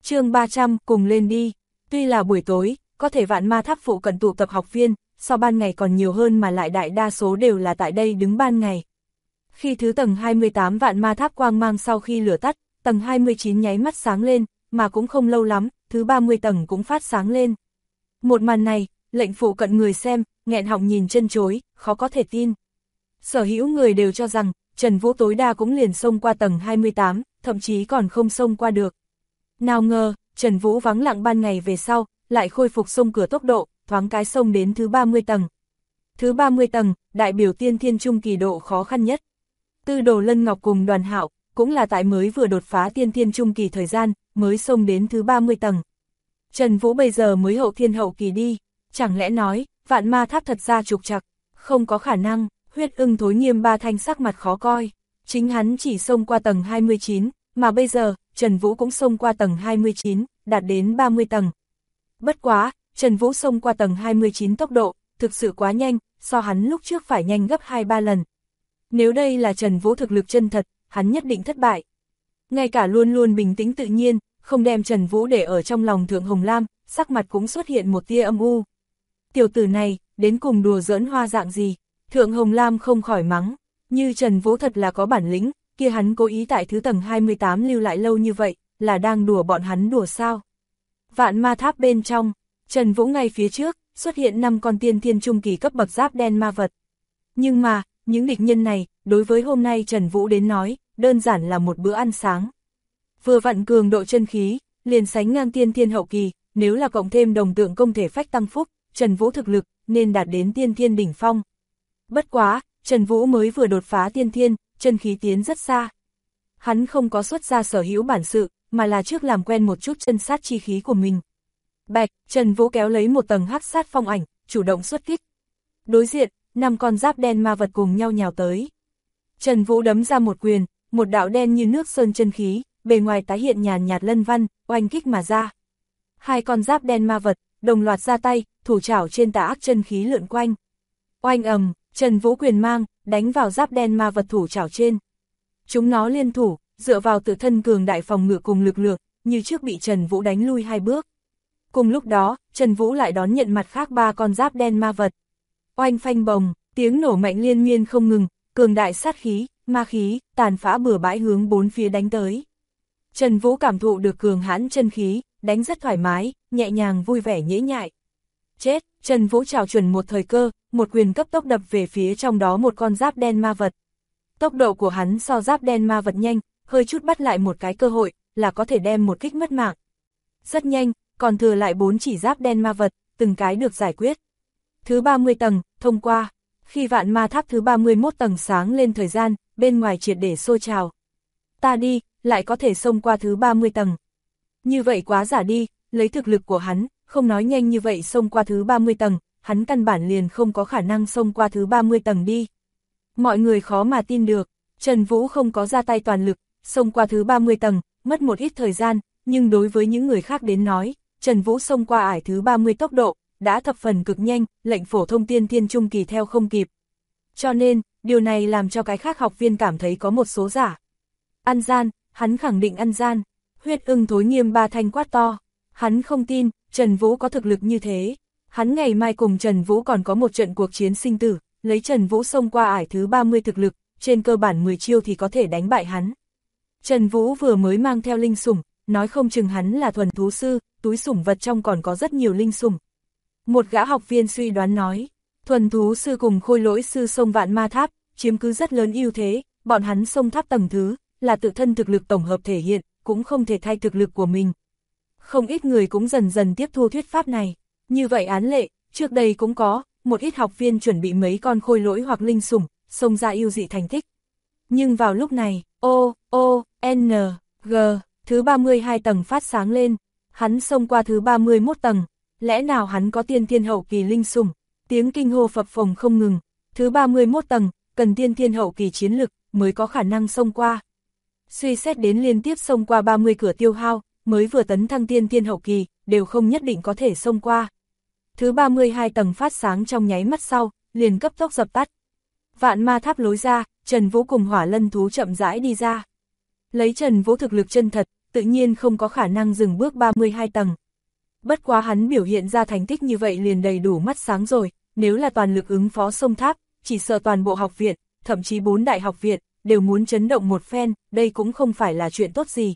chương 300, cùng lên đi. Tuy là buổi tối, có thể Vạn Ma Tháp phụ cận tụ tập học viên, so ban ngày còn nhiều hơn mà lại đại đa số đều là tại đây đứng ban ngày. Khi thứ tầng 28 Vạn Ma Tháp quang mang sau khi lửa tắt, tầng 29 nháy mắt sáng lên, mà cũng không lâu lắm, thứ 30 tầng cũng phát sáng lên. Một màn này, lệnh phụ cận người xem, nghẹn họng nhìn chân chối, khó có thể tin. Sở hữu người đều cho rằng, Trần Vũ tối đa cũng liền xông qua tầng 28, thậm chí còn không xông qua được. Nào ngờ, Trần Vũ vắng lặng ban ngày về sau, lại khôi phục xông cửa tốc độ, thoáng cái xông đến thứ 30 tầng. Thứ 30 tầng, đại biểu tiên thiên trung kỳ độ khó khăn nhất. Tư Đồ Lân Ngọc cùng Đoàn Hạo cũng là tại mới vừa đột phá tiên thiên trung kỳ thời gian, mới xông đến thứ 30 tầng. Trần Vũ bây giờ mới hậu thiên hậu kỳ đi, chẳng lẽ nói, Vạn Ma Tháp thật ra trục trặc, không có khả năng. Huyết Ưng Thối Nghiêm Ba Thanh sắc mặt khó coi, chính hắn chỉ xông qua tầng 29, mà bây giờ, Trần Vũ cũng xông qua tầng 29, đạt đến 30 tầng. Bất quá, Trần Vũ xông qua tầng 29 tốc độ, thực sự quá nhanh, so hắn lúc trước phải nhanh gấp 2-3 lần. Nếu đây là Trần Vũ thực lực chân thật, hắn nhất định thất bại. Ngay cả luôn luôn bình tĩnh tự nhiên, không đem Trần Vũ để ở trong lòng Thượng Hồng Lam, sắc mặt cũng xuất hiện một tia âm u. Tiểu tử này, đến cùng đùa giỡn hoa dạng gì? Thượng Hồng Lam không khỏi mắng, như Trần Vũ thật là có bản lĩnh, kia hắn cố ý tại thứ tầng 28 lưu lại lâu như vậy, là đang đùa bọn hắn đùa sao? Vạn Ma Tháp bên trong, Trần Vũ ngay phía trước, xuất hiện 5 con tiên thiên trung kỳ cấp bậc giáp đen ma vật. Nhưng mà, những địch nhân này, đối với hôm nay Trần Vũ đến nói, đơn giản là một bữa ăn sáng. Vừa vặn cường độ chân khí, liền sánh ngang tiên thiên hậu kỳ, nếu là cộng thêm đồng tượng công thể phách tăng phúc, Trần Vũ thực lực, nên đạt đến tiên thiên đỉnh phong. Bất quá, Trần Vũ mới vừa đột phá tiên thiên, chân khí tiến rất xa. Hắn không có xuất ra sở hữu bản sự, mà là trước làm quen một chút chân sát chi khí của mình. Bạch, Trần Vũ kéo lấy một tầng hắc sát phong ảnh, chủ động xuất kích. Đối diện, 5 con giáp đen ma vật cùng nhau nhào tới. Trần Vũ đấm ra một quyền, một đạo đen như nước sơn chân khí, bề ngoài tái hiện nhàn nhạt lân văn, oanh kích mà ra. 2 con giáp đen ma vật, đồng loạt ra tay, thủ trảo trên tà ác chân khí lượn quanh. Oanh ầm, Trần Vũ quyền mang, đánh vào giáp đen ma vật thủ trảo trên. Chúng nó liên thủ, dựa vào tự thân cường đại phòng ngự cùng lực lượng, như trước bị Trần Vũ đánh lui 2 bước. Cùng lúc đó, Trần Vũ lại đón nhận mặt khác 3 con giáp đen ma vật. Oanh phanh bồng, tiếng nổ mạnh liên miên không ngừng, cường đại sát khí, ma khí, tàn phá bừa bãi hướng 4 phía đánh tới. Trần Vũ cảm thụ được cường hãn chân khí, đánh rất thoải mái, nhẹ nhàng vui vẻ nhễ nhại. Chết, Trần Vũ chảo chuẩn một thời cơ, một quyền cấp tốc đập về phía trong đó một con giáp đen ma vật. Tốc độ của hắn so giáp đen ma vật nhanh, hơi chút bắt lại một cái cơ hội, là có thể đem một kích mất mạng. Rất nhanh, còn thừa lại 4 chỉ giáp đen ma vật, từng cái được giải quyết. Thứ 30 tầng, thông qua. Khi Vạn Ma Tháp thứ 31 tầng sáng lên thời gian, bên ngoài triệt để sôi trào. Ta đi, lại có thể xông qua thứ 30 tầng. Như vậy quá giả đi, lấy thực lực của hắn, không nói nhanh như vậy xông qua thứ 30 tầng, hắn căn bản liền không có khả năng xông qua thứ 30 tầng đi. Mọi người khó mà tin được, Trần Vũ không có ra tay toàn lực, xông qua thứ 30 tầng, mất một ít thời gian, nhưng đối với những người khác đến nói, Trần Vũ xông qua ải thứ 30 tốc độ, đã thập phần cực nhanh, lệnh phổ thông tiên thiên trung kỳ theo không kịp. Cho nên, điều này làm cho cái khác học viên cảm thấy có một số giả. Ăn gian, hắn khẳng định ăn gian. Huyết Ưng Thối Nghiêm Ba Thanh quát to. Hắn không tin, Trần Vũ có thực lực như thế. Hắn ngày mai cùng Trần Vũ còn có một trận cuộc chiến sinh tử, lấy Trần Vũ xông qua ải thứ 30 thực lực, trên cơ bản 10 chiêu thì có thể đánh bại hắn. Trần Vũ vừa mới mang theo linh sủng, nói không chừng hắn là thuần thú sư, túi sủng vật trong còn có rất nhiều linh sủng. Một gã học viên suy đoán nói, thuần thú sư cùng khôi lỗi sư xông Vạn Ma Tháp, chiếm cứ rất lớn ưu thế, bọn hắn xông tháp tầng thứ, là tự thân thực lực tổng hợp thể hiện, cũng không thể thay thực lực của mình. Không ít người cũng dần dần tiếp thu thuyết pháp này. Như vậy án lệ, trước đây cũng có, một ít học viên chuẩn bị mấy con khôi lỗi hoặc linh sủng, xông ra ưu dị thành tích. Nhưng vào lúc này, N, G, thứ 32 tầng phát sáng lên, hắn xông qua thứ 31 tầng, lẽ nào hắn có tiên thiên hậu kỳ linh sủng, tiếng kinh hô phập phồng không ngừng, thứ 31 tầng, cần tiên thiên hậu kỳ chiến lực, mới có khả năng xông qua. Suy xét đến liên tiếp xông qua 30 cửa tiêu hao, mới vừa tấn thăng tiên thiên hậu kỳ, đều không nhất định có thể xông qua. Thứ 32 tầng phát sáng trong nháy mắt sau, liền cấp tốc dập tắt. Vạn Ma Tháp lối ra, Trần Vũ cùng Hỏa Lân thú chậm rãi đi ra. Lấy Trần Vũ thực lực chân thật, tự nhiên không có khả năng dừng bước 32 tầng. Bất quá hắn biểu hiện ra thành tích như vậy liền đầy đủ mắt sáng rồi, nếu là toàn lực ứng phó sông tháp, chỉ sợ toàn bộ học viện, thậm chí 4 đại học viện, đều muốn chấn động một phen, đây cũng không phải là chuyện tốt gì.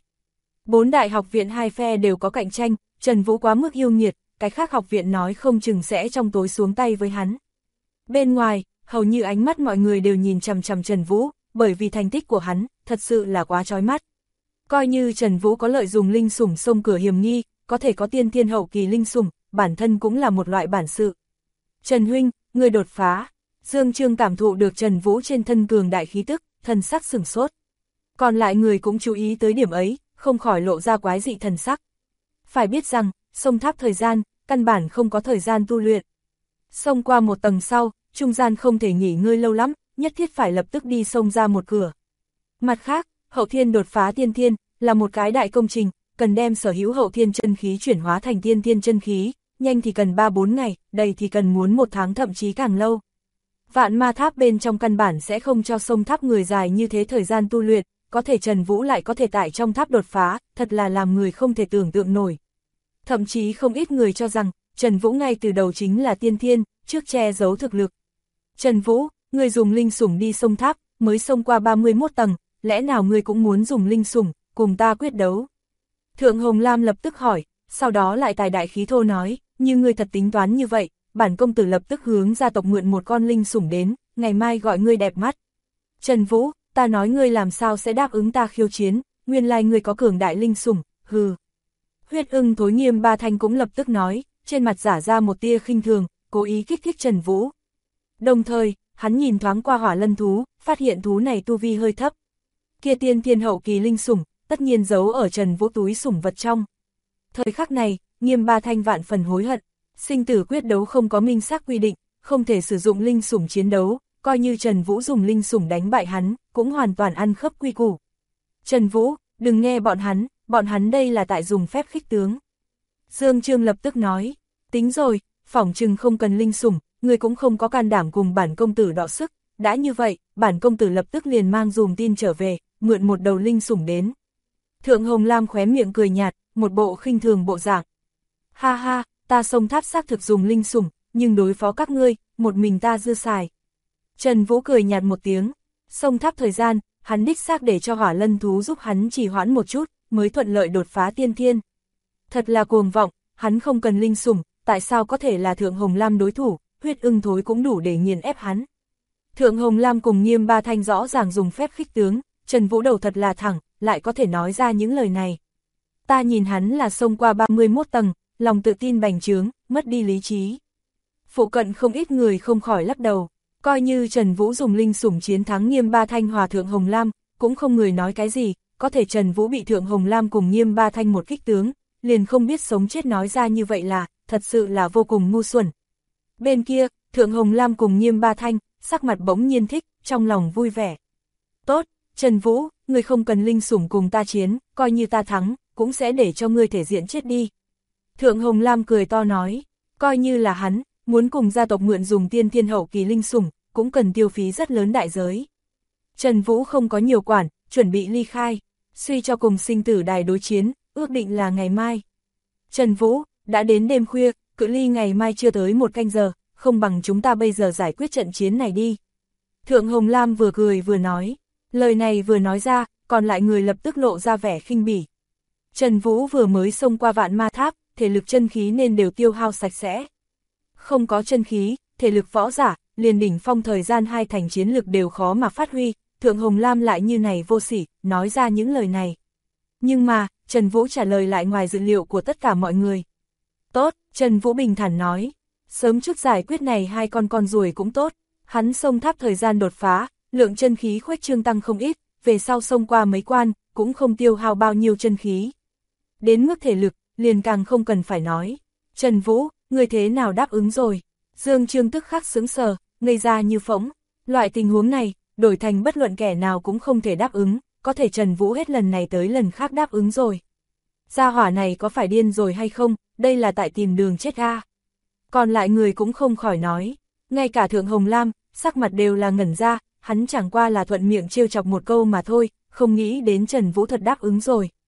4 đại học viện hai phe đều có cạnh tranh, Trần Vũ quá mức yêu nghiệt, cái khác học viện nói không chừng sẽ trong tối xuống tay với hắn. Bên ngoài, hầu như ánh mắt mọi người đều nhìn chằm chằm Trần Vũ, bởi vì thành tích của hắn, thật sự là quá chói mắt. Coi như Trần Vũ có lợi dùng linh sủng xông cửa hiểm nghi, có thể có tiên thiên hậu kỳ linh sủng, bản thân cũng là một loại bản sự. Trần huynh, người đột phá. Dương Trương cảm thụ được Trần Vũ trên thân cường đại khí tức, thần sắc sửng sốt. Còn lại người cũng chú ý tới điểm ấy, không khỏi lộ ra quái dị thần sắc. Phải biết rằng, xông tháp thời gian, căn bản không có thời gian tu luyện. Xông qua một tầng sau, trung gian không thể nghỉ ngơi lâu lắm, nhất thiết phải lập tức đi xông ra một cửa. Mặt khác, hậu thiên đột phá tiên thiên, là một cái đại công trình, cần đem sở hữu hậu thiên chân khí chuyển hóa thành tiên thiên chân khí, nhanh thì cần 3-4 ngày, đầy thì cần muốn 1 tháng thậm chí càng lâu. Vạn ma tháp bên trong căn bản sẽ không cho xông tháp người dài như thế thời gian tu luyện, có thể Trần Vũ lại có thể tại trong tháp đột phá, thật là làm người không thể tưởng tượng nổi. Thậm chí không ít người cho rằng, Trần Vũ ngay từ đầu chính là tiên thiên, trước che giấu thực lực. Trần Vũ, người dùng linh sủng đi xông tháp, mới xông qua 31 tầng, lẽ nào ngươi cũng muốn dùng linh sủng, cùng ta quyết đấu? Thượng Hồng Lam lập tức hỏi, sau đó lại tài đại khí thô nói, như ngươi thật tính toán như vậy, bản công tử lập tức hướng gia tộc mượn một con linh sủng đến, ngày mai gọi ngươi đẹp mắt. Trần Vũ, ta nói ngươi làm sao sẽ đáp ứng ta khiêu chiến, nguyên lai ngươi có cường đại linh sủng, hừ. Huyết ưng Thối Nghiêm Ba Thanh cũng lập tức nói, trên mặt giả ra một tia khinh thường, cố ý kích thích Trần Vũ. Đồng thời, hắn nhìn thoáng qua hỏa lân thú, phát hiện thú này tu vi hơi thấp. Kia tiên thiên hậu kỳ linh sủng, tất nhiên giấu ở Trần Vũ túi sủng vật trong. Thời khắc này, Nghiêm Ba Thanh vạn phần hối hận, sinh tử quyết đấu không có minh xác quy định, không thể sử dụng linh sủng chiến đấu, coi như Trần Vũ dùng linh sủng đánh bại hắn, cũng hoàn toàn ăn khớp quy củ. Trần Vũ, đừng nghe bọn hắn đây là tại dùng phép khích tướng. Dương Trương lập tức nói, tính rồi, phỏng chừng không cần linh sủng, người cũng không có can đảm cùng bản công tử đọ sức, đã như vậy, bản công tử lập tức liền mang dùm tin trở về, mượn một đầu linh sủng đến. Thượng Hồng Lam khóe miệng cười nhạt, một bộ khinh thường bộ dạng. Ha ha, ta xông tháp xác thực dùng linh sủng, nhưng đối phó các ngươi, một mình ta dư xài. Trần Vũ cười nhạt một tiếng, xông tháp thời gian, hắn đích xác để cho hỏa lân thú giúp hắn trì hoãn một chút, mới thuận lợi đột phá tiên thiên. Thật là cuồng vọng, hắn không cần linh sủng, tại sao có thể là Thượng Hồng Lam đối thủ, Huyết ưng Thối cũng đủ để nghiền ép hắn. Thượng Hồng Lam cùng Nghiêm Ba Thanh rõ ràng dùng phép khích tướng, Trần Vũ đầu thật là thẳng, lại có thể nói ra những lời này. Ta nhìn hắn là xông qua 31 tầng, lòng tự tin bành trướng, mất đi lý trí. Phụ cận không ít người không khỏi lắc đầu, coi như Trần Vũ dùng linh sủng chiến thắng Nghiêm Ba Thanh hòa Thượng Hồng Lam, cũng không người nói cái gì, có thể Trần Vũ bị Thượng Hồng Lam cùng Nghiêm Ba Thanh một kích tướng, liền không biết sống chết nói ra như vậy là, thật sự là vô cùng ngu xuẩn. Bên kia, Thượng Hồng Lam cùng Nghiêm Ba Thanh, sắc mặt bỗng nhiên thích, trong lòng vui vẻ. Tốt, Trần Vũ, ngươi không cần linh sủng cùng ta chiến, coi như ta thắng, cũng sẽ để cho ngươi thể diện chết đi. Thượng Hồng Lam cười to nói, coi như là hắn, muốn cùng gia tộc mượn dùng tiên thiên hậu kỳ linh sủng, cũng cần tiêu phí rất lớn đại giới. Trần Vũ không có nhiều quản, chuẩn bị ly khai, suy cho cùng sinh tử đài đối chiến, ước định là ngày mai. Trần Vũ, đã đến đêm khuya, cự ly ngày mai chưa tới 1 canh giờ, không bằng chúng ta bây giờ giải quyết trận chiến này đi. Thượng Hồng Lam vừa cười vừa nói, lời này vừa nói ra, còn lại người lập tức lộ ra vẻ khinh bỉ. Trần Vũ vừa mới xông qua vạn ma tháp, thể lực chân khí nên đều tiêu hao sạch sẽ. Không có chân khí, thể lực võ giả, liền đỉnh phong thời gian 2 thành chiến lực đều khó mà phát huy, Thượng Hồng Lam lại như này vô sỉ, nói ra những lời này. Nhưng mà, Trần Vũ trả lời lại ngoài dự liệu của tất cả mọi người. Tốt, Trần Vũ bình thản nói, sớm chút giải quyết này 2 con ruồi cũng tốt, hắn xông tháp thời gian đột phá, lượng chân khí khuếch trương tăng không ít, về sau xông qua mấy quan, cũng không tiêu hao bao nhiêu chân khí. Đến mức thể lực, liền càng không cần phải nói. Trần Vũ, người thế nào đáp ứng rồi? Dương Trương tức khắc sững sờ, ngây ra như phỗng. Loại tình huống này, đổi thành bất luận kẻ nào cũng không thể đáp ứng, có thể Trần Vũ hết lần này tới lần khác đáp ứng rồi. Gia hỏa này có phải điên rồi hay không, đây là tại tìm đường chết a. Còn lại người cũng không khỏi nói, ngay cả Thượng Hồng Lam, sắc mặt đều là ngẩn ra, hắn chẳng qua là thuận miệng trêu chọc một câu mà thôi, không nghĩ đến Trần Vũ thật đáp ứng rồi.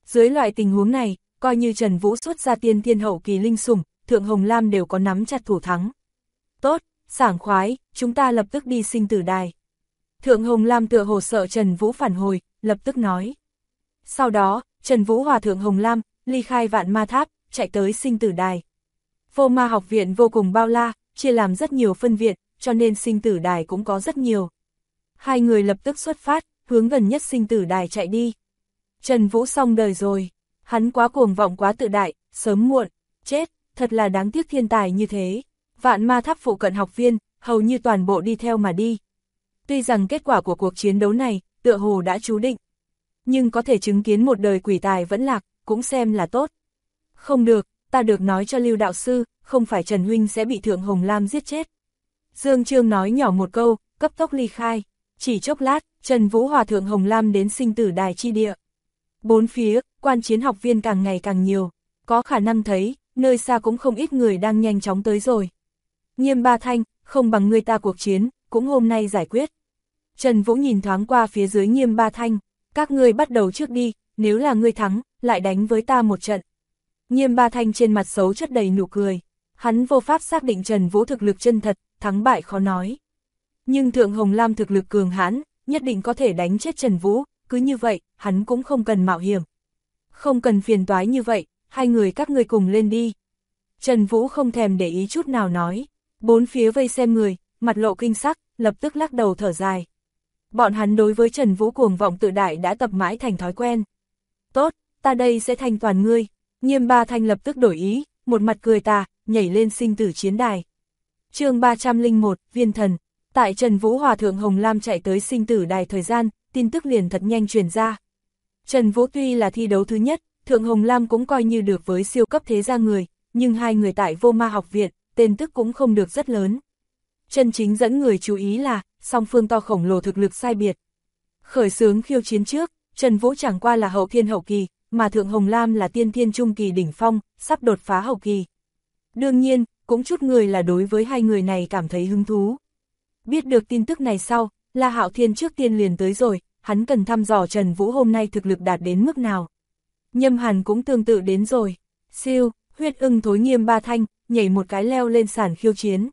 Dưới loại tình huống này, coi như Trần Vũ xuất ra tiên thiên hậu kỳ linh sủng, Thượng Hồng Lam đều có nắm chặt thủ thắng. Tốt, sảng khoái, chúng ta lập tức đi sinh tử đài. Thượng Hồng Lam tựa hồ sợ Trần Vũ phản hồi, lập tức nói. Sau đó, Trần Vũ hòa Thượng Hồng Lam, ly khai Vạn Ma Tháp, chạy tới sinh tử đài. Vô Ma học viện vô cùng bao la, chia làm rất nhiều phân viện, cho nên sinh tử đài cũng có rất nhiều. Hai người lập tức xuất phát, hướng gần nhất sinh tử đài chạy đi. Trần Vũ xong đời rồi, hắn quá cuồng vọng quá tự đại, sớm muộn, chết, thật là đáng tiếc thiên tài như thế. Vạn Ma Tháp phụ cận học viên, hầu như toàn bộ đi theo mà đi. Tuy rằng kết quả của cuộc chiến đấu này, tựa hồ đã chú định, nhưng có thể chứng kiến một đời quỷ tài vẫn lạc, cũng xem là tốt. Không được, ta được nói cho Lưu đạo sư, không phải Trần huynh sẽ bị Thượng Hồng Lam giết chết. Dương Trương nói nhỏ một câu, cấp tốc ly khai. Chỉ chốc lát, Trần Vũ hòa Thượng Hồng Lam đến sinh tử đài chi địa. Bốn phía, quan chiến học viên càng ngày càng nhiều, có khả năng thấy, nơi xa cũng không ít người đang nhanh chóng tới rồi. Nghiêm Ba Thanh, không bằng người ta cuộc chiến, cũng hôm nay giải quyết. Trần Vũ nhìn thoáng qua phía dưới Nghiêm Ba Thanh, các ngươi bắt đầu trước đi, nếu là ngươi thắng, lại đánh với ta một trận. Nghiêm Ba Thanh trên mặt xấu chất đầy nụ cười, hắn vô pháp xác định Trần Vũ thực lực chân thật, thắng bại khó nói. Nhưng Thượng Hồng Lam thực lực cường hãn, nhất định có thể đánh chết Trần Vũ, cứ như vậy, hắn cũng không cần mạo hiểm. Không cần phiền toái như vậy, hai người các ngươi cùng lên đi. Trần Vũ không thèm để ý chút nào nói, bốn phía vây xem người, mặt lộ kinh sắc, lập tức lắc đầu thở dài. Bọn hắn đối với Trần Vũ cuồng vọng tự đại đã tập mãi thành thói quen. Tốt, ta đây sẽ thanh toàn ngươi. Nghiêm Ba Thanh lập tức đổi ý, một mặt cười tà, nhảy lên sinh tử chiến đài. Chương 301, Viên Thần. Tại Trần Vũ hòa Thượng Hồng Lam chạy tới sinh tử đài thời gian, tin tức liền thật nhanh truyền ra. Trần Vũ tuy là thi đấu thứ nhất, Thượng Hồng Lam cũng coi như được với siêu cấp thế gia người, nhưng hai người tại Vô Ma học viện, tên tức cũng không được rất lớn. Chân chính dẫn người chú ý là, song phương to khổng lồ thực lực sai biệt. Khởi xướng khiêu chiến trước, Trần Vũ chẳng qua là hậu thiên hậu kỳ, mà Thượng Hồng Lam là tiên thiên trung kỳ đỉnh phong, sắp đột phá hậu kỳ. Đương nhiên, cũng chút người là đối với hai người này cảm thấy hứng thú. Biết được tin tức này sau, La Hạo Thiên trước tiên liền tới rồi, hắn cần thăm dò Trần Vũ hôm nay thực lực đạt đến mức nào. Nhâm Hàn cũng tương tự đến rồi. Siêu, huyết ưng thối Nghiêm Ba Thanh, nhảy một cái leo lên sàn khiêu chiến.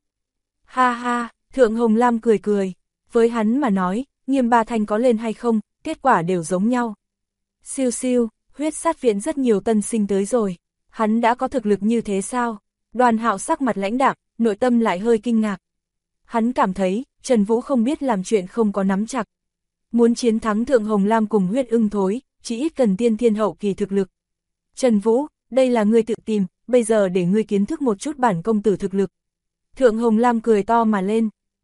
Ha ha, Thượng Hồng Lam cười cười. Với hắn mà nói, Nghiêm Ba Thanh có lên hay không, kết quả đều giống nhau. Siêu siêu, huyết sát viện rất nhiều tân sinh tới rồi. Hắn đã có thực lực như thế sao? Đoàn Hạo sắc mặt lãnh đạm, nội tâm lại hơi kinh ngạc. Hắn cảm thấy, Trần Vũ không biết làm chuyện không có nắm chặt. Muốn chiến thắng Thượng Hồng Lam cùng huyết ưng thối, chỉ ít cần tiên thiên hậu kỳ thực lực. Trần Vũ, đây là ngươi tự tìm, bây giờ để ngươi kiến thức một chút bản công tử thực lực. Thượng Hồng Lam cười to mà lên,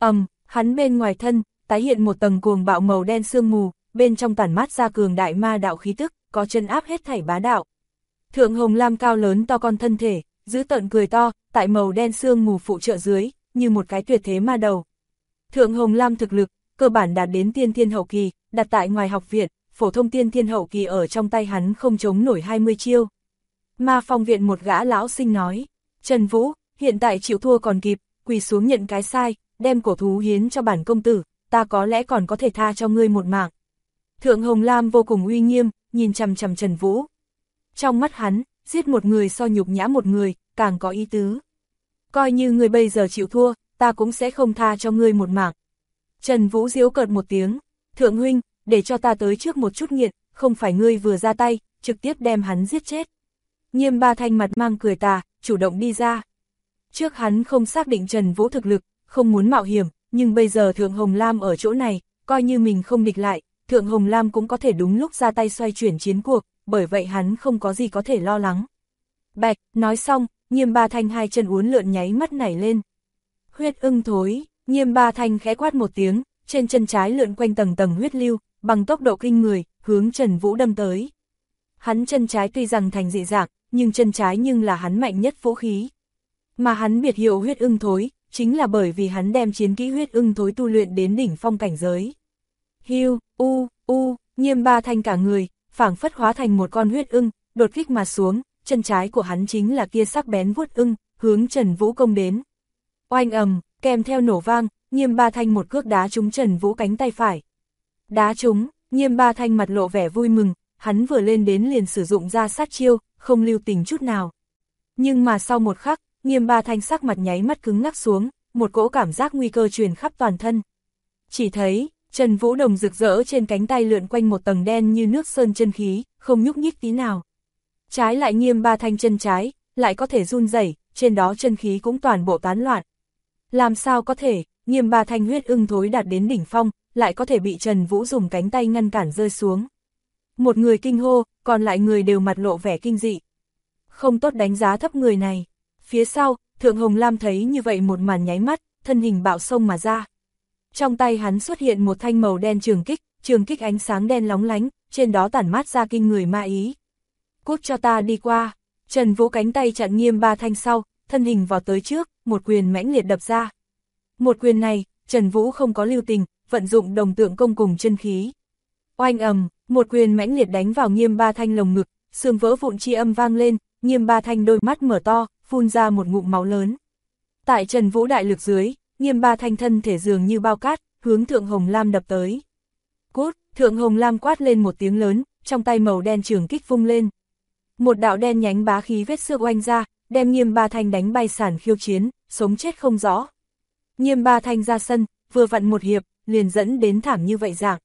hắn bên ngoài thân, tái hiện một tầng cuồng bạo màu đen sương mù, bên trong tản mát ra cường đại ma đạo khí tức, có chân áp hết thảy bá đạo. Thượng Hồng Lam cao lớn to con thân thể, giữ tợn cười to, tại màu đen sương mù phụ trợ dưới, như một cái tuyệt thế ma đầu. Thượng Hồng Lam thực lực, cơ bản đạt đến tiên thiên hậu kỳ, đặt tại ngoài học viện, phổ thông tiên thiên hậu kỳ ở trong tay hắn không chống nổi 20 chiêu. Ma Phong viện một gã lão sinh nói, Trần Vũ, hiện tại chịu thua còn kịp, quỳ xuống nhận cái sai, đem cổ thú hiến cho bản công tử, ta có lẽ còn có thể tha cho ngươi một mạng. Thượng Hồng Lam vô cùng uy nghiêm, nhìn chằm chằm Trần Vũ. Trong mắt hắn, giết một người so nhục nhã một người, càng có ý tứ. Coi như ngươi bây giờ chịu thua, ta cũng sẽ không tha cho ngươi một mạng. Trần Vũ giễu cợt một tiếng, Thượng huynh, để cho ta tới trước một chút nghiệt, không phải ngươi vừa ra tay, trực tiếp đem hắn giết chết. Nghiêm Ba Thanh mặt mang cười tà, chủ động đi ra. Trước hắn không xác định Trần Vũ thực lực, không muốn mạo hiểm, nhưng bây giờ Thượng Hồng Lam ở chỗ này, coi như mình không địch lại, Thượng Hồng Lam cũng có thể đúng lúc ra tay xoay chuyển chiến cuộc, bởi vậy hắn không có gì có thể lo lắng. Bạch, nói xong, Nghiêm Ba Thanh hai chân uốn lượn nháy mắt nảy lên. Huyết ưng thối, Nghiêm Ba Thanh khẽ quát một tiếng, trên chân trái lượn quanh tầng tầng huyết lưu, bằng tốc độ kinh người, hướng Trần Vũ đâm tới. Hắn chân trái tuy rằng thành dị dạng, nhưng chân trái nhưng là hắn mạnh nhất vũ khí. Mà hắn biệt hiệu huyết ưng thối, chính là bởi vì hắn đem chiến kỹ huyết ưng thối tu luyện đến đỉnh phong cảnh giới. Hiu, Nghiêm Ba Thanh cả người, phảng phất hóa thành một con huyết ưng, đột kích mà xuống, chân trái của hắn chính là kia sắc bén vuốt ưng, hướng Trần Vũ công đến. Oanh ầm, kèm theo nổ vang, Nghiêm Ba Thanh một cước đá trúng Trần Vũ cánh tay phải. Đá trúng, Nghiêm Ba Thanh mặt lộ vẻ vui mừng, hắn vừa lên đến liền sử dụng ra sát chiêu, không lưu tình chút nào. Nhưng mà sau một khắc, Nghiêm Ba Thanh sắc mặt nháy mắt cứng ngắc xuống, một cỗ cảm giác nguy cơ truyền khắp toàn thân. Chỉ thấy, Trần Vũ Đồng rực rỡ trên cánh tay lượn quanh một tầng đen như nước sơn chân khí, không nhúc nhích tí nào. Trái lại Nghiêm Ba Thanh chân trái, lại có thể run rẩy, trên đó chân khí cũng toàn bộ tán loạn. Làm sao có thể, Nghiêm Ba Thanh huyết ưng thối đạt đến đỉnh phong, lại có thể bị Trần Vũ dùng cánh tay ngăn cản rơi xuống. Một người kinh hô, còn lại người đều mặt lộ vẻ kinh dị. Không tốt đánh giá thấp người này. Phía sau, Thượng Hồng Lam thấy như vậy một màn nháy mắt, thân hình bạo xông mà ra. Trong tay hắn xuất hiện một thanh màu đen trường kích ánh sáng đen lóng lánh, trên đó tản mát ra kinh người ma ý. Cút cho ta đi qua. Trần Vũ cánh tay chặn Nghiêm Ba Thanh sau, thân hình vào tới trước, một quyền mãnh liệt đập ra. Một quyền này, Trần Vũ không có lưu tình, vận dụng đồng tượng công cùng chân khí. Oanh ầm, một quyền mãnh liệt đánh vào Nghiêm Ba Thanh lồng ngực, xương vỡ vụn chi âm vang lên, Nghiêm Ba Thanh đôi mắt mở to, phun ra một ngụm máu lớn. Tại Trần Vũ đại lực dưới, Nghiêm Ba Thanh thân thể dường như bao cát, hướng Thượng Hồng Lam đập tới. Cút, Thượng Hồng Lam quát lên một tiếng lớn, trong tay màu đen trường kích vung lên. Một đạo đen nhánh bá khí vết xước oanh ra, đem Nghiêm Ba Thanh đánh bay sàn khiêu chiến, sống chết không rõ. Nghiêm Ba Thanh ra sân, vừa vặn một hiệp, liền dẫn đến thảm như vậy dạng.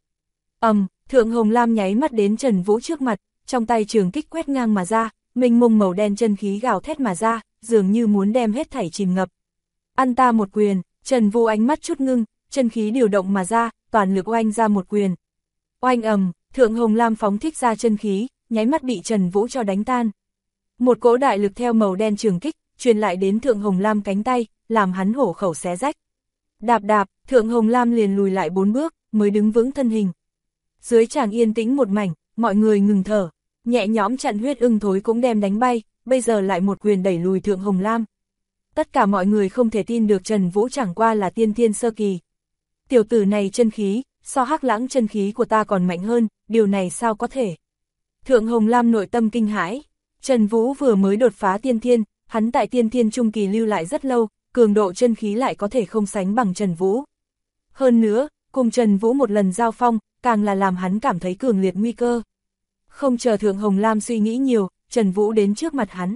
Thượng Hồng Lam nháy mắt đến Trần Vũ trước mặt, trong tay trường kích quét ngang mà ra, mênh mông màu đen chân khí gào thét mà ra, dường như muốn đem hết thảy chìm ngập. Ăn ta một quyền, Trần Vũ ánh mắt chút ngưng, chân khí điều động mà ra, toàn lực oanh ra một quyền. Oanh ầm, Thượng Hồng Lam phóng thích ra chân khí, nháy mắt bị Trần Vũ cho đánh tan. Một cỗ đại lực theo màu đen trường kích, truyền lại đến Thượng Hồng Lam cánh tay, làm hắn hổ khẩu xé rách. Đạp đạp, Thượng Hồng Lam liền lùi lại 4 bước, mới đứng vững thân hình. Dưới tràng yên tĩnh một mảnh, mọi người ngừng thở, nhẹ nhõm chặn huyết ưng thối cũng đem đánh bay, bây giờ lại một quyền đẩy lùi Thượng Hồng Lam. Tất cả mọi người không thể tin được Trần Vũ chẳng qua là tiên thiên sơ kỳ. Tiểu tử này chân khí, so Hắc Lãng chân khí của ta còn mạnh hơn, điều này sao có thể? Thượng Hồng Lam nội tâm kinh hãi, Trần Vũ vừa mới đột phá tiên thiên, hắn tại tiên thiên trung kỳ lưu lại rất lâu, cường độ chân khí lại có thể không sánh bằng Trần Vũ. Hơn nữa, cùng Trần Vũ một lần giao phong, càng là làm hắn cảm thấy cường liệt nguy cơ. Không chờ Thượng Hồng Lam suy nghĩ nhiều, Trần Vũ đến trước mặt hắn.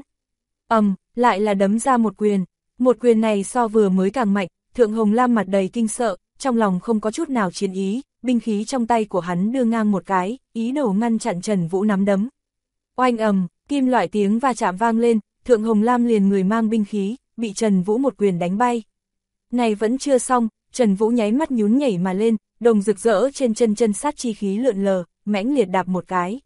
Lại là đấm ra một quyền này so vừa mới càng mạnh, Thượng Hồng Lam mặt đầy kinh sợ, trong lòng không có chút nào chiến ý, binh khí trong tay của hắn đưa ngang một cái, ý đồ ngăn chặn Trần Vũ nắm đấm. Oanh kim loại tiếng va chạm vang lên, Thượng Hồng Lam liền người mang binh khí, bị Trần Vũ một quyền đánh bay. Này vẫn chưa xong, Trần Vũ nháy mắt nhún nhảy mà lên, đồng rực rỡ trên chân sát chi khí lượn lờ, mãnh liệt đạp một cái.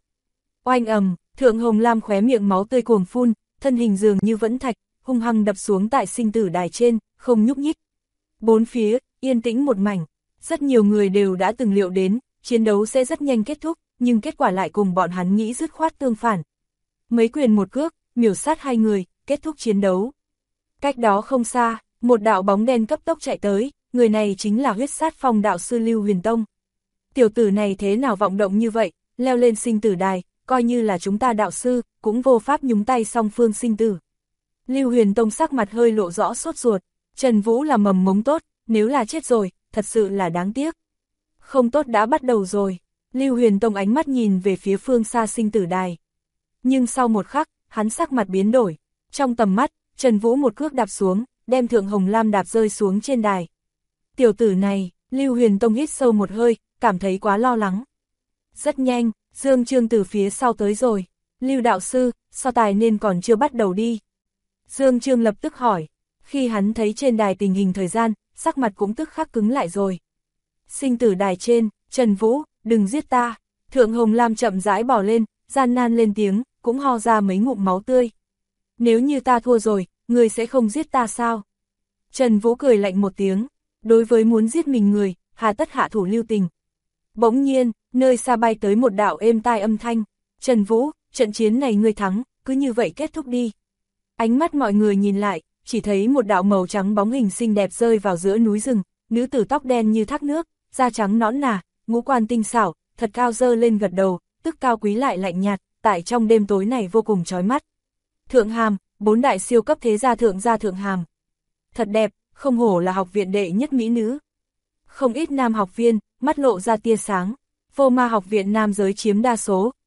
Oanh Thượng Hồng Lam khóe miệng máu tươi cuồng phun, thân hình dường như vẫn thạch, hung hăng đập xuống tại sinh tử đài trên, không nhúc nhích. Bốn phía, yên tĩnh một mảnh, rất nhiều người đều đã từng liệu đến, chiến đấu sẽ rất nhanh kết thúc, nhưng kết quả lại cùng bọn hắn nghĩ dứt khoát tương phản. Mấy quyền một cước, miểu sát hai người, kết thúc chiến đấu. Cách đó không xa, một đạo bóng đen cấp tốc chạy tới, người này chính là Huyết Sát Phong đạo sư Lưu Huyền Tông. Tiểu tử này thế nào vọng động như vậy, leo lên sinh tử đài, coi như là chúng ta đạo sư, cũng vô pháp nhúng tay song phương sinh tử. Lưu Huyền Tông sắc mặt hơi lộ rõ sốt ruột, Trần Vũ là mầm mống tốt, nếu là chết rồi, thật sự là đáng tiếc. Không tốt đã bắt đầu rồi, Lưu Huyền Tông ánh mắt nhìn về phía phương xa sinh tử đài. Nhưng sau một khắc, hắn sắc mặt biến đổi, trong tầm mắt, Trần Vũ một cước đạp xuống, đem Thượng Hồng Lam đạp rơi xuống trên đài. Tiểu tử này, Lưu Huyền Tông hít sâu một hơi, cảm thấy quá lo lắng. Rất nhanh, Dương Trương từ phía sau tới rồi. Lưu đạo sư, so tài nên còn chưa bắt đầu đi. Dương Trương lập tức hỏi. Khi hắn thấy trên đài tình hình thời gian, sắc mặt cũng tức khắc cứng lại rồi. Sinh tử đài trên, Trần Vũ, đừng giết ta. Thượng Hồng Lam chậm rãi bỏ lên, gian nan lên tiếng, cũng ho ra mấy ngụm máu tươi. Nếu như ta thua rồi, người sẽ không giết ta sao? Trần Vũ cười lạnh một tiếng. Đối với muốn giết mình người, hà tất hạ thủ lưu tình. Bỗng nhiên, nơi xa bay tới một đạo êm tai âm thanh. Trần Vũ, trận chiến này ngươi thắng, cứ như vậy kết thúc đi. Ánh mắt mọi người nhìn lại, chỉ thấy một đạo màu trắng bóng hình xinh đẹp rơi vào giữa núi rừng, nữ tử tóc đen như thác nước, da trắng nõn nà, ngũ quan tinh xảo, thật cao dơ lên gật đầu, tức cao quý lại lạnh nhạt, tại trong đêm tối này vô cùng chói mắt. Thượng Hàm, 4 đại siêu cấp thế gia Thượng Hàm. Thật đẹp, không hổ là học viện đệ nhất mỹ nữ. Không ít nam học viên, mắt lộ ra tia sáng. Vô Ma học viện nam giới chiếm đa số,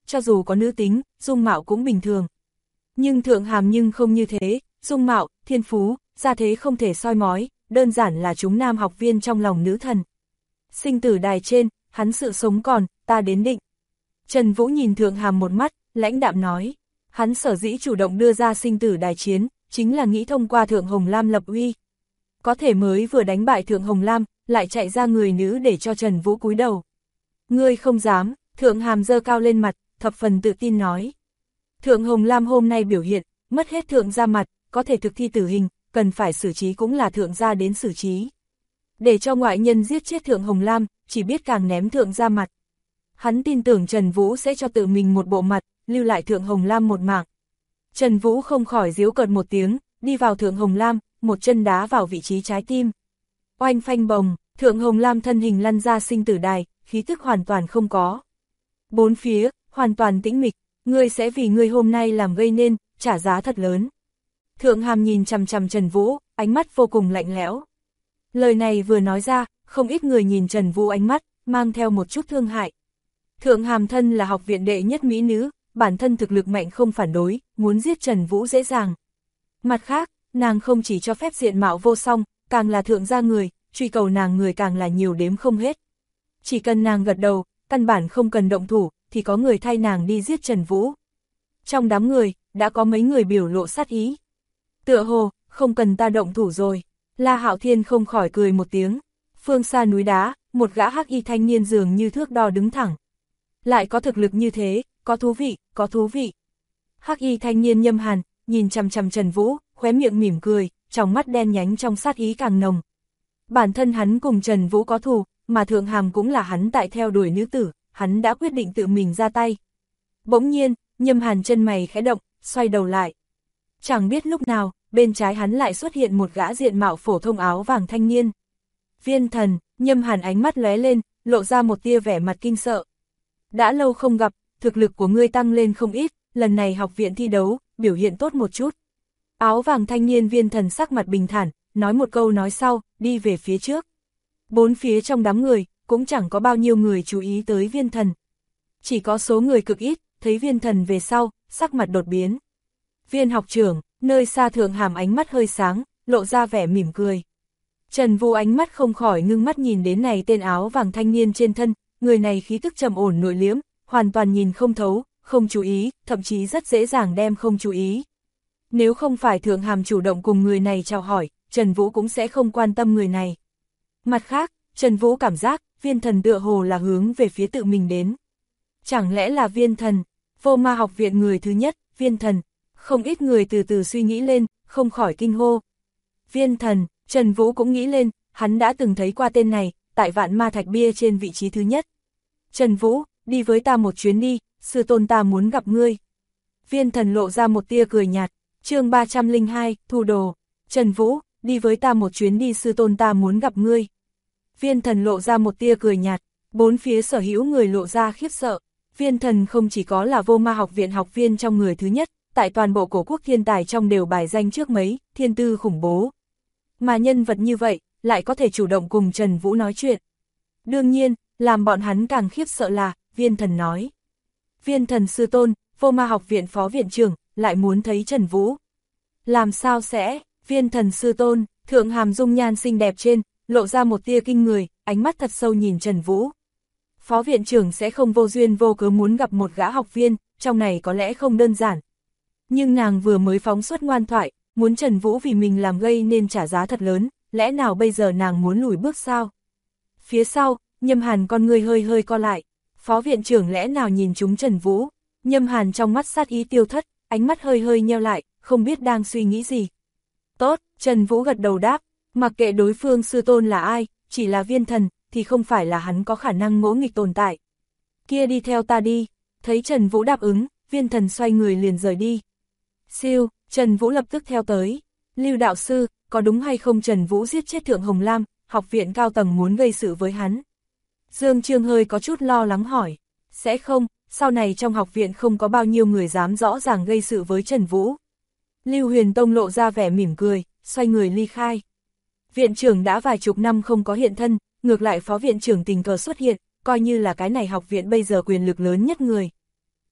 cho dù có nữ tính, dung mạo cũng bình thường. Nhưng Thượng Hàm nhưng không như thế, dung mạo, thiên phú, gia thế không thể soi mói, đơn giản là chúng nam học viên trong lòng nữ thần. Sinh tử đài trên, hắn sự sống còn, ta đến định. Trần Vũ nhìn Thượng Hàm một mắt, lãnh đạm nói, hắn sở dĩ chủ động đưa ra sinh tử đài chiến, chính là nghĩ thông qua Thượng Hồng Lam lập uy. Có thể mới vừa đánh bại Thượng Hồng Lam, lại chạy ra người nữ để cho Trần Vũ cúi đầu. Ngươi không dám, Thượng Hàm giơ cao lên mặt, thập phần tự tin nói. Thượng Hồng Lam hôm nay biểu hiện, mất hết thượng gia mặt, có thể thực thi tử hình, cần phải xử trí cũng là thượng gia đến xử trí. Để cho ngoại nhân giết chết Thượng Hồng Lam, chỉ biết càng ném thượng gia mặt. Hắn tin tưởng Trần Vũ sẽ cho tự mình một bộ mặt, lưu lại Thượng Hồng Lam một mạng. Trần Vũ không khỏi giễu cợt một tiếng, đi vào Thượng Hồng Lam, một chân đá vào vị trí trái tim. Oanh phanh bồng, Thượng Hồng Lam thân hình lăn ra sinh tử đài, khí tức hoàn toàn không có. Bốn phía, hoàn toàn tĩnh mịch, ngươi sẽ vì ngươi hôm nay làm gây nên, trả giá thật lớn. Thượng Hàm nhìn chằm chằm Trần Vũ, ánh mắt vô cùng lạnh lẽo. Lời này vừa nói ra, không ít người nhìn Trần Vũ ánh mắt, mang theo một chút thương hại. Thượng Hàm thân là học viện đệ nhất mỹ nữ, bản thân thực lực mạnh không phản đối, muốn giết Trần Vũ dễ dàng. Mặt khác, nàng không chỉ cho phép diện mạo vô song, càng là thượng gia người, truy cầu nàng người càng là nhiều đếm không hết. Chỉ cần nàng gật đầu, căn bản không cần động thủ, thì có người thay nàng đi giết Trần Vũ. Trong đám người, đã có mấy người biểu lộ sát ý. Tựa hồ, không cần ta động thủ rồi. La Hạo Thiên không khỏi cười một tiếng. Phương xa núi đá, một gã hắc y thanh niên dường như thước đo đứng thẳng. Lại có thực lực như thế, có thú vị, có thú vị. Hắc y thanh niên Nhâm Hàn, nhìn chằm chằm Trần Vũ, khóe miệng mỉm cười, trong mắt đen nhánh trong sát ý càng nồng. Bản thân hắn cùng Trần Vũ có thù, mà Thượng Hàm cũng là hắn tại theo đuổi nữ tử, hắn đã quyết định tự mình ra tay. Bỗng nhiên, Nhâm Hàn chân mày khẽ động, xoay đầu lại. Chẳng biết lúc nào, bên trái hắn lại xuất hiện một gã diện mạo phổ thông áo vàng thanh niên. Viên Thần, Nhâm Hàn ánh mắt lóe lên, lộ ra một tia vẻ mặt kinh sợ. Đã lâu không gặp, thực lực của ngươi tăng lên không ít, lần này học viện thi đấu, biểu hiện tốt một chút. Áo vàng thanh niên Viên Thần sắc mặt bình thản, nói một câu nói sau, đi về phía trước. Bốn phía trong đám người, cũng chẳng có bao nhiêu người chú ý tới Viên Thần. Chỉ có số người cực ít, thấy Viên Thần về sau, sắc mặt đột biến. Viên học trưởng, nơi xa Thượng Hàm ánh mắt hơi sáng, lộ ra vẻ mỉm cười. Trần Vũ ánh mắt không khỏi ngưng mắt nhìn đến này tên áo vàng thanh niên trên thân, người này khí tức trầm ổn nội liễm, hoàn toàn nhìn không thấu, không chú ý, thậm chí rất dễ dàng đem không chú ý. Nếu không phải Thượng Hàm chủ động cùng người này chào hỏi, Trần Vũ cũng sẽ không quan tâm người này. Mặt khác, Trần Vũ cảm giác, Viên Thần tựa hồ là hướng về phía tự mình đến. Chẳng lẽ là Viên Thần, Vô Ma học viện người thứ nhất, Viên Thần. Không ít người từ từ suy nghĩ lên, không khỏi kinh hô. Viên Thần, Trần Vũ cũng nghĩ lên, hắn đã từng thấy qua tên này, tại Vạn Ma Thạch Bia trên vị trí thứ nhất. Trần Vũ, đi với ta một chuyến đi, sư tôn ta muốn gặp ngươi. Viên Thần lộ ra một tia cười nhạt, chương 302, thu đồ. Trần Vũ, đi với ta một chuyến đi, sư tôn ta muốn gặp ngươi. Viên Thần lộ ra một tia cười nhạt, bốn phía sở hữu người lộ ra khiếp sợ. Viên Thần không chỉ có là Vô Ma học viện học viên trong người thứ nhất, tại toàn bộ cổ quốc thiên tài trong đều bài danh trước mấy, thiên tư khủng bố. Mà nhân vật như vậy, lại có thể chủ động cùng Trần Vũ nói chuyện. Đương nhiên, làm bọn hắn càng khiếp sợ là, Viên Thần nói. Viên Thần sư tôn, Vô Ma học viện phó viện trưởng, lại muốn thấy Trần Vũ. Làm sao sẽ, Viên Thần sư tôn, Thượng Hàm dung nhan xinh đẹp trên, lộ ra một tia kinh người, ánh mắt thật sâu nhìn Trần Vũ. Phó viện trưởng sẽ không vô duyên vô cớ muốn gặp một gã học viên, trong này có lẽ không đơn giản. Nhưng nàng vừa mới phóng xuất ngoan thoại, muốn Trần Vũ vì mình làm gây nên trả giá thật lớn, lẽ nào bây giờ nàng muốn lùi bước sao? Phía sau, Nhâm Hàn con người hơi hơi co lại, phó viện trưởng lẽ nào nhìn chúng Trần Vũ? Nhâm Hàn trong mắt sát ý tiêu thất, ánh mắt hơi hơi nheo lại, không biết đang suy nghĩ gì. Tốt, Trần Vũ gật đầu đáp, mặc kệ đối phương sư tôn là ai, chỉ là Viên Thần, thì không phải là hắn có khả năng ngỗ nghịch tồn tại. Kia đi theo ta đi, thấy Trần Vũ đáp ứng, Viên Thần xoay người liền rời đi. Siêu, Trần Vũ lập tức theo tới. Lưu đạo sư, có đúng hay không Trần Vũ giết chết Thượng Hồng Lam, học viện cao tầng muốn gây sự với hắn? Dương Trương hơi có chút lo lắng hỏi. Sẽ không, sau này trong học viện không có bao nhiêu người dám rõ ràng gây sự với Trần Vũ. Lưu Huyền Tông lộ ra vẻ mỉm cười, xoay người ly khai. Viện trưởng đã vài chục năm không có hiện thân, ngược lại phó viện trưởng tình cờ xuất hiện, coi như là cái này học viện bây giờ quyền lực lớn nhất người.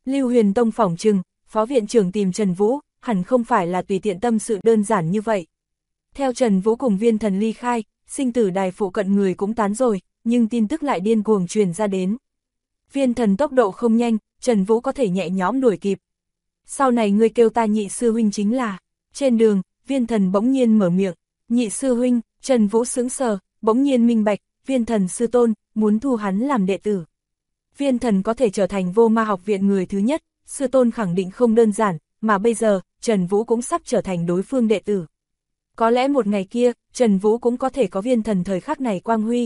Lưu Huyền Tông phỏng chừng, phó viện trưởng tìm Trần Vũ, hẳn không phải là tùy tiện tâm sự đơn giản như vậy. Theo Trần Vũ cùng Viên Thần ly khai, sinh tử đài phụ cận người cũng tán rồi, nhưng tin tức lại điên cuồng truyền ra đến. Viên Thần tốc độ không nhanh, Trần Vũ có thể nhẹ nhõm đuổi kịp. Sau này ngươi kêu ta nhị sư huynh chính là. Trên đường, Viên Thần bỗng nhiên mở miệng, nhị sư huynh. Trần Vũ sững sờ, bỗng nhiên minh bạch, Viên Thần sư tôn, muốn thu hắn làm đệ tử. Viên Thần có thể trở thành Vô Ma học viện người thứ nhất, sư tôn khẳng định không đơn giản, mà bây giờ, Trần Vũ cũng sắp trở thành đối phương đệ tử. Có lẽ một ngày kia, Trần Vũ cũng có thể có Viên Thần thời khắc này quang huy.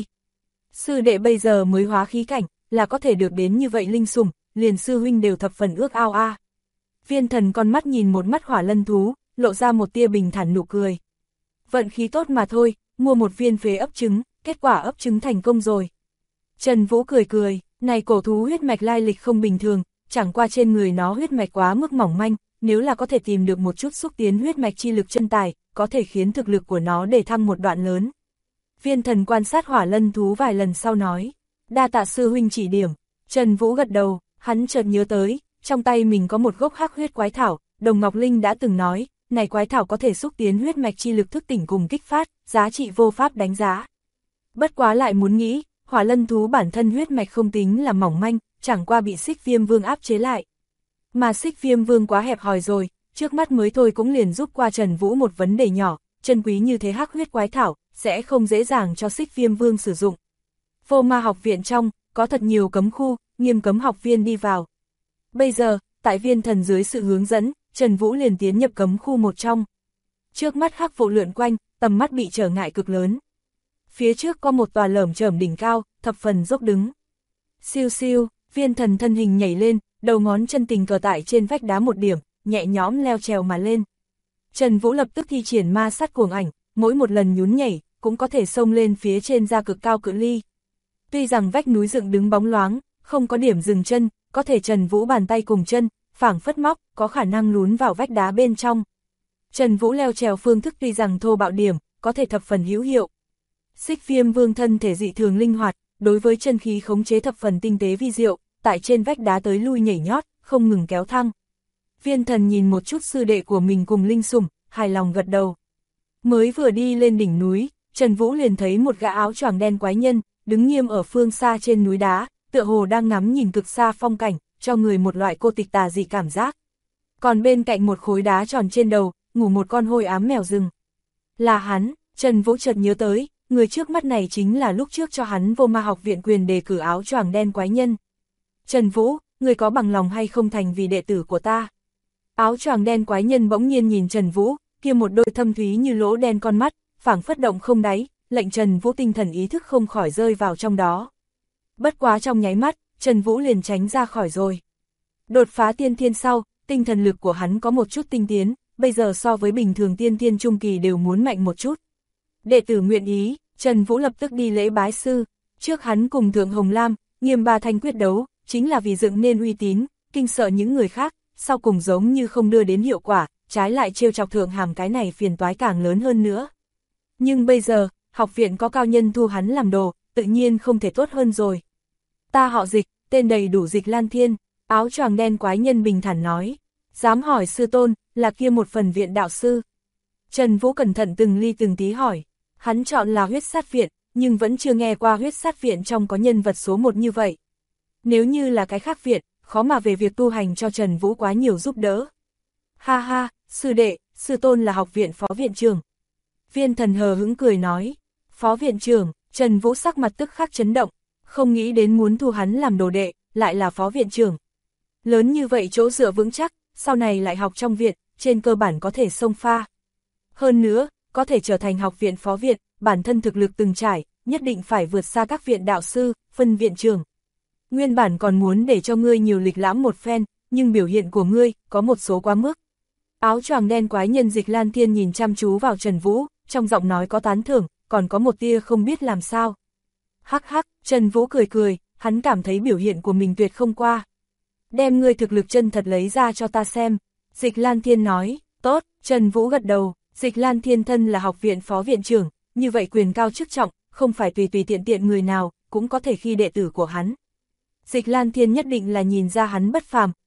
Sư đệ bây giờ mới hóa khí cảnh, là có thể được đến như vậy linh sủng, liền sư huynh đều thập phần ước ao a. Viên Thần con mắt nhìn một mắt hỏa lân thú, lộ ra một tia bình thản nụ cười. Vận khí tốt mà thôi, mua một viên phế ấp trứng, kết quả ấp trứng thành công rồi. Trần Vũ cười cười, này cổ thú huyết mạch lai lịch không bình thường, chẳng qua trên người nó huyết mạch quá mức mỏng manh, nếu là có thể tìm được một chút xúc tiến huyết mạch chi lực chân tài, có thể khiến thực lực của nó để thăng một đoạn lớn. Viên Thần quan sát hỏa lân thú vài lần sau nói, đa tạ sư huynh chỉ điểm. Trần Vũ gật đầu, hắn chợt nhớ tới, trong tay mình có một gốc hắc huyết quái thảo, Đồng Ngọc Linh đã từng nói, này quái thảo có thể xúc tiến huyết mạch chi lực thức tỉnh cùng kích phát, giá trị vô pháp đánh giá. Bất quá lại muốn nghĩ, hỏa lân thú bản thân huyết mạch không tính là mỏng manh, chẳng qua bị Xích Viêm Vương áp chế lại. Mà Xích Viêm Vương quá hẹp hòi rồi, trước mắt mới thôi cũng liền giúp qua Trần Vũ một vấn đề nhỏ, chân quý như thế hắc huyết quái thảo, sẽ không dễ dàng cho Xích Viêm Vương sử dụng. Vô Ma học viện trong, có thật nhiều cấm khu, nghiêm cấm học viên đi vào. Bây giờ, tại Viên Thần dưới sự hướng dẫn, Trần Vũ liền tiến nhập cấm khu một trong. Trước mắt hắc vụ lượn quanh, tầm mắt bị trở ngại cực lớn. Phía trước có một tòa lởm chởm đỉnh cao, thập phần dốc đứng. Siêu siêu, Viên Thần thân hình nhảy lên, đầu ngón chân tình cờ tại trên vách đá một điểm, nhẹ nhõm leo trèo mà lên. Trần Vũ lập tức thi triển ma sát cuồng ảnh, mỗi một lần nhún nhảy, cũng có thể xông lên phía trên ra cực cao cự ly. Tuy rằng vách núi dựng đứng bóng loáng, không có điểm dừng chân, có thể Trần Vũ bàn tay cùng chân, phảng phất móc, có khả năng lún vào vách đá bên trong. Trần Vũ leo trèo phương thức tuy rằng thô bạo điểm, có thể thập phần hữu hiệu. Xích Viêm Vương thân thể dị thường linh hoạt, đối với chân khí khống chế thập phần tinh tế vi diệu, tại trên vách đá tới lui nhảy nhót, không ngừng kéo thăng. Viên Thần nhìn một chút sư đệ của mình cùng linh sủng, hài lòng gật đầu. Mới vừa đi lên đỉnh núi, Trần Vũ liền thấy một gã áo choàng đen quái nhân, đứng nghiêm ở phương xa trên núi đá, tựa hồ đang ngắm nhìn cực xa phong cảnh, cho người một loại cô tịch tà dị cảm giác. Còn bên cạnh một khối đá tròn trên đầu, ngủ một con hôi ám mèo rừng. Là hắn, Trần Vũ chợt nhớ tới, người trước mắt này chính là lúc trước cho hắn Vô Ma học viện quyền đề cử áo choàng đen quái nhân. Trần Vũ, người có bằng lòng hay không thành vì đệ tử của ta? Áo choàng đen quái nhân bỗng nhiên nhìn Trần Vũ, kia một đôi thâm thúy như lỗ đen con mắt, phảng phất động không đáy, lệnh Trần Vũ tinh thần ý thức không khỏi rơi vào trong đó. Bất quá trong nháy mắt, Trần Vũ liền tránh ra khỏi rồi. Đột phá tiên thiên sau, tinh thần lực của hắn có một chút tinh tiến, bây giờ so với bình thường tiên thiên trung kỳ đều muốn mạnh một chút. Đệ tử nguyện ý, Trần Vũ lập tức đi lễ bái sư, trước hắn cùng Thượng Hồng Lam, Nghiêm Ba Thanh quyết đấu, chính là vì dựng nên uy tín, kinh sợ những người khác, sau cùng giống như không đưa đến hiệu quả, trái lại trêu chọc Thượng Hàm cái này phiền toái càng lớn hơn nữa. Nhưng bây giờ, học viện có cao nhân thu hắn làm đồ, tự nhiên không thể tốt hơn rồi. Ta họ Dịch, tên đầy đủ Dịch Lan Thiên, áo choàng đen quái nhân bình thản nói. Dám hỏi sư tôn, là kia một phần viện đạo sư. Trần Vũ cẩn thận từng ly từng tí hỏi. Hắn chọn là huyết sát viện, nhưng vẫn chưa nghe qua huyết sát viện trong có nhân vật số 1 như vậy. Nếu như là cái khác viện, khó mà về việc tu hành cho Trần Vũ quá nhiều giúp đỡ. Ha ha, sư đệ, sư tôn là học viện phó viện trưởng. Viên Thần hờ hững cười nói. Phó viện trưởng, Trần Vũ sắc mặt tức khắc chấn động, không nghĩ đến muốn thu hắn làm đồ đệ, lại là phó viện trưởng. Lớn như vậy chỗ dựa vững chắc, sau này lại học trong viện, trên cơ bản có thể xông pha. Hơn nữa, có thể trở thành học viện phó viện, bản thân thực lực từng trải, nhất định phải vượt xa các viện đạo sư, phân viện trưởng. Nguyên bản còn muốn để cho ngươi nhiều lịch lãm một phen, nhưng biểu hiện của ngươi có một số quá mức. Áo choàng đen quái nhân Dịch Lan Thiên nhìn chăm chú vào Trần Vũ, trong giọng nói có tán thưởng, còn có một tia không biết làm sao. Hắc hắc, Trần Vũ cười cười, hắn cảm thấy biểu hiện của mình tuyệt không qua. Đem ngươi thực lực chân thật lấy ra cho ta xem. Dịch Lan Thiên nói, tốt, Trần Vũ gật đầu, Dịch Lan Thiên thân là học viện phó viện trưởng, như vậy quyền cao chức trọng, không phải tùy tùy tiện tiện người nào, cũng có thể khi đệ tử của hắn. Dịch Lan Thiên nhất định là nhìn ra hắn bất phàm,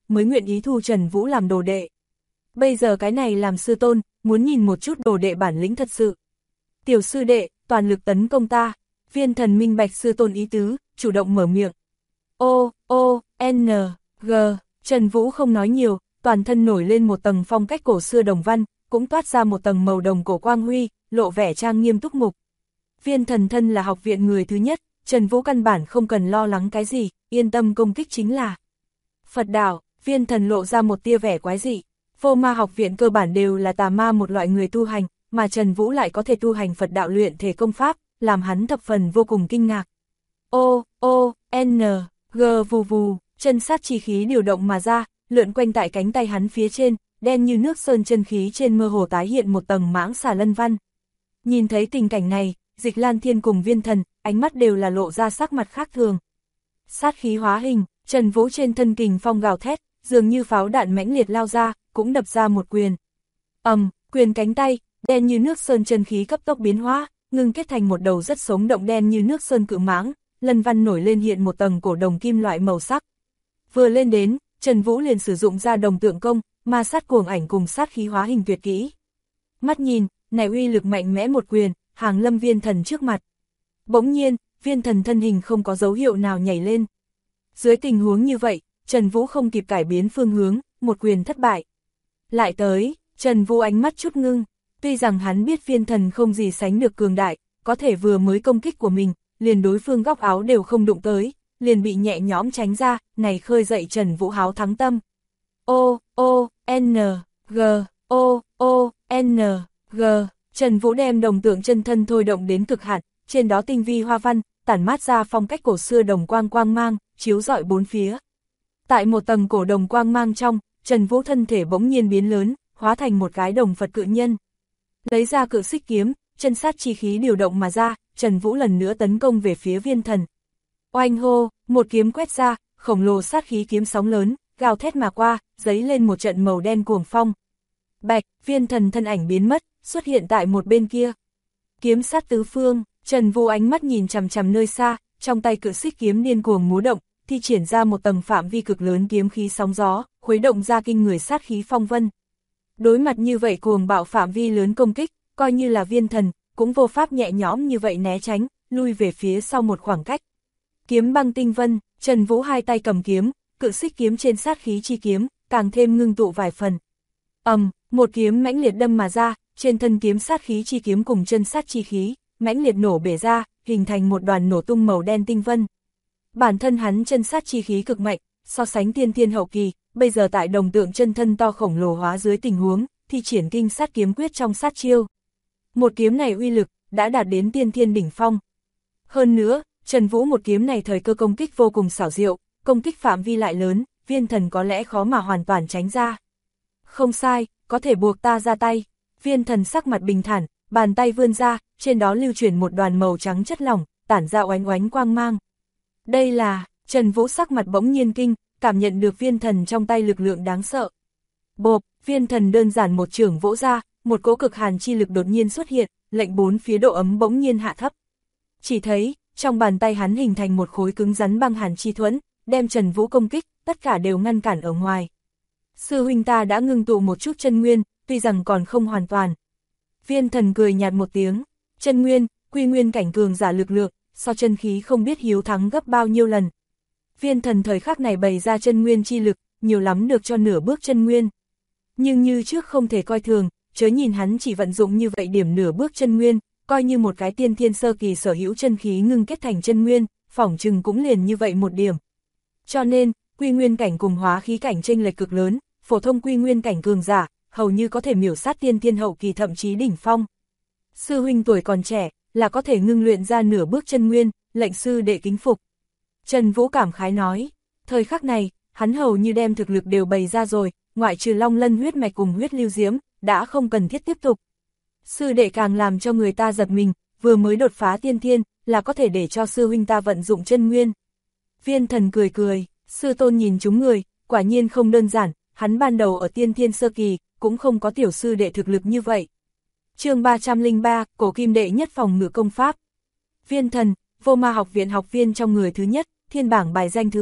mới nguyện ý thu Trần Vũ làm đồ đệ. Bây giờ cái này làm sư tôn, muốn nhìn một chút đồ đệ bản lĩnh thật sự. Tiểu sư đệ, toàn lực tấn công ta. Viên Thần minh bạch sư tôn ý tứ, chủ động mở miệng. N, G, Trần Vũ không nói nhiều, toàn thân nổi lên một tầng phong cách cổ xưa đồng văn, cũng toát ra một tầng màu đồng cổ quang huy, lộ vẻ trang nghiêm túc mục. Viên Thần thân là học viện người thứ nhất, Trần Vũ căn bản không cần lo lắng cái gì, yên tâm công kích chính là. Phật đạo, Viên Thần lộ ra một tia vẻ quái dị. Vô ma học viện cơ bản đều là tà ma một loại người tu hành, mà Trần Vũ lại có thể tu hành Phật đạo luyện thể công pháp, làm hắn thập phần vô cùng kinh ngạc. N, G vù vù, chân sát chi khí điều động mà ra, lượn quanh tại cánh tay hắn phía trên, đen như nước sơn chân khí trên mơ hồ tái hiện một tầng mãng xà lân văn. Nhìn thấy tình cảnh này, Dịch Lan Thiên cùng Viên Thần, ánh mắt đều là lộ ra sắc mặt khác thường. Sát khí hóa hình, Trần Vũ trên thân kình phong gào thét, dường như pháo đạn mãnh liệt lao ra, cũng đập ra một quyền. Quyền cánh tay, đen như nước sơn chân khí cấp tốc biến hóa, ngưng kết thành một đầu rất sống động đen như nước sơn cự mãng, lân văn nổi lên hiện một tầng cổ đồng kim loại màu sắc. Vừa lên đến, Trần Vũ liền sử dụng ra đồng tượng công, ma sát cuồng ảnh cùng sát khí hóa hình tuyệt kỹ. Mắt nhìn, này uy lực mạnh mẽ một quyền, hàng lâm Viên Thần trước mặt. Bỗng nhiên, Viên Thần thân hình không có dấu hiệu nào nhảy lên. Dưới tình huống như vậy, Trần Vũ không kịp cải biến phương hướng, một quyền thất bại. Lại tới, Trần Vũ ánh mắt chút ngưng, tuy rằng hắn biết Viên Thần không gì sánh được cường đại, có thể vừa mới công kích của mình, liền đối phương góc áo đều không đụng tới, liền bị nhẹ nhõm tránh ra, này khơi dậy Trần Vũ háo thắng tâm. N, G, N, G, Trần Vũ đem đồng tượng chân thân thôi động đến cực hạn, trên đó tinh vi hoa văn, tản mát ra phong cách cổ xưa đồng quang quang mang, chiếu rọi bốn phía. Tại một tầng cổ đồng quang mang trong, Trần Vũ thân thể bỗng nhiên biến lớn, hóa thành một cái đồng Phật cự nhân. Lấy ra cự xích kiếm, chân sát chi khí điều động mà ra, Trần Vũ lần nữa tấn công về phía Viên Thần. Oanh hô, một kiếm quét ra, khổng lồ sát khí kiếm sóng lớn, gào thét mà qua, giấy lên một trận màu đen cuồng phong. Bạch, Viên Thần thân ảnh biến mất, xuất hiện tại một bên kia. Kiếm sát tứ phương, Trần Vũ ánh mắt nhìn chằm chằm nơi xa, trong tay cự xích kiếm điên cuồng múa động, thi triển ra một tầng phạm vi cực lớn kiếm khí sóng gió, khuấy động ra kinh người sát khí phong vân. Đối mặt như vậy cuồng bạo phạm vi lớn công kích, coi như là Viên Thần, cũng vô pháp nhẹ nhõm như vậy né tránh, lui về phía sau một khoảng cách. Kiếm băng tinh vân, Trần Vũ hai tay cầm kiếm, cự xích kiếm trên sát khí chi kiếm, càng thêm ngưng tụ vài phần. Một kiếm mãnh liệt đâm mà ra, trên thân kiếm sát khí chi kiếm cùng chân sát chi khí, mãnh liệt nổ bể ra, hình thành một đoàn nổ tung màu đen tinh vân. Bản thân hắn chân sát chi khí cực mạnh, so sánh tiên thiên hậu kỳ, bây giờ tại đồng tượng chân thân to khổng lồ hóa dưới tình huống, thi triển kinh sát kiếm quyết trong sát chiêu. Một kiếm này uy lực, đã đạt đến tiên thiên đỉnh phong. Hơn nữa, Trần Vũ một kiếm này thời cơ công kích vô cùng xảo diệu, công kích phạm vi lại lớn, Viên Thần có lẽ khó mà hoàn toàn tránh ra. Không sai, có thể buộc ta ra tay. Viên Thần sắc mặt bình thản, bàn tay vươn ra, trên đó lưu chuyển một đoàn màu trắng chất lỏng, tản ra oánh oánh quang mang. Đây là, Trần Vũ sắc mặt bỗng nhiên kinh, cảm nhận được Viên Thần trong tay lực lượng đáng sợ. Bộp, Viên Thần đơn giản một chưởng vỗ ra, một cỗ cực hàn chi lực đột nhiên xuất hiện, lệnh bốn phía độ ấm bỗng nhiên hạ thấp. Chỉ thấy, trong bàn tay hắn hình thành một khối cứng rắn băng hàn chi thuẫn, đem Trần Vũ công kích, tất cả đều ngăn cản ở ngoài. Sư huynh ta đã ngưng tụ một chút chân nguyên, tuy rằng còn không hoàn toàn. Viên Thần cười nhạt một tiếng, chân nguyên, quy nguyên cảnh cường giả lực lượng, so chân khí không biết hiếu thắng gấp bao nhiêu lần. Viên Thần thời khắc này bày ra chân nguyên chi lực, nhiều lắm được cho nửa bước chân nguyên. Nhưng như trước không thể coi thường, chớ nhìn hắn chỉ vận dụng như vậy điểm nửa bước chân nguyên, coi như một cái tiên thiên sơ kỳ sở hữu chân khí ngưng kết thành chân nguyên, phỏng chừng cũng liền như vậy một điểm. Cho nên, quy nguyên cảnh cùng hóa khí cảnh chênh lệch cực lớn, phổ thông quy nguyên cảnh cường giả, hầu như có thể miểu sát tiên thiên hậu kỳ thậm chí đỉnh phong. Sư huynh tuổi còn trẻ, là có thể ngưng luyện ra nửa bước chân nguyên, lệnh sư đệ kính phục. Trần Vũ cảm khái nói, thời khắc này, hắn hầu như đem thực lực đều bày ra rồi, ngoại trừ Long Lân huyết mạch cùng huyết lưu diễm, đã không cần thiết tiếp tục. Sư đệ càng làm cho người ta giật mình, vừa mới đột phá tiên thiên, là có thể để cho sư huynh ta vận dụng chân nguyên. Viên Thần cười cười, sư tôn nhìn chúng người, quả nhiên không đơn giản, hắn ban đầu ở tiên thiên sơ kỳ, cũng không có tiểu sư đệ thực lực như vậy. Chương 303, cổ kim đệ nhất phòng ngự công pháp. Viên Thần, Vô Ma học viện học viên trong người thứ nhất, thiên bảng bài danh thứ 3,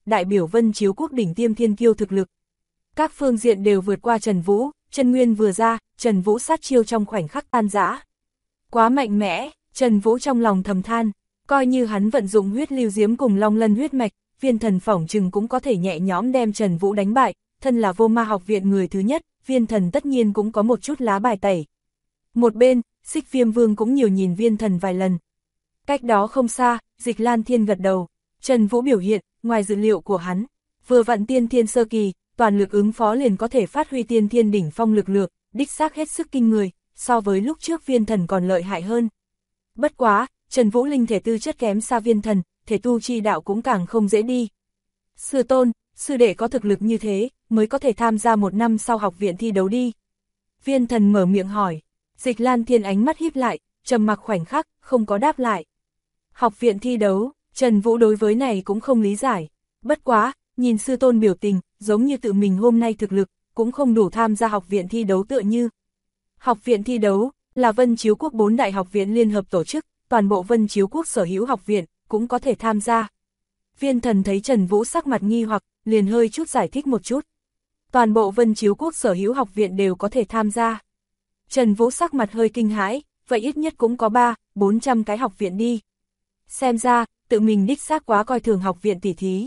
đại biểu Vân Chiếu Quốc đỉnh tiêm thiên kiêu thực lực. Các phương diện đều vượt qua Trần Vũ, chân nguyên vừa ra, Trần Vũ sát chiêu trong khoảnh khắc tan rã. Quá mạnh mẽ, Trần Vũ trong lòng thầm than, coi như hắn vận dụng huyết lưu diếm cùng long lân huyết mạch, Viên Thần phỏng chừng cũng có thể nhẹ nhõm đem Trần Vũ đánh bại, thân là Vô Ma học viện người thứ nhất, Viên Thần tất nhiên cũng có một chút lá bài tẩy. Một bên, Xích Viêm Vương cũng nhiều nhìn Viên Thần vài lần. Cách đó không xa, Dịch Lan Thiên gật đầu, Trần Vũ biểu hiện, ngoài dự liệu của hắn, vừa vặn tiên thiên sơ kỳ, toàn lực ứng phó liền có thể phát huy tiên thiên đỉnh phong lực lượng, đích xác hết sức kinh người, so với lúc trước Viên Thần còn lợi hại hơn. Bất quá, Trần Vũ linh thể tư chất kém xa Viên Thần, thể tu chi đạo cũng càng không dễ đi. Sư tôn, sư đệ có thực lực như thế, mới có thể tham gia 1 năm sau học viện thi đấu đi. Viên Thần mở miệng hỏi, Dịch Lan Thiên ánh mắt híp lại, trầm mặc khoảnh khắc, không có đáp lại. Học viện thi đấu, Trần Vũ đối với này cũng không lý giải. Bất quá, nhìn sư tôn biểu tình, giống như tự mình hôm nay thực lực, cũng không đủ tham gia học viện thi đấu tựa như. Học viện thi đấu, là Vân Chiếu Quốc 4 đại học viện liên hợp tổ chức, toàn bộ Vân Chiếu Quốc sở hữu học viện, cũng có thể tham gia. Viên Thần thấy Trần Vũ sắc mặt nghi hoặc, liền hơi chút giải thích một chút. Toàn bộ Vân Chiếu Quốc sở hữu học viện đều có thể tham gia. Trần Vũ sắc mặt hơi kinh hãi, vậy ít nhất cũng có 300-400 cái học viện đi. Xem ra, tự mình đích xác quá coi thường học viện tỷ thí.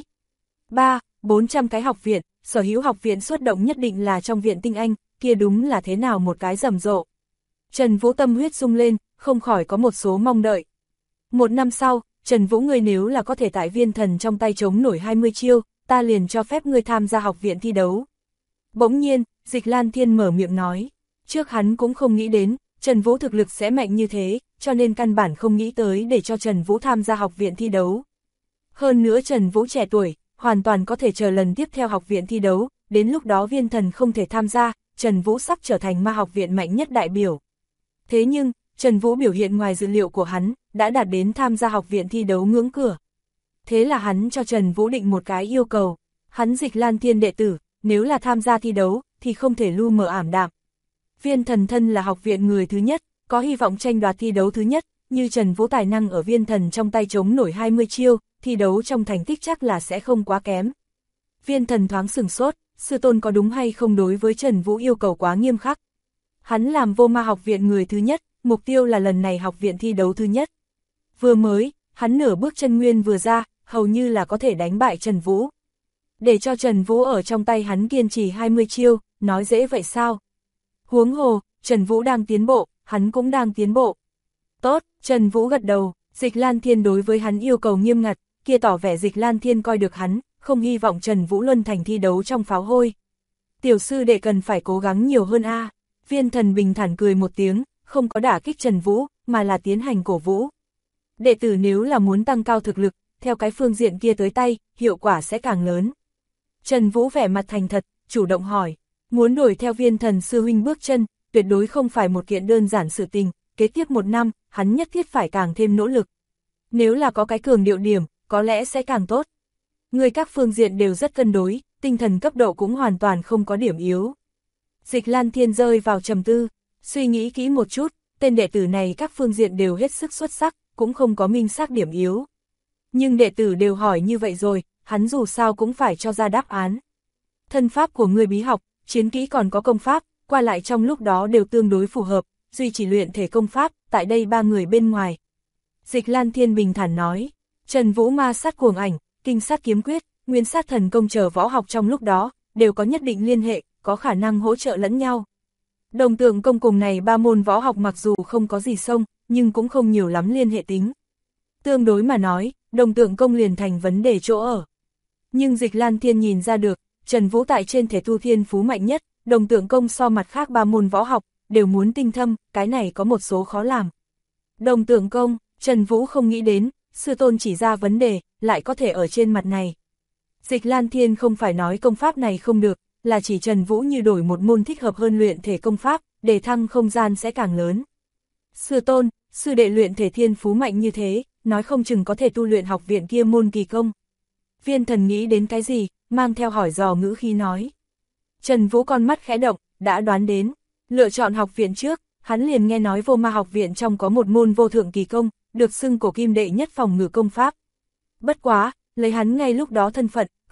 300-400 cái học viện, sở hữu học viện xuất động nhất định là trong viện tinh anh, kia đúng là thế nào một cái rầm rộ. Trần Vũ tâm huyết rung lên, không khỏi có một số mong đợi. 1 năm sau, Trần Vũ ngươi nếu là có thể tại Viên Thần trong tay chống nổi 20 chiêu, ta liền cho phép ngươi tham gia học viện thi đấu. Bỗng nhiên, Dịch Lan Thiên mở miệng nói, trước hắn cũng không nghĩ đến, Trần Vũ thực lực sẽ mạnh như thế, cho nên căn bản không nghĩ tới để cho Trần Vũ tham gia học viện thi đấu. Hơn nữa Trần Vũ trẻ tuổi, hoàn toàn có thể chờ lần tiếp theo học viện thi đấu, đến lúc đó Viên Thần không thể tham gia, Trần Vũ sắp trở thành ma học viện mạnh nhất đại biểu. Thế nhưng, Trần Vũ biểu hiện ngoài dự liệu của hắn, đã đạt đến tham gia học viện thi đấu ngưỡng cửa. Thế là hắn cho Trần Vũ định một cái yêu cầu, hắn Dịch Lan Thiên đệ tử, nếu là tham gia thi đấu, thì không thể lu mờ ảm đạm. Viên Thần thân là học viện người thứ nhất, có hy vọng tranh đoạt thi đấu thứ nhất, như Trần Vũ tài năng ở Viên Thần trong tay chống nổi 20 chiêu, thi đấu trong thành tích chắc là sẽ không quá kém. Viên Thần thoáng sửng sốt, sư tôn có đúng hay không đối với Trần Vũ yêu cầu quá nghiêm khắc. Hắn làm Vô Ma học viện người thứ nhất, mục tiêu là lần này học viện thi đấu thứ nhất. Vừa mới, hắn nửa bước chân nguyên vừa ra, hầu như là có thể đánh bại Trần Vũ. Để cho Trần Vũ ở trong tay hắn kiên trì 20 chiêu, nói dễ vậy sao? Huống hồ, Trần Vũ đang tiến bộ, hắn cũng đang tiến bộ. Tốt, Trần Vũ gật đầu, Dịch Lan Thiên đối với hắn yêu cầu nghiêm ngặt, kia tỏ vẻ Dịch Lan Thiên coi được hắn, không hy vọng Trần Vũ luân thành thi đấu trong pháo hôi. Tiểu sư đệ cần phải cố gắng nhiều hơn a. Viên Thần bình thản cười một tiếng, không có đả kích Trần Vũ, mà là tiến hành cổ vũ. Đệ tử nếu là muốn tăng cao thực lực, theo cái phương diện kia tới tay, hiệu quả sẽ càng lớn. Trần Vũ vẻ mặt thành thật, chủ động hỏi, muốn đuổi theo Viên Thần sư huynh bước chân, tuyệt đối không phải một kiện đơn giản sự tình, kế tiếp 1 năm, hắn nhất thiết phải càng thêm nỗ lực. Nếu là có cái cường điệu điểm, có lẽ sẽ càng tốt. Người các phương diện đều rất cân đối, tinh thần cấp độ cũng hoàn toàn không có điểm yếu. Dịch Lan Thiên rơi vào trầm tư, suy nghĩ kỹ một chút, tên đệ tử này các phương diện đều hết sức xuất sắc, cũng không có minh xác điểm yếu. Nhưng đệ tử đều hỏi như vậy rồi, hắn dù sao cũng phải cho ra đáp án. Thân pháp của người bí học, chiến kỹ còn có công pháp, qua lại trong lúc đó đều tương đối phù hợp, duy chỉ luyện thể công pháp, tại đây 3 người bên ngoài. Dịch Lan Thiên bình thản nói, Trần Vũ ma sát cuồng ảnh, kinh sát kiếm quyết, nguyên sát thần công chờ võ học trong lúc đó, đều có nhất định liên hệ, có khả năng hỗ trợ lẫn nhau. Đồng tượng công cùng này 3 môn võ học mặc dù không có gì xông, nhưng cũng không nhiều lắm liên hệ tính. Tương đối mà nói, đồng tượng công liền thành vấn đề chỗ ở. Nhưng Dịch Lan Thiên nhìn ra được, Trần Vũ tại trên thể tu thiên phú mạnh nhất, đồng tượng công so mặt khác 3 môn võ học, đều muốn tinh thâm, cái này có một số khó làm. Đồng tượng công, Trần Vũ không nghĩ đến, sư tôn chỉ ra vấn đề, lại có thể ở trên mặt này. Dịch Lan Thiên không phải nói công pháp này không được, là chỉ Trần Vũ như đổi một môn thích hợp hơn luyện thể công pháp, để thăng không gian sẽ càng lớn. Sư tôn, sư đệ luyện thể thiên phú mạnh như thế, nói không chừng có thể tu luyện học viện kia môn kỳ công. Viên Thần nghĩ đến cái gì, mang theo hỏi dò ngữ khí nói. Trần Vũ con mắt khẽ động, đã đoán đến, lựa chọn học viện trước, hắn liền nghe nói Vô Ma học viện trong có một môn vô thượng kỳ công, được xưng cổ kim đệ nhất phòng ngự công pháp. Bất quá, lấy hắn ngay lúc đó thân phận,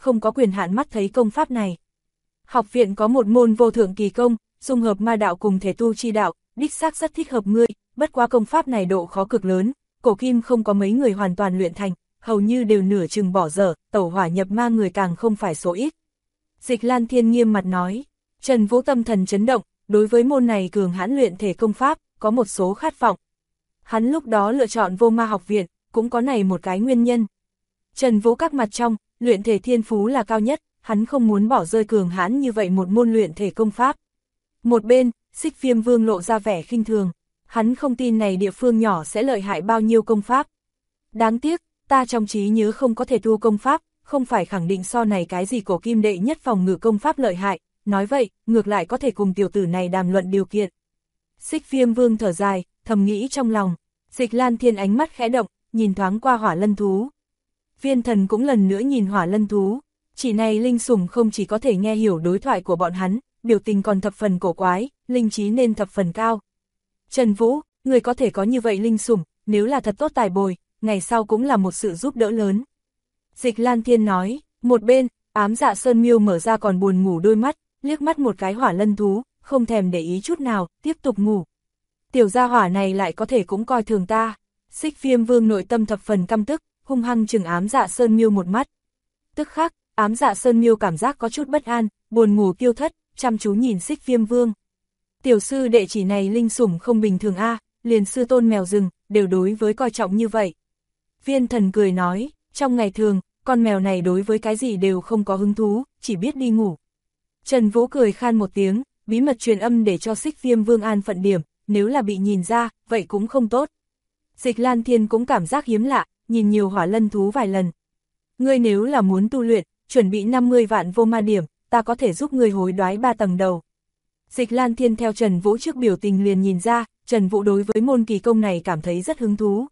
không có quyền hạn mắt thấy công pháp này. Học viện có một môn vô thượng kỳ công, dung hợp ma đạo cùng thể tu chi đạo, đích xác rất thích hợp ngươi, bất quá công pháp này độ khó cực lớn, cổ kim không có mấy người hoàn toàn luyện thành, hầu như đều nửa chừng bỏ dở, tẩu hỏa nhập ma người càng không phải số ít. Dịch Lan Thiên nghiêm mặt nói, Trần Vũ tâm thần chấn động, đối với môn này cường hãn luyện thể công pháp, có một số khát vọng. Hắn lúc đó lựa chọn Vô Ma học viện, cũng có này một cái nguyên nhân. Trần Vũ các mặt trong, luyện thể thiên phú là cao nhất, hắn không muốn bỏ rơi cường hãn như vậy một môn luyện thể công pháp. Một bên, Xích Viêm Vương lộ ra vẻ khinh thường, hắn không tin này địa phương nhỏ sẽ lợi hại bao nhiêu công pháp. Đáng tiếc, ta trong trí nhớ không có thể tu công pháp, không phải khẳng định so này cái gì cổ kim đệ nhất phòng ngự công pháp lợi hại, nói vậy, ngược lại có thể cùng tiểu tử này đàm luận điều kiện. Xích Viêm Vương thở dài, thầm nghĩ trong lòng, Dịch Lan Thiên ánh mắt khẽ động, nhìn thoáng qua hỏa lân thú. Viên Thần cũng lần nữa nhìn hỏa lân thú, chỉ này linh sủng không chỉ có thể nghe hiểu đối thoại của bọn hắn, biểu tình còn thập phần cổ quái, linh trí nên thập phần cao. Trần Vũ, người có thể có như vậy linh sủng, nếu là thật tốt tài bồi, ngày sau cũng là một sự giúp đỡ lớn. Dịch Lan Thiên nói, một bên, Ám Dạ Sơn Miêu mở ra còn buồn ngủ đôi mắt, liếc mắt một cái hỏa lân thú, không thèm để ý chút nào, tiếp tục ngủ. Tiểu gia hỏa này lại có thể cũng coi thường ta. Xích Viêm Vương nội tâm thập phần căm tức, hung hăng chừng Ám Dạ Sơn Miêu một mắt. Tức khắc, Ám Dạ Sơn Miêu cảm giác có chút bất an, buồn ngủ tiêu thất, chăm chú nhìn Xích Viêm Vương. Tiểu sư đệ chỉ này linh sủng không bình thường a, liền sư tôn mèo rừng, đều đối với coi trọng như vậy. Viên Thần cười nói, trong ngày thường, con mèo này đối với cái gì đều không có hứng thú, chỉ biết đi ngủ. Trần Vũ cười khan một tiếng, bí mật truyền âm để cho Xích Viêm Vương an phận điểm, nếu là bị nhìn ra, vậy cũng không tốt. Dịch Lan Thiên cũng cảm giác hiếm lạ, nhìn nhiều hỏa lân thú vài lần. Ngươi nếu là muốn tu luyện, chuẩn bị 50 vạn vô ma điểm, ta có thể giúp ngươi hối đoái 3 tầng đầu. Dịch Lan Thiên theo Trần Vũ trước biểu tình liền nhìn ra, Trần Vũ đối với môn kỳ công này cảm thấy rất hứng thú.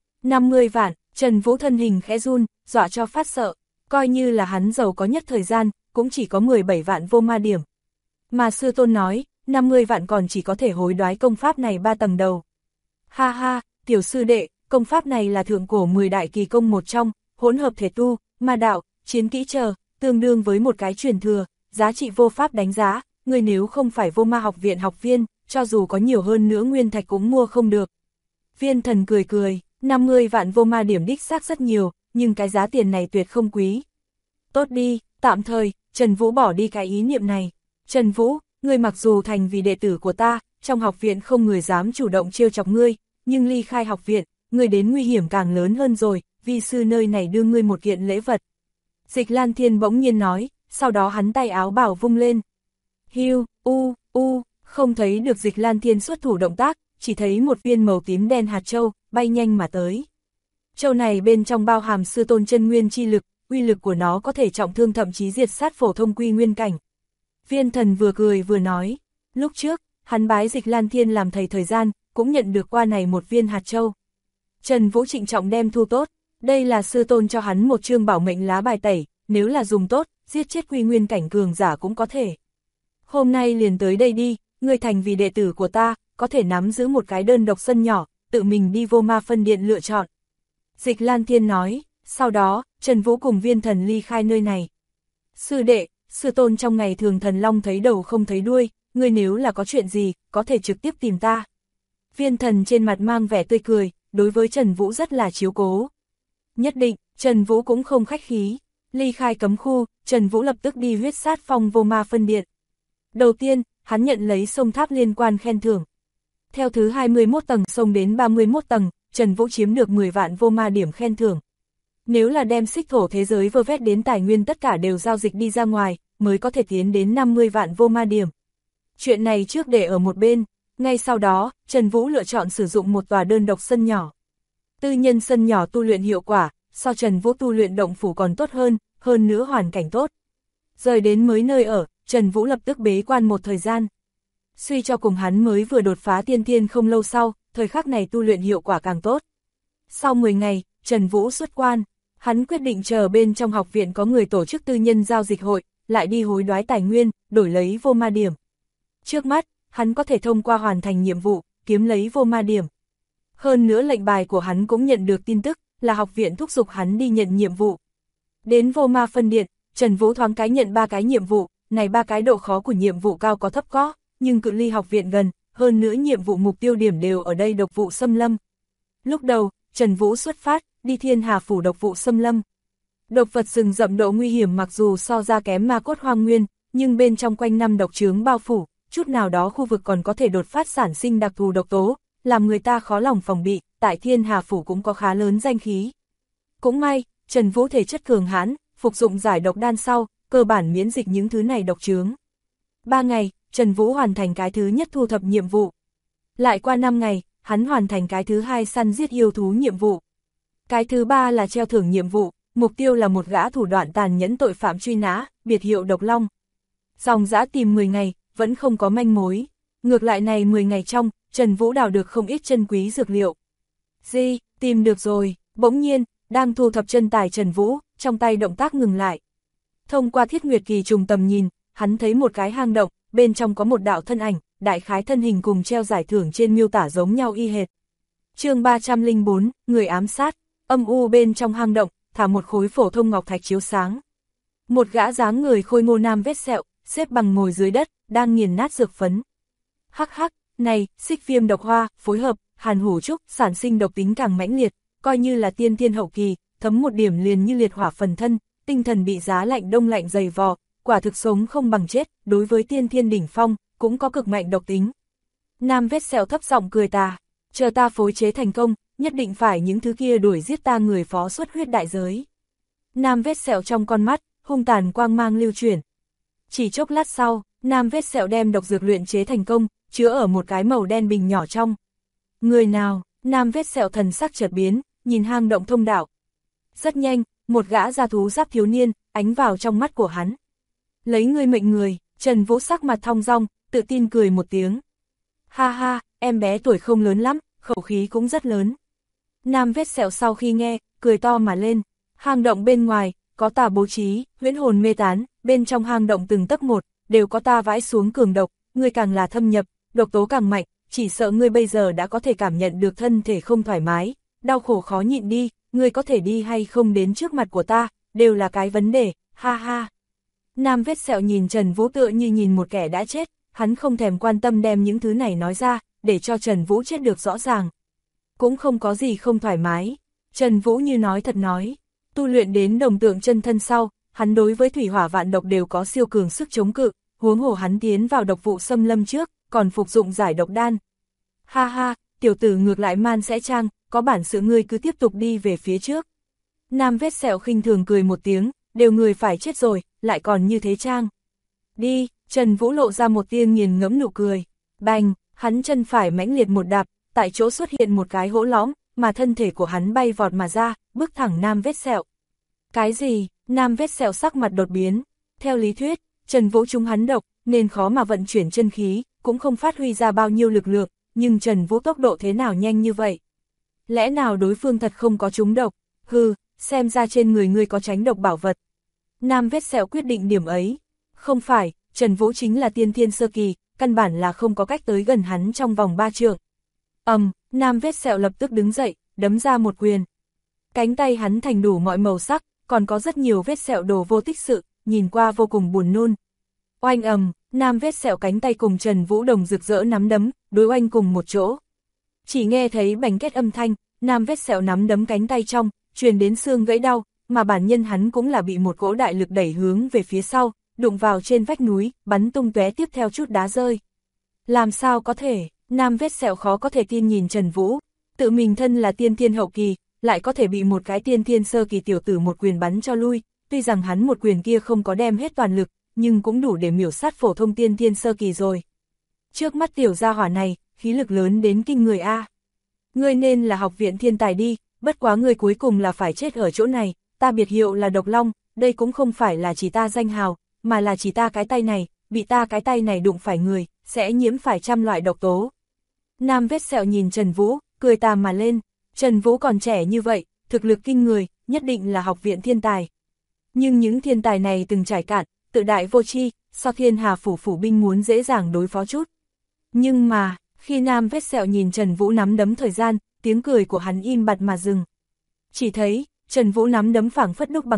50 vạn, Trần Vũ thân hình khẽ run, dọa cho phát sợ, coi như là hắn giàu có nhất thời gian, cũng chỉ có 17 vạn vô ma điểm. Mà sư tôn nói, 50 vạn còn chỉ có thể hối đoái công pháp này 3 tầng đầu. Ha ha, tiểu sư đệ, công pháp này là thượng cổ 10 đại kỳ công một trong, hỗn hợp thể tu, ma đạo, chiến kỹ chờ, tương đương với một cái truyền thừa, giá trị vô pháp đánh giá, người nếu không phải Vô Ma học viện học viên, cho dù có nhiều hơn nữa nguyên thạch cũng mua không được. Viên Thần cười cười, 50 vạn vô ma điểm đích xác rất nhiều, nhưng cái giá tiền này tuyệt không quý. Tốt đi, tạm thời, Trần Vũ bỏ đi cái ý niệm này. Trần Vũ, ngươi mặc dù thành vì đệ tử của ta, trong học viện không người dám chủ động trêu chọc ngươi, nhưng ly khai học viện, ngươi đến nguy hiểm càng lớn hơn rồi, vi sư nơi này đưa ngươi một kiện lễ vật. Dịch Lan Thiên bỗng nhiên nói, sau đó hắn tay áo bảo vung lên. Hiu, không thấy được Dịch Lan Thiên xuất thủ động tác, chỉ thấy một viên màu tím đen hạt châu, bay nhanh mà tới. Châu này bên trong bao hàm sư tôn chân nguyên chi lực, uy lực của nó có thể trọng thương thậm chí diệt sát phổ thông quy nguyên cảnh. Viên Thần vừa cười vừa nói, lúc trước, hắn bái Dịch Lan Thiên làm thầy thời gian, cũng nhận được qua này một viên hạt châu. Trần Vũ trịnh trọng đem thu tốt, đây là sư tôn cho hắn một chương bảo mệnh lá bài tẩy, nếu là dùng tốt, giết chết quy nguyên cảnh cường giả cũng có thể. Hôm nay liền tới đây đi, ngươi thành vì đệ tử của ta, có thể nắm giữ một cái đơn độc sân nhỏ, tự mình đi Vô Ma phân điện lựa chọn. Dịch Lan Thiên nói, sau đó, Trần Vũ cùng Viên Thần ly khai nơi này. Sư đệ, sư tôn trong ngày thường thần long thấy đầu không thấy đuôi, ngươi nếu là có chuyện gì, có thể trực tiếp tìm ta. Viên Thần trên mặt mang vẻ tươi cười, đối với Trần Vũ rất là chiếu cố. Nhất định, Trần Vũ cũng không khách khí. Ly khai cấm khu, Trần Vũ lập tức đi huyết sát phong Vô Ma phân điện. Đầu tiên, hắn nhận lấy sông tháp liên quan khen thưởng. Theo thứ 21 tầng sông đến 31 tầng, Trần Vũ chiếm được 10 vạn vô ma điểm khen thưởng. Nếu là đem xích thổ thế giới vơ vét đến tài nguyên tất cả đều giao dịch đi ra ngoài, mới có thể tiến đến 50 vạn vô ma điểm. Chuyện này trước để ở một bên, ngay sau đó, Trần Vũ lựa chọn sử dụng một tòa đơn độc sân nhỏ. Tư nhân sân nhỏ tu luyện hiệu quả, so Trần Vũ tu luyện động phủ còn tốt hơn nữa hoàn cảnh tốt. Rời đến mới nơi ở, Trần Vũ lập tức bế quan một thời gian. Suy cho cùng hắn mới vừa đột phá tiên thiên không lâu sau, thời khắc này tu luyện hiệu quả càng tốt. Sau 10 ngày, Trần Vũ xuất quan, hắn quyết định chờ bên trong học viện có người tổ chức tư nhân giao dịch hội, lại đi hối đoái tài nguyên, đổi lấy vô ma điểm. Trước mắt, hắn có thể thông qua hoàn thành nhiệm vụ, kiếm lấy vô ma điểm. Hơn nữa lệnh bài của hắn cũng nhận được tin tức, là học viện thúc giục hắn đi nhận nhiệm vụ. Đến Vô Ma phân điện, Trần Vũ thoáng cái nhận 3 cái nhiệm vụ, này 3 cái độ khó của nhiệm vụ cao có thấp có, nhưng cự ly học viện gần, hơn nữa nhiệm vụ mục tiêu điểm đều ở đây độc vụ xâm lâm. Lúc đầu, Trần Vũ xuất phát, đi Thiên Hà phủ độc vụ xâm lâm. Độc vật rừng rậm độ nguy hiểm mặc dù so ra kém ma cốt hoang nguyên, nhưng bên trong quanh năm độc chướng bao phủ, chút nào đó khu vực còn có thể đột phát sản sinh đặc thù độc tố, làm người ta khó lòng phòng bị, tại Thiên Hà phủ cũng có khá lớn danh khí. Cũng may, Trần Vũ thể chất cường hãn, phục dụng giải độc đan sau, cơ bản miễn dịch những thứ này độc chướng. 3 ngày, Trần Vũ hoàn thành cái thứ nhất thu thập nhiệm vụ. Lại qua 5 ngày, hắn hoàn thành cái thứ hai săn giết yêu thú nhiệm vụ. Cái thứ ba là treo thưởng nhiệm vụ, mục tiêu là một gã thủ đoạn tàn nhẫn tội phạm truy nã, biệt hiệu Độc Long. Dòng dã tìm 10 ngày, vẫn không có manh mối. Ngược lại này 10 ngày trong, Trần Vũ đào được không ít chân quý dược liệu. Tìm được rồi, bỗng nhiên, đang thu thập chân tài Trần Vũ, trong tay động tác ngừng lại. Thông qua thiết nguyệt kỳ trùng tầm nhìn, hắn thấy một cái hang động, bên trong có một đạo thân ảnh, đại khái thân hình cùng treo giải thưởng trên miêu tả giống nhau y hệt. Chương 304, người ám sát, âm u bên trong hang động, thả một khối phổ thông ngọc thạch chiếu sáng. Một gã dáng người khôi ngô nam vết sẹo, xếp bằng ngồi dưới đất, đang nghiền nát dược phấn. Hắc hắc, này, xích viêm độc hoa, phối hợp, hàn hủ trúc, sản sinh độc tính càng mãnh liệt, coi như là tiên thiên hậu kỳ, thấm một điểm liền như liệt hỏa phần thân, tinh thần bị giá lạnh đông lạnh dày vò, quả thực sống không bằng chết, đối với tiên thiên đỉnh phong, cũng có cực mạnh độc tính. Nam vết sẹo thấp giọng cười tà, chờ ta phối chế thành công, nhất định phải những thứ kia đuổi giết ta người phó xuất huyết đại giới. Nam vết sẹo trong con mắt, hung tàn quang mang lưu chuyển. Chỉ chốc lát sau, nam vết sẹo đem độc dược luyện chế thành công, chứa ở một cái màu đen bình nhỏ trong. Người nào? Nam vết sẹo thần sắc chợt biến, nhìn hang động thông đạo. Rất nhanh, một gã gia thú giáp thiếu niên, ánh vào trong mắt của hắn. Lấy ngươi mệnh người, Trần Vũ sắc mặt thong dong, tự tin cười một tiếng. Ha ha, em bé tuổi không lớn lắm, khẩu khí cũng rất lớn. Nam vết sẹo sau khi nghe, cười to mà lên. Hang động bên ngoài, có ta bố trí, huyễn hồn mê tán, bên trong hang động từng tấc một, đều có ta vãi xuống cường độc, ngươi càng là thâm nhập, độc tố càng mạnh, chỉ sợ ngươi bây giờ đã có thể cảm nhận được thân thể không thoải mái, đau khổ khó nhịn đi, ngươi có thể đi hay không đến trước mặt của ta, đều là cái vấn đề, ha ha. Nam vết sẹo nhìn Trần Vũ tựa như nhìn một kẻ đã chết, hắn không thèm quan tâm đem những thứ này nói ra, để cho Trần Vũ chết được rõ ràng. Cũng không có gì không thoải mái, Trần Vũ như nói thật nói, tu luyện đến đồng tượng chân thân sau, hắn đối với thủy hỏa vạn độc đều có siêu cường sức chống cự, huống hồ hắn tiến vào độc vụ xâm lâm trước, còn phục dụng giải độc đan. Ha ha, tiểu tử ngược lại man sẽ trang, có bản sự ngươi cứ tiếp tục đi về phía trước. Nam vết sẹo khinh thường cười một tiếng, đều người phải chết rồi, lại còn như thế trang. Đi, Trần Vũ lộ ra một tia nghiền ngẫm nụ cười. Bành, hắn chân phải mãnh liệt một đạp, tại chỗ xuất hiện một cái hố lõm, mà thân thể của hắn bay vọt mà ra, bước thẳng Nam vết sẹo. Cái gì? Nam vết sẹo sắc mặt đột biến. Theo lý thuyết, Trần Vũ trúng hắn độc, nên khó mà vận chuyển chân khí, cũng không phát huy ra bao nhiêu lực lượng, nhưng Trần Vũ tốc độ thế nào nhanh như vậy? Lẽ nào đối phương thật không có trúng độc? Hừ, xem ra trên người ngươi có tránh độc bảo vật. Nam vết sẹo quyết định điểm ấy. Không phải, Trần Vũ chính là tiên thiên sơ kỳ, căn bản là không có cách tới gần hắn trong vòng 3 trượng. Nam vết sẹo lập tức đứng dậy, đấm ra một quyền. Cánh tay hắn thành đủ mọi màu sắc, còn có rất nhiều vết sẹo đồ vô tích sự, nhìn qua vô cùng buồn nôn. Oanh Nam vết sẹo cánh tay cùng Trần Vũ đồng rực rỡ nắm đấm, đối oanh cùng một chỗ. Chỉ nghe thấy bành kết âm thanh, Nam vết sẹo nắm đấm cánh tay trong, truyền đến xương gãy đau, mà bản nhân hắn cũng là bị một cỗ đại lực đẩy hướng về phía sau, đụng vào trên vách núi, bắn tung tóe tiếp theo chút đá rơi. Làm sao có thể? Nam vết sẹo khó có thể tin nhìn Trần Vũ, tự mình thân là tiên thiên hậu kỳ, lại có thể bị một cái tiên thiên sơ kỳ tiểu tử một quyền bắn cho lui, tuy rằng hắn một quyền kia không có đem hết toàn lực, nhưng cũng đủ để miểu sát phổ thông tiên thiên sơ kỳ rồi. Trước mắt tiểu gia hỏa này, khí lực lớn đến kinh người a. Ngươi nên là học viện thiên tài đi, bất quá ngươi cuối cùng là phải chết ở chỗ này, ta biệt hiệu là Độc Long, đây cũng không phải là chỉ ta danh hào, mà là chỉ ta cái tay này, bị ta cái tay này đụng phải người, sẽ nhiễm phải trăm loại độc tố. Nam vết sẹo nhìn Trần Vũ, cười tà mà lên, Trần Vũ còn trẻ như vậy, thực lực kinh người, nhất định là học viện thiên tài. Nhưng những thiên tài này từng trải cạn, tự đại vô tri, so Thiên Hà phủ phủ binh muốn dễ dàng đối phó chút. Nhưng mà, khi Nam vết sẹo nhìn Trần Vũ nắm đấm thời gian, tiếng cười của hắn im bặt mà dừng. Chỉ thấy, Trần Vũ nắm đấm phảng phất đúc bằng sắt,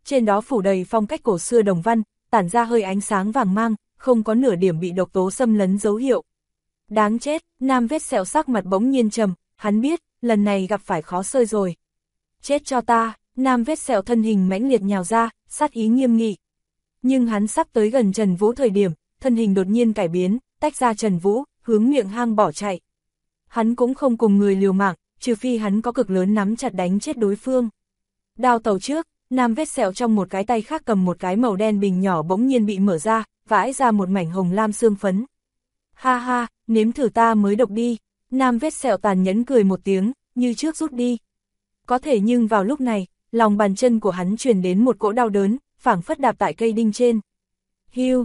trên đó phủ đầy phong cách cổ xưa đồng văn, tản ra hơi ánh sáng vàng mang, không có nửa điểm bị độc tố xâm lấn dấu hiệu. Đáng chết, nam vết sẹo sắc mặt bỗng nhiên trầm, hắn biết, lần này gặp phải khó xơi rồi. Chết cho ta, nam vết sẹo thân hình mãnh liệt nhào ra, sát ý nghiêm nghị. Nhưng hắn sắp tới gần Trần Vũ thời điểm, thân hình đột nhiên cải biến, tách ra Trần Vũ, hướng miệng hang bỏ chạy. Hắn cũng không cùng người liều mạng, trừ phi hắn có cực lớn nắm chặt đánh chết đối phương. Đao tàu trước, nam vết sẹo trong một cái tay khác cầm một cái màu đen bình nhỏ bỗng nhiên bị mở ra, vãi ra một mảnh hồng lam xương phấn. Ha ha, nếm thử ta mới độc đi, nam vết sẹo tàn nhẫn cười một tiếng, như trước rút đi. Có thể nhưng vào lúc này, lòng bàn chân của hắn truyền đến một cỗ đau đớn, phảng phất đạp tại cây đinh trên. Hiu,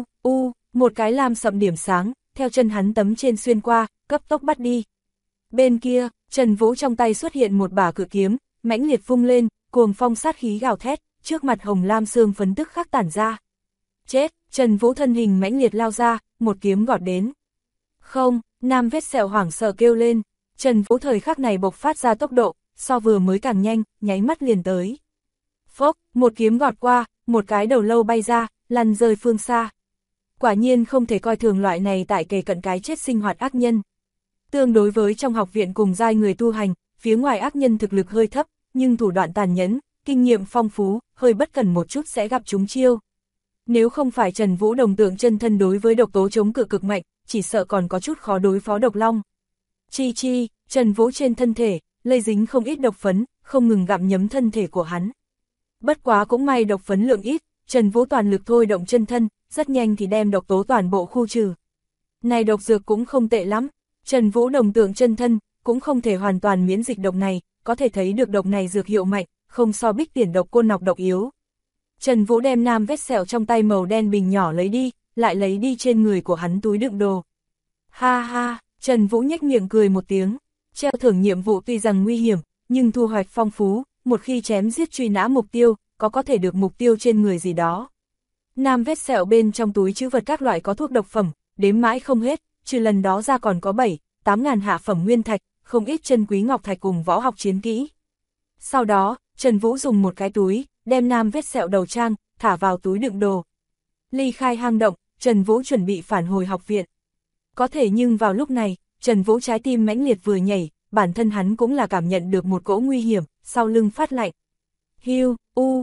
một cái lam sậm điểm sáng, theo chân hắn tấm trên xuyên qua, cấp tốc bắt đi. Bên kia, Trần Vũ trong tay xuất hiện một bả cự kiếm, mãnh liệt vung lên, cuồng phong sát khí gào thét, trước mặt hồng lam xương phấn tức khắc tản ra. Chết, Trần Vũ thân hình mãnh liệt lao ra, một kiếm gọt đến. Không, nam vết sẹo hoảng sợ kêu lên, Trần Vũ thời khắc này bộc phát ra tốc độ, so vừa mới càng nhanh, nháy mắt liền tới. Phốc, một kiếm gọt qua, một cái đầu lâu bay ra, lăn rơi phương xa. Quả nhiên không thể coi thường loại này tại kề cận cái chết sinh hoạt ác nhân. Tương đối với trong học viện cùng giai người tu hành, phía ngoài ác nhân thực lực hơi thấp, nhưng thủ đoạn tàn nhẫn, kinh nghiệm phong phú, hơi bất cẩn một chút sẽ gặp chúng chiêu. Nếu không phải Trần Vũ đồng tượng chân thân đối với độc tố chống cự cực mạnh, chỉ sợ còn có chút khó đối phó độc long. Chi, Trần Vũ trên thân thể, lây dính không ít độc phấn, không ngừng gặm nhấm thân thể của hắn. Bất quá cũng may độc phấn lượng ít, Trần Vũ toàn lực thôi động chân thân, rất nhanh thì đem độc tố toàn bộ khu trừ. Này độc dược cũng không tệ lắm, Trần Vũ đồng tượng chân thân, cũng không thể hoàn toàn miễn dịch độc này, có thể thấy được độc này dược hiệu mạnh, không so bích tiền độc côn nọc độc yếu. Trần Vũ đem nam vết sẹo trong tay màu đen bình nhỏ lấy đi, lại lấy đi trên người của hắn túi đựng đồ. Ha ha, Trần Vũ nhếch miệng cười một tiếng, treo thưởng nhiệm vụ tuy rằng nguy hiểm, nhưng thu hoạch phong phú, một khi chém giết truy nã mục tiêu, có thể được mục tiêu trên người gì đó. Nam vết sẹo bên trong túi trữ vật các loại có thuốc độc phẩm, đếm mãi không hết, trừ lần đó ra còn có 7-8 ngàn hạ phẩm nguyên thạch, không ít chân quý ngọc thạch cùng võ học chiến kỹ. Sau đó, Trần Vũ dùng một cái túi, đem nam vết sẹo đầu trang, thả vào túi đựng đồ. Ly khai hang động, Trần Vũ chuẩn bị phản hồi học viện. Có thể nhưng vào lúc này, Trần Vũ trái tim mãnh liệt vừa nhảy, bản thân hắn cũng là cảm nhận được một cỗ nguy hiểm, sau lưng phát lạnh. Hiu,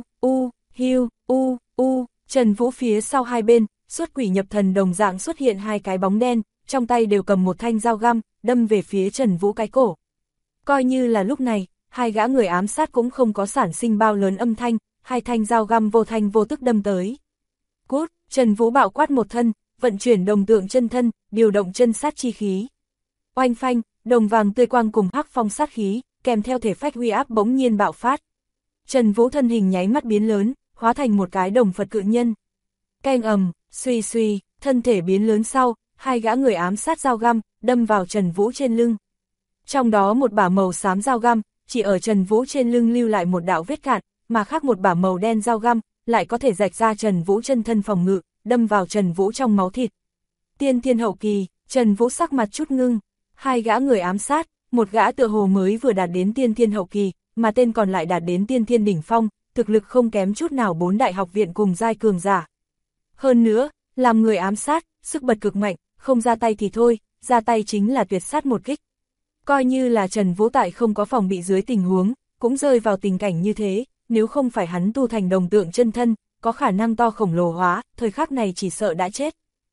Trần Vũ phía sau hai bên, xuất quỷ nhập thần đồng dạng xuất hiện hai cái bóng đen, trong tay đều cầm một thanh dao găm, đâm về phía Trần Vũ cái cổ. Coi như là lúc này, hai gã người ám sát cũng không có sản sinh bao lớn âm thanh, hai thanh dao găm vô thanh vô tức đâm tới. Cút, Trần Vũ bạo quát một thân, vận chuyển đồng tượng chân thân, điều động chân sát chi khí. Oanh phanh, đồng vàng tươi quang cùng hắc phong sát khí, kèm theo thể phách uy áp bỗng nhiên bạo phát. Trần Vũ thân hình nháy mắt biến lớn, hóa thành một cái đồng Phật cự nhân. Keng ầm, suy, thân thể biến lớn sau, hai gã người ám sát dao găm, đâm vào Trần Vũ trên lưng. Trong đó một bả màu xám dao găm, chỉ ở Trần Vũ trên lưng lưu lại một đạo vết cạn, mà khác một bả màu đen dao găm, lại có thể rạch ra Trần Vũ chân thân phòng ngự, đâm vào Trần Vũ trong máu thịt. Tiên thiên hậu kỳ, Trần Vũ sắc mặt chút ngưng, hai gã người ám sát, một gã tựa hồ mới vừa đạt đến tiên thiên hậu kỳ, mà tên còn lại đạt đến tiên thiên đỉnh phong, thực lực không kém chút nào 4 đại học viện cùng giai cường giả. Hơn nữa, làm người ám sát, sức bật cực mạnh, không ra tay thì thôi, ra tay chính là tuyệt sát một kích. Coi như là Trần Vũ tại không có phòng bị dưới tình huống, cũng rơi vào tình cảnh như thế, nếu không phải hắn tu thành đồng tượng chân thân, có khả năng to khổng lồ hóa, thời khắc này chỉ sợ đã chết.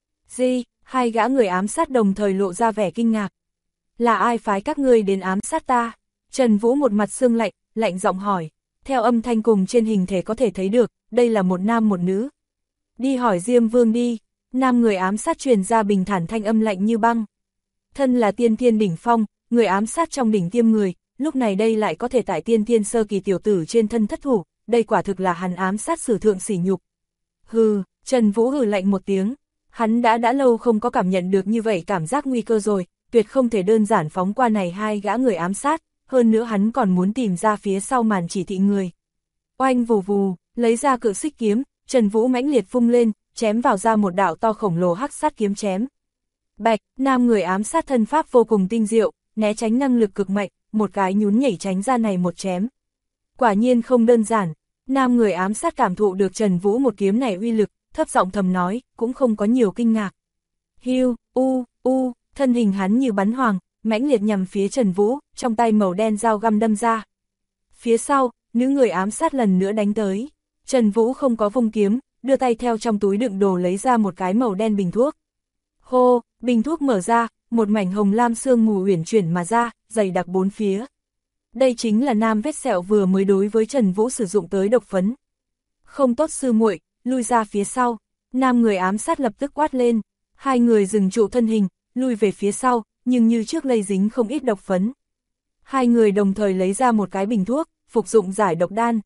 Hai gã người ám sát đồng thời lộ ra vẻ kinh ngạc. Là ai phái các ngươi đến ám sát ta? Trần Vũ một mặt sương lạnh, lạnh giọng hỏi. Theo âm thanh cùng trên hình thể có thể thấy được, đây là một nam một nữ. Đi hỏi Diêm Vương đi, nam người ám sát truyền ra bình thản thanh âm lạnh như băng. Thân là tiên thiên đỉnh phong, người ám sát trong đỉnh tiêm người, lúc này đây lại có thể tại tiên thiên sơ kỳ tiểu tử trên thân thất thủ, đây quả thực là hắn ám sát sử thượng sỉ nhục. Hừ, Trần Vũ hừ lạnh một tiếng, hắn đã lâu không có cảm nhận được như vậy cảm giác nguy cơ rồi, tuyệt không thể đơn giản phóng qua này hai gã người ám sát, hơn nữa hắn còn muốn tìm ra phía sau màn chỉ thị người. Oanh vù vù, lấy ra cự xích kiếm, Trần Vũ mãnh liệt vung lên, chém vào ra một đạo to khổng lồ hắc sát kiếm chém. Bạch, nam người ám sát thân pháp vô cùng tinh diệu, né tránh năng lực cực mạnh, một cái nhún nhảy tránh ra này một chém. Quả nhiên không đơn giản, Nam người ám sát cảm thụ được Trần Vũ một kiếm này uy lực, thấp giọng thầm nói, cũng không có nhiều kinh ngạc. Hiu, thân hình hắn như bắn hoàng, mãnh liệt nhằm phía Trần Vũ, trong tay màu đen dao găm đâm ra. Phía sau, nữ người ám sát lần nữa đánh tới. Trần Vũ không có vung kiếm, đưa tay theo trong túi đựng đồ lấy ra một cái màu đen bình thuốc. Hô, bình thuốc mở ra, một mảnh hồng lam sương mù uyển chuyển mà ra, dày đặc bốn phía. Đây chính là nam vết sẹo vừa mới đối với Trần Vũ sử dụng tới độc phấn. Không tốt sư muội, lui ra phía sau. Nam người ám sát lập tức quát lên. Hai người dừng trụ thân hình, lui về phía sau, nhưng như trước lây dính không ít độc phấn. Hai người đồng thời lấy ra một cái bình thuốc, phục dụng giải độc đan.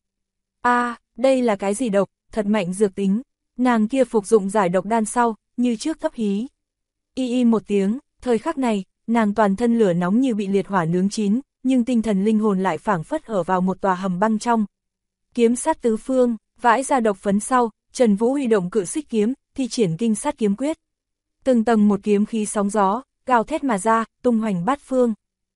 Đây là cái gì độc, thật mạnh dược tính. Nàng kia phục dụng giải độc đan sau, như trước thấp hí. Y một tiếng, thời khắc này, nàng toàn thân lửa nóng như bị liệt hỏa nướng chín, nhưng tinh thần linh hồn lại phảng phất ở vào một tòa hầm băng trong. Kiếm sát tứ phương, vãi ra độc phấn sau, Trần Vũ huy động cự xích kiếm, thi triển kinh sát kiếm quyết. Từng tầng một kiếm khí sóng gió, gào thét mà ra, tung hoành bát phương.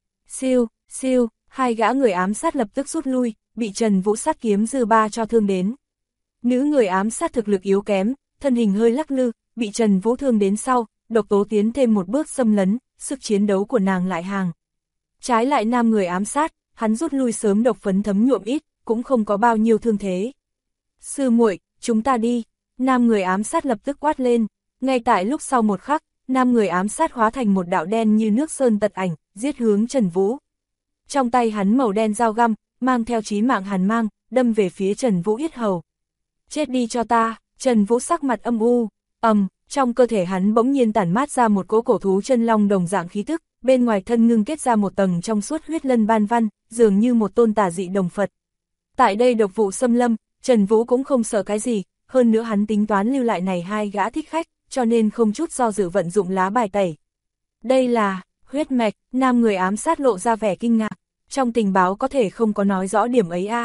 Siêu, hai gã người ám sát lập tức rút lui, bị Trần Vũ sát kiếm dư ba cho thương đến. Nữ người ám sát thực lực yếu kém, thân hình hơi lắc lư, bị Trần Vũ thương đến sau, độc tố tiến thêm một bước xâm lấn, sức chiến đấu của nàng lại hàng. Trái lại nam người ám sát, hắn rút lui sớm độc phấn thấm nhuộm ít, cũng không có bao nhiêu thương thế. Sư muội, chúng ta đi. Nam người ám sát lập tức quát lên. Ngay tại lúc sau một khắc, nam người ám sát hóa thành một đạo đen như nước sơn tật ảnh, giết hướng Trần Vũ. Trong tay hắn màu đen dao găm, mang theo chí mạng hàn mang, đâm về phía Trần Vũ yết hầu. Chết đi cho ta. Trần Vũ sắc mặt âm u. Trong cơ thể hắn bỗng nhiên tản mát ra một cỗ cổ thú chân long đồng dạng khí tức, bên ngoài thân ngưng kết ra một tầng trong suốt huyết lân ban văn, dường như một tôn tà dị đồng Phật. Tại đây độc vụ xâm lâm, Trần Vũ cũng không sợ cái gì, hơn nữa hắn tính toán lưu lại này hai gã thích khách, cho nên không chút do dự vận dụng lá bài tẩy. Đây là huyết mạch. Nam người ám sát lộ ra vẻ kinh ngạc, trong tình báo có thể không có nói rõ điểm ấy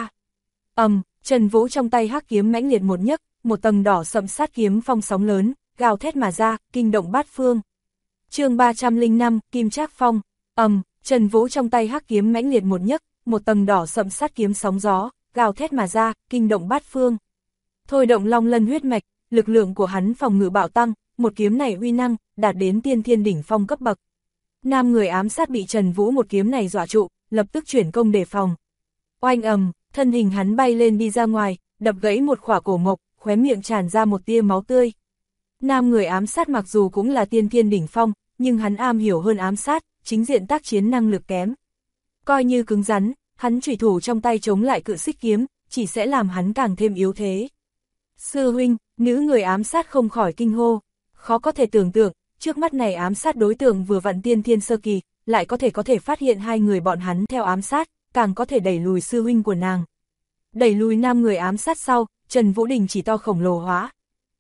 Trần Vũ trong tay hắc kiếm mãnh liệt một nhấc, một tầng đỏ sậm sát kiếm phong sóng lớn, gào thét mà ra, kinh động bát phương. Chương 305, Kim Trác Phong. Trần Vũ trong tay hắc kiếm mãnh liệt một nhấc, một tầng đỏ sậm sát kiếm sóng gió, gào thét mà ra, kinh động bát phương. Thôi động long lân huyết mạch, lực lượng của hắn phòng ngự bạo tăng, một kiếm này uy năng, đạt đến tiên thiên đỉnh phong cấp bậc. Nam người ám sát bị Trần Vũ một kiếm này dọa trụ, lập tức chuyển công đề phòng. Oanh thân hình hắn bay lên đi ra ngoài, đập gãy một khỏa cổ mộc, khóe miệng tràn ra một tia máu tươi. Nam người ám sát mặc dù cũng là tiên thiên đỉnh phong, nhưng hắn am hiểu hơn ám sát, chính diện tác chiến năng lực kém. Coi như cứng rắn, hắn chủy thủ trong tay chống lại cự xích kiếm, chỉ sẽ làm hắn càng thêm yếu thế. Sư huynh, nữ người ám sát không khỏi kinh hô, khó có thể tưởng tượng, trước mắt này ám sát đối tượng vừa vặn tiên thiên sơ kỳ, lại có thể phát hiện hai người bọn hắn theo ám sát, càng có thể đẩy lùi sư huynh của nàng. Đẩy lùi nam người ám sát sau, Trần Vũ Đình chỉ to khổng lồ hóa.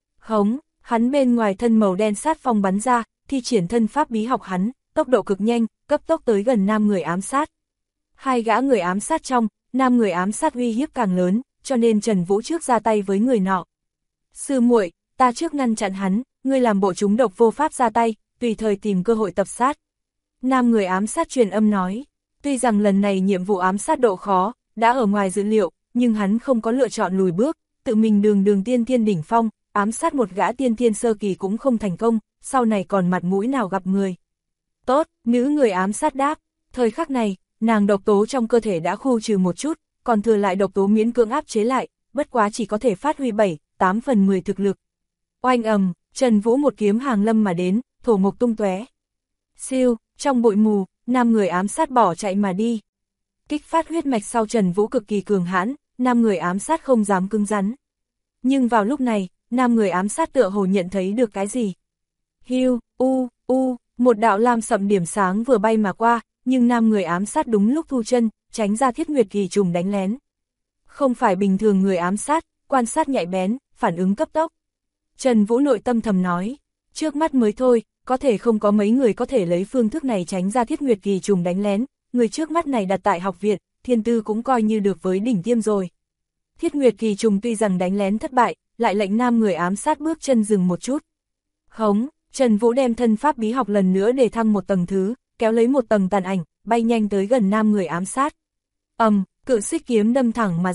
Hắn bên ngoài thân màu đen sát phong bắn ra, thi triển thân pháp bí học hắn, tốc độ cực nhanh, cấp tốc tới gần nam người ám sát. Hai gã người ám sát trong, nam người ám sát uy hiếp càng lớn, cho nên Trần Vũ trước ra tay với người nọ. Sư muội, ta trước ngăn chặn hắn, ngươi làm bộ chúng độc vô pháp ra tay, tùy thời tìm cơ hội tập sát. Nam người ám sát truyền âm nói, tuy rằng lần này nhiệm vụ ám sát độ khó, đã ở ngoài dữ liệu, nhưng hắn không có lựa chọn lùi bước, tự mình đường tiên thiên đỉnh phong, ám sát một gã tiên thiên sơ kỳ cũng không thành công, sau này còn mặt mũi nào gặp người. Tốt, nữ người ám sát đáp, thời khắc này, nàng độc tố trong cơ thể đã khu trừ một chút, còn thừa lại độc tố miễn cưỡng áp chế lại, bất quá chỉ có thể phát huy 7-8 phần 10 thực lực. Oanh Trần Vũ một kiếm hàng lâm mà đến, thổ mộc tung tóe. Siêu, trong bụi mù, nam người ám sát bỏ chạy mà đi. Kích phát huyết mạch sau Trần Vũ cực kỳ cường hãn, nam người ám sát không dám cứng rắn. Nhưng vào lúc này, nam người ám sát tựa hồ nhận thấy được cái gì. Hiu, một đạo lam sậm điểm sáng vừa bay mà qua, nhưng nam người ám sát đúng lúc thu chân, tránh ra Thiết Nguyệt Kỳ trùng đánh lén. Không phải bình thường người ám sát, quan sát nhạy bén, phản ứng cấp tốc. Trần Vũ nội tâm thầm nói, trước mắt mới thôi, có thể không có mấy người có thể lấy phương thức này tránh ra Thiết Nguyệt Kỳ trùng đánh lén, người trước mắt này đặt tại học viện, thiên tư cũng coi như được với đỉnh tiêm rồi. Thiết Nguyệt Kỳ trùng tuy rằng đánh lén thất bại, lại lệnh nam người ám sát bước chân dừng một chút. Trần Vũ đem thân pháp bí học lần nữa để thăng một tầng thứ, kéo lấy một tầng tàn ảnh, bay nhanh tới gần nam người ám sát. Cự xích kiếm đâm thẳng mà ra,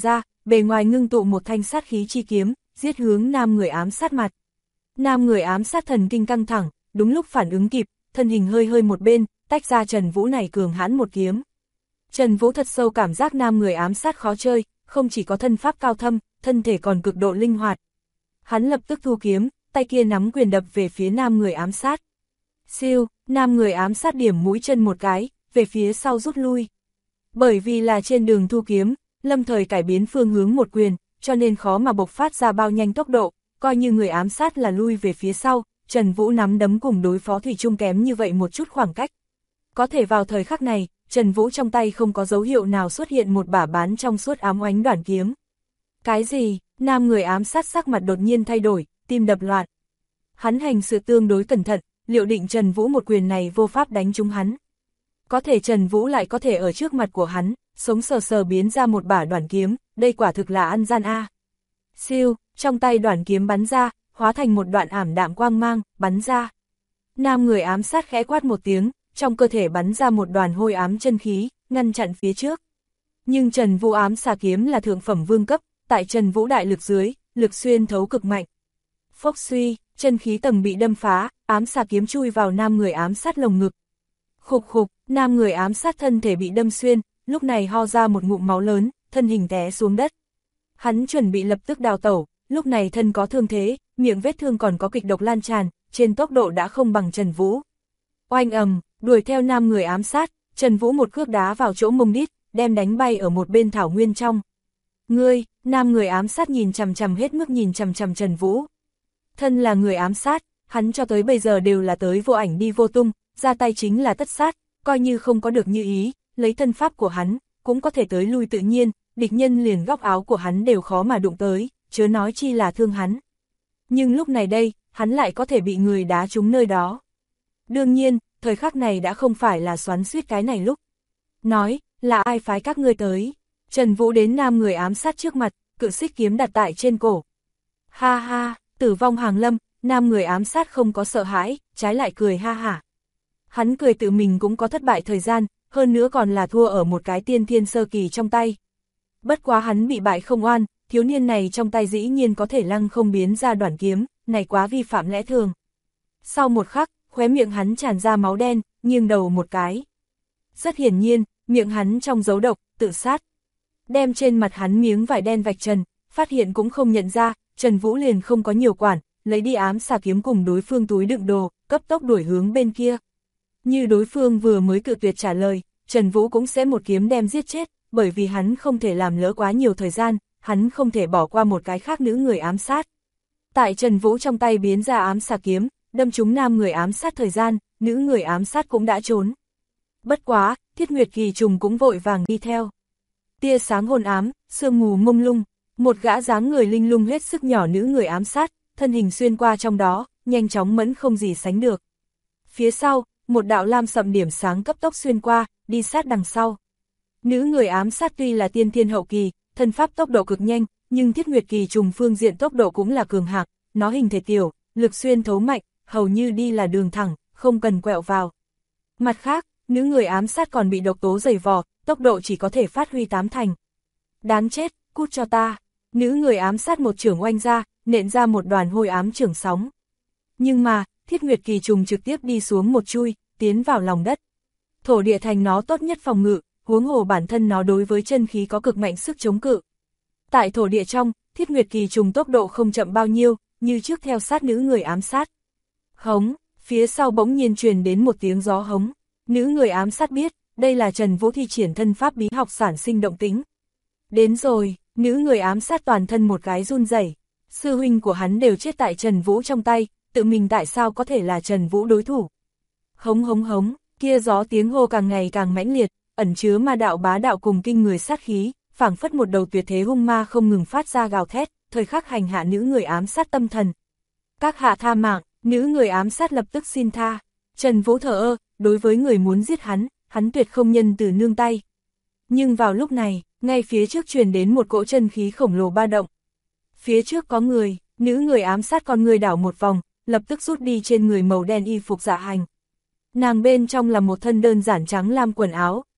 bề ngoài ngưng tụ một thanh sát khí chi kiếm, giết hướng nam người ám sát mặt. Nam người ám sát thần kinh căng thẳng, đúng lúc phản ứng kịp, thân hình hơi hơi một bên, tách ra Trần Vũ này cường hãn một kiếm. Trần Vũ thật sâu cảm giác nam người ám sát khó chơi, không chỉ có thân pháp cao thâm, thân thể còn cực độ linh hoạt. Hắn lập tức thu kiếm, tay kia nắm quyền đập về phía nam người ám sát. Siêu, nam người ám sát điểm mũi chân một cái, về phía sau rút lui. Bởi vì là trên đường thu kiếm, lâm thời cải biến phương hướng một quyền, cho nên khó mà bộc phát ra bao nhanh tốc độ, coi như người ám sát là lui về phía sau, Trần Vũ nắm đấm cùng đối phó thủy chung kém như vậy một chút khoảng cách. Có thể vào thời khắc này, Trần Vũ trong tay không có dấu hiệu nào xuất hiện một bả bán trong suốt ám oánh đoản kiếm. Cái gì? Nam người ám sát sắc mặt đột nhiên thay đổi, tim đập loạn. Hắn hành sự tương đối cẩn thận, liệu định Trần Vũ một quyền này vô pháp đánh trúng hắn. Có thể Trần Vũ lại có thể ở trước mặt của hắn, sống sờ sờ biến ra một bả đoản kiếm, đây quả thực là ăn gian a. Siêu, trong tay đoản kiếm bắn ra, hóa thành một đoạn ảm đạm quang mang, bắn ra. Nam người ám sát khẽ quát một tiếng, trong cơ thể bắn ra một đoàn hôi ám chân khí, ngăn chặn phía trước. Nhưng Trần Vũ ám xà kiếm là thượng phẩm vương cấp, tại Trần Vũ đại lực dưới, lực xuyên thấu cực mạnh. Phốc suy, chân khí tầng bị đâm phá, ám xà kiếm chui vào nam người ám sát lồng ngực. Khục khục, nam người ám sát thân thể bị đâm xuyên, lúc này ho ra một ngụm máu lớn, thân hình té xuống đất. Hắn chuẩn bị lập tức đào tẩu, lúc này thân có thương thế, miệng vết thương còn có kịch độc lan tràn, trên tốc độ đã không bằng Trần Vũ. Oanh ầm, đuổi theo nam người ám sát, Trần Vũ một cước đá vào chỗ mông đít, đem đánh bay ở một bên thảo nguyên trong. Ngươi, nam người ám sát nhìn chằm chằm hết mức nhìn chằm chằm Trần Vũ. Thân là người ám sát, hắn cho tới bây giờ đều là tới vô ảnh đi vô tung, ra tay chính là tất sát, coi như không có được như ý, lấy thân pháp của hắn, cũng có thể tới lui tự nhiên, địch nhân liền góc áo của hắn đều khó mà đụng tới, chớ nói chi là thương hắn. Nhưng lúc này đây, hắn lại có thể bị người đá trúng nơi đó. Đương nhiên, thời khắc này đã không phải là xoắn xuýt cái này lúc. Nói, là ai phái các ngươi tới? Trần Vũ đến nam người ám sát trước mặt, cự xích kiếm đặt tại trên cổ. Ha ha, tử vong hàng lâm, nam người ám sát không có sợ hãi, trái lại cười ha hả. Hắn cười tự mình cũng có thất bại thời gian, hơn nữa còn là thua ở một cái tiên thiên sơ kỳ trong tay. Bất quá hắn bị bại không oan, thiếu niên này trong tay dĩ nhiên có thể lăng không biến ra đoản kiếm, này quá vi phạm lẽ thường. Sau một khắc, khóe miệng hắn tràn ra máu đen, nghiêng đầu một cái. Rất hiển nhiên, miệng hắn trong dấu độc, tự sát. Đem trên mặt hắn miếng vải đen vạch trần, phát hiện cũng không nhận ra, Trần Vũ liền không có nhiều quản, lấy đi ám xà kiếm cùng đối phương túi đựng đồ, cấp tốc đuổi hướng bên kia. Như đối phương vừa mới cự tuyệt trả lời, Trần Vũ cũng sẽ một kiếm đem giết chết, bởi vì hắn không thể làm lỡ quá nhiều thời gian, hắn không thể bỏ qua một cái khác nữ người ám sát. Tại Trần Vũ trong tay biến ra ám xà kiếm, đâm trúng nam người ám sát thời gian, nữ người ám sát cũng đã trốn. Bất quá, Thiết Nguyệt Kỳ Trùng cũng vội vàng đi theo. Tia sáng hôn ám, sương mù mông lung, một gã dáng người linh lung hết sức nhỏ nữ người ám sát, thân hình xuyên qua trong đó, nhanh chóng mẫn không gì sánh được. Phía sau, một đạo lam sậm điểm sáng cấp tốc xuyên qua, đi sát đằng sau. Nữ người ám sát tuy là tiên thiên hậu kỳ, thân pháp tốc độ cực nhanh, nhưng Thiết Nguyệt Kỳ Trùng phương diện tốc độ cũng là cường hạng, nó hình thể tiểu, lực xuyên thấu mạnh, hầu như đi là đường thẳng, không cần quẹo vào. Mặt khác, nữ người ám sát còn bị độc tố dày vò, tốc độ chỉ có thể phát huy 8 thành. Đáng chết, cút cho ta. Nữ người ám sát một chưởng oanh ra, nện ra một đoàn hôi ám chưởng sóng. Nhưng mà, Thiết Nguyệt Kỳ Trùng trực tiếp đi xuống một chui, tiến vào lòng đất. Thổ địa thành nó tốt nhất phòng ngự, huống hồ bản thân nó đối với chân khí có cực mạnh sức chống cự. Tại thổ địa trong, Thiết Nguyệt Kỳ Trùng tốc độ không chậm bao nhiêu, như trước theo sát nữ người ám sát. Hống, phía sau bỗng nhiên truyền đến một tiếng gió hống. Nữ người ám sát biết, đây là Trần Vũ thi triển thân pháp bí học sản sinh động tính. Đến rồi, nữ người ám sát toàn thân một cái run rẩy. Sư huynh của hắn đều chết tại Trần Vũ trong tay, tự mình tại sao có thể là Trần Vũ đối thủ. Hống hống hống, kia gió tiếng hô càng ngày càng mãnh liệt, ẩn chứa ma đạo bá đạo cùng kinh người sát khí, phảng phất một đầu tuyệt thế hung ma không ngừng phát ra gào thét, thời khắc hành hạ nữ người ám sát tâm thần. Các hạ tha mạng, nữ người ám sát lập tức xin tha. Trần Vũ thờ ơ, đối với người muốn giết hắn tuyệt không nhân từ nương tay. Nhưng vào lúc này, ngay phía trước truyền đến một cỗ chân khí khổng lồ ba động. Phía trước có người, nữ người ám sát con người đảo một vòng, lập tức rút đi trên người màu đen y phục dạ hành. Nàng bên trong là một thân đơn giản trắng lam quần áo,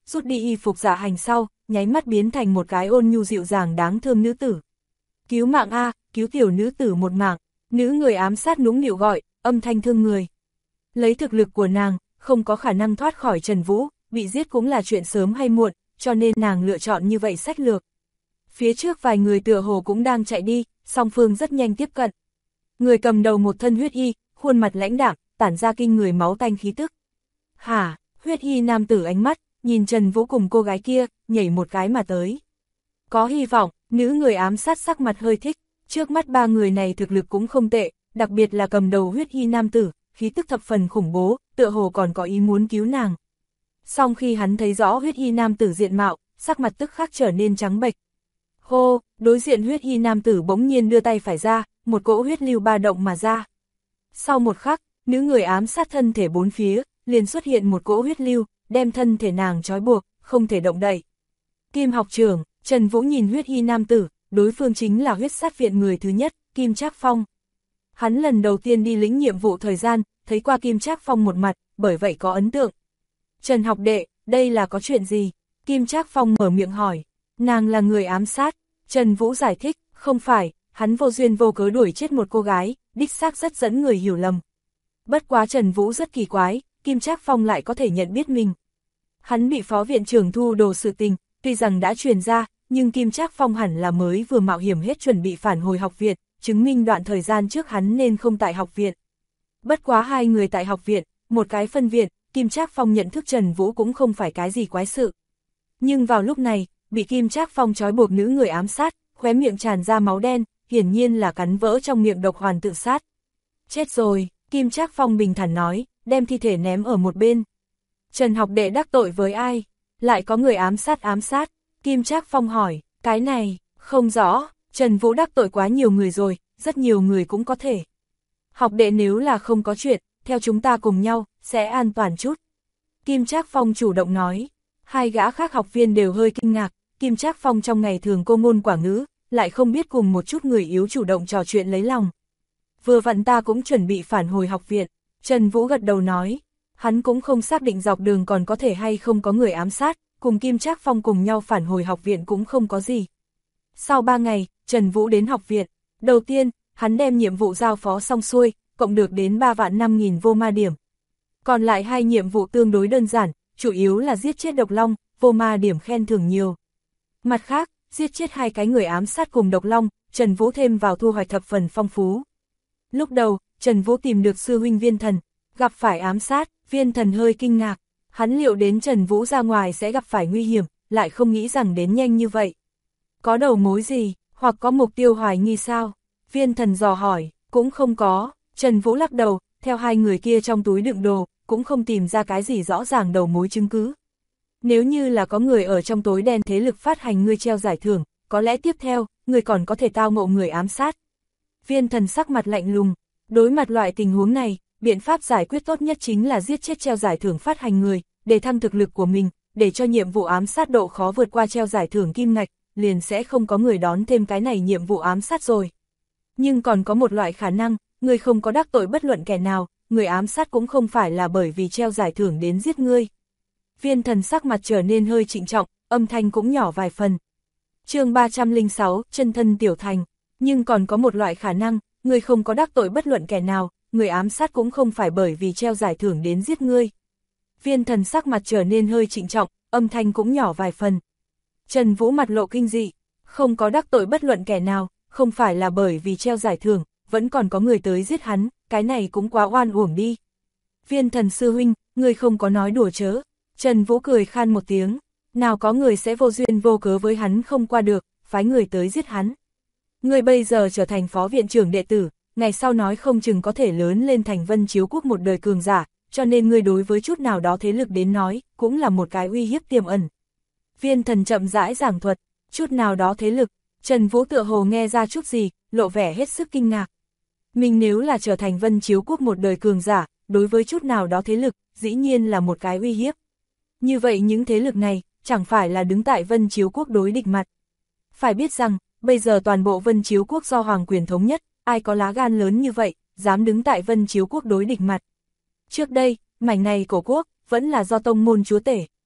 rút đi y phục dạ hành sau, nháy mắt biến thành một cái ôn nhu dịu dàng đáng thương nữ tử. Cứu mạng a, cứu tiểu nữ tử một mạng, nữ người ám sát nũng nịu gọi, âm thanh thương người. Lấy thực lực của nàng, không có khả năng thoát khỏi Trần Vũ, bị giết cũng là chuyện sớm hay muộn, cho nên nàng lựa chọn như vậy sách lược. Phía trước vài người tựa hồ cũng đang chạy đi, song phương rất nhanh tiếp cận. Người cầm đầu một thân huyết y, khuôn mặt lãnh đạm, tản ra kinh người máu tanh khí tức. Hả, huyết y nam tử ánh mắt, nhìn Trần Vũ cùng cô gái kia, nhảy một cái mà tới. Có hy vọng, nữ người ám sát sắc mặt hơi thích, trước mắt ba người này thực lực cũng không tệ, đặc biệt là cầm đầu huyết y nam tử, khí tức thập phần khủng bố, tựa hồ còn có ý muốn cứu nàng. Song khi hắn thấy rõ huyết y nam tử diện mạo, sắc mặt tức khắc trở nên trắng bệch. Hô, đối diện huyết y nam tử bỗng nhiên đưa tay phải ra, một cỗ huyết lưu ba động mà ra. Sau một khắc, nữ người ám sát thân thể bốn phía, liền xuất hiện một cỗ huyết lưu, đem thân thể nàng trói buộc, không thể động đậy. Kim học trưởng, Trần Vũ nhìn huyết y nam tử, đối phương chính là huyết sát viện người thứ nhất, Kim Trác Phong. Hắn lần đầu tiên đi lĩnh nhiệm vụ thời gian, thấy qua Kim Trác Phong một mặt, bởi vậy có ấn tượng. Trần học đệ, đây là có chuyện gì? Kim Trác Phong mở miệng hỏi. Nàng là người ám sát. Trần Vũ giải thích, không phải, hắn vô duyên vô cớ đuổi chết một cô gái, đích xác rất dẫn người hiểu lầm. Bất quá Trần Vũ rất kỳ quái, Kim Trác Phong lại có thể nhận biết mình. Hắn bị phó viện trưởng thu đồ sự tình, tuy rằng đã truyền ra, nhưng Kim Trác Phong hẳn là mới vừa mạo hiểm hết chuẩn bị phản hồi học viện, chứng minh đoạn thời gian trước hắn nên không tại học viện. Bất quá hai người tại học viện, một cái phân viện, Kim Trác Phong nhận thức Trần Vũ cũng không phải cái gì quái sự. Nhưng vào lúc này, bị Kim Trác Phong trói buộc nữ người ám sát, khóe miệng tràn ra máu đen, hiển nhiên là cắn vỡ trong miệng độc hoàn tự sát. Chết rồi, Kim Trác Phong bình thản nói, đem thi thể ném ở một bên. Trần học đệ đắc tội với ai? Lại có người ám sát, Kim Trác Phong hỏi, cái này, không rõ, Trần Vũ đắc tội quá nhiều người rồi, rất nhiều người cũng có thể. Học đệ nếu là không có chuyện, theo chúng ta cùng nhau, sẽ an toàn chút. Kim Trác Phong chủ động nói, hai gã khác học viên đều hơi kinh ngạc, Kim Trác Phong trong ngày thường cô ngôn quả ngữ, lại không biết cùng một chút người yếu chủ động trò chuyện lấy lòng. Vừa vặn ta cũng chuẩn bị phản hồi học viện, Trần Vũ gật đầu nói, hắn cũng không xác định dọc đường còn có thể hay không có người ám sát, cùng Kim Trác Phong cùng nhau phản hồi học viện cũng không có gì. Sau 3 ngày, Trần Vũ đến học viện, đầu tiên, hắn đem nhiệm vụ giao phó xong xuôi, cộng được đến 3.500.000 vô ma điểm. Còn lại hai nhiệm vụ tương đối đơn giản, chủ yếu là giết chết độc long, vô ma điểm khen thưởng nhiều. Mặt khác, giết chết hai cái người ám sát cùng độc long, Trần Vũ thêm vào thu hoạch thập phần phong phú. Lúc đầu, Trần Vũ tìm được sư huynh Viên Thần, gặp phải ám sát, Viên Thần hơi kinh ngạc, hắn liệu đến Trần Vũ ra ngoài sẽ gặp phải nguy hiểm, lại không nghĩ rằng đến nhanh như vậy. Có đầu mối gì, hoặc có mục tiêu hoài nghi sao? Viên Thần dò hỏi, cũng không có, Trần Vũ lắc đầu, theo hai người kia trong túi đựng đồ, cũng không tìm ra cái gì rõ ràng đầu mối chứng cứ. Nếu như là có người ở trong tối đen thế lực phát hành ngươi treo giải thưởng, có lẽ tiếp theo, người còn có thể tao ngộ người ám sát. Viên Thần sắc mặt lạnh lùng, đối mặt loại tình huống này, biện pháp giải quyết tốt nhất chính là giết chết treo giải thưởng phát hành người, để thăng thực lực của mình, để cho nhiệm vụ ám sát độ khó vượt qua treo giải thưởng kim ngạch, liền sẽ không có người đón thêm cái này nhiệm vụ ám sát rồi. Nhưng còn có một loại khả năng, người không có đắc tội bất luận kẻ nào, người ám sát cũng không phải là bởi vì treo giải thưởng đến giết ngươi. Viên Thần sắc mặt trở nên hơi trịnh trọng, âm thanh cũng nhỏ vài phần. Chương 306, chân thân tiểu thành, nhưng còn có một loại khả năng, người không có đắc tội bất luận kẻ nào, người ám sát cũng không phải bởi vì treo giải thưởng đến giết ngươi. Viên Thần sắc mặt trở nên hơi trịnh trọng, âm thanh cũng nhỏ vài phần. Trần Vũ mặt lộ kinh dị, không có đắc tội bất luận kẻ nào, không phải là bởi vì treo giải thưởng, vẫn còn có người tới giết hắn, cái này cũng quá oan uổng đi. Viên Thần sư huynh, ngươi không có nói đùa chớ. Trần Vũ cười khan một tiếng, nào có người sẽ vô duyên vô cớ với hắn không qua được, phái người tới giết hắn. Ngươi bây giờ trở thành phó viện trưởng đệ tử, ngày sau nói không chừng có thể lớn lên thành Vân Chiếu Quốc một đời cường giả, cho nên ngươi đối với chút nào đó thế lực đến nói, cũng là một cái uy hiếp tiềm ẩn. Viên Thần chậm rãi giảng thuật, chút nào đó thế lực, Trần Vũ tựa hồ nghe ra chút gì, lộ vẻ hết sức kinh ngạc. Mình nếu là trở thành Vân Chiếu Quốc một đời cường giả, đối với chút nào đó thế lực, dĩ nhiên là một cái uy hiếp. Như vậy những thế lực này, chẳng phải là đứng tại Vân Chiếu Quốc đối địch mặt. Phải biết rằng, bây giờ toàn bộ Vân Chiếu Quốc do Hoàng quyền thống nhất, ai có lá gan lớn như vậy, dám đứng tại Vân Chiếu Quốc đối địch mặt. Trước đây, mảnh này cổ quốc, vẫn là do tông môn chúa tể.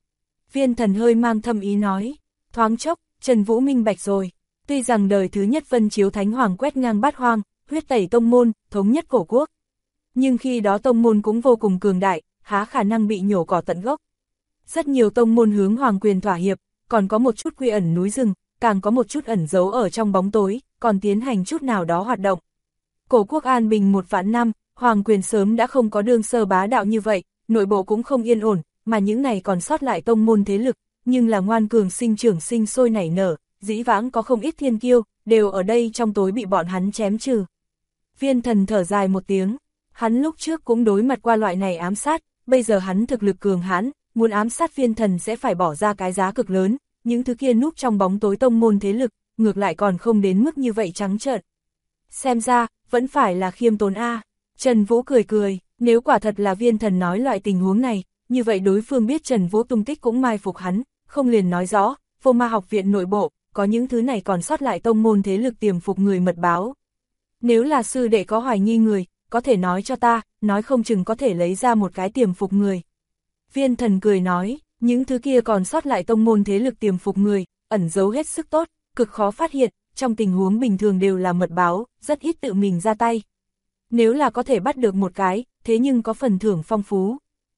Viên Thần hơi mang thâm ý nói, thoáng chốc, Trần Vũ minh bạch rồi. Tuy rằng đời thứ nhất Vân Chiếu Thánh Hoàng quét ngang bát hoang, huyết tẩy tông môn, thống nhất cổ quốc. Nhưng khi đó tông môn cũng vô cùng cường đại, há khả năng bị nhổ cỏ tận gốc. Rất nhiều tông môn hướng hoàng quyền thỏa hiệp, còn có một chút quy ẩn núi rừng, càng có một chút ẩn giấu ở trong bóng tối, còn tiến hành chút nào đó hoạt động. Cổ quốc an bình 1 vạn năm, hoàng quyền sớm đã không có đương sơ bá đạo như vậy, nội bộ cũng không yên ổn, mà những này còn sót lại tông môn thế lực, nhưng là ngoan cường sinh trưởng sinh sôi nảy nở, dĩ vãng có không ít thiên kiêu, đều ở đây trong tối bị bọn hắn chém trừ. Viên Thần thở dài một tiếng, hắn lúc trước cũng đối mặt qua loại này ám sát, bây giờ hắn thực lực cường hãn, muốn ám sát Viên Thần sẽ phải bỏ ra cái giá cực lớn, những thứ kia núp trong bóng tối tông môn thế lực, ngược lại còn không đến mức như vậy trắng trợn. Xem ra, vẫn phải là khiêm tốn a. Trần Vũ cười cười, nếu quả thật là Viên Thần nói loại tình huống này, như vậy đối phương biết Trần Vũ tung tích cũng mai phục hắn, không liền nói rõ, Vô Ma học viện nội bộ, có những thứ này còn sót lại tông môn thế lực tiềm phục người mật báo. Nếu là sư đệ có hoài nghi người, có thể nói cho ta, nói không chừng có thể lấy ra một cái tiềm phục người. Viên Thần cười nói, những thứ kia còn sót lại tông môn thế lực tiềm phục người, ẩn giấu hết sức tốt, cực khó phát hiện, trong tình huống bình thường đều là mật báo, rất ít tự mình ra tay. Nếu là có thể bắt được một cái, thế nhưng có phần thưởng phong phú.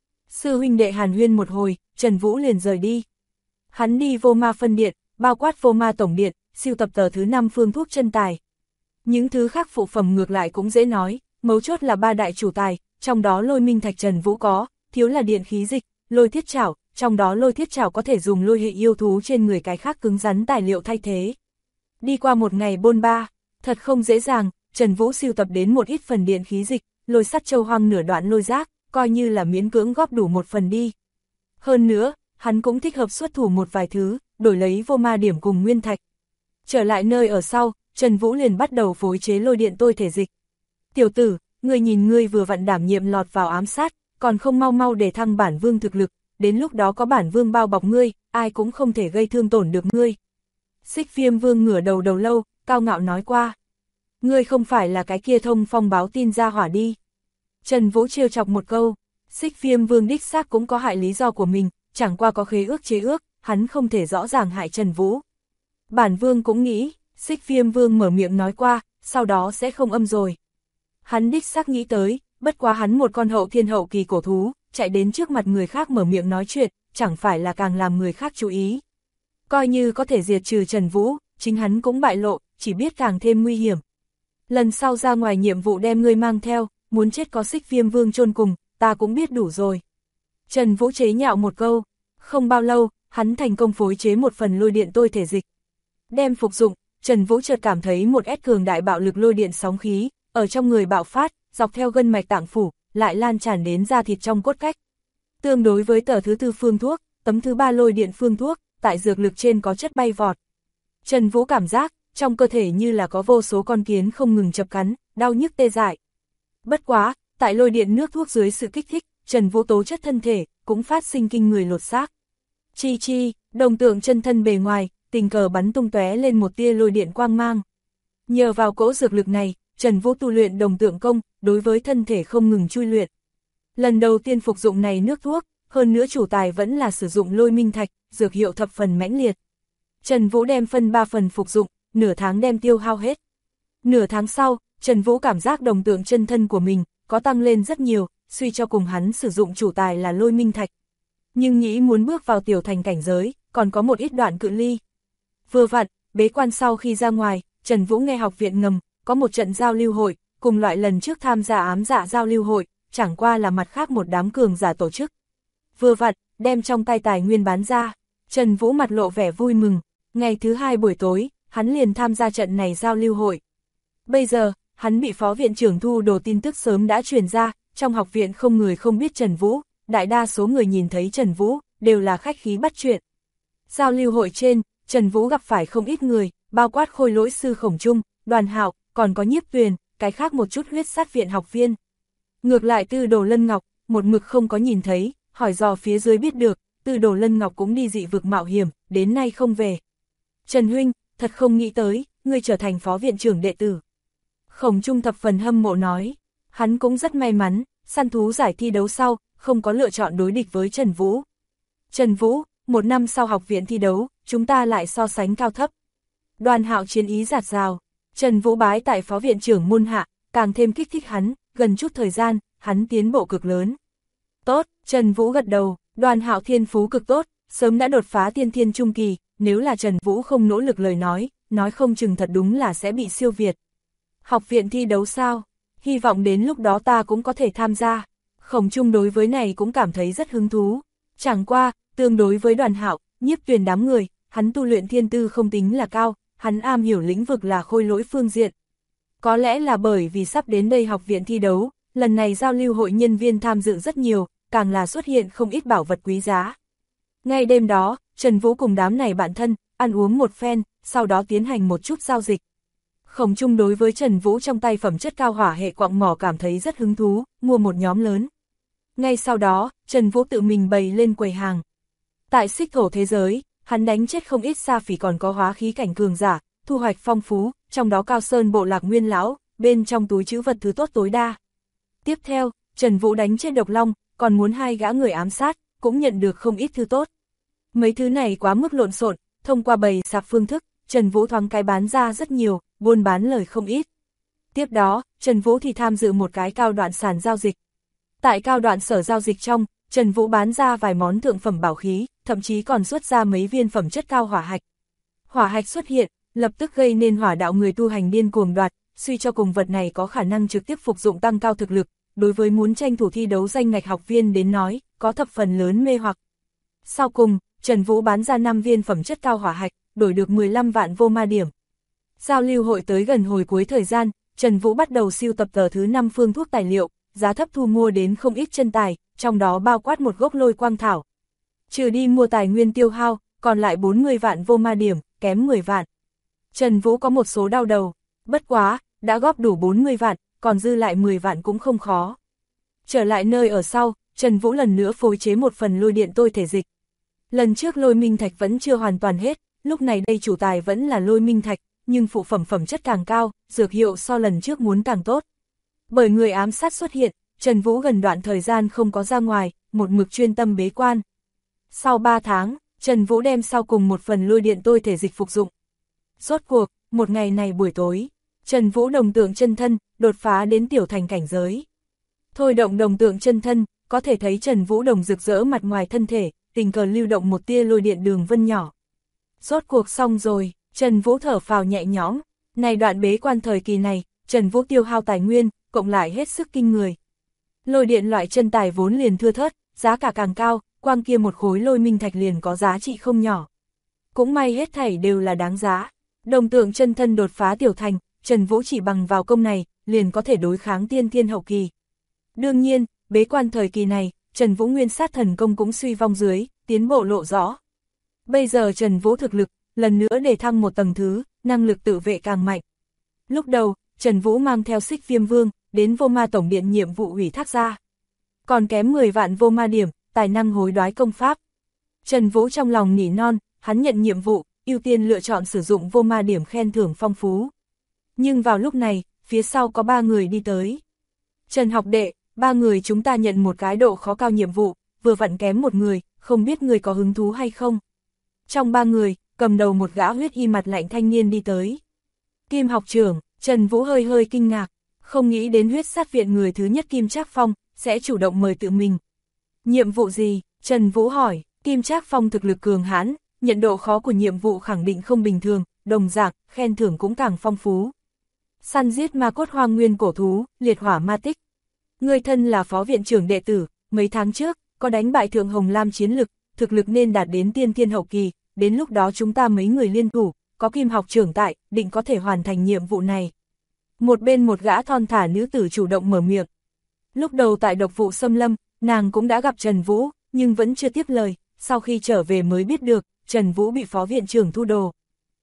Sư huynh đệ hàn huyên một hồi, Trần Vũ liền rời đi. Hắn đi Vô Ma phân điện, bao quát Vô Ma tổng điện, sưu tập tờ thứ 5 phương thuốc chân tài. Những thứ khác phụ phẩm ngược lại cũng dễ nói, mấu chốt là 3 đại chủ tài, trong đó Lôi Minh Thạch Trần Vũ có, thiếu là điện khí dịch, Lôi Thiết Trảo, trong đó Lôi Thiết Trảo có thể dùng lôi hệ yêu thú trên người cái khác cứng rắn tài liệu thay thế. Đi qua một ngày bôn ba, thật không dễ dàng, Trần Vũ sưu tập đến một ít phần điện khí dịch, lôi sắt châu hoang nửa đoạn lôi giác, coi như là miễn cưỡng góp đủ một phần đi. Hơn nữa, hắn cũng thích hợp xuất thủ một vài thứ, đổi lấy Vô Ma điểm cùng nguyên thạch. Trở lại nơi ở sau, Trần Vũ liền bắt đầu phối chế lôi điện tôi thể dịch. Tiểu tử, ngươi nhìn ngươi vừa vặn đảm nhiệm lọt vào ám sát, còn không mau mau để thăng bản vương thực lực, đến lúc đó có bản vương bao bọc ngươi, ai cũng không thể gây thương tổn được ngươi. Xích Viêm Vương ngửa đầu đầu lâu, cao ngạo nói qua. Ngươi không phải là cái kia thông phong báo tin ra hỏa đi. Trần Vũ trêu chọc một câu, Xích Viêm Vương đích xác cũng có hại lý do của mình, chẳng qua có khế ước chế ước, hắn không thể rõ ràng hại Trần Vũ. Bản vương cũng nghĩ, Xích Viêm Vương mở miệng nói qua, sau đó sẽ không âm rồi. Hắn đích xác nghĩ tới, bất quá hắn một con hậu thiên hậu kỳ cổ thú, chạy đến trước mặt người khác mở miệng nói chuyện, chẳng phải là càng làm người khác chú ý. Coi như có thể diệt trừ Trần Vũ, chính hắn cũng bại lộ, chỉ biết càng thêm nguy hiểm. Lần sau ra ngoài nhiệm vụ đem ngươi mang theo, muốn chết có Xích Viêm Vương chôn cùng, ta cũng biết đủ rồi. Trần Vũ chế nhạo một câu, không bao lâu, hắn thành công phối chế một phần lôi điện tôi thể dịch. Đem phục dụng, Trần Vũ chợt cảm thấy một ét cường đại bạo lực lôi điện sóng khí, ở trong người bạo phát, dọc theo gân mạch tạng phủ, lại lan tràn đến da thịt trong cốt cách. Tương đối với tờ thứ 4 phương thuốc, tấm thứ 3 lôi điện phương thuốc, tại dược lực trên có chất bay vọt. Trần Vũ cảm giác, trong cơ thể như là có vô số con kiến không ngừng chập cắn, đau nhức tê dại. Bất quá, tại lôi điện nước thuốc dưới sự kích thích, Trần Vũ tố chất thân thể, cũng phát sinh kinh người lột xác. Chi chi, đồng tượng chân thân bề ngoài, tình cờ bắn tung tóe lên một tia lôi điện quang mang. Nhờ vào cỗ dược lực này, Trần Vũ tu luyện đồng tượng công, đối với thân thể không ngừng chui luyện. Lần đầu tiên phục dụng này nước thuốc, hơn nữa chủ tài vẫn là sử dụng lôi minh thạch, dược hiệu thập phần mãnh liệt. Trần Vũ đem phân 3 phần phục dụng, nửa tháng đem tiêu hao hết. Nửa tháng sau, Trần Vũ cảm giác đồng tượng chân thân của mình có tăng lên rất nhiều, suy cho cùng hắn sử dụng chủ tài là lôi minh thạch. Nhưng nghĩ muốn bước vào tiểu thành cảnh giới, còn có một ít đoạn cự ly. Vừa vặn, bế quan sau khi ra ngoài, Trần Vũ nghe học viện ngầm, có một trận giao lưu hội, cùng loại lần trước tham gia ám dạ giao lưu hội, chẳng qua là mặt khác một đám cường giả tổ chức. Vừa vặn, đem trong tay tài nguyên bán ra, Trần Vũ mặt lộ vẻ vui mừng, ngày thứ 2 buổi tối, hắn liền tham gia trận này giao lưu hội. Bây giờ, hắn bị phó viện trưởng thu đồ tin tức sớm đã truyền ra, trong học viện không người không biết Trần Vũ, đại đa số người nhìn thấy Trần Vũ, đều là khách khí bắt chuyện. Giao lưu hội trên, Trần Vũ gặp phải không ít người, bao quát Khôi Lỗi sư Khổng Trung, Đoàn Hạo, còn có Nhiếp Tuyền, cái khác một chút huyết sát viện học viên. Ngược lại Tư Đồ Lân Ngọc, một mực không có nhìn thấy, hỏi dò phía dưới biết được, Tư Đồ Lân Ngọc cũng đi dị vực mạo hiểm, đến nay không về. Trần huynh, thật không nghĩ tới, ngươi trở thành phó viện trưởng đệ tử. Khổng Trung thập phần hâm mộ nói, hắn cũng rất may mắn, săn thú giải thi đấu sau, không có lựa chọn đối địch với Trần Vũ. Trần Vũ, một năm sau học viện thi đấu, chúng ta lại so sánh cao thấp. Đoàn Hạo chiến ý dạt dào, Trần Vũ bái tại phó viện trưởng môn hạ, càng thêm kích thích hắn, gần chút thời gian, hắn tiến bộ cực lớn. Tốt, Trần Vũ gật đầu, Đoàn Hạo thiên phú cực tốt, sớm đã đột phá tiên thiên trung kỳ, nếu là Trần Vũ không nỗ lực lời nói không chừng thật đúng là sẽ bị siêu việt. Học viện thi đấu sao? Hy vọng đến lúc đó ta cũng có thể tham gia. Khổng Trung đối với này cũng cảm thấy rất hứng thú. Chẳng qua, tương đối với Đoàn Hạo, Nhiếp Tuyền đám người, hắn tu luyện thiên tư không tính là cao, hắn am hiểu lĩnh vực là khôi lỗi phương diện. Có lẽ là bởi vì sắp đến đây học viện thi đấu, lần này giao lưu hội nhân viên tham dự rất nhiều, càng là xuất hiện không ít bảo vật quý giá. Ngay đêm đó, Trần Vũ cùng đám này bạn thân, ăn uống một phen, sau đó tiến hành một chút giao dịch. Khổng Trung đối với Trần Vũ trong tay phẩm chất cao hỏa hệ quặng mỏ cảm thấy rất hứng thú, mua một nhóm lớn. Ngay sau đó, Trần Vũ tự mình bày lên quầy hàng. Tại xích thổ thế giới, hắn đánh chết không ít sa phỉ còn có hóa khí cảnh cường giả, thu hoạch phong phú, trong đó Cao Sơn bộ lạc nguyên lão, bên trong túi trữ vật thứ tốt tối đa. Tiếp theo, Trần Vũ đánh chết độc long, còn muốn 2 gã người ám sát, cũng nhận được không ít thứ tốt. Mấy thứ này quá mức lộn xộn, thông qua bày sạp phương thức, Trần Vũ thoáng cái bán ra rất nhiều, buôn bán lời không ít. Tiếp đó, Trần Vũ thì tham dự một cái cao đoạn sàn giao dịch. Tại cao đoạn sở giao dịch trong, Trần Vũ bán ra vài món thượng phẩm bảo khí, thậm chí còn xuất ra mấy viên phẩm chất cao hỏa hạch. Hỏa hạch xuất hiện, lập tức gây nên hỏa đạo người tu hành điên cuồng đoạt, suy cho cùng vật này có khả năng trực tiếp phục dụng tăng cao thực lực, đối với muốn tranh thủ thi đấu danh ngạch học viên đến nói, có thập phần lớn mê hoặc. Sau cùng, Trần Vũ bán ra 5 viên phẩm chất cao hỏa hạch, đổi được 15 vạn vô ma điểm. Giao lưu hội tới gần hồi cuối thời gian, Trần Vũ bắt đầu sưu tập tờ thứ 5 phương thuốc tài liệu, giá thấp thu mua đến không ít chân tài, trong đó bao quát một gốc lôi quang thảo. Trừ đi mua tài nguyên tiêu hao, còn lại 40 vạn vô ma điểm, kém 10 vạn. Trần Vũ có một số đau đầu, bất quá, đã góp đủ 40 vạn, còn dư lại 10 vạn cũng không khó. Trở lại nơi ở sau, Trần Vũ lần nữa phối chế một phần lôi điện tôi thể dịch. Lần trước lôi minh thạch vẫn chưa hoàn toàn hết, lúc này đây chủ tài vẫn là lôi minh thạch, nhưng phụ phẩm phẩm chất càng cao, dược hiệu so lần trước muốn càng tốt. Bởi người ám sát xuất hiện, Trần Vũ gần đoạn thời gian không có ra ngoài, một mực chuyên tâm bế quan. Sau 3 tháng, Trần Vũ đem sau cùng một phần lôi điện tôi thể dịch phục dụng. Rốt cuộc, một ngày này buổi tối, Trần Vũ đồng tượng chân thân, đột phá đến tiểu thành cảnh giới. Thôi động đồng tượng chân thân, có thể thấy Trần Vũ đồng rực rỡ mặt ngoài thân thể, tình cờ lưu động một tia lôi điện đường vân nhỏ. Rốt cuộc xong rồi, Trần Vũ thở phào nhẹ nhõm, này đoạn bế quan thời kỳ này, Trần Vũ tiêu hao tài nguyên, cộng lại hết sức kinh người. Lôi điện loại chân tài vốn liền thưa thớt, giá cả càng cao, quang kia một khối lôi minh thạch liền có giá trị không nhỏ. Cũng may hết thảy đều là đáng giá. Đồng tượng chân thân đột phá tiểu thành, Trần Vũ chỉ bằng vào công này, liền có thể đối kháng tiên thiên hậu kỳ. Đương nhiên, bế quan thời kỳ này, Trần Vũ nguyên sát thần công cũng suy vong dưới, tiến bộ lộ rõ. Bây giờ Trần Vũ thực lực, lần nữa để thăng một tầng thứ, năng lực tự vệ càng mạnh. Lúc đầu, Trần Vũ mang theo Xích Viêm Vương, đến vô ma tổng điện nhiệm vụ ủy thác ra. Còn kém 10 vạn vô ma điểm, tài năng hối đoái công pháp. Trần Vũ trong lòng nỉ non, hắn nhận nhiệm vụ, ưu tiên lựa chọn sử dụng vô ma điểm khen thưởng phong phú. Nhưng vào lúc này, phía sau có 3 người đi tới. Trần học đệ, 3 người chúng ta nhận một cái độ khó cao nhiệm vụ, vừa vặn kém một người, không biết người có hứng thú hay không. Trong 3 người, cầm đầu một gã huyết y mặt lạnh thanh niên đi tới. Kim học trưởng, Trần Vũ hơi hơi kinh ngạc, không nghĩ đến huyết sát viện người thứ nhất Kim Trác Phong, sẽ chủ động mời tự mình. Nhiệm vụ gì? Trần Vũ hỏi. Kim Trác Phong thực lực cường hãn, nhận độ khó của nhiệm vụ khẳng định không bình thường, đồng dạng, khen thưởng cũng càng phong phú. Săn giết ma cốt hoang nguyên cổ thú, liệt hỏa ma tích. Người thân là phó viện trưởng đệ tử, mấy tháng trước, có đánh bại Thượng Hồng Lam chiến lực, thực lực nên đạt đến tiên thiên hậu kỳ, đến lúc đó chúng ta mấy người liên thủ, có Kim học trưởng tại, định có thể hoàn thành nhiệm vụ này. Một bên một gã thon thả nữ tử chủ động mở miệng. Lúc đầu tại độc vụ xâm lâm, nàng cũng đã gặp Trần Vũ, nhưng vẫn chưa tiếp lời, sau khi trở về mới biết được, Trần Vũ bị phó viện trưởng thu đồ.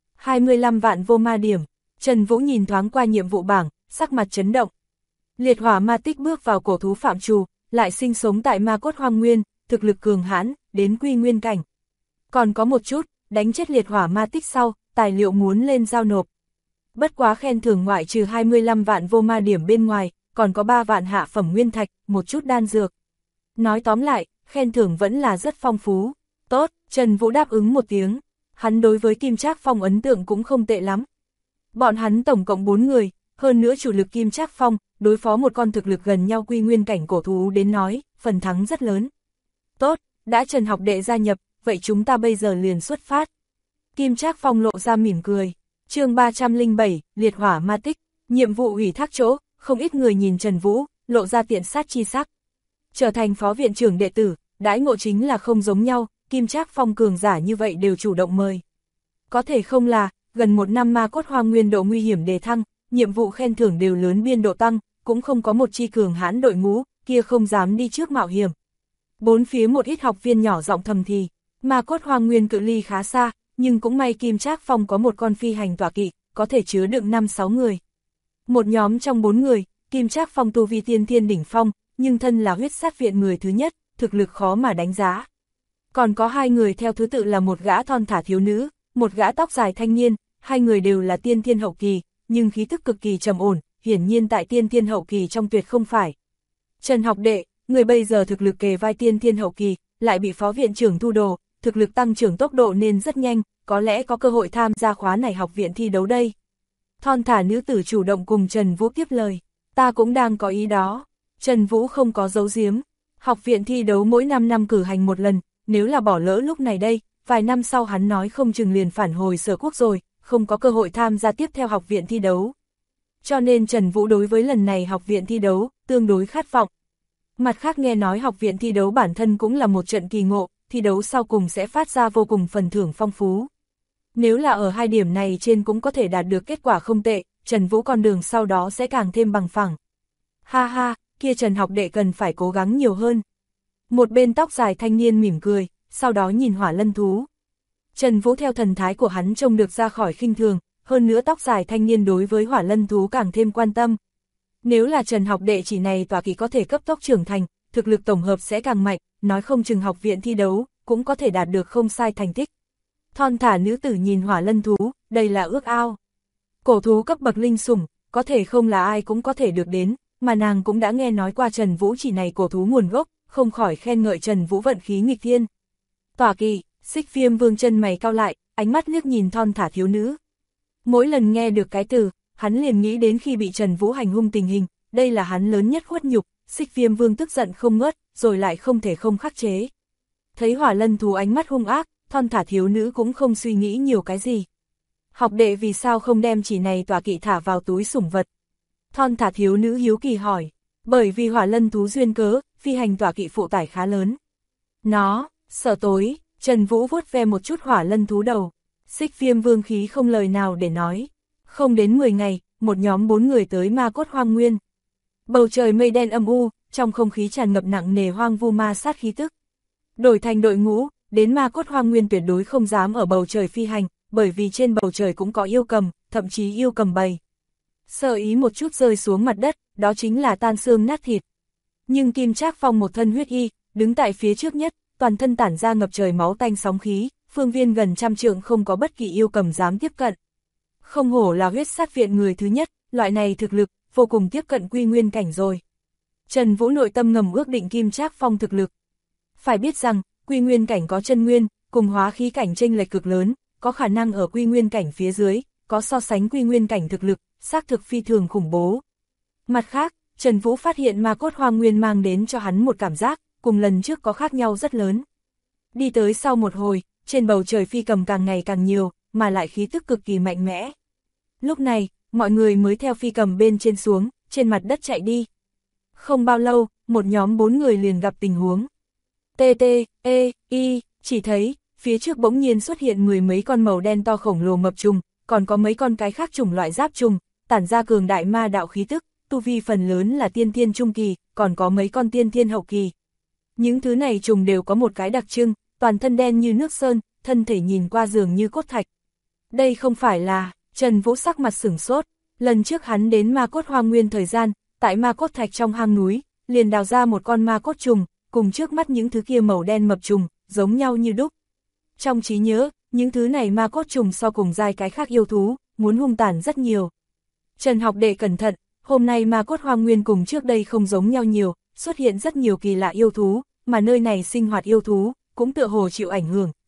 25 vạn vô ma điểm, Trần Vũ nhìn thoáng qua nhiệm vụ bảng, sắc mặt chấn động. Liệt hỏa ma tích bước vào cổ thú phạm trù, lại sinh sống tại ma cốt hoang nguyên, thực lực cường hãn, đến quy nguyên cảnh. Còn có một chút, đánh chết liệt hỏa ma tích sau, tài liệu muốn lên giao nộp. Bất quá khen thưởng ngoại trừ 25 vạn vô ma điểm bên ngoài, còn có 3 vạn hạ phẩm nguyên thạch, một chút đan dược. Nói tóm lại, khen thưởng vẫn là rất phong phú. Tốt, Trần Vũ đáp ứng một tiếng, hắn đối với Kim Trác Phong ấn tượng cũng không tệ lắm. Bọn hắn tổng cộng 4 người, hơn nữa chủ lực Kim Trác Phong, đối phó một con thực lực gần nhau quy nguyên cảnh cổ thú đến nói, phần thắng rất lớn. Tốt, đã Trần học đệ gia nhập, vậy chúng ta bây giờ liền xuất phát. Kim Trác Phong lộ ra mỉm cười. Chương 307, liệt hỏa ma tích, nhiệm vụ ủy thác chỗ, không ít người nhìn Trần Vũ, lộ ra tiện sát chi sắc. Trở thành phó viện trưởng đệ tử, đãi ngộ chính là không giống nhau, Kim Trác Phong cường giả như vậy đều chủ động mời. Có thể không là, gần 1 năm ma cốt hoang nguyên độ nguy hiểm đề thăng, nhiệm vụ khen thưởng đều lớn biên độ tăng, cũng không có một chi cường hãn đội ngũ, kia không dám đi trước mạo hiểm. Bốn phía một ít học viên nhỏ giọng thầm thì, ma cốt hoang nguyên cự ly khá xa, nhưng cũng may Kim Trác Phong có một con phi hành tọa kỵ, có thể chứa đựng 5-6 người. Một nhóm trong 4 người, Kim Trác Phong tu vi tiên thiên đỉnh phong, nhưng thân là huyết sát viện người thứ nhất, thực lực khó mà đánh giá. Còn có 2 người theo thứ tự là một gã thon thả thiếu nữ, một gã tóc dài thanh niên, 2 người đều là tiên thiên hậu kỳ, nhưng khí tức cực kỳ trầm ổn, hiển nhiên tại tiên thiên hậu kỳ trong tuyệt không phải. Trần học đệ, người bây giờ thực lực kề vai tiên thiên hậu kỳ, lại bị phó viện trưởng thu đồ, thực lực tăng trưởng tốc độ nên rất nhanh, có lẽ có cơ hội tham gia khóa này học viện thi đấu đây. Thon thả nữ tử chủ động cùng Trần Vũ tiếp lời, ta cũng đang có ý đó. Trần Vũ không có giấu giếm, học viện thi đấu mỗi 5 năm cử hành một lần, nếu là bỏ lỡ lúc này đây, vài năm sau hắn nói không chừng liền phản hồi Sở Quốc rồi, không có cơ hội tham gia tiếp theo học viện thi đấu. Cho nên Trần Vũ đối với lần này học viện thi đấu, tương đối khát vọng. Mặt khác nghe nói học viện thi đấu bản thân cũng là một trận kỳ ngộ, thi đấu sau cùng sẽ phát ra vô cùng phần thưởng phong phú. Nếu là ở 2 điểm này trên cũng có thể đạt được kết quả không tệ, Trần Vũ con đường sau đó sẽ càng thêm bằng phẳng. Ha ha, kia Trần học đệ cần phải cố gắng nhiều hơn. Một bên tóc dài thanh niên mỉm cười, sau đó nhìn hỏa lân thú. Trần Vũ theo thần thái của hắn trông được ra khỏi khinh thường, hơn nữa tóc dài thanh niên đối với hỏa lân thú càng thêm quan tâm. Nếu là Trần học đệ chỉ này tọa kỵ có thể cấp tốc trưởng thành, thực lực tổng hợp sẽ càng mạnh, nói không chừng học viện thi đấu, cũng có thể đạt được không sai thành tích. Thon thả nữ tử nhìn hỏa lân thú, đây là ước ao. Cổ thú cấp bậc linh sủng, có thể không là ai cũng có thể được đến, mà nàng cũng đã nghe nói qua Trần Vũ chỉ này cổ thú nguồn gốc, không khỏi khen ngợi Trần Vũ vận khí nghịch thiên. Tọa kỵ, Xích Viêm Vương chân mày cau lại, ánh mắt liếc nhìn thon thả thiếu nữ. Mỗi lần nghe được cái từ, hắn liền nghĩ đến khi bị Trần Vũ hành hung tình hình, đây là hắn lớn nhất khuất nhục, Xích Viêm Vương tức giận không ngớt, rồi lại không thể không khắc chế. Thấy hỏa lân thú ánh mắt hung ác, thon thả thiếu nữ cũng không suy nghĩ nhiều cái gì. Học đệ vì sao không đem chỉ này tọa kỵ thả vào túi sủng vật? Thon thả thiếu nữ hiếu kỳ hỏi, bởi vì hỏa lân thú duyên cớ, phi hành tọa kỵ phụ tải khá lớn. Nó, sợ tối, Trần Vũ vuốt ve một chút hỏa lân thú đầu. Xích Viêm Vương khí không lời nào để nói. Không đến 10 ngày, một nhóm 4 người tới ma cốt hoang nguyên. Bầu trời mây đen âm u, trong không khí tràn ngập nặng nề hoang vu ma sát khí tức. Đổi thành đội ngũ, đến ma cốt hoang nguyên tuyệt đối không dám ở bầu trời phi hành, bởi vì trên bầu trời cũng có yêu cầm, thậm chí yêu cầm bầy. Sợ ý một chút rơi xuống mặt đất, đó chính là tan xương nát thịt. Nhưng Kim Trác Phong một thân huyết y, đứng tại phía trước nhất, toàn thân tản ra ngập trời máu tanh sóng khí, phương viên gần 100 trượng không có bất kỳ yêu cầm dám tiếp cận. Không hổ là huyết sát viện người thứ nhất, loại này thực lực, vô cùng tiếp cận quy nguyên cảnh rồi. Trần Vũ nội tâm ngầm ước định Kim Trác Phong thực lực. Phải biết rằng, quy nguyên cảnh có chân nguyên, cùng hóa khí cảnh chênh lệch cực lớn, có khả năng ở quy nguyên cảnh phía dưới, có so sánh quy nguyên cảnh thực lực, xác thực phi thường khủng bố. Mặt khác, Trần Vũ phát hiện ma cốt hoang nguyên mang đến cho hắn một cảm giác, cùng lần trước có khác nhau rất lớn. Đi tới sau một hồi, trên bầu trời phi cầm càng ngày càng nhiều, mà lại khí tức cực kỳ mạnh mẽ. Lúc này, mọi người mới theo phi cầm bên trên xuống, trên mặt đất chạy đi. Không bao lâu, một nhóm 4 người liền gặp tình huống. Chỉ thấy, phía trước bỗng nhiên xuất hiện 10 mấy con màu đen to khổng lồ mập trùng, còn có mấy con cái khác chủng loại giáp trùng, tản ra cường đại ma đạo khí tức, tu vi phần lớn là tiên thiên trung kỳ, còn có mấy con tiên thiên hậu kỳ. Những thứ này trùng đều có một cái đặc trưng, toàn thân đen như nước sơn, thân thể nhìn qua dường như cốt thạch. Đây không phải là, Trần Vũ sắc mặt sửng sốt, lần trước hắn đến ma cốt hoang nguyên thời gian, tại ma cốt thạch trong hang núi, liền đào ra một con ma cốt trùng, cùng trước mắt những thứ kia màu đen mập trùng, giống nhau như đúc. Trong trí nhớ, những thứ này ma cốt trùng so cùng giai cái khác yêu thú, muốn hung tàn rất nhiều. Trần học đệ cẩn thận, hôm nay ma cốt hoang nguyên cùng trước đây không giống nhau nhiều, xuất hiện rất nhiều kỳ lạ yêu thú, mà nơi này sinh hoạt yêu thú, cũng tựa hồ chịu ảnh hưởng,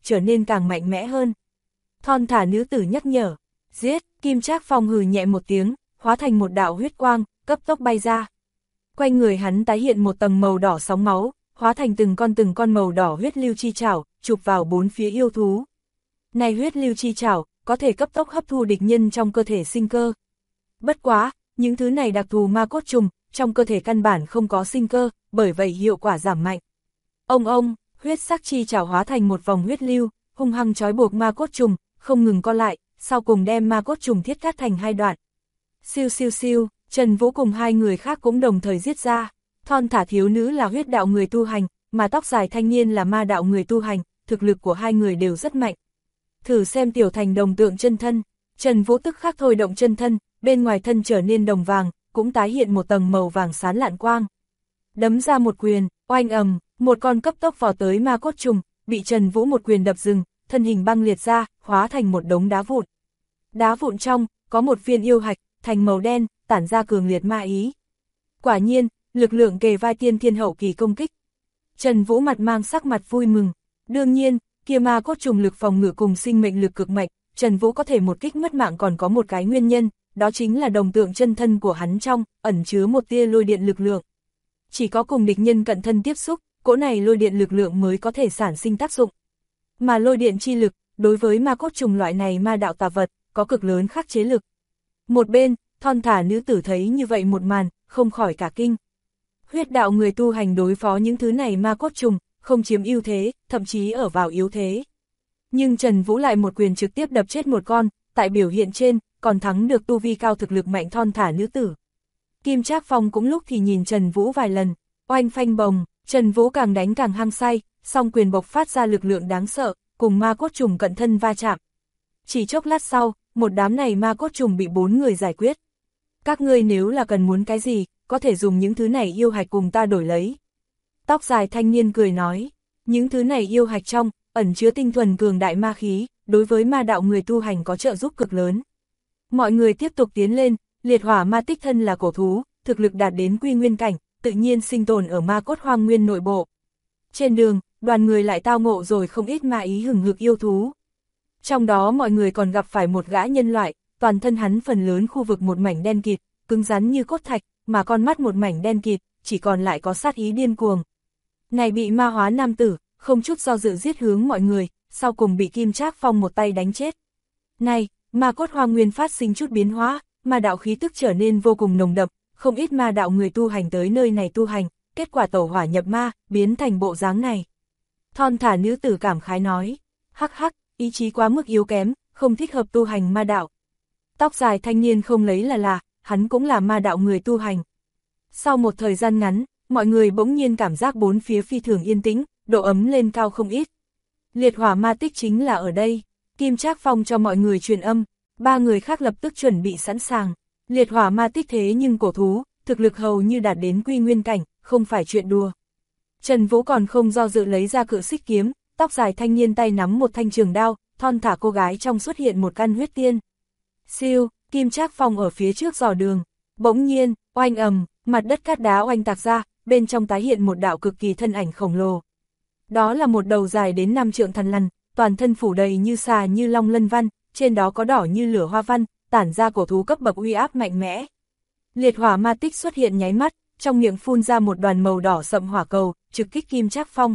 trở nên càng mạnh mẽ hơn. Thon thả nữ tử nhắc nhở, giết, Kim Trác Phong hừ nhẹ một tiếng, hóa thành một đạo huyết quang, cấp tốc bay ra. Quanh người hắn tái hiện một tầng màu đỏ sóng máu, hóa thành từng con màu đỏ huyết lưu chi chảo, chụp vào bốn phía yêu thú. Này huyết lưu chi chảo, có thể cấp tốc hấp thu địch nhân trong cơ thể sinh cơ. Bất quá, những thứ này đặc thù ma cốt trùng, trong cơ thể căn bản không có sinh cơ, bởi vậy hiệu quả giảm mạnh. Ông, huyết sắc chi chảo hóa thành một vòng huyết lưu, hung hăng trói buộc ma cốt trùng, không ngừng co lại, sau cùng đem ma cốt trùng thiết cắt thành hai đoạn. Siêu siêu siêu, Trần Vũ cùng hai người khác cũng đồng thời giết ra. Thon thả thiếu nữ là huyết đạo người tu hành, mà tóc dài thanh niên là ma đạo người tu hành, thực lực của hai người đều rất mạnh. Thử xem tiểu thành đồng tượng chân thân, Trần Vũ tức khắc thôi động chân thân, bên ngoài thân trở nên đồng vàng, cũng tái hiện một tầng màu vàng sáng lạn quang. Đấm ra một quyền, oanh ầm, một con cấp tốc vào tới ma cốt trùng, bị Trần Vũ một quyền đập dừng, thân hình băng liệt ra, hóa thành một đống đá vụn. Đá vụn trong, có một viên yêu hạch, thành màu đen, tản ra cường liệt ma ý. Quả nhiên, lực lượng kề vai tiên thiên hậu kỳ công kích. Trần Vũ mặt mang sắc mặt vui mừng. Đương nhiên, kia ma cốt trùng lực phòng ngự cùng sinh mệnh lực cực mạnh, Trần Vũ có thể một kích mất mạng còn có một cái nguyên nhân, đó chính là đồng tượng chân thân của hắn trong, ẩn chứa một tia lôi điện lực lượng. Chỉ có cùng địch nhân cận thân tiếp xúc, cỗ này lôi điện lực lượng mới có thể sản sinh tác dụng. Mà lôi điện chi lực, đối với ma cốt trùng loại này ma đạo tà vật, có cực lớn khắc chế lực. Một bên, thon thả nữ tử thấy như vậy một màn, không khỏi cả kinh. Huyết đạo người tu hành đối phó những thứ này ma cốt trùng, không chiếm ưu thế, thậm chí ở vào yếu thế. Nhưng Trần Vũ lại một quyền trực tiếp đập chết một con, tại biểu hiện trên, còn thắng được tu vi cao thực lực mạnh thon thả nữ tử. Kim Trác Phong cũng lúc thì nhìn Trần Vũ vài lần, oanh phanh bồng, Trần Vũ càng đánh càng hăng say, song quyền bộc phát ra lực lượng đáng sợ, cùng ma cốt trùng cận thân va chạm. Chỉ chốc lát sau, một đám này ma cốt trùng bị 4 người giải quyết. Các ngươi nếu là cần muốn cái gì, có thể dùng những thứ này yêu hạch cùng ta đổi lấy. Tóc dài thanh niên cười nói, những thứ này yêu hạch trong, ẩn chứa tinh thuần cường đại ma khí, đối với ma đạo người tu hành có trợ giúp cực lớn. Mọi người tiếp tục tiến lên, liệt hỏa ma tích thân là cổ thú, thực lực đạt đến quy nguyên cảnh, tự nhiên sinh tồn ở ma cốt hoang nguyên nội bộ. Trên đường, đoàn người lại tao ngộ rồi không ít ma ý hừng hực yêu thú. Trong đó mọi người còn gặp phải một gã nhân loại, toàn thân hắn phần lớn khu vực một mảnh đen kịt, cứng rắn như cốt thạch, mà con mắt một mảnh đen kịt, chỉ còn lại có sát ý điên cuồng. Này bị ma hóa nam tử, không chút do dự giết hướng mọi người, sau cùng bị Kim Trác Phong một tay đánh chết. Này, ma cốt hoang nguyên phát sinh chút biến hóa, ma đạo khí tức trở nên vô cùng nồng đậm, không ít ma đạo người tu hành tới nơi này tu hành, kết quả tẩu hỏa nhập ma, biến thành bộ dáng này. Thon thả nữ tử cảm khái nói, hắc hắc, ý chí quá mức yếu kém, không thích hợp tu hành ma đạo. Tóc dài thanh niên không lấy là, hắn cũng là ma đạo người tu hành. Sau một thời gian ngắn, mọi người bỗng nhiên cảm giác bốn phía phi thường yên tĩnh, độ ấm lên cao không ít. Liệt hỏa ma tích chính là ở đây. Kim Trác Phong cho mọi người truyền âm, 3 người khác lập tức chuẩn bị sẵn sàng. Liệt hỏa ma tích thế nhưng cổ thú, thực lực hầu như đạt đến quy nguyên cảnh, không phải chuyện đùa. Trần Vũ còn không do dự lấy ra cự xích kiếm, tóc dài thanh niên tay nắm một thanh trường đao, thon thả cô gái trong xuất hiện một căn huyết tiên. Siêu, Kim Trác Phong ở phía trước dò đường, bỗng nhiên, oanh ầm, mặt đất cát đá oanh tạc ra, bên trong tái hiện một đạo cực kỳ thân ảnh khổng lồ. Đó là một đầu dài đến 5 trượng thần lằn, toàn thân phủ đầy như xà như long lân văn, trên đó có đỏ như lửa hoa văn, tản ra cổ thú cấp bậc uy áp mạnh mẽ. Liệt hỏa ma tích xuất hiện nháy mắt, trong miệng phun ra một đoàn màu đỏ sậm hỏa cầu, trực kích Kim Trác Phong.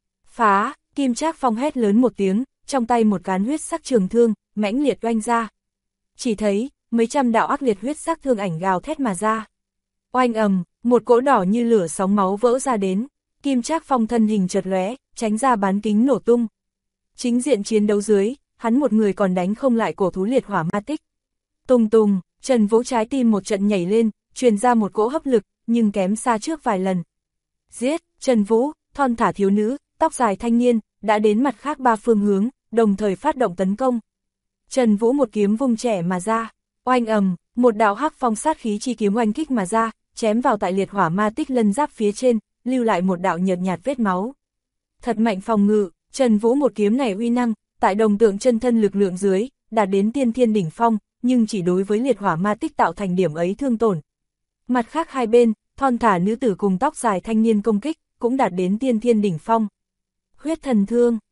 Phá, Kim Trác Phong hét lớn một tiếng, trong tay một cán huyết sắc trường thương, mãnh liệt oanh ra. Chỉ thấy, mấy trăm đạo ác liệt huyết sắc thương ảnh gào thét mà ra. Oanh ầm, một cỗ đỏ như lửa sóng máu vỡ ra đến, Kim Trác Phong thân hình chợt lóe, tránh ra bán kính nổ tung. Chính diện chiến đấu dưới, hắn một người còn đánh không lại cổ thú liệt hỏa ma tích. Tùng tùng, Trần Vũ trái tim một trận nhảy lên, truyền ra một cỗ hấp lực, nhưng kém xa trước vài lần. Giết, Trần Vũ, thon thả thiếu nữ, tóc dài thanh niên, đã đến mặt khác 3 phương hướng, đồng thời phát động tấn công. Trần Vũ một kiếm vung trẻ mà ra, oanh ầm, một đạo hắc phong sát khí chi kiếm oanh kích mà ra, chém vào tại liệt hỏa ma tích lân giáp phía trên, lưu lại một đạo nhợt nhạt vết máu. Thật mạnh phòng ngự, Trần Vũ một kiếm này uy năng, tại đồng tượng chân thân lực lượng dưới, đạt đến tiên thiên đỉnh phong, nhưng chỉ đối với liệt hỏa ma tích tạo thành điểm ấy thương tổn. Mặt khác hai bên, thon thả nữ tử cùng tóc dài thanh niên công kích, cũng đạt đến tiên thiên đỉnh phong. Huyết thần thương,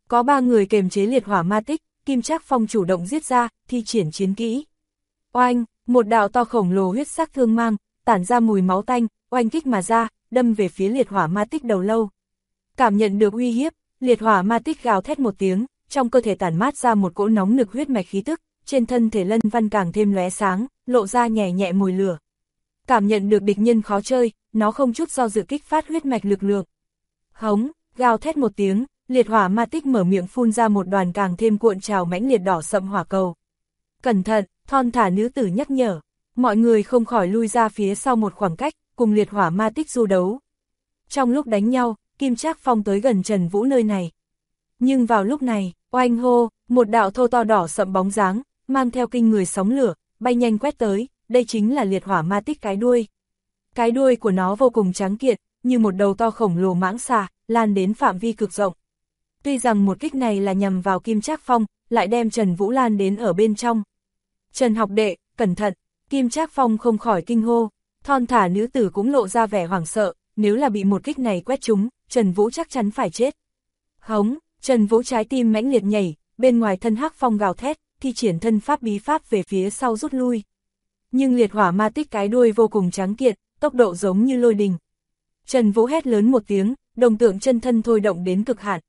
Có 3 người kềm chế liệt hỏa ma tích, Kim Trác Phong chủ động giết ra, thi triển chiến kỹ. Oanh, một đạo to khổng lồ huyết sắc thương mang, tản ra mùi máu tanh, oanh kích mà ra, đâm về phía liệt hỏa ma tích đầu lâu. Cảm nhận được uy hiếp, liệt hỏa ma tích gào thét một tiếng, trong cơ thể tản mát ra một cỗ nóng nực huyết mạch khí tức, trên thân thể lân văn càng thêm lóe sáng, lộ ra nhẹ nhẹ mùi lửa. Cảm nhận được địch nhân khó chơi, nó không chút do dự kích phát huyết mạch lực lượng. Hống, gào thét một tiếng, liệt hỏa ma tích mở miệng phun ra một đoàn càng thêm cuộn trào mãnh liệt đỏ sậm hỏa cầu. Cẩn thận, thon thả nữ tử nhắc nhở. Mọi người không khỏi lui ra phía sau một khoảng cách, cùng liệt hỏa ma tích du đấu. Trong lúc đánh nhau, Kim Trác Phong tới gần Trần Vũ nơi này. Nhưng vào lúc này, oanh hô, một đạo thô to đỏ sậm bóng dáng, mang theo kinh người sóng lửa, bay nhanh quét tới, đây chính là liệt hỏa ma tích cái đuôi. Cái đuôi của nó vô cùng trắng kiện, như một đầu to khổng lồ mãng xà, lan đến phạm vi cực rộng. Tuy rằng một kích này là nhằm vào Kim Trác Phong, lại đem Trần Vũ lan đến ở bên trong. Trần học đệ, cẩn thận, Kim Trác Phong không khỏi kinh hô, thon thả nữ tử cũng lộ ra vẻ hoảng sợ, nếu là bị một kích này quét trúng, Trần Vũ chắc chắn phải chết. Hống, Trần Vũ trái tim mãnh liệt nhảy, bên ngoài thân hắc phong gào thét, thi triển thân pháp bí pháp về phía sau rút lui. Nhưng liệt hỏa ma tích cái đuôi vô cùng trắng kiện, tốc độ giống như lôi đình. Trần Vũ hét lớn một tiếng, đồng tượng chân thân thôi động đến cực hạn.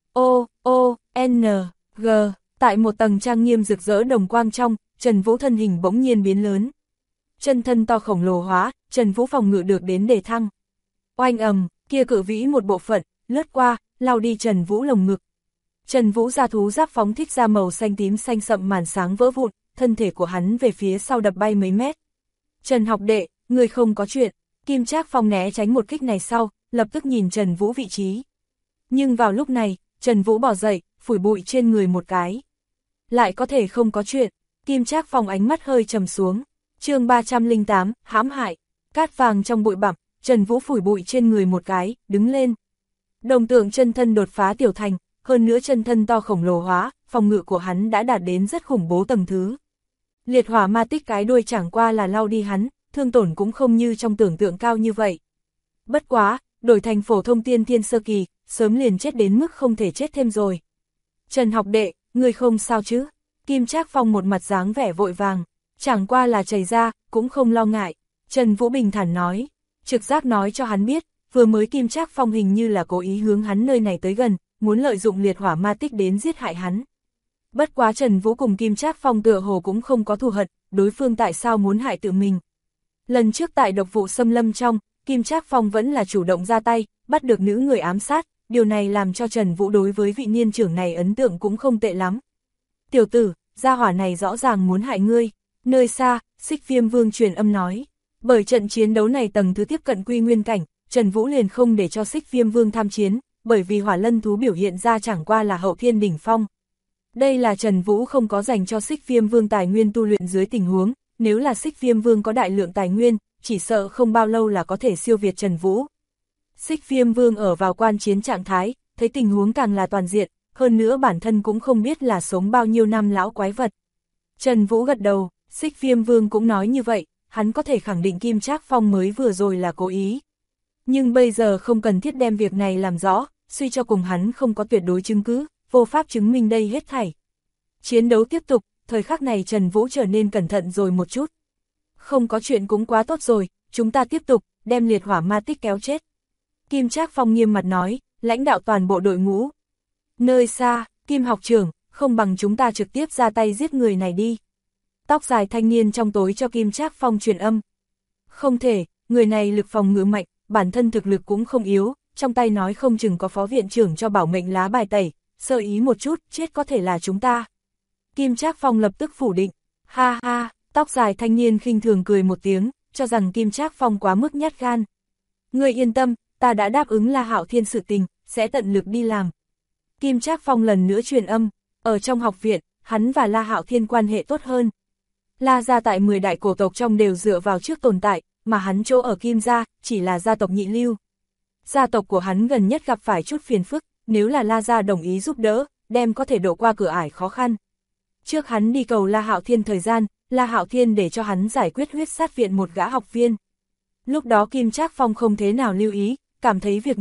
G, tại một tầng trang nghiêm rực rỡ đồng quang trong, Trần Vũ thân hình bỗng nhiên biến lớn. Chân thân to khổng lồ hóa, Trần Vũ phòng ngự được đến đề thăng. Oanh ầm, kia cự vĩ một bộ phận, lướt qua, lao đi Trần Vũ lồng ngực. Trần Vũ ra thú giáp phóng thích ra màu xanh tím xanh sậm màn sáng vỡ vụn, thân thể của hắn về phía sau đập bay mấy mét. Trần học đệ, người không có chuyện. Kim Trác Phong né tránh một kích này sau, lập tức nhìn Trần Vũ vị trí. Nhưng vào lúc này, Trần Vũ bỏ dậy, phủi bụi trên người một cái. Lại có thể không có chuyện. Kim Trác Phong ánh mắt hơi trầm xuống. Chương 308, hãm hại. Cát vàng trong bụi bặm, Trần Vũ phủi bụi trên người một cái, đứng lên. Đồng tượng chân thân đột phá tiểu thành, hơn nữa chân thân to khổng lồ hóa, phòng ngự của hắn đã đạt đến rất khủng bố tầng thứ. Liệt hỏa ma tích cái đuôi chẳng qua là lau đi hắn, thương tổn cũng không như trong tưởng tượng cao như vậy. Bất quá, đổi thành phổ thông tiên thiên sơ kỳ, sớm liền chết đến mức không thể chết thêm rồi. Trần học đệ, người không sao chứ? Kim Trác Phong một mặt dáng vẻ vội vàng, chẳng qua là chảy ra, cũng không lo ngại. Trần Vũ bình thản nói, trực giác nói cho hắn biết, vừa mới Kim Trác Phong hình như là cố ý hướng hắn nơi này tới gần, muốn lợi dụng liệt hỏa ma tích đến giết hại hắn. Bất quá Trần Vũ cùng Kim Trác Phong tựa hồ cũng không có thù hận, đối phương tại sao muốn hại tự mình. Lần trước tại độc vụ xâm lâm trong, Kim Trác Phong vẫn là chủ động ra tay, bắt được nữ người ám sát, điều này làm cho Trần Vũ đối với vị niên trưởng này ấn tượng cũng không tệ lắm. Tiểu tử, gia hỏa này rõ ràng muốn hại ngươi. Nơi xa, Xích Viêm Vương truyền âm nói. Bởi trận chiến đấu này tầng thứ tiếp cận quy nguyên cảnh, Trần Vũ liền không để cho Xích Viêm Vương tham chiến, bởi vì hỏa lân thú biểu hiện ra chẳng qua là hậu thiên đỉnh phong. Đây là Trần Vũ không có dành cho Xích Viêm Vương tài nguyên tu luyện dưới tình huống, nếu là Xích Viêm Vương có đại lượng tài nguyên, chỉ sợ không bao lâu là có thể siêu việt Trần Vũ. Xích Viêm Vương ở vào quan chiến trạng thái, thấy tình huống càng là toàn diện, hơn nữa bản thân cũng không biết là sống bao nhiêu năm lão quái vật. Trần Vũ gật đầu, Xích Viêm Vương cũng nói như vậy, hắn có thể khẳng định Kim Trác Phong mới vừa rồi là cố ý. Nhưng bây giờ không cần thiết đem việc này làm rõ, suy cho cùng hắn không có tuyệt đối chứng cứ, vô pháp chứng minh đây hết thảy. Chiến đấu tiếp tục, thời khắc này Trần Vũ trở nên cẩn thận rồi một chút. Không có chuyện cũng quá tốt rồi, chúng ta tiếp tục, đem liệt hỏa ma tích kéo chết. Kim Trác Phong nghiêm mặt nói, lãnh đạo toàn bộ đội ngũ. Nơi xa, Kim học trưởng, không bằng chúng ta trực tiếp ra tay giết người này đi. Tóc dài thanh niên trong tối cho Kim Trác Phong truyền âm. Không thể, người này lực phòng ngự mạnh, bản thân thực lực cũng không yếu, trong tay nói không chừng có phó viện trưởng cho bảo mệnh lá bài tẩy, sơ ý một chút, chết có thể là chúng ta. Kim Trác Phong lập tức phủ định, ha ha, tóc dài thanh niên khinh thường cười một tiếng, cho rằng Kim Trác Phong quá mức nhát gan. Ngươi yên tâm, ta đã đáp ứng La Hạo Thiên sự tình, sẽ tận lực đi làm. Kim Trác Phong lần nữa truyền âm, ở trong học viện, hắn và La Hạo Thiên quan hệ tốt hơn. La gia tại 10 đại cổ tộc trong đều dựa vào trước tồn tại, mà hắn chỗ ở Kim gia, chỉ là gia tộc nhị lưu. Gia tộc của hắn gần nhất gặp phải chút phiền phức, nếu là La gia đồng ý giúp đỡ, đem có thể độ qua cửa ải khó khăn. Trước hắn đi cầu La Hạo Thiên thời gian, La Hạo Thiên để cho hắn giải quyết huyết sát viện một gã học viên. Lúc đó Kim Trác Phong không thế nào lưu ý, cảm thấy việc nhỏ,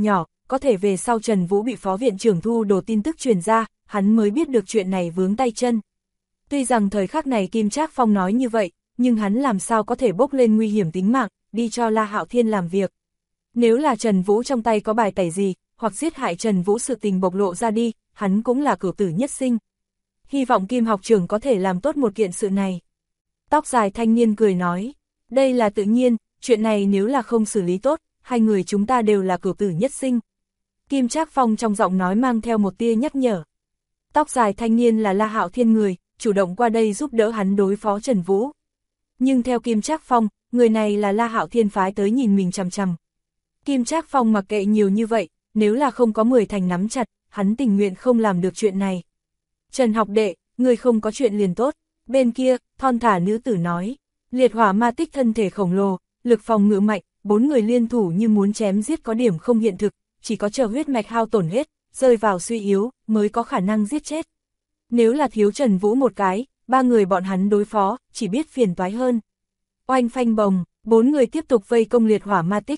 có thể về sau Trần Vũ bị phó viện trưởng thu đồ tin tức truyền ra, hắn mới biết được chuyện này vướng tay chân. Tuy rằng thời khắc này Kim Trác Phong nói như vậy, nhưng hắn làm sao có thể bốc lên nguy hiểm tính mạng, đi cho La Hạo Thiên làm việc. Nếu là Trần Vũ trong tay có bài tẩy gì, hoặc giết hại Trần Vũ sự tình bộc lộ ra đi, hắn cũng là cửu tử nhất sinh. Hy vọng Kim học trưởng có thể làm tốt một kiện sự này. Tóc dài thanh niên cười nói, đây là tự nhiên, chuyện này nếu là không xử lý tốt, hai người chúng ta đều là cửu tử nhất sinh. Kim Trác Phong trong giọng nói mang theo một tia nhắc nhở. Tóc dài thanh niên là La Hạo Thiên người, chủ động qua đây giúp đỡ hắn đối phó Trần Vũ. Nhưng theo Kim Trác Phong, người này là La Hạo Thiên phái tới nhìn mình chằm chằm. Kim Trác Phong mặc kệ nhiều như vậy, nếu là không có 10 thành nắm chặt, hắn tình nguyện không làm được chuyện này. Trần học đệ, người không có chuyện liền tốt. Bên kia, thon thả nữ tử nói, liệt hỏa ma tích thân thể khổng lồ, lực phòng ngự mạnh, 4 người liên thủ như muốn chém giết có điểm không hiện thực, chỉ có chờ huyết mạch hao tổn hết, rơi vào suy yếu, mới có khả năng giết chết. Nếu là thiếu Trần Vũ một cái, 3 người bọn hắn đối phó, chỉ biết phiền toái hơn. Oanh phanh bồng, 4 người tiếp tục vây công liệt hỏa ma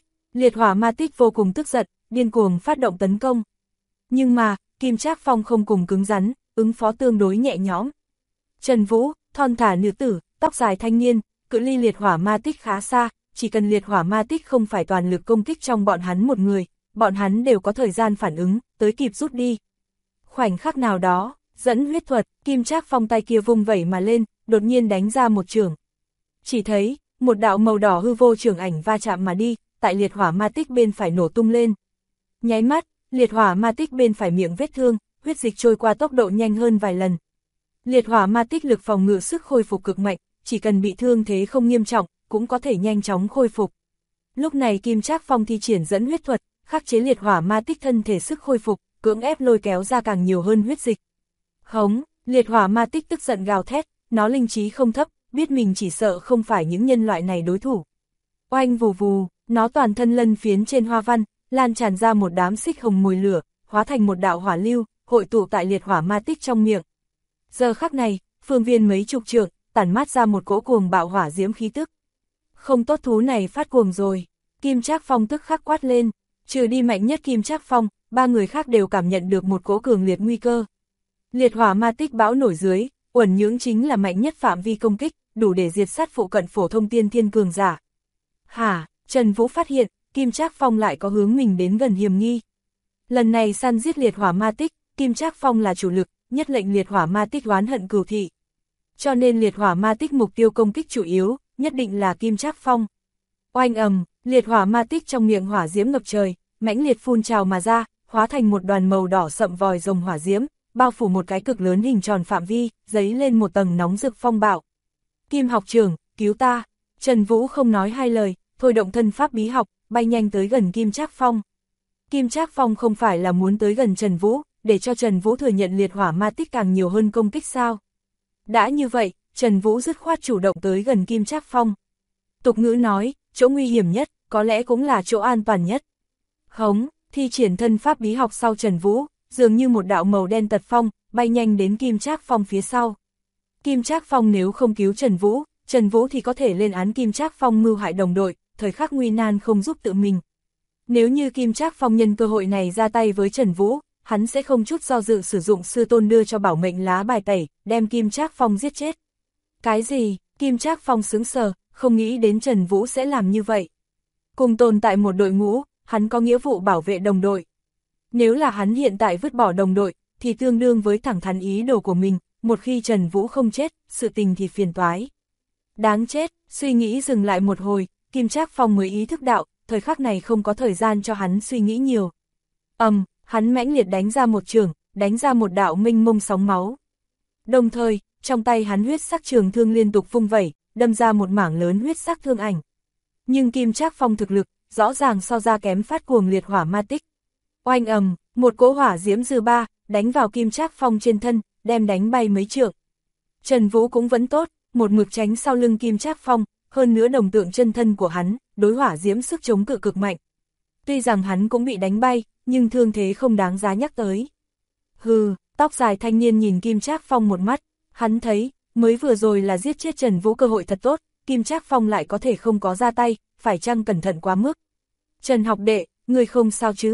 tích vô cùng tức giận, điên cuồng phát động tấn công. Nhưng mà, Kim Trác Phong không cùng cứng rắn, ứng phó tương đối nhẹ nhõm. Trần Vũ, thon thả nữ tử, tóc dài thanh niên, cự ly liệt hỏa ma tích khá xa, chỉ cần liệt hỏa ma tích không phải toàn lực công kích trong bọn hắn một người, bọn hắn đều có thời gian phản ứng, tới kịp rút đi. Khoảnh khắc nào đó, dẫn huyết thuật, Kim Trác Phong tay kia vung vẩy mà lên, đột nhiên đánh ra một chưởng. Chỉ thấy, một đạo màu đỏ hư vô chưởng ảnh va chạm mà đi, tại liệt hỏa ma tích bên phải nổ tung lên. Nháy mắt, liệt hỏa ma tích bên phải miệng vết thương, huyết dịch trôi qua tốc độ nhanh hơn vài lần. Liệt hỏa ma tích lực phòng ngự sức khôi phục cực mạnh, chỉ cần bị thương thế không nghiêm trọng, cũng có thể nhanh chóng khôi phục. Lúc này Kim Trác Phong thi triển dẫn huyết thuật, khắc chế liệt hỏa ma tích thân thể sức khôi phục, cưỡng ép lôi kéo ra càng nhiều hơn huyết dịch. Hống, liệt hỏa ma tích tức giận gào thét, nó linh trí không thấp, biết mình chỉ sợ không phải những nhân loại này đối thủ. Oanh vù vù, nó toàn thân lân phiến trên hoa văn, lan tràn ra một đám xích hồng mùi lửa, hóa thành một đạo hỏa lưu, hội tụ tại liệt hỏa ma tích trong miệng. Giờ khắc này, phương viên mấy chục trượng, tản mát ra một cỗ cuồng bạo hỏa diễm khí tức. Không tốt, thú này phát cuồng rồi. Kim Trác Phong tức khắc quát lên, trừ đi mạnh nhất Kim Trác Phong, 3 người khác đều cảm nhận được một cỗ cường liệt nguy cơ. Liệt hỏa ma tích bão nổi dưới, uẩn nhưỡng chính là mạnh nhất phạm vi công kích, đủ để diệt sát phụ cận phổ thông tiên thiên cường giả. Hả, Trần Vũ phát hiện, Kim Trác Phong lại có hướng mình đến gần hiểm nghi. Lần này săn giết liệt hỏa ma tích, Kim Trác Phong là chủ lực, nhất lệnh liệt hỏa ma tích oán hận cừu thị. Cho nên liệt hỏa ma tích mục tiêu công kích chủ yếu, nhất định là Kim Trác Phong. Oanh ầm, liệt hỏa ma tích trong miệng hỏa diễm ngập trời, mãnh liệt phun trào mà ra, hóa thành một đoàn màu đỏ sậm vòi rồng hỏa diễm, bao phủ một cái cực lớn hình tròn phạm vi, dấy lên một tầng nóng rực phong bạo. Kim học trưởng, cứu ta! Trần Vũ không nói hai lời, thôi động thân pháp bí học, bay nhanh tới gần Kim Trác Phong. Kim Trác Phong không phải là muốn tới gần Trần Vũ, để cho Trần Vũ thừa nhận liệt hỏa ma tích càng nhiều hơn công kích sao? Đã như vậy, Trần Vũ dứt khoát chủ động tới gần Kim Trác Phong. Tục ngữ nói, chỗ nguy hiểm nhất, có lẽ cũng là chỗ an toàn nhất. Hống, thi triển thân pháp bí học sau Trần Vũ, dường như một đạo màu đen tật phong, bay nhanh đến Kim Trác Phong phía sau. Kim Trác Phong nếu không cứu Trần Vũ thì có thể lên án Kim Trác Phong mưu hại đồng đội, thời khắc nguy nan không giúp tự mình. Nếu như Kim Trác Phong nhân cơ hội này ra tay với Trần Vũ, hắn sẽ không chút do dự sử dụng sư tôn đưa cho bảo mệnh lá bài tẩy, đem Kim Trác Phong giết chết. Cái gì? Kim Trác Phong sững sờ, không nghĩ đến Trần Vũ sẽ làm như vậy. Cùng tồn tại một đội ngũ, hắn có nghĩa vụ bảo vệ đồng đội. Nếu là hắn hiện tại vứt bỏ đồng đội, thì tương đương với thẳng thắn ý đồ của mình, một khi Trần Vũ không chết, sự tình thì phiền toái. Đáng chết, suy nghĩ dừng lại một hồi, Kim Trác Phong mới ý thức đạo, thời khắc này không có thời gian cho hắn suy nghĩ nhiều. Hắn mãnh liệt đánh ra một chưởng, đánh ra một đạo mênh mông sóng máu. Đồng thời, trong tay hắn huyết sắc trường thương liên tục vung vẩy, đâm ra một mảng lớn huyết sắc thương ảnh. Nhưng Kim Trác Phong thực lực, rõ ràng so ra kém phát cuồng liệt hỏa ma tích. Oanh ầm, một cỗ hỏa diễm dư ba, đánh vào Kim Trác Phong trên thân, đem đánh bay mấy trượng. Trần Vũ cũng vẫn tốt, một mực tránh sau lưng Kim Trác Phong, hơn nữa đồng tượng chân thân của hắn, đối hỏa diễm sức chống cự cực mạnh. Tuy rằng hắn cũng bị đánh bay, nhưng thương thế không đáng giá nhắc tới. Hừ, tóc dài thanh niên nhìn Kim Trác Phong một mắt, hắn thấy, mới vừa rồi là giết chết Trần Vũ cơ hội thật tốt, Kim Trác Phong lại có thể không có ra tay, phải chăng cẩn thận quá mức. Trần học đệ, người không sao chứ?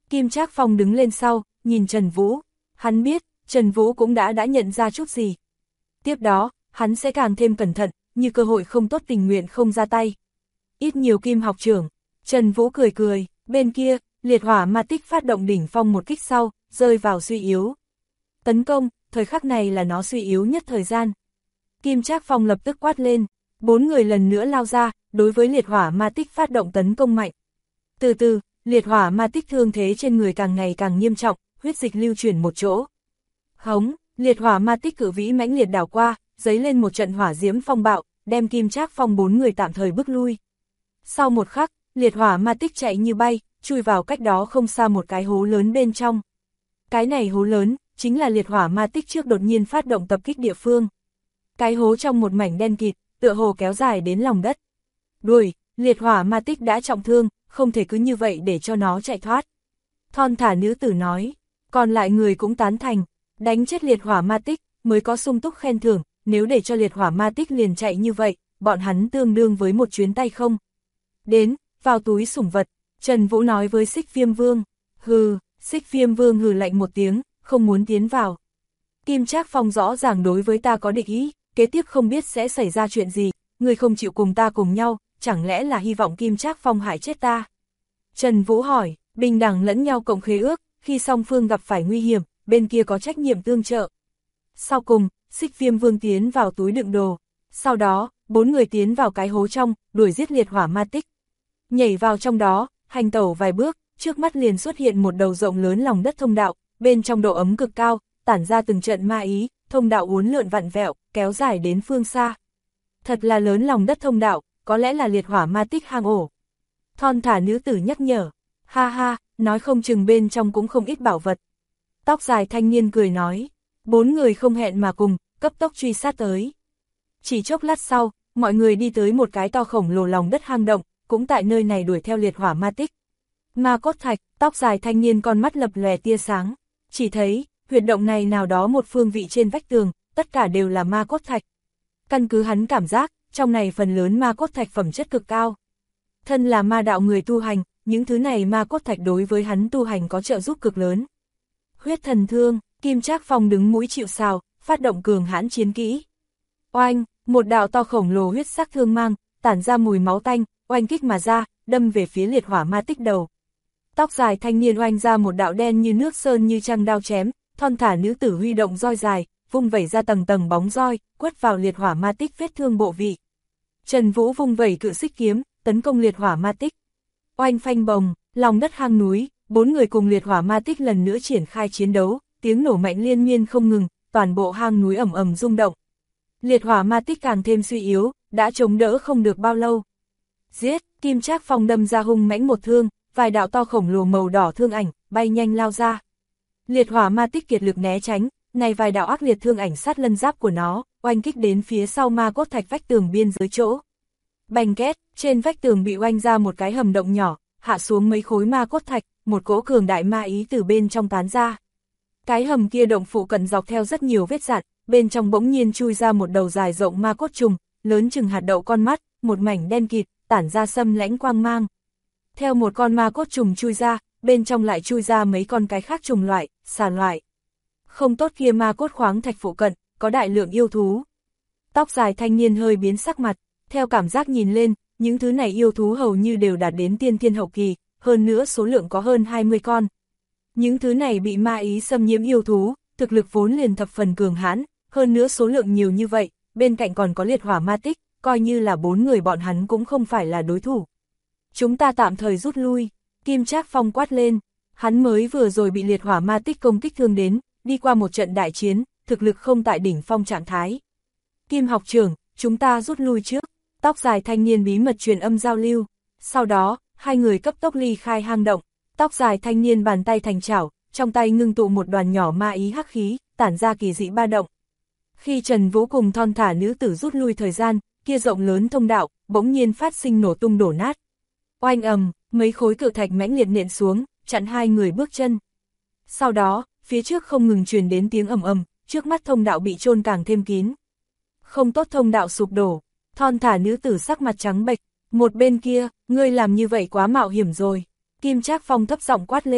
Kim Trác Phong đứng lên sau, nhìn Trần Vũ. Hắn biết, Trần Vũ cũng đã nhận ra chút gì. Tiếp đó, hắn sẽ càng thêm cẩn thận, như cơ hội không tốt tình nguyện không ra tay. Ít nhiều Kim học trưởng. Trần Vũ cười cười, bên kia, liệt hỏa ma tích phát động đỉnh phong một kích sau, rơi vào suy yếu. Tấn công, thời khắc này là nó suy yếu nhất thời gian. Kim Trác Phong lập tức quát lên, 4 người lần nữa lao ra, đối với liệt hỏa ma tích phát động tấn công mạnh. Từ từ, liệt hỏa ma tích thương thế trên người càng ngày càng nghiêm trọng, huyết dịch lưu chuyển một chỗ. Hống, liệt hỏa ma tích cự vĩ mãnh liệt đảo qua, dấy lên một trận hỏa diễm phong bạo, đem Kim Trác Phong 4 người tạm thời bức lui. Sau một khắc, liệt hỏa ma tích chạy như bay, chui vào cách đó không xa một cái hố lớn bên trong. Cái này hố lớn, chính là liệt hỏa ma tích trước đột nhiên phát động tập kích địa phương. Cái hố trong một mảnh đen kịt, tựa hồ kéo dài đến lòng đất. Đuổi, liệt hỏa ma tích đã trọng thương, không thể cứ như vậy để cho nó chạy thoát. Thon thả nữ tử nói, còn lại người cũng tán thành, đánh chết liệt hỏa ma tích, mới có sung túc khen thưởng, nếu để cho liệt hỏa ma tích liền chạy như vậy, bọn hắn tương đương với một chuyến tay không. Đến, vào túi sủng vật, Trần Vũ nói với Xích Viêm Vương. Hừ, Xích Viêm Vương hừ lạnh một tiếng, không muốn tiến vào. Kim Trác Phong rõ ràng đối với ta có địch ý, kế tiếp không biết sẽ xảy ra chuyện gì, người không chịu cùng ta cùng nhau, chẳng lẽ là hy vọng Kim Trác Phong hại chết ta? Trần Vũ hỏi, bình đẳng lẫn nhau cộng khế ước, khi song phương gặp phải nguy hiểm, bên kia có trách nhiệm tương trợ. Sau cùng, Xích Viêm Vương tiến vào túi đựng đồ. Sau đó, 4 người tiến vào cái hố trong, đuổi giết liệt hỏa ma tích. Nhảy vào trong đó, hành tẩu vài bước, trước mắt liền xuất hiện một đầu rộng lớn lòng đất thông đạo, bên trong độ ấm cực cao, tản ra từng trận ma ý, thông đạo uốn lượn vặn vẹo, kéo dài đến phương xa. Thật là lớn lòng đất thông đạo, có lẽ là liệt hỏa ma tích hang ổ. Thon thả nữ tử nhắc nhở, ha ha, nói không chừng bên trong cũng không ít bảo vật. Tóc dài thanh niên cười nói, 4 người không hẹn mà cùng, cấp tốc truy sát tới. Chỉ chốc lát sau, mọi người đi tới một cái to khổng lồ lòng đất hang động, cũng tại nơi này đuổi theo liệt hỏa ma tích. Ma cốt thạch, tóc dài thanh niên con mắt lập lòe tia sáng, chỉ thấy, huyệt động này nào đó một phương vị trên vách tường, tất cả đều là ma cốt thạch. Căn cứ hắn cảm giác, trong này phần lớn ma cốt thạch phẩm chất cực cao. Thân là ma đạo người tu hành, những thứ này ma cốt thạch đối với hắn tu hành có trợ giúp cực lớn. Huyết thần thương, Kim Trác Phong đứng mũi chịu sào, phát động cường hãn chiến kỹ. Oanh, một đạo to khổng lồ huyết sắc thương mang, tản ra mùi máu tanh, oanh kích mà ra, đâm về phía liệt hỏa ma tích đầu. Tóc dài thanh niên oanh ra một đạo đen như nước sơn như trăng đao chém, thon thả nữ tử huy động roi dài, vung vẩy ra tầng tầng bóng roi, quất vào liệt hỏa ma tích vết thương bộ vị. Trần Vũ vung vẩy cự xích kiếm, tấn công liệt hỏa ma tích. Oanh phanh bồng, lòng đất hang núi, 4 người cùng liệt hỏa ma tích lần nữa triển khai chiến đấu, tiếng nổ mạnh liên miên không ngừng, toàn bộ hang núi ầm ầm rung động. Liệt hỏa ma tích càng thêm suy yếu, đã chống đỡ không được bao lâu. Giết, Kim Trác Phong đâm ra hung mãnh một thương, vài đạo to khổng lồ màu đỏ thương ảnh, bay nhanh lao ra. Liệt hỏa ma tích kiệt lực né tránh, này vài đạo ác liệt thương ảnh sát lân giáp của nó, oanh kích đến phía sau ma cốt thạch vách tường biên giới chỗ. Bành két, trên vách tường bị oanh ra một cái hầm động nhỏ, hạ xuống mấy khối ma cốt thạch, một cỗ cường đại ma ý từ bên trong tán ra. Cái hầm kia động phụ cận dọc theo rất nhiều vết rạn, bên trong bỗng nhiên chui ra một đầu dài rộng ma cốt trùng, lớn chừng hạt đậu con mắt, một mảnh đen kịt, tản ra xâm lãnh quang mang. Theo một con ma cốt trùng chui ra, bên trong lại chui ra mấy con cái khác trùng loại, xà loại. Không tốt kia ma cốt khoáng thạch phụ cận, có đại lượng yêu thú. Tóc dài thanh niên hơi biến sắc mặt, theo cảm giác nhìn lên, những thứ này yêu thú hầu như đều đạt đến tiên thiên hậu kỳ, hơn nữa số lượng có hơn 20 con. Những thứ này bị ma ý xâm nhiễm yêu thú, thực lực vốn liền thập phần cường hãn, hơn nữa số lượng nhiều như vậy, bên cạnh còn có liệt hỏa ma tích, coi như là 4 người bọn hắn cũng không phải là đối thủ. Chúng ta tạm thời rút lui, Kim Trác Phong quát lên, hắn mới vừa rồi bị liệt hỏa ma tích công kích thương đến, đi qua một trận đại chiến, thực lực không tại đỉnh phong trạng thái. Kim học trưởng, chúng ta rút lui trước, tóc dài thanh niên bí mật truyền âm giao lưu, sau đó, hai người cấp tốc ly khai hang động, tóc dài thanh niên bàn tay thành chảo, trong tay ngưng tụ một đoàn nhỏ ma ý hắc khí, tản ra kỳ dị ba động. Khi Trần Vũ cùng thon thả nữ tử rút lui thời gian, kia rộng lớn thông đạo, bỗng nhiên phát sinh nổ tung đổ nát. Oanh ầm, mấy khối cự thạch mãnh liệt nện xuống, chặn hai người bước chân. Sau đó, phía trước không ngừng truyền đến tiếng ầm ầm, trước mắt thông đạo bị chôn càng thêm kín. Không tốt, thông đạo sụp đổ, thon thả nữ tử sắc mặt trắng bệch, một bên kia, ngươi làm như vậy quá mạo hiểm rồi. Kim Trác Phong thấp giọng quát lên,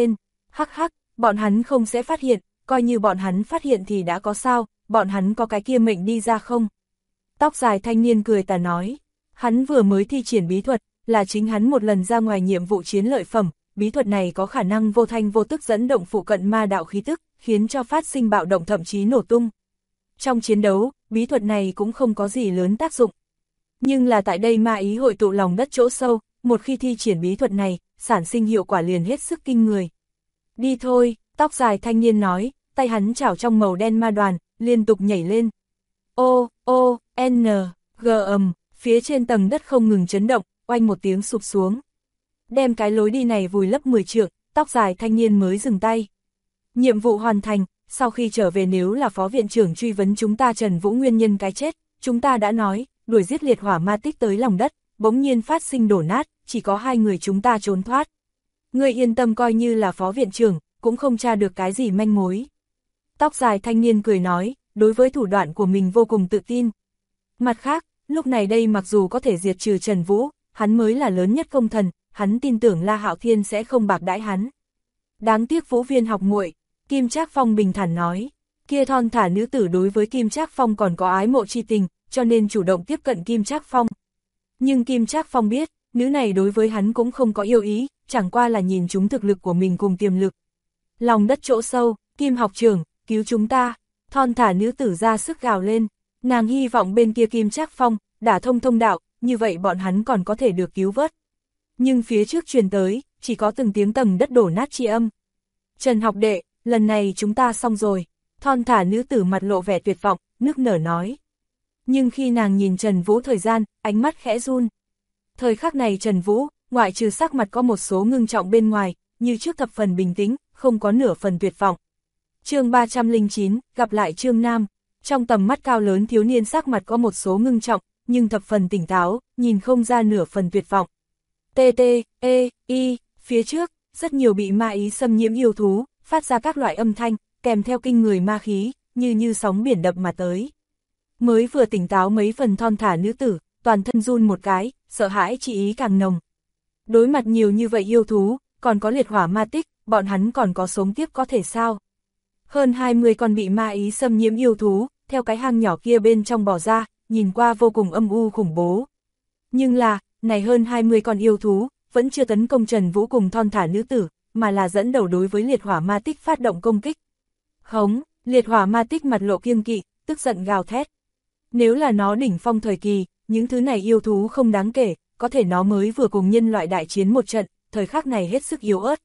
Hắc hắc, bọn hắn không sẽ phát hiện, coi như bọn hắn phát hiện thì đã có sao, bọn hắn có cái kia mệnh đi ra không? Tóc dài thanh niên cười tà nói, hắn vừa mới thi triển bí thuật, là chính hắn một lần ra ngoài nhiệm vụ chiến lợi phẩm, bí thuật này có khả năng vô thanh vô tức dẫn động phụ cận ma đạo khí tức, khiến cho phát sinh bạo động thậm chí nổ tung. Trong chiến đấu, bí thuật này cũng không có gì lớn tác dụng. Nhưng là tại đây ma ý hội tụ lòng đất chỗ sâu, một khi thi triển bí thuật này, sản sinh hiệu quả liền hết sức kinh người. Đi thôi, tóc dài thanh niên nói, tay hắn chảo trong màu đen ma đoàn, liên tục nhảy lên. N, G phía trên tầng đất không ngừng chấn động, oanh một tiếng sụp xuống. Đem cái lối đi này vùi lấp 10 trượng, tóc dài thanh niên mới dừng tay. Nhiệm vụ hoàn thành, sau khi trở về nếu là phó viện trưởng truy vấn chúng ta Trần Vũ nguyên nhân cái chết, chúng ta đã nói, đuổi giết liệt hỏa ma tích tới lòng đất, bỗng nhiên phát sinh đổ nát, chỉ có 2 người chúng ta trốn thoát. Ngươi yên tâm coi như là phó viện trưởng, cũng không tra được cái gì manh mối. Tóc dài thanh niên cười nói, đối với thủ đoạn của mình vô cùng tự tin. Mặt khác, lúc này đây mặc dù có thể diệt trừ Trần Vũ, hắn mới là lớn nhất công thần, hắn tin tưởng La Hạo Thiên sẽ không bạc đãi hắn. Đáng tiếc Vũ Viên học muội, Kim Trác Phong bình thản nói, kia thon thả nữ tử đối với Kim Trác Phong còn có ái mộ chi tình, cho nên chủ động tiếp cận Kim Trác Phong. Nhưng Kim Trác Phong biết, nữ này đối với hắn cũng không có yêu ý, chẳng qua là nhìn chúng thực lực của mình cùng tiềm lực. Lòng đất chỗ sâu, Kim học trưởng, cứu chúng ta, thon thả nữ tử ra sức gào lên, nàng hy vọng bên kia Kim Trác Phong, đả thông thông đạo, như vậy bọn hắn còn có thể được cứu vớt. Nhưng phía trước truyền tới, chỉ có từng tiếng tầng đất đổ nát chi âm. Trần học đệ, lần này chúng ta xong rồi, thon thả nữ tử mặt lộ vẻ tuyệt vọng, nức nở nói. Nhưng khi nàng nhìn Trần Vũ thời gian, ánh mắt khẽ run. Thời khắc này Trần Vũ, ngoại trừ sắc mặt có một số ngưng trọng bên ngoài, như trước thập phần bình tĩnh, không có nửa phần tuyệt vọng. Chương 309, gặp lại Trương Nam. Trong tầm mắt cao lớn thiếu niên sắc mặt có một số ngưng trọng, nhưng thập phần tỉnh táo, nhìn không ra nửa phần tuyệt vọng. Phía trước, rất nhiều bị ma ý xâm nhiễm yêu thú, phát ra các loại âm thanh, kèm theo kinh người ma khí, như sóng biển đập mà tới. Mới vừa tỉnh táo mấy phần thon thả nữ tử, toàn thân run một cái, sợ hãi chi ý càng nồng. Đối mặt nhiều như vậy yêu thú, còn có liệt hỏa ma tích, bọn hắn còn có sống tiếp có thể sao? Hơn 20 con bị ma ý xâm nhiễm yêu thú, theo cái hang nhỏ kia bên trong bò ra, nhìn qua vô cùng âm u khủng bố. Nhưng là, này hơn 20 con yêu thú, vẫn chưa tấn công Trần Vũ cùng thon thả nữ tử, mà là dẫn đầu đối với liệt hỏa ma tích phát động công kích. Hống, liệt hỏa ma tích mặt lộ kiêng kỵ, tức giận gào thét. Nếu là nó đỉnh phong thời kỳ, những thứ này yêu thú không đáng kể, có thể nó mới vừa cùng nhân loại đại chiến một trận, thời khắc này hết sức yếu ớt.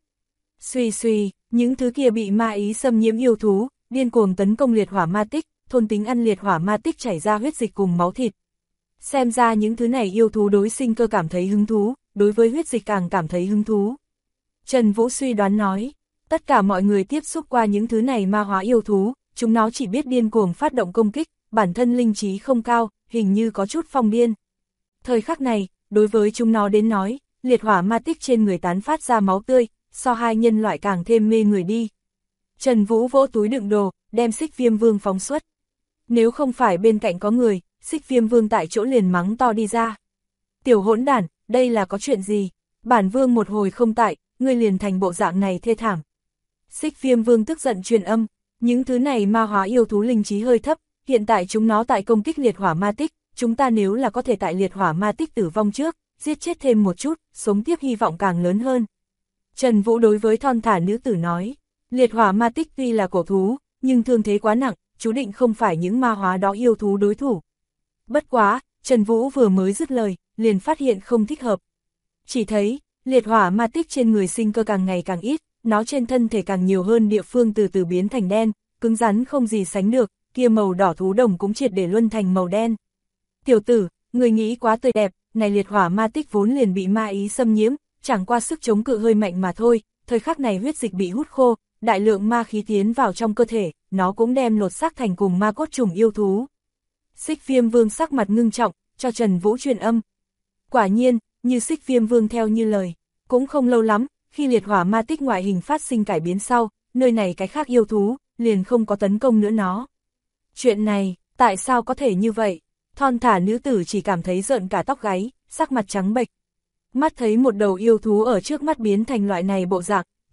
Suy, những thứ kia bị ma ý xâm nhiễm yêu thú, điên cuồng tấn công liệt hỏa ma tích, thôn tính ăn liệt hỏa ma tích chảy ra huyết dịch cùng máu thịt. Xem ra những thứ này yêu thú đối sinh cơ cảm thấy hứng thú, đối với huyết dịch càng cảm thấy hứng thú. Trần Vũ suy đoán nói, tất cả mọi người tiếp xúc qua những thứ này ma hóa yêu thú, chúng nó chỉ biết điên cuồng phát động công kích, bản thân linh trí không cao, hình như có chút phong điên. Thời khắc này, đối với chúng nó đến nói, liệt hỏa ma tích trên người tán phát ra máu tươi, so hai nhân loại càng thêm mê người đi. Trần Vũ vỗ túi đựng đồ, đem Xích Viêm Vương phóng xuất. Nếu không phải bên cạnh có người, Xích Viêm Vương tại chỗ liền mắng to đi ra. Tiểu hỗn đản, đây là có chuyện gì? Bản vương một hồi không tại, ngươi liền thành bộ dạng này thê thảm. Xích Viêm Vương tức giận truyền âm, những thứ này ma hóa yêu thú linh trí hơi thấp, hiện tại chúng nó tại công kích liệt hỏa ma tích, chúng ta nếu là có thể tại liệt hỏa ma tích tử vong trước, giết chết thêm một chút, sống tiếp hy vọng càng lớn hơn. Trần Vũ đối với thon thả nữ tử nói, liệt hỏa ma tích tuy là cổ thú, nhưng thương thế quá nặng, chú định không phải những ma hóa đó yêu thú đối thủ. Bất quá, Trần Vũ vừa mới dứt lời, liền phát hiện không thích hợp. Chỉ thấy, liệt hỏa ma tích trên người sinh cơ càng ngày càng ít, nó trên thân thể càng nhiều hơn địa phương từ từ biến thành đen, cứng rắn không gì sánh được, kia màu đỏ thú đồng cũng triệt để luân thành màu đen. Tiểu tử, người nghĩ quá tươi đẹp, này liệt hỏa ma tích vốn liền bị ma ý xâm nhiễm, chẳng qua sức chống cự hơi mạnh mà thôi, thời khắc này huyết dịch bị hút khô, đại lượng ma khí tiến vào trong cơ thể, nó cũng đem lột xác thành cùng ma cốt trùng yêu thú. Xích Viêm Vương sắc mặt ngưng trọng, cho Trần Vũ truyền âm. Quả nhiên, như Xích Viêm Vương theo như lời, cũng không lâu lắm, khi liệt hỏa ma tích ngoại hình phát sinh cải biến sau, nơi này cái khác yêu thú, liền không có tấn công nữa nó. Chuyện này, tại sao có thể như vậy? Thon thả nữ tử chỉ cảm thấy rợn cả tóc gáy, sắc mặt trắng bệch. Mắt thấy một đầu yêu thú ở trước mắt biến thành loại này bộ dạng,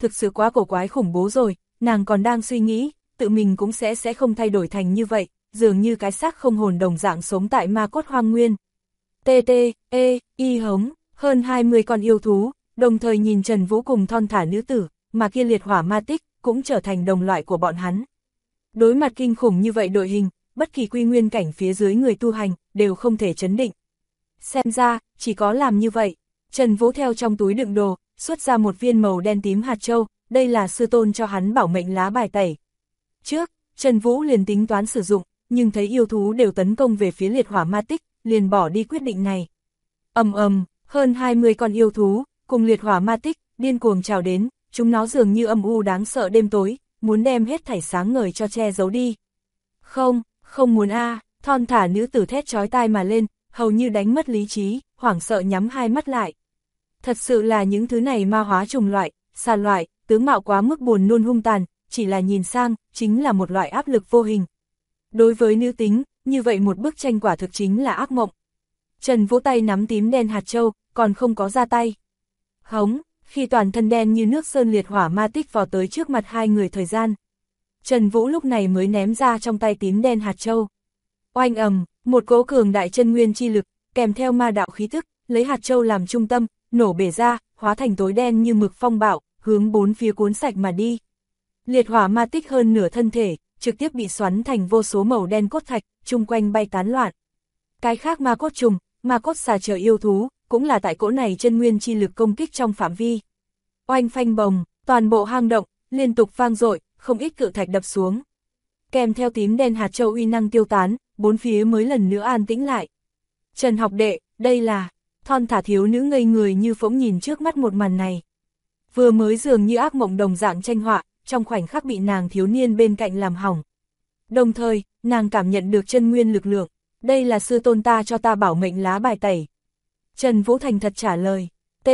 thực sự quá cổ quái khủng bố rồi, nàng còn đang suy nghĩ, tự mình cũng sẽ không thay đổi thành như vậy, dường như cái xác không hồn đồng dạng sống tại ma cốt hoang nguyên. Hống, hơn 20 con yêu thú, đồng thời nhìn Trần Vũ cùng thon thả nữ tử, mà kia liệt hỏa ma tích, cũng trở thành đồng loại của bọn hắn. Đối mặt kinh khủng như vậy đội hình, bất kỳ quy nguyên cảnh phía dưới người tu hành, đều không thể chấn định. Xem ra, chỉ có làm như vậy. Trần Vũ theo trong túi đựng đồ, xuất ra một viên màu đen tím hạt châu, đây là sư tôn cho hắn bảo mệnh lá bài tẩy. Trước, Trần Vũ liền tính toán sử dụng, nhưng thấy yêu thú đều tấn công về phía liệt hỏa ma tích, liền bỏ đi quyết định này. Hơn 20 con yêu thú, cùng liệt hỏa ma tích, điên cuồng trào đến, chúng nó dường như âm u đáng sợ đêm tối, muốn đem hết thảy sáng ngời cho che giấu đi. Không muốn thon thả nữ tử thét chói tai mà lên, hầu như đánh mất lý trí, hoảng sợ nhắm hai mắt lại. Thật sự là những thứ này ma hóa trùng loại, xà loại, tướng mạo quá mức buồn nôn hung tàn, chỉ là nhìn sang, chính là một loại áp lực vô hình. Đối với nữ tính, như vậy một bức tranh quả thực chính là ác mộng. Trần Vũ tay nắm tím đen hạt châu, còn không có ra tay. Hống, khi toàn thân đen như nước sơn liệt hỏa ma tích vào tới trước mặt hai người thời gian. Trần Vũ lúc này mới ném ra trong tay tím đen hạt châu. Oanh ầm, một cỗ cường đại chân nguyên chi lực, kèm theo ma đạo khí thức, lấy hạt châu làm trung tâm, nổ bể ra, hóa thành tối đen như mực phong bạo, hướng bốn phía cuốn sạch mà đi. Liệt hỏa ma tích hơn nửa thân thể, trực tiếp bị xoắn thành vô số màu đen cốt thạch, chung quanh bay tán loạn. Cái khác ma cốt trùng, ma cốt xà chờ yêu thú, cũng là tại cỗ này chân nguyên chi lực công kích trong phạm vi. Oanh phanh bồng, toàn bộ hang động, liên tục vang dội, không ít cự thạch đập xuống. Kèm theo tím đen hạt châu uy năng tiêu tán, bốn phía mới lần nữa an tĩnh lại. Trần học đệ, đây là, thon thả thiếu nữ ngây người như phỗng nhìn trước mắt một màn này. Vừa mới dường như ác mộng đồng dạng tranh họa, trong khoảnh khắc bị nàng thiếu niên bên cạnh làm hỏng. Đồng thời, nàng cảm nhận được chân nguyên lực lượng, đây là sư tôn ta cho ta bảo mệnh lá bài tẩy. Trần Vũ thành thật trả lời,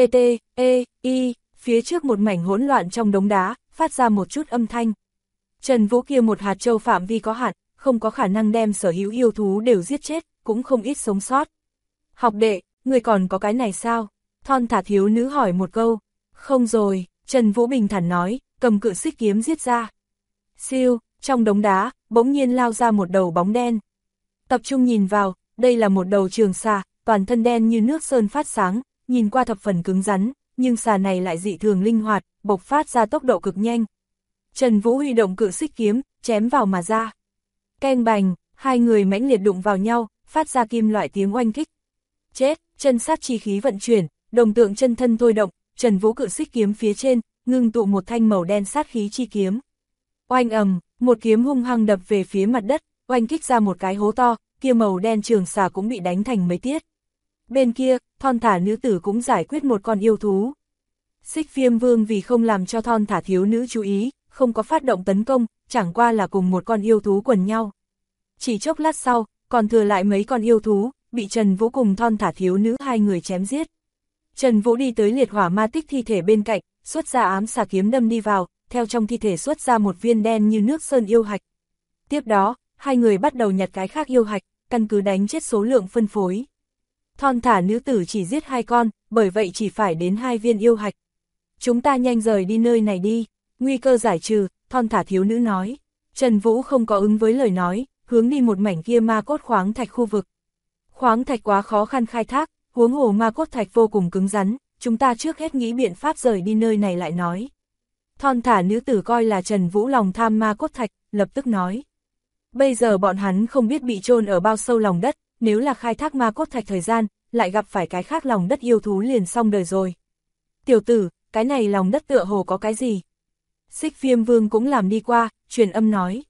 phía trước một mảnh hỗn loạn trong đống đá, phát ra một chút âm thanh. Trần Vũ kia một hạt châu phạm vi có hạn, không có khả năng đem sở hữu yêu thú đều giết chết, cũng không ít sống sót. Học đệ, người còn có cái này sao? Thon thả thiếu nữ hỏi một câu. Không rồi, Trần Vũ bình thản nói, cầm cự xích kiếm giết ra. Siêu, trong đống đá, bỗng nhiên lao ra một đầu bóng đen. Tập trung nhìn vào, đây là một đầu trường xà, toàn thân đen như nước sơn phát sáng, nhìn qua thập phần cứng rắn, nhưng xà này lại dị thường linh hoạt, bộc phát ra tốc độ cực nhanh. Trần Vũ huy động cự xích kiếm, chém vào mà ra. Keng bành, hai người mãnh liệt đụng vào nhau, phát ra kim loại tiếng oanh kích. Chết, chân sát chi khí vận chuyển, đồng tượng chân thân thôi động, Trần Vũ cự xích kiếm phía trên, ngưng tụ một thanh màu đen sát khí chi kiếm. Oanh ầm, một kiếm hung hăng đập về phía mặt đất, oanh kích ra một cái hố to, kia màu đen trường xà cũng bị đánh thành mấy tiết. Bên kia, thon thả nữ tử cũng giải quyết một con yêu thú. Xích Viêm Vương vì không làm cho thon thả thiếu nữ chú ý, không có phát động tấn công, chẳng qua là cùng một con yêu thú quần nhau. Chỉ chốc lát sau, còn thừa lại mấy con yêu thú, bị Trần Vũ cùng thon thả thiếu nữ hai người chém giết. Trần Vũ đi tới liệt hỏa ma tích thi thể bên cạnh, xuất ra ám xà kiếm đâm đi vào, theo trong thi thể xuất ra một viên đen như nước sơn yêu hạch. Tiếp đó, hai người bắt đầu nhặt cái khác yêu hạch, căn cứ đánh chết số lượng phân phối. Thon thả nữ tử chỉ giết 2 con, bởi vậy chỉ phải đến 2 viên yêu hạch. Chúng ta nhanh rời đi nơi này đi, nguy cơ giải trừ, thon thả thiếu nữ nói. Trần Vũ không có ứng với lời nói, hướng đi một mảnh kia ma cốt khoáng thạch khu vực. Khoáng thạch quá khó khăn khai thác, huống hồ ma cốt thạch vô cùng cứng rắn, chúng ta trước hết nghĩ biện pháp rời đi nơi này lại nói. Thon thả nữ tử coi là Trần Vũ lòng tham ma cốt thạch, lập tức nói. Bây giờ bọn hắn không biết bị chôn ở bao sâu lòng đất, nếu là khai thác ma cốt thạch thời gian, lại gặp phải cái khác lòng đất yêu thú liền xong đời rồi. Tiểu tử, cái này lòng đất tựa hồ có cái gì? Xích Viêm Vương cũng làm đi qua, truyền âm nói.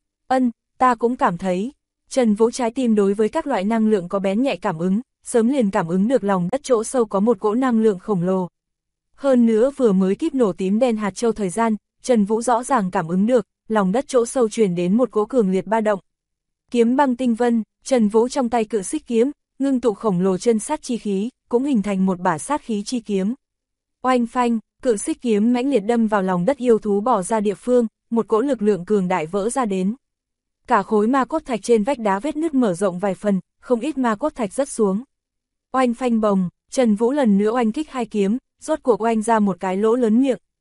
Ta cũng cảm thấy. Trần Vũ trái tim đối với các loại năng lượng có bén nhạy cảm ứng, sớm liền cảm ứng được lòng đất chỗ sâu có một cỗ năng lượng khổng lồ. Hơn nữa vừa mới kíp nổ tím đen hạt châu thời gian, Trần Vũ rõ ràng cảm ứng được, lòng đất chỗ sâu truyền đến một cỗ cường liệt ba động. Kiếm băng tinh vân, Trần Vũ trong tay cự xích kiếm, ngưng tụ khổng lồ chân sát chi khí, cũng hình thành một bả sát khí chi kiếm. Oanh phanh, cự xích kiếm mãnh liệt đâm vào lòng đất yêu thú bỏ ra địa phương, một cỗ lực lượng cường đại vỡ ra đến. Cả khối ma cốt thạch trên vách đá vết nứt mở rộng vài phần, không ít ma cốt thạch rớt xuống. Oanh phanh bồng, Trần Vũ lần nữa oanh kích 2 kiếm, rốt cuộc oanh ra một cái lỗ lớn miệng.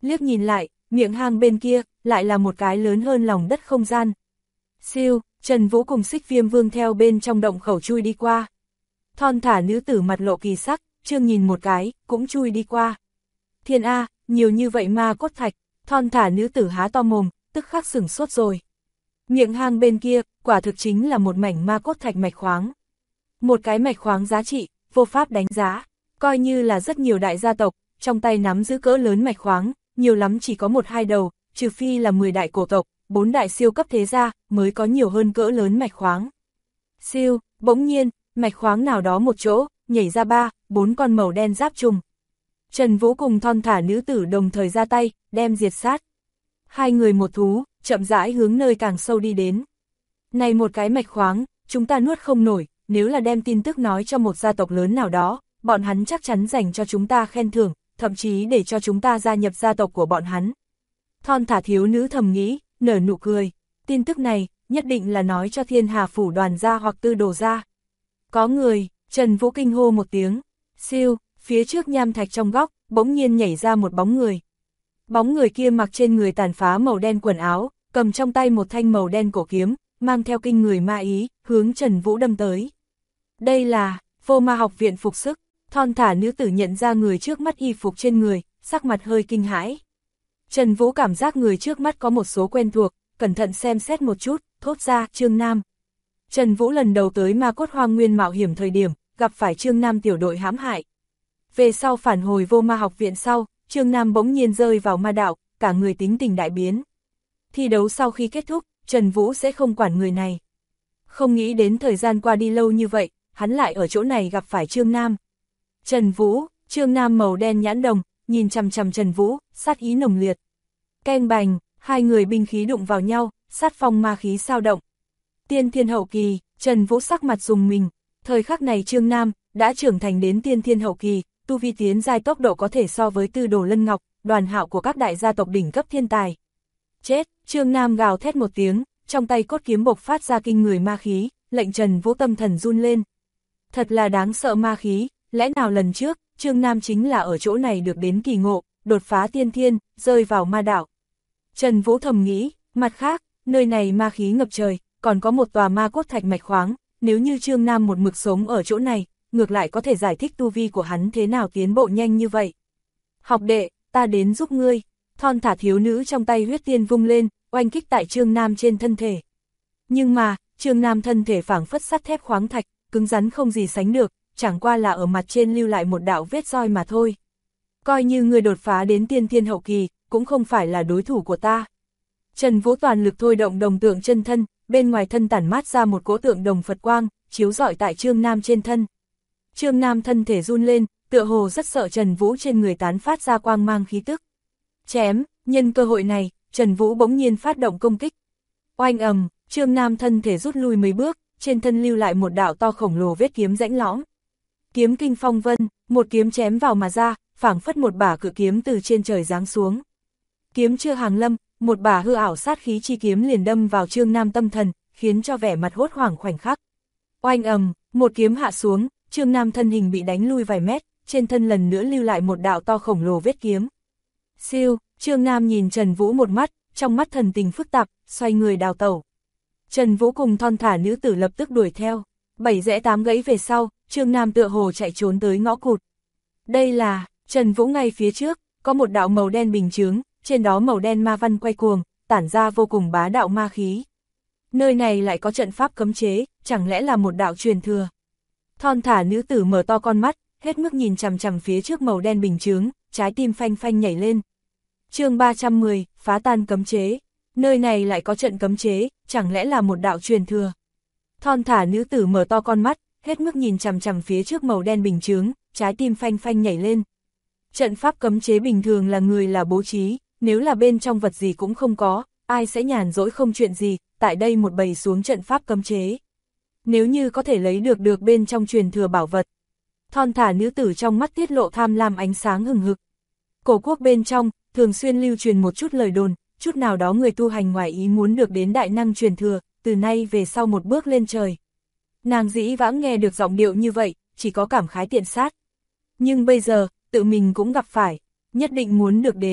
liếc nhìn lại, miệng hang bên kia, lại là một cái lớn hơn lòng đất không gian. Siêu, Trần Vũ cùng Xích Viêm Vương theo bên trong động khẩu chui đi qua. Thon thả nữ tử mặt lộ kỳ sắc, chương nhìn một cái, cũng chui đi qua. Thiên A, nhiều như vậy ma cốt thạch, thon thả nữ tử há to mồm, tức khắc sửng sốt rồi. Miệng hang bên kia, quả thực chính là một mảnh ma cốt thạch mạch khoáng. Một cái mạch khoáng giá trị, vô pháp đánh giá, coi như là rất nhiều đại gia tộc, trong tay nắm giữ cỡ lớn mạch khoáng, nhiều lắm chỉ có 1-2 đầu, trừ phi là 10 đại cổ tộc, 4 đại siêu cấp thế gia, mới có nhiều hơn cỡ lớn mạch khoáng. Siêu, bỗng nhiên, mạch khoáng nào đó một chỗ, nhảy ra 3-4 con màu đen giáp trùng. Trần Vũ cùng thon thả nữ tử đồng thời ra tay, đem diệt sát. Hai người một thú, chậm rãi hướng nơi càng sâu đi đến. Này một cái mạch khoáng, chúng ta nuốt không nổi, nếu là đem tin tức nói cho một gia tộc lớn nào đó, bọn hắn chắc chắn dành cho chúng ta khen thưởng, thậm chí để cho chúng ta gia nhập gia tộc của bọn hắn. Thon thả thiếu nữ thầm nghĩ, nở nụ cười, tin tức này, nhất định là nói cho Thiên Hà Phủ đoàn gia hoặc Tư Đồ gia. Có người, Trần Vũ kinh hô một tiếng, siêu, phía trước nham thạch trong góc, bỗng nhiên nhảy ra một bóng người. Bóng người kia mặc trên người tàn phá màu đen quần áo, cầm trong tay một thanh màu đen cổ kiếm, mang theo kinh người ma ý, hướng Trần Vũ đâm tới. Đây là, Vô Ma học viện phục sức, thon thả nữ tử nhận ra người trước mắt y phục trên người, sắc mặt hơi kinh hãi. Trần Vũ cảm giác người trước mắt có một số quen thuộc, cẩn thận xem xét một chút, thốt ra, Trương Nam. Trần Vũ lần đầu tới Ma Cốt Hoang Nguyên mạo hiểm thời điểm, gặp phải Trương Nam tiểu đội hãm hại. Về sau phản hồi Vô Ma học viện sau, Trương Nam bỗng nhiên rơi vào ma đạo, cả người tính tình đại biến. Thi đấu sau khi kết thúc, Trần Vũ sẽ không quản người này. Không nghĩ đến thời gian qua đi lâu như vậy, hắn lại ở chỗ này gặp phải Trương Nam. Trần Vũ, Trương Nam màu đen nhãn đồng, nhìn chằm chằm Trần Vũ, sát ý nồng liệt. Keng bành, hai người binh khí đụng vào nhau, sát phong ma khí sao động. Tiên thiên hậu kỳ, Trần Vũ sắc mặt rùng mình, thời khắc này Trương Nam đã trưởng thành đến tiên thiên hậu kỳ, tu vi tiến giai tốc độ có thể so với Tư Đồ Lân Ngọc, Đoàn Hạo của các đại gia tộc đỉnh cấp thiên tài. Chết, Trương Nam gào thét một tiếng, trong tay cốt kiếm bộc phát ra kinh người ma khí, lệnh Trần Vũ tâm thần run lên. Thật là đáng sợ ma khí, lẽ nào lần trước, Trương Nam chính là ở chỗ này được đến kỳ ngộ, đột phá tiên thiên, rơi vào ma đạo. Trần Vũ thầm nghĩ, mặt khác, nơi này ma khí ngập trời, còn có một tòa ma cốt thạch mạch khoáng, nếu như Trương Nam một mực sống ở chỗ này, ngược lại có thể giải thích tu vi của hắn thế nào tiến bộ nhanh như vậy. Học đệ, ta đến giúp ngươi, thon thả thiếu nữ trong tay huyết tiên vung lên, oanh kích tại Trương Nam trên thân thể. Nhưng mà, Trương Nam thân thể phảng phất sắt thép khoáng thạch, cứng rắn không gì sánh được, chẳng qua là ở mặt trên lưu lại một đạo vết roi mà thôi. Coi như người đột phá đến tiên thiên hậu kỳ, cũng không phải là đối thủ của ta. Trần Vũ toàn lực thôi động đồng tượng chân thân, bên ngoài thân tản mát ra một cỗ tượng đồng Phật quang, chiếu rọi tại Trương Nam trên thân. Trương Nam thân thể run lên, tựa hồ rất sợ Trần Vũ trên người tán phát ra quang mang khí tức. Chém, nhân cơ hội này, Trần Vũ bỗng nhiên phát động công kích. Oanh ầm, Trương Nam thân thể rút lui mấy bước, trên thân lưu lại một đạo to khổng lồ vết kiếm rãnh lõm. Kiếm kinh phong vân, một kiếm chém vào mà ra, phảng phất một bả cự kiếm từ trên trời giáng xuống. Kiếm chưa hàng lâm, một bả hư ảo sát khí chi kiếm liền đâm vào Trương Nam tâm thần, khiến cho vẻ mặt hốt hoảng khoảnh khắc. Oanh ầm, một kiếm hạ xuống, Trương Nam thân hình bị đánh lui vài mét, trên thân lần nữa lưu lại một đạo to khổng lồ vết kiếm. Siêu, Trương Nam nhìn Trần Vũ một mắt, trong mắt thần tình phức tạp, xoay người đào tẩu. Trần Vũ cùng thon thả nữ tử lập tức đuổi theo, 7 rẽ 8 gãy về sau, Trương Nam tựa hồ chạy trốn tới ngõ cụt. Đây là, Trần Vũ ngay phía trước, có một đạo màu đen bình chướng, trên đó màu đen ma văn quay cuồng, tản ra vô cùng bá đạo ma khí. Nơi này lại có trận pháp cấm chế, chẳng lẽ là một đạo truyền thừa. Thon thả nữ tử mở to con mắt, hết mức nhìn chằm chằm phía trước màu đen bình chướng, trái tim phanh phanh nhảy lên. Chương 310, phá tan cấm chế. Nơi này lại có trận cấm chế, chẳng lẽ là một đạo truyền thừa. Thon thả nữ tử mở to con mắt, hết mức nhìn chằm chằm phía trước màu đen bình chướng, trái tim phanh phanh nhảy lên. Trận pháp cấm chế bình thường là người là bố trí, nếu là bên trong vật gì cũng không có, ai sẽ nhàn rỗi không chuyện gì, tại đây một bầy xuống trận pháp cấm chế. Nếu như có thể lấy được bên trong truyền thừa bảo vật. Thon thả nữ tử trong mắt tiết lộ tham lam ánh sáng hừng hực. Cổ quốc bên trong, thường xuyên lưu truyền một chút lời đồn, chút nào đó người tu hành ngoài ý muốn được đến đại năng truyền thừa, từ nay về sau một bước lên trời. Nàng dĩ vãng nghe được giọng điệu như vậy, chỉ có cảm khái tiện sát. Nhưng bây giờ, tự mình cũng gặp phải, nhất định muốn được đến.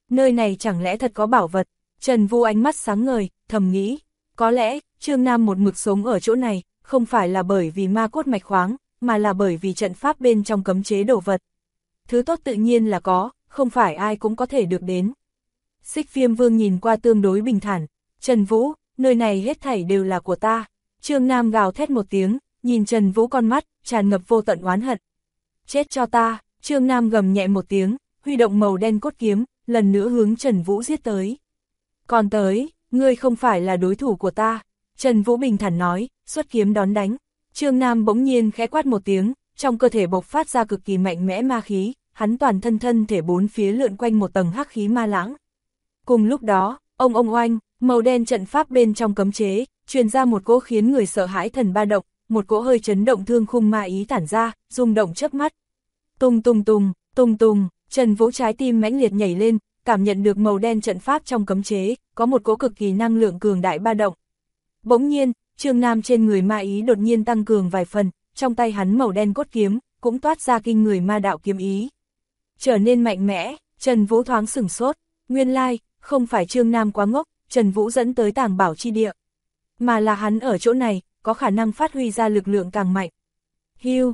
nơi này chẳng lẽ thật có bảo vật? Trần Vũ ánh mắt sáng ngời, thầm nghĩ, có lẽ, Trương Nam một mực sống ở chỗ này, không phải là bởi vì ma cốt mạch khoáng, mà là bởi vì trận pháp bên trong cấm chế đồ vật. Thứ tốt tự nhiên là có, không phải ai cũng có thể được đến. Xích Viêm Vương nhìn qua tương đối bình thản, Trần Vũ, nơi này hết thảy đều là của ta. Trương Nam gào thét một tiếng, nhìn Trần Vũ con mắt, tràn ngập vô tận oán hận. Chết cho ta, Trương Nam gầm nhẹ một tiếng, huy động màu đen cốt kiếm, lần nữa hướng Trần Vũ giết tới. Còn tới, ngươi không phải là đối thủ của ta. Trần Vũ bình thản nói, xuất kiếm đón đánh. Trương Nam bỗng nhiên khẽ quát một tiếng, trong cơ thể bộc phát ra cực kỳ mạnh mẽ ma khí, hắn toàn thân thể bốn phía lượn quanh một tầng hắc khí ma lãng. Cùng lúc đó, ông oanh, màu đen trận pháp bên trong cấm chế, truyền ra một cỗ khiến người sợ hãi thần ba động, một cỗ hơi chấn động thương khung ma ý tản ra, rung động chớp mắt. Tung tung tung, tung tung, Trần Vũ trái tim mãnh liệt nhảy lên, cảm nhận được màu đen trận pháp trong cấm chế, có một cỗ cực kỳ năng lượng cường đại ba động. Bỗng nhiên, Trương Nam trên người ma ý đột nhiên tăng cường vài phần, trong tay hắn màu đen cốt kiếm, cũng toát ra kinh người ma đạo kiếm ý. Trở nên mạnh mẽ, Trần Vũ thoáng sửng sốt, nguyên lai, không phải Trương Nam quá ngốc, Trần Vũ dẫn tới tàng bảo chi địa, mà là hắn ở chỗ này, có khả năng phát huy ra lực lượng càng mạnh. Hiu,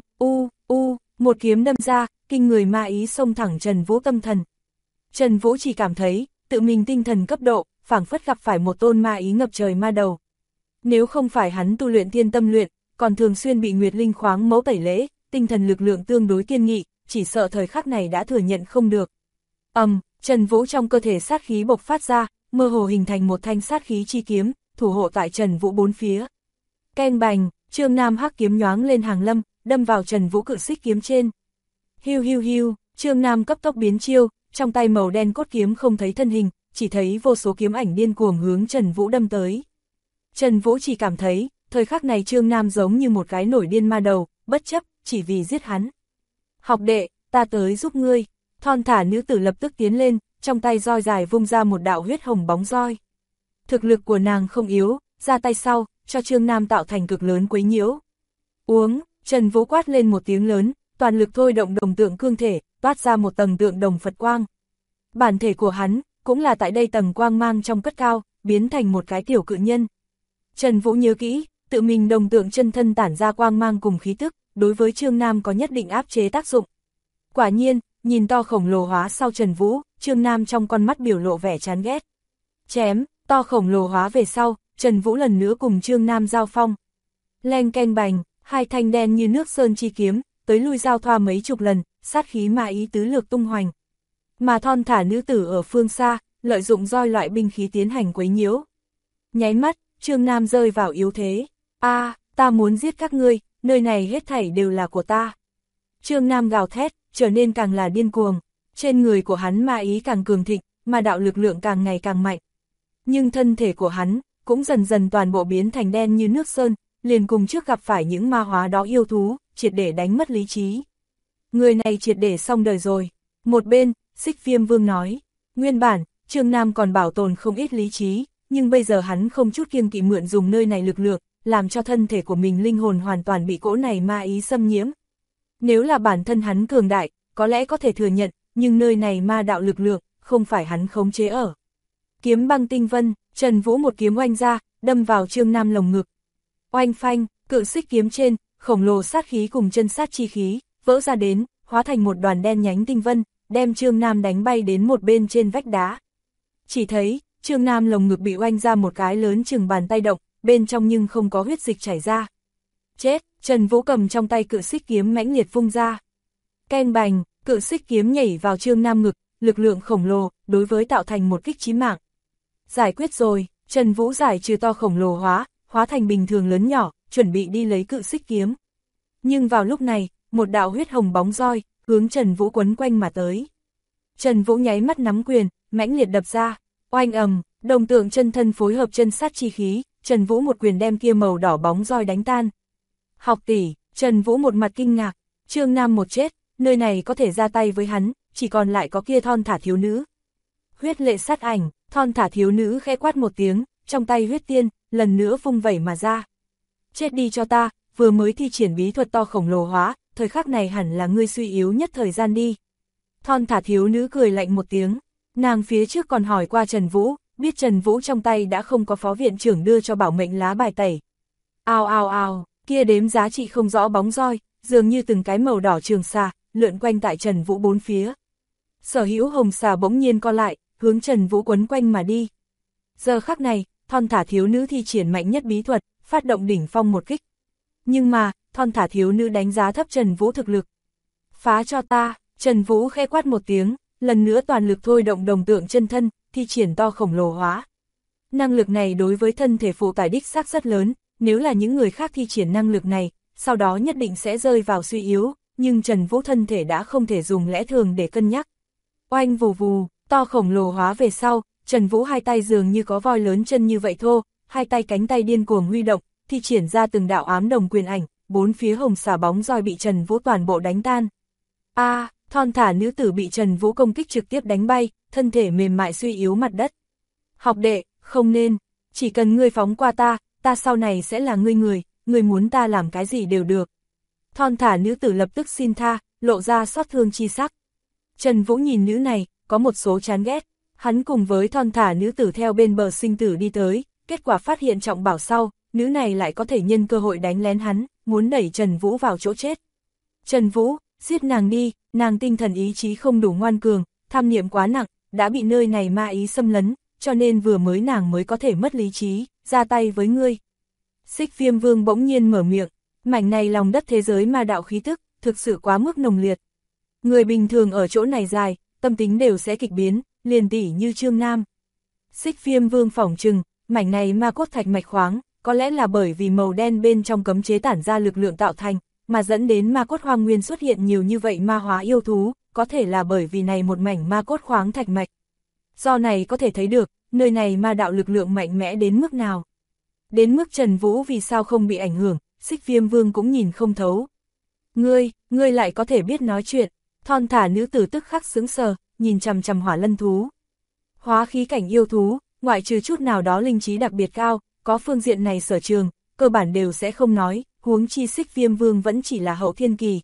một kiếm đâm ra, kinh người ma ý xông thẳng Trần Vũ tâm thần. Trần Vũ chỉ cảm thấy, tự mình tinh thần cấp độ, phảng phất gặp phải một tôn ma ý ngập trời ma đầu. Nếu không phải hắn tu luyện thiên tâm luyện, còn thường xuyên bị Nguyệt Linh khoáng mẫu tẩy lễ, tinh thần lực lượng tương đối kiên nghị, chỉ sợ thời khắc này đã thừa nhận không được. Trần Vũ trong cơ thể sát khí bộc phát ra, mơ hồ hình thành một thanh sát khí chi kiếm, thủ hộ tại Trần Vũ bốn phía. Keng bành, Trương Nam hắc kiếm nhoáng lên hàng lâm, đâm vào Trần Vũ cự xích kiếm trên. Hiu, Trương Nam cấp tốc biến chiêu, trong tay màu đen cốt kiếm không thấy thân hình, chỉ thấy vô số kiếm ảnh điên cuồng hướng Trần Vũ đâm tới. Trần Vũ chỉ cảm thấy, thời khắc này Trương Nam giống như một cái nổi điên ma đầu, bất chấp, chỉ vì giết hắn. Học đệ, ta tới giúp ngươi. Thon thả nữ tử lập tức tiến lên, trong tay roi dài vung ra một đạo huyết hồng bóng roi. Thực lực của nàng không yếu, ra tay sau, cho Trương Nam tạo thành cực lớn quấy nhiễu. Uống, Trần Vũ quát lên một tiếng lớn, toàn lực thôi động đồng tượng cương thể, toát ra một tầng tượng đồng Phật quang. Bản thể của hắn, cũng là tại đây tầng quang mang trong cất cao, biến thành một cái tiểu cự nhân. Trần Vũ nhớ kỹ, tự mình đồng tượng chân thân tản ra quang mang cùng khí tức, đối với Trương Nam có nhất định áp chế tác dụng. Quả nhiên, nhìn to khổng lồ hóa sau Trần Vũ, Trương Nam trong con mắt biểu lộ vẻ chán ghét. Chém, to khổng lồ hóa về sau, Trần Vũ lần nữa cùng Trương Nam giao phong. Leng keng bành, hai thanh đen như nước sơn chi kiếm, tới lui giao thoa mấy chục lần, sát khí ma ý tứ lược tung hoành. Mà thon thả nữ tử ở phương xa, lợi dụng roi loại binh khí tiến hành quấy nhiễu. Nháy mắt, Trương Nam rơi vào yếu thế. Ta muốn giết các ngươi, nơi này hết thảy đều là của ta. Trương Nam gào thét, trở nên càng là điên cuồng. Trên người của hắn ma ý càng cường thịnh, mà đạo lực lượng càng ngày càng mạnh. Nhưng thân thể của hắn, cũng dần dần toàn bộ biến thành đen như nước sơn, liền cùng trước gặp phải những ma hóa đó yêu thú, triệt để đánh mất lý trí. Người này triệt để xong đời rồi. Một bên, Xích Viêm Vương nói, nguyên bản, Trương Nam còn bảo tồn không ít lý trí, nhưng bây giờ hắn không chút kiêng kỵ mượn dùng nơi này lực lượng, làm cho thân thể của mình linh hồn hoàn toàn bị cỗ này ma ý xâm nhiễm. Nếu là bản thân hắn cường đại, có lẽ có thể thừa nhận, nhưng nơi này ma đạo lực lượng, không phải hắn khống chế ở. Kiếm băng tinh vân, Trần Vũ một kiếm oanh ra, đâm vào Trương Nam lồng ngực. Oanh phanh, cự xích kiếm trên, khổng lồ sát khí cùng chân sát chi khí, vỡ ra đến, hóa thành một đoàn đen nhánh tinh vân, đem Trương Nam đánh bay đến một bên trên vách đá. Chỉ thấy, Trương Nam lồng ngực bị oanh ra một cái lớn chừng bàn tay động, bên trong nhưng không có huyết dịch chảy ra. Chết, Trần Vũ cầm trong tay cự xích kiếm mãnh liệt vung ra. Keng bành, cự xích kiếm nhảy vào Trương Nam ngực, lực lượng khổng lồ, đối với tạo thành một kích chí mạng. Giải quyết rồi, Trần Vũ giải trừ to khổng lồ hóa thành bình thường lớn nhỏ, chuẩn bị đi lấy cự xích kiếm. Nhưng vào lúc này, một đạo huyết hồng bóng roi, hướng Trần Vũ quấn quanh mà tới. Trần Vũ nháy mắt nắm quyền, mãnh liệt đập ra, oanh ầm, đồng tượng chân thân phối hợp chân sát chi khí, Trần Vũ một quyền đem kia màu đỏ bóng roi đánh tan. Học tỷ, Trần Vũ một mặt kinh ngạc, Trương Nam một chết, nơi này có thể ra tay với hắn, chỉ còn lại có kia thon thả thiếu nữ. Huyết lệ sát ảnh, thon thả thiếu nữ khẽ quát một tiếng, trong tay huyết tiên, lần nữa vung vẩy mà ra. Chết đi cho ta, vừa mới thi triển bí thuật to khổng lồ hóa, thời khắc này hẳn là ngươi suy yếu nhất thời gian đi. Thon thả thiếu nữ cười lạnh một tiếng, Nàng phía trước còn hỏi qua Trần Vũ, biết Trần Vũ trong tay đã không có phó viện trưởng đưa cho bảo mệnh lá bài tẩy. Ao ao ao, kia đếm giá trị không rõ bóng roi, dường như từng cái màu đỏ trường xà, lượn quanh tại Trần Vũ bốn phía. Sở hữu hồng xà bỗng nhiên co lại, hướng Trần Vũ quấn quanh mà đi. Giờ khắc này, thon thả thiếu nữ thi triển mạnh nhất bí thuật, phát động đỉnh phong một kích. Nhưng mà, thon thả thiếu nữ đánh giá thấp Trần Vũ thực lực. Phá cho ta, Trần Vũ khẽ quát một tiếng, lần nữa toàn lực thôi động đồng tượng chân thân, thi triển to khổng lồ hóa. Năng lực này đối với thân thể phụ tải đích xác rất lớn, nếu là những người khác thi triển năng lực này, sau đó nhất định sẽ rơi vào suy yếu, nhưng Trần Vũ thân thể đã không thể dùng lẽ thường để cân nhắc. Oanh vù vù, to khổng lồ hóa về sau, Trần Vũ hai tay dường như có voi lớn chân như vậy thô, hai tay cánh tay điên cuồng huy động, thi triển ra từng đạo ám đồng quyền ảnh, bốn phía hồng xà bóng roi bị Trần Vũ toàn bộ đánh tan. Thon thả nữ tử bị Trần Vũ công kích trực tiếp đánh bay, thân thể mềm mại suy yếu mặt đất. Học đệ, không nên, chỉ cần ngươi phóng qua ta sau này sẽ là ngươi muốn ta làm cái gì đều được. Thon thả nữ tử lập tức xin tha, lộ ra xót thương chi sắc. Trần Vũ nhìn nữ này, có một số chán ghét, hắn cùng với thon thả nữ tử theo bên bờ sinh tử đi tới, kết quả phát hiện trọng bảo sau, nữ này lại có thể nhân cơ hội đánh lén hắn, muốn đẩy Trần Vũ vào chỗ chết. Trần Vũ, giết nàng đi, nàng tinh thần ý chí không đủ ngoan cường, tham niệm quá nặng, đã bị nơi này ma ý xâm lấn, cho nên vừa mới nàng mới có thể mất lý trí, ra tay với ngươi. Xích Viêm Vương bỗng nhiên mở miệng, mảnh này lòng đất thế giới ma đạo khí tức, thực sự quá mức nồng liệt. Người bình thường ở chỗ này dài, tâm tính đều sẽ kịch biến, liền tỉ như Trương Nam. Xích Viêm Vương phỏng chừng, mảnh này ma cốt thạch mạch khoáng, có lẽ là bởi vì màu đen bên trong cấm chế tản ra lực lượng tạo thành, mà dẫn đến ma cốt hoang nguyên xuất hiện nhiều như vậy ma hóa yêu thú, có thể là bởi vì này một mảnh ma cốt khoáng thạch mạch. Do này có thể thấy được, nơi này ma đạo lực lượng mạnh mẽ đến mức nào. Đến mức Trần Vũ vì sao không bị ảnh hưởng, Xích Viêm Vương cũng nhìn không thấu. Ngươi lại có thể biết nói chuyện, thon thả nữ tử tức khắc sững sờ, nhìn chằm chằm hỏa lân thú. Hóa khí cảnh yêu thú, ngoại trừ chút nào đó linh trí đặc biệt cao, có phương diện này sở trường, cơ bản đều sẽ không nói, huống chi Xích Viêm Vương vẫn chỉ là hậu thiên kỳ.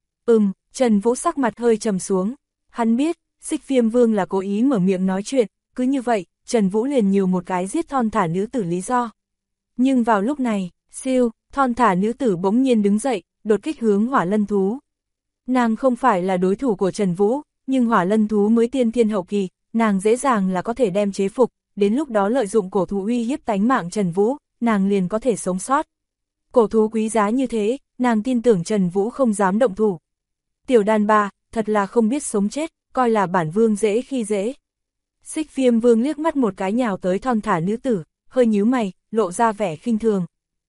Trần Vũ sắc mặt hơi trầm xuống, hắn biết, Xích Viêm Vương là cố ý mở miệng nói chuyện, cứ như vậy, Trần Vũ liền nhiều một cái giết thon thả nữ tử lý do. Nhưng vào lúc này, siêu, thon thả nữ tử bỗng nhiên đứng dậy, đột kích hướng hỏa lân thú. Nàng không phải là đối thủ của Trần Vũ, nhưng hỏa lân thú mới tiên thiên hậu kỳ, nàng dễ dàng là có thể đem chế phục, đến lúc đó lợi dụng cổ thú uy hiếp tánh mạng Trần Vũ, nàng liền có thể sống sót. Cổ thú quý giá như thế, nàng tin tưởng Trần Vũ không dám động thủ. Tiểu đàn bà, thật là không biết sống chết, coi là bản vương dễ khi dễ. Xích Viêm Vương liếc mắt một cái nhào tới thon thả nữ tử, hơi nhíu mày, lộ ra vẻ khinh thường.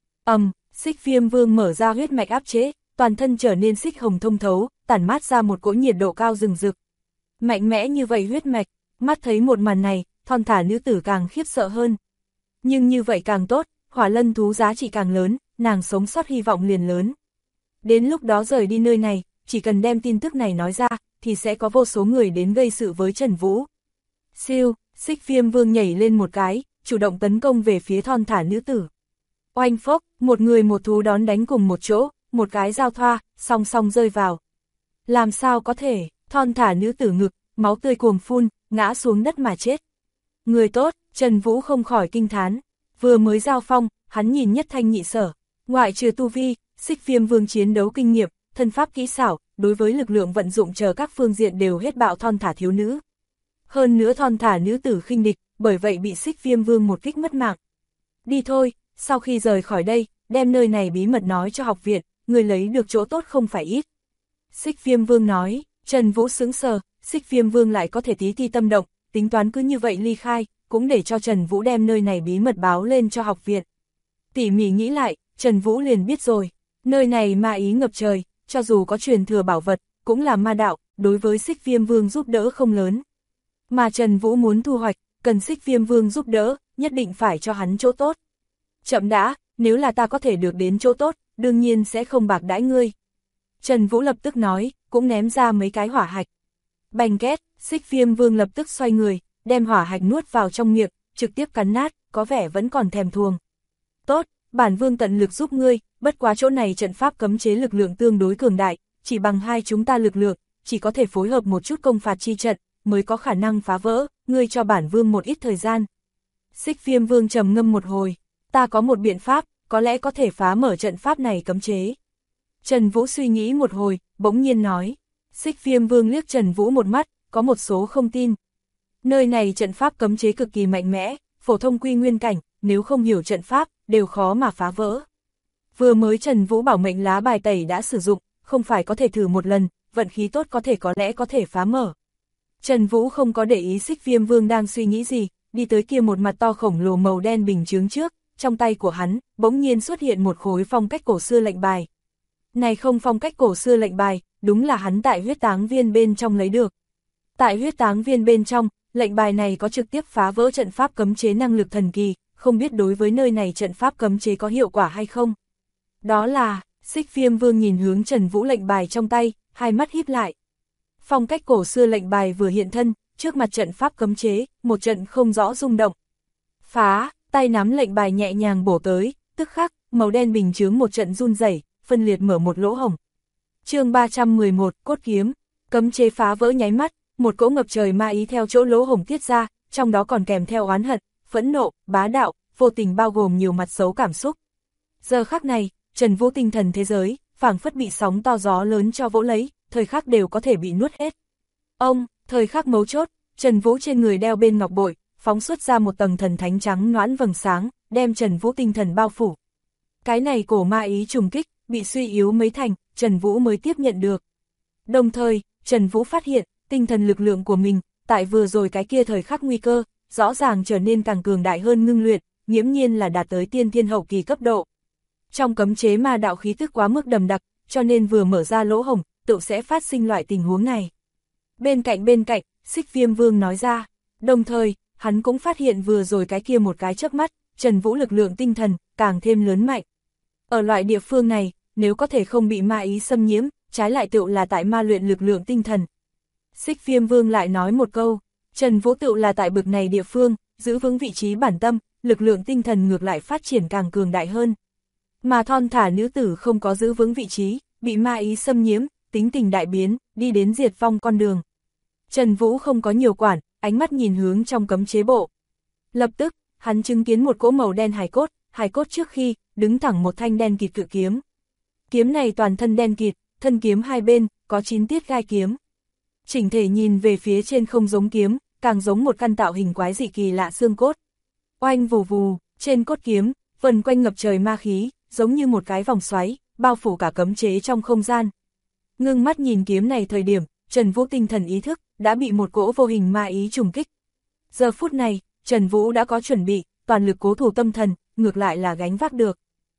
Xích Viêm Vương mở ra huyết mạch áp chế, toàn thân trở nên xích hồng thông thấu, tản mát ra một cỗ nhiệt độ cao rừng rực. Mạnh mẽ như vậy huyết mạch, mắt thấy một màn này, thon thả nữ tử càng khiếp sợ hơn. Nhưng như vậy càng tốt, hỏa lân thú giá trị càng lớn, nàng sống sót hy vọng liền lớn. Đến lúc đó rời đi nơi này, chỉ cần đem tin tức này nói ra, thì sẽ có vô số người đến gây sự với Trần Vũ. Siêu, Xích Viêm Vương nhảy lên một cái, chủ động tấn công về phía thon thả nữ tử. Oanh phốc, một người một thú đón đánh cùng một chỗ, một cái giao thoa, song song rơi vào. Làm sao có thể, thon thả nữ tử ngực, máu tươi cuồng phun, ngã xuống đất mà chết. Người tốt, Trần Vũ không khỏi kinh thán. Vừa mới giao phong, hắn nhìn nhất thanh nhị sở. Ngoại trừ tu vi, Xích Viêm Vương chiến đấu kinh nghiệm, thân pháp kỹ xảo, đối với lực lượng vận dụng chờ các phương diện đều hết bạo thon thả thiếu nữ. Hơn nữa thon thả nữ tử khinh địch, bởi vậy bị Xích Viêm Vương một kích mất mạng. Đi thôi, sau khi rời khỏi đây, đem nơi này bí mật nói cho học viện, người lấy được chỗ tốt không phải ít. Xích Viêm Vương nói, Trần Vũ sững sờ, Xích Viêm Vương lại có thể tí ti tâm động, tính toán cứ như vậy ly khai, cũng để cho Trần Vũ đem nơi này bí mật báo lên cho học viện. Tỉ mỉ nghĩ lại, Trần Vũ liền biết rồi, nơi này ma ý ngập trời, cho dù có truyền thừa bảo vật, cũng là ma đạo, đối với Xích Viêm Vương giúp đỡ không lớn. Mà Trần Vũ muốn thu hoạch, cần Xích Viêm Vương giúp đỡ, nhất định phải cho hắn chỗ tốt. Chậm đã, nếu là ta có thể được đến chỗ tốt, đương nhiên sẽ không bạc đãi ngươi. Trần Vũ lập tức nói, cũng ném ra mấy cái hỏa hạch. Bành két, Xích Viêm Vương lập tức xoay người, đem hỏa hạch nuốt vào trong miệng, trực tiếp cắn nát, có vẻ vẫn còn thèm thuồng. Tốt, bản vương tận lực giúp ngươi, bất quá chỗ này trận pháp cấm chế lực lượng tương đối cường đại, chỉ bằng hai chúng ta lực lượng, chỉ có thể phối hợp một chút công phạt chi trận, mới có khả năng phá vỡ, ngươi cho bản vương một ít thời gian. Xích Viêm Vương trầm ngâm một hồi, ta có một biện pháp, có lẽ có thể phá mở trận pháp này cấm chế. Trần Vũ suy nghĩ một hồi, bỗng nhiên nói. Xích Viêm Vương liếc Trần Vũ một mắt, có một số không tin. Nơi này trận pháp cấm chế cực kỳ mạnh mẽ, phổ thông quy nguyên cảnh, nếu không hiểu trận pháp, đều khó mà phá vỡ. Vừa mới Trần Vũ bảo mệnh lá bài tẩy đã sử dụng, không phải có thể thử một lần, vận khí tốt có lẽ có thể phá mở. Trần Vũ không có để ý Xích Viêm Vương đang suy nghĩ gì, đi tới kia một mặt to khổng lồ màu đen bình chướng trước, trong tay của hắn, bỗng nhiên xuất hiện một khối phong cách cổ xưa lệnh bài. Này không phong cách cổ xưa lệnh bài, đúng là hắn tại huyết táng viên bên trong lấy được. Tại huyết táng viên bên trong, lệnh bài này có trực tiếp phá vỡ trận pháp cấm chế năng lực thần kỳ, không biết đối với nơi này trận pháp cấm chế có hiệu quả hay không. Đó là, Xích Viêm Vương nhìn hướng Trần Vũ lệnh bài trong tay, hai mắt híp lại. Phong cách cổ xưa lệnh bài vừa hiện thân, trước mặt trận pháp cấm chế, một trận không rõ rung động. Phá, tay nắm lệnh bài nhẹ nhàng bổ tới, tức khắc, màu đen bình chướng một trận run rẩy, phân liệt mở một lỗ hổng. Chương 311, cốt kiếm, cấm chế phá vỡ nháy mắt, một cỗ ngập trời ma ý theo chỗ lỗ hổng tiết ra, trong đó còn kèm theo oán hận, phẫn nộ, bá đạo, vô tình bao gồm nhiều mặt xấu cảm xúc. Giờ khắc này, Trần Vũ tinh thần thế giới, phảng phất bị sóng to gió lớn cho vỗ lấy, thời khắc đều có thể bị nuốt hết. Thời khắc mấu chốt, Trần Vũ trên người đeo bên ngọc bội, phóng xuất ra một tầng thần thánh trắng noãn vầng sáng, đem Trần Vũ tinh thần bao phủ. Cái này cổ ma ý trùng kích, bị suy yếu mấy thành, Trần Vũ mới tiếp nhận được. Đồng thời, Trần Vũ phát hiện, tinh thần lực lượng của mình, tại vừa rồi cái kia thời khắc nguy cơ, rõ ràng trở nên càng cường đại hơn ngưng luyện, nghiễm nhiên là đạt tới tiên thiên hậu kỳ cấp độ. Trong cấm chế ma đạo khí tức quá mức đậm đặc, cho nên vừa mở ra lỗ hổng, tự sẽ phát sinh loại tình huống này. Bên cạnh, Xích Viêm Vương nói ra, đồng thời, hắn cũng phát hiện vừa rồi cái kia một cái chớp mắt, Trần Vũ lực lượng tinh thần, càng thêm lớn mạnh. Ở loại địa phương này, nếu có thể không bị ma ý xâm nhiễm, trái lại tựu là tại ma luyện lực lượng tinh thần. Xích Viêm Vương lại nói một câu, Trần Vũ tựu là tại bực này địa phương, giữ vững vị trí bản tâm, lực lượng tinh thần ngược lại phát triển càng cường đại hơn. Mà thon thả nữ tử không có giữ vững vị trí, bị ma ý xâm nhiễm, tính tình đại biến, đi đến diệt vong con đường. Trần Vũ không có nhiều quản, ánh mắt nhìn hướng trong cấm chế bộ. Lập tức, hắn chứng kiến một cỗ màu đen hài cốt trước khi, đứng thẳng một thanh đen kịt cự kiếm. Kiếm này toàn thân đen kịt, thân kiếm hai bên, có 9 tiết gai kiếm. Chỉnh thể nhìn về phía trên không giống kiếm, càng giống một căn tạo hình quái dị kỳ lạ xương cốt. Oanh vù vù, trên cốt kiếm, vần quanh ngập trời ma khí, giống như một cái vòng xoáy, bao phủ cả cấm chế trong không gian. Ngưng mắt nhìn kiếm này thời điểm, Trần Vũ tinh thần ý thức, đã bị một cỗ vô hình ma ý trùng kích. Giờ phút này, Trần Vũ đã có chuẩn bị, toàn lực cố thủ tâm thần, ngược lại là gánh vác được.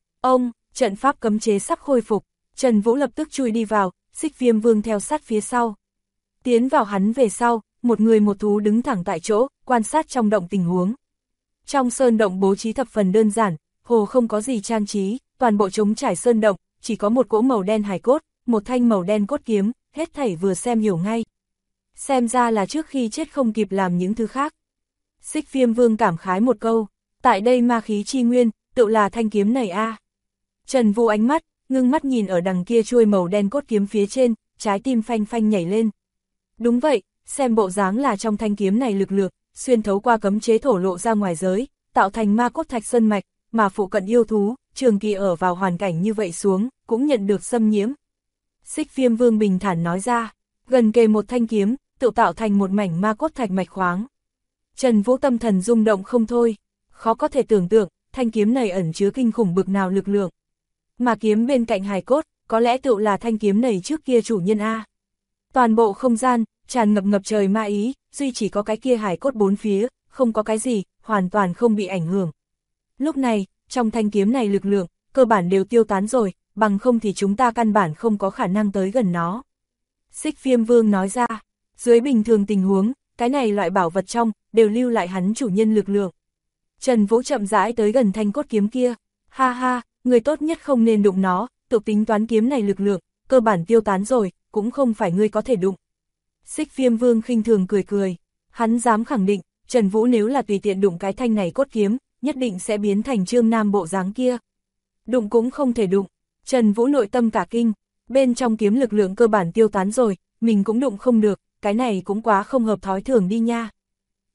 Trận pháp cấm chế sắp khôi phục, Trần Vũ lập tức chui đi vào, Xích Viêm Vương theo sát phía sau. Tiến vào hắn về sau, một người một thú đứng thẳng tại chỗ, quan sát trong động tình huống. Trong sơn động bố trí thập phần đơn giản, hồ không có gì trang trí, toàn bộ trống trải sơn động, chỉ có một cỗ màu đen hài cốt, một thanh màu đen cốt kiếm, hết thảy vừa xem hiểu ngay. Xem ra là trước khi chết không kịp làm những thứ khác. Xích Viêm Vương cảm khái một câu, tại đây ma khí chi nguyên, tự là thanh kiếm này a. Trần Vũ ánh mắt, ngưng mắt nhìn ở đằng kia chuôi màu đen cốt kiếm phía trên, trái tim phanh phanh nhảy lên. Đúng vậy, xem bộ dáng là trong thanh kiếm này lực lượng, xuyên thấu qua cấm chế thổ lộ ra ngoài giới, tạo thành ma cốt thạch sơn mạch, mà phụ cận yêu thú, trường kỳ ở vào hoàn cảnh như vậy xuống, cũng nhận được xâm nhiễm. Xích Viêm Vương bình thản nói ra, gần kề một thanh kiếm, tự tạo thành một mảnh ma cốt thạch mạch khoáng. Trần Vũ tâm thần rung động không thôi, khó có thể tưởng tượng, thanh kiếm này ẩn chứa kinh khủng bực nào lực lượng. Mà kiếm bên cạnh hài cốt, có lẽ tự là thanh kiếm này trước kia chủ nhân a. Toàn bộ không gian, tràn ngập trời ma ý, duy chỉ có cái kia hài cốt bốn phía, không có cái gì, hoàn toàn không bị ảnh hưởng. Lúc này, trong thanh kiếm này lực lượng, cơ bản đều tiêu tán rồi, bằng không thì chúng ta căn bản không có khả năng tới gần nó. Xích Viêm Vương nói ra, dưới bình thường tình huống, cái này loại bảo vật trong, đều lưu lại hắn chủ nhân lực lượng. Trần Vũ chậm rãi tới gần thanh cốt kiếm kia, ha ha, người tốt nhất không nên đụng nó, tự tính toán kiếm này lực lượng, cơ bản tiêu tán rồi, cũng không phải ngươi có thể đụng. Xích Viêm Vương khinh thường cười cười, hắn dám khẳng định, Trần Vũ nếu là tùy tiện đụng cái thanh này cốt kiếm, nhất định sẽ biến thành Trương Nam bộ dáng kia. Đụng cũng không thể đụng, Trần Vũ nội tâm cả kinh, bên trong kiếm lực lượng cơ bản tiêu tán rồi, mình cũng đụng không được, cái này cũng quá không hợp thói thường đi nha.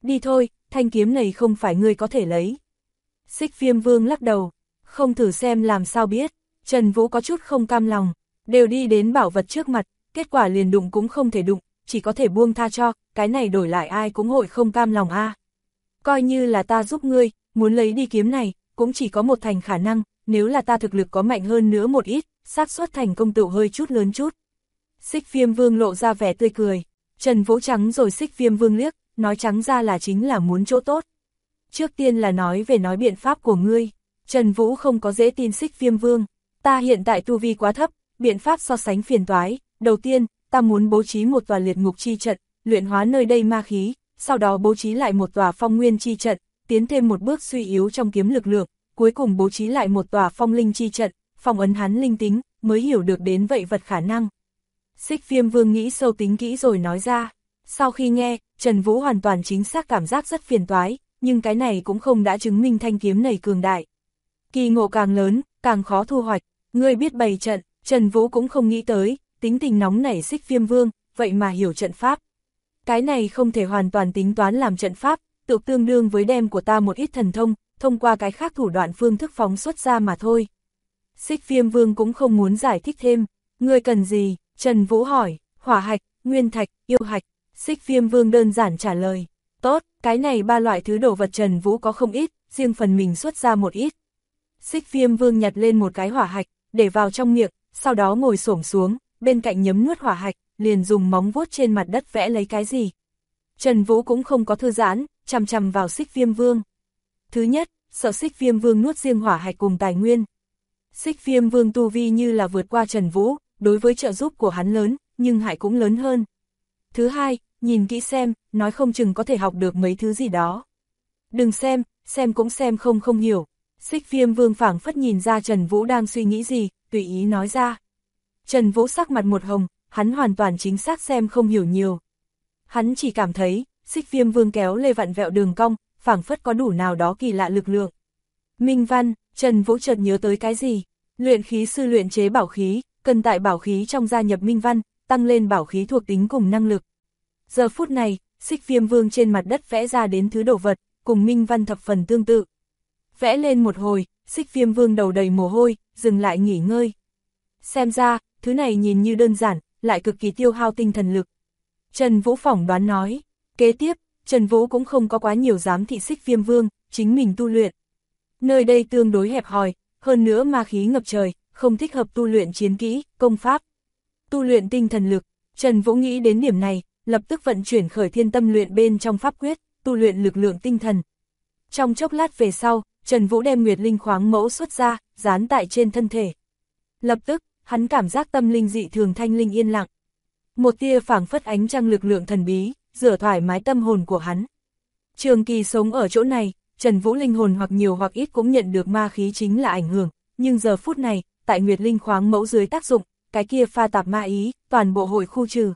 Đi thôi, thanh kiếm này không phải ngươi có thể lấy. Xích Viêm Vương lắc đầu, không thử xem làm sao biết. Trần Vũ có chút không cam lòng, đều đi đến bảo vật trước mặt, kết quả liền đụng cũng không thể đụng, chỉ có thể buông tha cho, cái này đổi lại ai cũng hội không cam lòng a. Coi như là ta giúp ngươi, muốn lấy đi kiếm này, cũng chỉ có một thành khả năng, nếu là ta thực lực có mạnh hơn nữa một ít, xác suất thành công tựu hơi chút lớn chút. Xích Viêm Vương lộ ra vẻ tươi cười, Trần Vũ trắng rồi Xích Viêm Vương liếc, nói trắng ra là chính là muốn chỗ tốt. Trước tiên là nói biện pháp của ngươi. Trần Vũ không có dễ tin Xích Viêm Vương, ta hiện tại tu vi quá thấp, biện pháp so sánh phiền toái. Đầu tiên, ta muốn bố trí một tòa liệt ngục chi trận, luyện hóa nơi đây ma khí, sau đó bố trí lại một tòa phong nguyên chi trận, tiến thêm một bước suy yếu trong kiếm lực lượng, cuối cùng bố trí lại một tòa phong linh chi trận, phong ấn hắn linh tính, mới hiểu được đến vậy vật khả năng. Xích Viêm Vương nghĩ sâu tính kỹ rồi nói ra. Sau khi nghe, Trần Vũ hoàn toàn chính xác cảm giác rất phiền toái, nhưng cái này cũng không đã chứng minh thanh kiếm này cường đại. Kỳ ngộ càng lớn, càng khó thu hoạch, ngươi biết bày trận, Trần Vũ cũng không nghĩ tới, tính tình nóng nảy Xích Viêm Vương, vậy mà hiểu trận pháp. Cái này không thể hoàn toàn tính toán làm trận pháp, tự tương đương với đem của ta một ít thần thông, thông qua cái khác thủ đoạn phương thức phóng xuất ra mà thôi. Xích Viêm Vương cũng không muốn giải thích thêm, ngươi cần gì? Trần Vũ hỏi, hỏa hạch, nguyên thạch, yêu hạch. Xích Viêm Vương đơn giản trả lời, tốt, cái này ba loại thứ đồ vật Trần Vũ có không ít, riêng phần mình xuất ra một ít. Xích Viêm Vương nhặt lên một cái hỏa hạch, để vào trong miệng, sau đó ngồi xổm xuống, bên cạnh nhấm nuốt hỏa hạch, liền dùng móng vuốt trên mặt đất vẽ lấy cái gì. Trần Vũ cũng không có thư giãn, chằm chằm vào Xích Viêm Vương. Thứ nhất, sợ Xích Viêm Vương nuốt riêng hỏa hạch cùng tài nguyên. Xích Viêm Vương tu vi như là vượt qua Trần Vũ, đối với trợ giúp của hắn lớn, nhưng hại cũng lớn hơn. Thứ hai, nhìn kỹ xem, nói không chừng có thể học được mấy thứ gì đó. Đừng xem cũng xem không hiểu. Xích Viêm Vương phảng phất nhìn ra Trần Vũ đang suy nghĩ gì, tùy ý nói ra. Trần Vũ sắc mặt một hồng, hắn hoàn toàn chính xác xem không hiểu nhiều. Hắn chỉ cảm thấy, Xích Viêm Vương kéo lê vặn vẹo đường cong, phảng phất có đủ nào đó kỳ lạ lực lượng. Minh văn, Trần Vũ chợt nhớ tới cái gì? Luyện khí sư luyện chế bảo khí, cần tại bảo khí trong gia nhập minh văn, tăng lên bảo khí thuộc tính cùng năng lực. Giờ phút này, Xích Viêm Vương trên mặt đất vẽ ra đến thứ đồ vật, cùng minh văn thập phần tương tự. Vẽ lên một hồi, Xích Viêm Vương đầu đầy mồ hôi, dừng lại nghỉ ngơi. Xem ra, thứ này nhìn như đơn giản, lại cực kỳ tiêu hao tinh thần lực. Trần Vũ phỏng đoán nói. Kế tiếp, Trần Vũ cũng không có quá nhiều giám thị Xích Viêm Vương, chính mình tu luyện. Nơi đây tương đối hẹp hòi, hơn nữa ma khí ngập trời, không thích hợp tu luyện chiến kỹ, công pháp. Tu luyện tinh thần lực, Trần Vũ nghĩ đến điểm này, lập tức vận chuyển khởi thiên tâm luyện bên trong pháp quyết, tu luyện lực lượng tinh thần. Trong chốc lát về sau, Trần Vũ đem Nguyệt Linh khoáng mẫu xuất ra, dán tại trên thân thể. Lập tức, hắn cảm giác tâm linh dị thường thanh linh yên lặng. Một tia phảng phất ánh trăng lực lượng thần bí, rửa thoải mái tâm hồn của hắn. Trường kỳ sống ở chỗ này, Trần Vũ linh hồn hoặc nhiều hoặc ít cũng nhận được ma khí chính là ảnh hưởng, nhưng giờ phút này, tại Nguyệt Linh khoáng mẫu dưới tác dụng, cái kia pha tạp ma ý, toàn bộ hội khu trừ.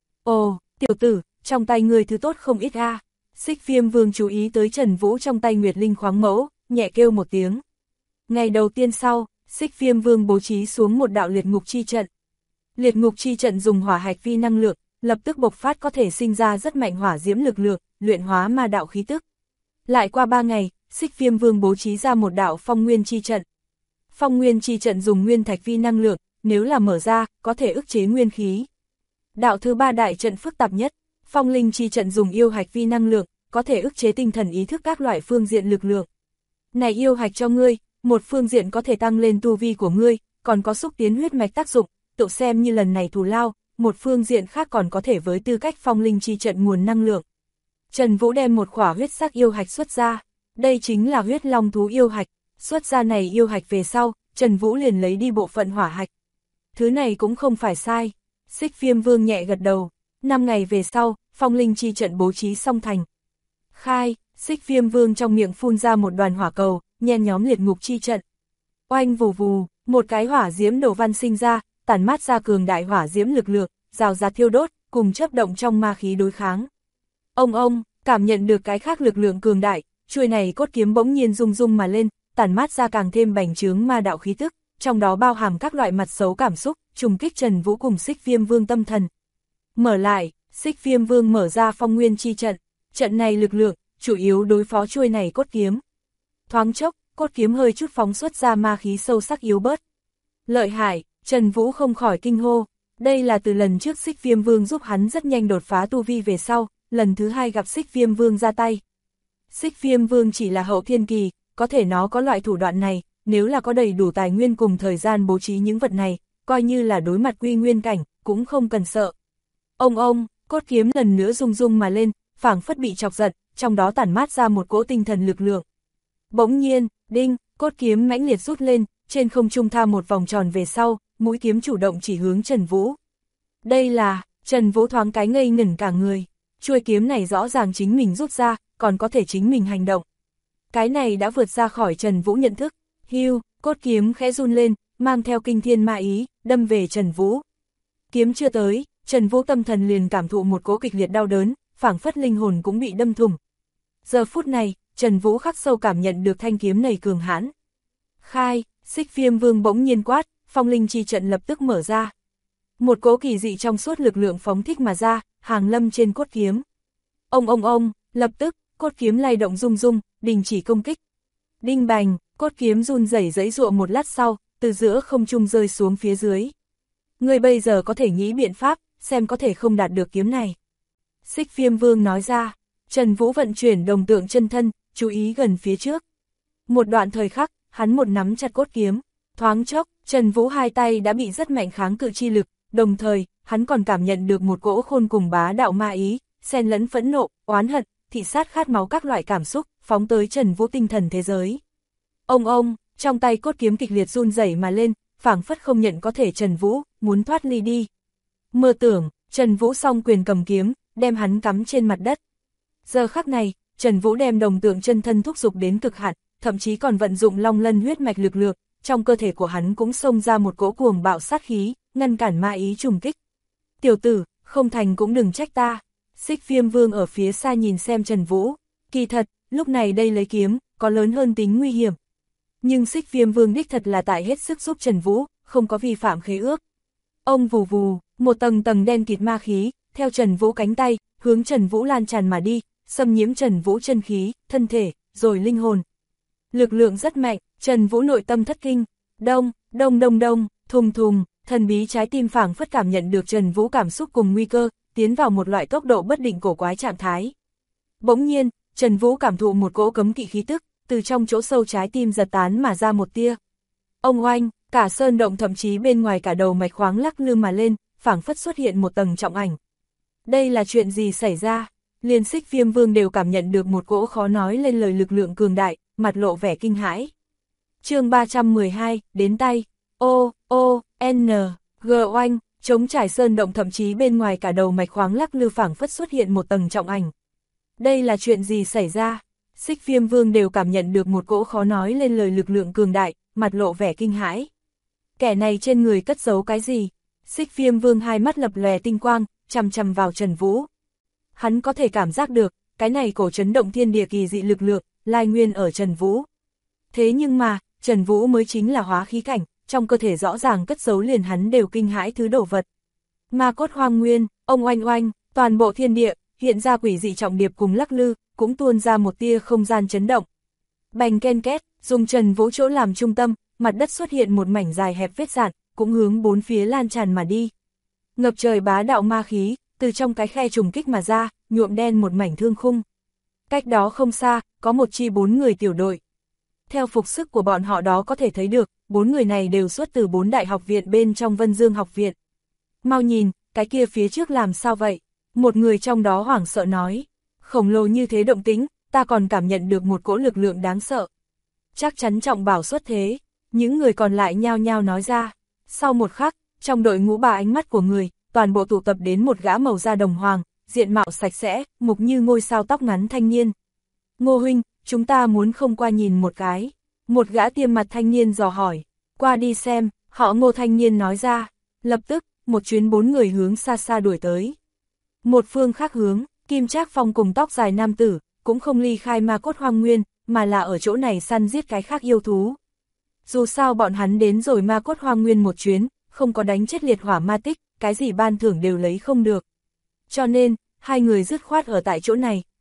Ồ, tiểu tử, trong tay người thứ tốt không ít a. Xích Viêm Vương chú ý tới Trần Vũ trong tay Nguyệt Linh khoáng mẫu, nhẹ kêu một tiếng. Ngày đầu tiên sau, Xích Viêm Vương bố trí xuống một đạo liệt ngục chi trận. Liệt ngục chi trận dùng hỏa hạch vi năng lượng, lập tức bộc phát có thể sinh ra rất mạnh hỏa diễm lực lượng, luyện hóa ma đạo khí tức. Lại qua 3 ngày, Xích Viêm Vương bố trí ra một đạo phong nguyên chi trận. Phong nguyên chi trận dùng nguyên thạch vi năng lượng, nếu là mở ra, có thể ức chế nguyên khí. Đạo thứ 3 đại trận phức tạp nhất, phong linh chi trận dùng yêu hạch vi năng lượng, có thể ức chế tinh thần ý thức các loại phương diện lực lượng. Này yêu hạch cho ngươi, một phương diện có thể tăng lên tu vi của ngươi, còn có xúc tiến huyết mạch tác dụng, tự xem như lần này thù lao, một phương diện khác còn có thể với tư cách phong linh chi trận nguồn năng lượng. Trần Vũ đem một khỏa huyết sắc yêu hạch xuất ra, đây chính là huyết long thú yêu hạch, xuất ra này yêu hạch về sau, Trần Vũ liền lấy đi bộ phận hỏa hạch. Thứ này cũng không phải sai, Xích Viêm Vương nhẹ gật đầu, 5 ngày về sau, phong linh chi trận bố trí xong thành. Khai, Xích Viêm Vương trong miệng phun ra một đoàn hỏa cầu, nhen nhóm liệt ngục chi trận. Oanh vù vù, một cái hỏa diễm đồ văn sinh ra, tản mát ra cường đại hỏa diễm lực lượng, rào rạt thiêu đốt, cùng chấp động trong ma khí đối kháng. Ông, cảm nhận được cái khác lực lượng cường đại, chuôi này cốt kiếm bỗng nhiên rung rung mà lên, tản mát ra càng thêm bành trướng ma đạo khí tức, trong đó bao hàm các loại mặt xấu cảm xúc, trùng kích Trần Vũ cùng Xích Viêm Vương tâm thần. Mở lại, Xích Viêm Vương mở ra phong nguyên chi trận, trận này lực lượng, chủ yếu đối phó chuôi này cốt kiếm. Thoáng chốc, cốt kiếm hơi chút phóng xuất ra ma khí sâu sắc yếu bớt. Lợi hại, Trần Vũ không khỏi kinh hô, đây là từ lần trước Xích Viêm Vương giúp hắn rất nhanh đột phá tu vi về sau, lần thứ hai gặp Xích Viêm Vương ra tay. Xích Viêm Vương chỉ là hậu thiên kỳ, có thể nó có loại thủ đoạn này, nếu là có đầy đủ tài nguyên cùng thời gian bố trí những vật này, coi như là đối mặt quy nguyên cảnh, cũng không cần sợ. Ông, cốt kiếm lần nữa rung rung mà lên, phảng phất bị chọc giận, trong đó tản mát ra một cỗ tinh thần lực lượng. Bỗng nhiên, đinh, cốt kiếm mãnh liệt rút lên, trên không trung tha một vòng tròn về sau, mũi kiếm chủ động chỉ hướng Trần Vũ. Đây là, Trần Vũ thoáng cái ngây ngẩn cả người, chuôi kiếm này rõ ràng chính mình rút ra, còn có thể chính mình hành động. Cái này đã vượt ra khỏi Trần Vũ nhận thức, hưu, cốt kiếm khẽ run lên, mang theo kinh thiên ma ý, đâm về Trần Vũ. Kiếm chưa tới, Trần Vũ tâm thần liền cảm thụ một cỗ kịch liệt đau đớn, phảng phất linh hồn cũng bị đâm thủng. Giờ phút này, Trần Vũ khắc sâu cảm nhận được thanh kiếm này cường hãn. Khai, Xích Viêm Vương bỗng nhiên quát, phong linh chi trận lập tức mở ra. Một cỗ kỳ dị trong suốt lực lượng phóng thích mà ra, hàng lâm trên cốt kiếm. Ông, lập tức, cốt kiếm lay động rung rung, đình chỉ công kích. Đinh bành, cốt kiếm run rẩy giãy giụa một lát sau, từ giữa không trung rơi xuống phía dưới. Ngươi bây giờ có thể nghĩ biện pháp, xem có thể không đạt được kiếm này. Xích Viêm Vương nói ra, Trần Vũ vận chuyển đồng tượng chân thân, chú ý gần phía trước. Một đoạn thời khắc, hắn một nắm chặt cốt kiếm, thoáng chốc, Trần Vũ hai tay đã bị rất mạnh kháng cự chi lực, đồng thời, hắn còn cảm nhận được một cỗ khôn cùng bá đạo ma ý, xen lẫn phẫn nộ, oán hận, thị sát khát máu các loại cảm xúc, phóng tới Trần Vũ tinh thần thế giới. Ông, trong tay cốt kiếm kịch liệt run rẩy mà lên, phảng phất không nhận có thể Trần Vũ, muốn thoát ly đi. Mơ tưởng, Trần Vũ song quyền cầm kiếm, đem hắn cắm trên mặt đất. Giờ khắc này, Trần Vũ đem đồng tượng chân thân thúc dục đến cực hạn, thậm chí còn vận dụng long lân huyết mạch lực lượng, trong cơ thể của hắn cũng xông ra một cỗ cuồng bạo sát khí, ngăn cản ma ý trùng kích. Tiểu tử, không thành cũng đừng trách ta. Xích Viêm Vương ở phía xa nhìn xem Trần Vũ, kỳ thật, lúc này đây lấy kiếm, có lớn hơn tính nguy hiểm. Nhưng Xích Viêm Vương đích thật là tại hết sức giúp Trần Vũ, không có vi phạm khế ước. Ông vù vù, một tầng đen kịt ma khí, theo Trần Vũ cánh tay, hướng Trần Vũ lan tràn mà đi, xâm nhiễm Trần Vũ chân khí, thân thể, rồi linh hồn. Lực lượng rất mạnh, Trần Vũ nội tâm thất kinh, đông, thùng thùng, thần bí trái tim phảng phất cảm nhận được Trần Vũ cảm xúc cùng nguy cơ, tiến vào một loại tốc độ bất định cổ quái trạng thái. Bỗng nhiên, Trần Vũ cảm thụ một cỗ cấm kỵ khí tức, từ trong chỗ sâu trái tim giật tán mà ra một tia. Ông oanh, cả sơn động thậm chí bên ngoài cả đầu mạch khoáng lắc lư mà lên, phảng phất xuất hiện một tầng trọng ảnh. Đây là chuyện gì xảy ra? Liên Xích Viêm Vương đều cảm nhận được một cỗ khó nói lên lời lực lượng cường đại, mặt lộ vẻ kinh hãi. Chương 312, đến tay. G oanh, chống trải sơn động thậm chí bên ngoài cả đầu mạch khoáng lắc lư phảng phất xuất hiện một tầng trọng ảnh. Đây là chuyện gì xảy ra? Xích Viêm Vương đều cảm nhận được một cỗ khó nói lên lời lực lượng cường đại, mặt lộ vẻ kinh hãi. Kẻ này trên người cất giấu cái gì? Xích Viêm Vương hai mắt lập lòe tinh quang, chằm chằm vào Trần Vũ. Hắn có thể cảm giác được, cái này cổ chấn động thiên địa kỳ dị lực lượng, lai nguyên ở Trần Vũ. Thế nhưng mà, Trần Vũ mới chính là hóa khí cảnh, trong cơ thể rõ ràng cất giấu liền hắn đều kinh hãi thứ đồ vật. Ma cốt hoang nguyên, ông oanh oanh, toàn bộ thiên địa, hiện ra quỷ dị trọng điệp cùng lắc lư, cũng tuôn ra một tia không gian chấn động. Bành ken két, dùng Trần Vũ chỗ làm trung tâm, mặt đất xuất hiện một mảnh dài hẹp vết dạn, cũng hướng bốn phía lan tràn mà đi. Ngập trời bá đạo ma khí, từ trong cái khe trùng kích mà ra, nhuộm đen một mảnh thương khung. Cách đó không xa, có một chi 4 người tiểu đội. Theo phục sức của bọn họ đó có thể thấy được, 4 người này đều xuất từ 4 đại học viện bên trong Vân Dương học viện. Mau nhìn, cái kia phía trước làm sao vậy? Một người trong đó hoảng sợ nói. Khổng lồ như thế động tĩnh, ta còn cảm nhận được một cỗ lực lượng đáng sợ. Chắc chắn trọng bảo xuất thế. Những người còn lại nhao nhao nói ra. Sau một khắc, trong đội ngũ 3 ánh mắt của người, toàn bộ tụ tập đến một gã màu da đồng hoàng, diện mạo sạch sẽ, mục như ngôi sao tóc ngắn thanh niên. Ngô huynh, chúng ta muốn không qua nhìn một cái. Một gã tiêm mặt thanh niên dò hỏi. Qua đi xem, họ Ngô thanh niên nói ra. Lập tức, một chuyến 4 người hướng xa xa đuổi tới. Một phương khác hướng, Kim Trác Phong cùng tóc dài nam tử, cũng không ly khai ma cốt hoang nguyên, mà là ở chỗ này săn giết cái khác yêu thú. Dù sao bọn hắn đến rồi ma cốt hoang nguyên một chuyến, không có đánh chết liệt hỏa ma tích, cái gì ban thưởng đều lấy không được. Cho nên, hai người dứt khoát ở tại chỗ này,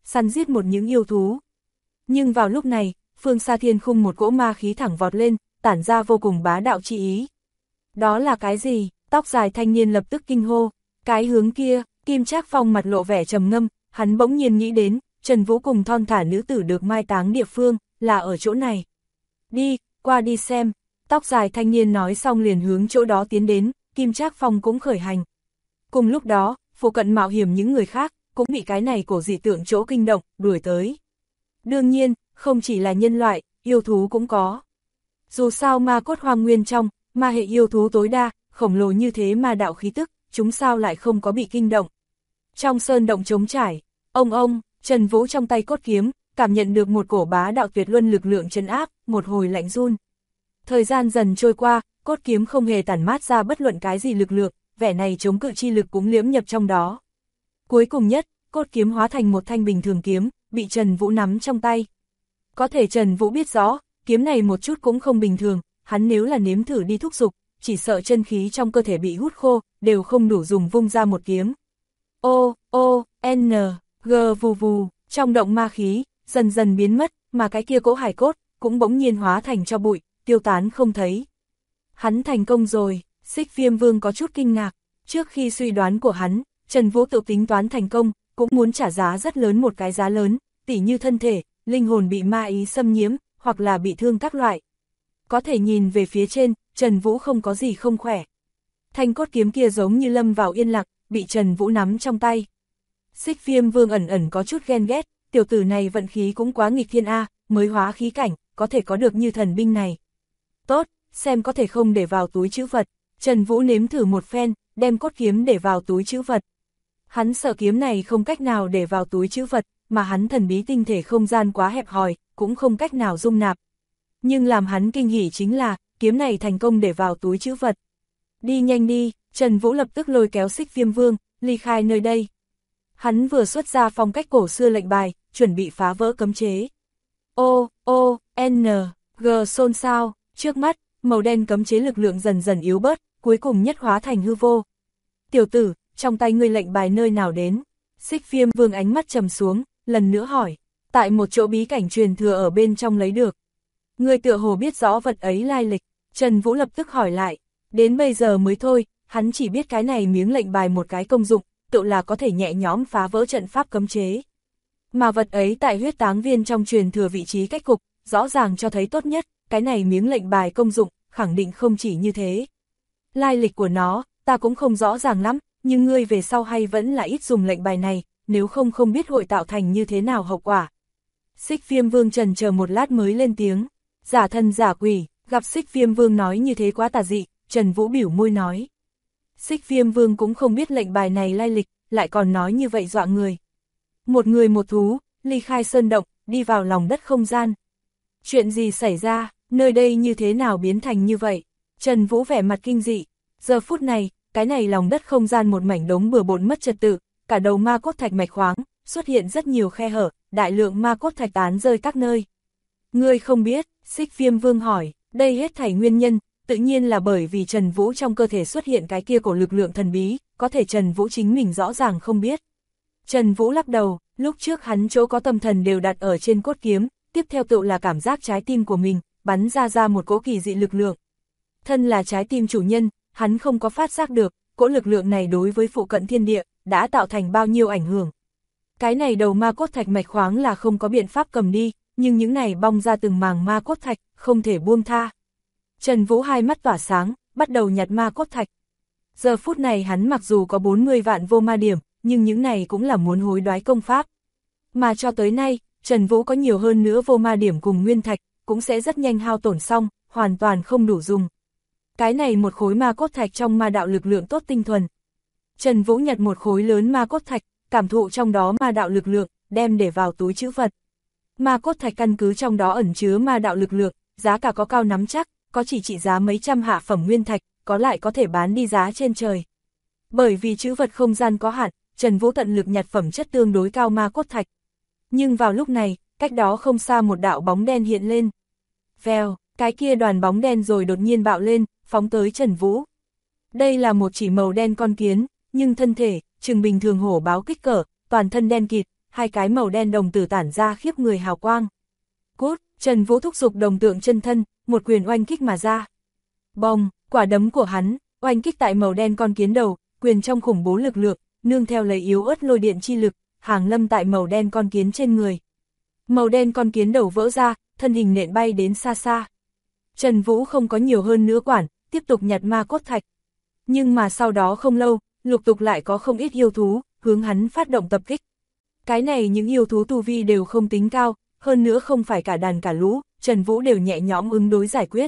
săn giết một những yêu thú. Nhưng vào lúc này, phương xa thiên khung một cỗ ma khí thẳng vọt lên, tản ra vô cùng bá đạo chi ý. Đó là cái gì? Tóc dài thanh niên lập tức kinh hô. Cái hướng kia, Kim Trác Phong mặt lộ vẻ trầm ngâm, hắn bỗng nhiên nghĩ đến, Trần Vũ cùng thon thả nữ tử được mai táng địa phương, là ở chỗ này. Đi, qua đi xem. Tóc dài thanh niên nói xong liền hướng chỗ đó tiến đến, Kim Trác Phong cũng khởi hành. Cùng lúc đó, phụ cận mạo hiểm những người khác, cũng bị cái này cổ dị tượng chỗ kinh động, đuổi tới. Đương nhiên, không chỉ là nhân loại, yêu thú cũng có. Dù sao ma cốt hoang nguyên trong, ma hệ yêu thú tối đa, khổng lồ như thế mà đạo khí tức, chúng sao lại không có bị kinh động. Trong sơn động trống trải, ông, Trần Vũ trong tay cốt kiếm, cảm nhận được một cổ bá đạo tuyệt luân lực lượng trấn áp, một hồi lạnh run. Thời gian dần trôi qua, cốt kiếm không hề tản mát ra bất luận cái gì lực lượng, vẻ này chống cự chi lực cũng liễm nhập trong đó. Cuối cùng nhất, cốt kiếm hóa thành một thanh bình thường kiếm, bị Trần Vũ nắm trong tay. Có thể Trần Vũ biết rõ, kiếm này một chút cũng không bình thường, hắn nếu là nếm thử đi thúc giục, chỉ sợ chân khí trong cơ thể bị hút khô, đều không đủ dùng vung ra một kiếm. G vù vù, trong động ma khí, dần dần biến mất, mà cái kia cỗ hải cốt, cũng bỗng nhiên hóa thành cho bụi, tiêu tán không thấy. Hắn thành công rồi, Xích Viêm Vương có chút kinh ngạc, trước khi suy đoán của hắn, Trần Vũ tự tính toán thành công, cũng muốn trả giá rất lớn một cái giá lớn, tỉ như thân thể, linh hồn bị ma ý xâm nhiễm, hoặc là bị thương các loại. Có thể nhìn về phía trên, Trần Vũ không có gì không khỏe. Thanh cốt kiếm kia giống như lâm vào yên lặng, bị Trần Vũ nắm trong tay. Xích Viêm Vương ẩn có chút ghen ghét, tiểu tử này vận khí cũng quá nghịch thiên a, mới hóa khí cảnh, có thể có được như thần binh này. Tốt, xem có thể không để vào túi trữ vật. Trần Vũ nếm thử một phen, đem cốt kiếm để vào túi trữ vật. Hắn sợ kiếm này không cách nào để vào túi trữ vật, mà hắn thần bí tinh thể không gian quá hẹp hòi, cũng không cách nào dung nạp. Nhưng làm hắn kinh hỉ chính là, kiếm này thành công để vào túi trữ vật. Đi nhanh đi, Trần Vũ lập tức lôi kéo Xích Viêm Vương, ly khai nơi đây. Hắn vừa xuất ra phong cách cổ xưa lệnh bài, chuẩn bị phá vỡ cấm chế. G xôn xao, trước mắt, màu đen cấm chế lực lượng dần dần yếu bớt, cuối cùng nhất hóa thành hư vô. Tiểu tử, trong tay ngươi lệnh bài nơi nào đến? Xích Viêm Vương ánh mắt trầm xuống, lần nữa hỏi. Tại một chỗ bí cảnh truyền thừa ở bên trong lấy được. Ngươi tựa hồ biết rõ vật ấy lai lịch. Trần Vũ lập tức hỏi lại. Đến bây giờ mới thôi, hắn chỉ biết cái này miếng lệnh bài một cái công dụng, tự là có thể nhẹ nhõm phá vỡ trận pháp cấm chế. Mà vật ấy tại huyết táng viên trong truyền thừa vị trí cách cục, rõ ràng cho thấy tốt nhất, cái này miếng lệnh bài công dụng, khẳng định không chỉ như thế. Lai lịch của nó, ta cũng không rõ ràng lắm, nhưng ngươi về sau hay vẫn là ít dùng lệnh bài này, nếu không biết hội tạo thành như thế nào hậu quả. Xích Viêm Vương trần chờ một lát mới lên tiếng, giả thân giả quỷ, gặp Xích Viêm Vương nói như thế quá tà dị, Trần Vũ biểu môi nói. Xích Viêm Vương cũng không biết lệnh bài này lai lịch, lại còn nói như vậy dọa người. Một người một thú, ly khai sơn động, đi vào lòng đất không gian. Chuyện gì xảy ra, nơi đây như thế nào biến thành như vậy? Trần Vũ vẻ mặt kinh dị. Giờ phút này, cái này lòng đất không gian một mảnh đống bừa bộn mất trật tự, cả đầu ma cốt thạch mạch khoáng, xuất hiện rất nhiều khe hở, đại lượng ma cốt thạch tán rơi các nơi. Ngươi không biết, Xích Viêm Vương hỏi, đây hết thảy nguyên nhân, tự nhiên là bởi vì Trần Vũ trong cơ thể xuất hiện cái kia cổ lực lượng thần bí, có thể Trần Vũ chính mình rõ ràng không biết. Trần Vũ lắc đầu, lúc trước hắn chỗ có tâm thần đều đặt ở trên cốt kiếm, tiếp theo tự là cảm giác trái tim của mình, bắn ra một cỗ kỳ dị lực lượng. Thân là trái tim chủ nhân, hắn không có phát giác được, cỗ lực lượng này đối với phụ cận thiên địa, đã tạo thành bao nhiêu ảnh hưởng. Cái này đầu ma cốt thạch mạch khoáng là không có biện pháp cầm đi, nhưng những này bong ra từng màng ma cốt thạch, không thể buông tha. Trần Vũ hai mắt tỏa sáng, bắt đầu nhặt ma cốt thạch. Giờ phút này hắn mặc dù có 40 vạn vô ma điểm, nhưng những này cũng là muốn hối đoái công pháp. Mà cho tới nay, Trần Vũ có nhiều hơn nữa vô ma điểm cùng nguyên thạch, cũng sẽ rất nhanh hao tổn xong, hoàn toàn không đủ dùng. Cái này một khối ma cốt thạch trong ma đạo lực lượng tốt tinh thuần. Trần Vũ nhặt một khối lớn ma cốt thạch, cảm thụ trong đó ma đạo lực lượng, đem để vào túi trữ vật. Ma cốt thạch căn cứ trong đó ẩn chứa ma đạo lực lượng, giá cả có cao nắm chắc, có chỉ trị giá mấy trăm hạ phẩm nguyên thạch, có lại có thể bán đi giá trên trời. Bởi vì trữ vật không gian có hạn, Trần Vũ tận lực nhặt phẩm chất tương đối cao ma cốt thạch. Nhưng vào lúc này, cách đó không xa một đạo bóng đen hiện lên. Vèo, cái kia đoàn bóng đen rồi đột nhiên bạo lên, phóng tới Trần Vũ. Đây là một chỉ màu đen con kiến, nhưng thân thể, chừng bình thường hổ báo kích cỡ, toàn thân đen kịt, hai cái màu đen đồng tử tản ra khiếp người hào quang. Cút, Trần Vũ thúc giục đồng tượng chân thân, một quyền oanh kích mà ra. Bồng, quả đấm của hắn, oanh kích tại màu đen con kiến đầu, quyền trong khủng bố lực lượng, nương theo lấy yếu ớt lôi điện chi lực, hàng lâm tại màu đen con kiến trên người. Màu đen con kiến đầu vỡ ra, thân hình nện bay đến xa xa. Trần Vũ không có nhiều hơn nữa quản, tiếp tục nhặt ma cốt thạch. Nhưng mà sau đó không lâu, lục tục lại có không ít yêu thú, hướng hắn phát động tập kích. Cái này những yêu thú tu vi đều không tính cao, hơn nữa không phải cả đàn cả lũ, Trần Vũ đều nhẹ nhõm ứng đối giải quyết.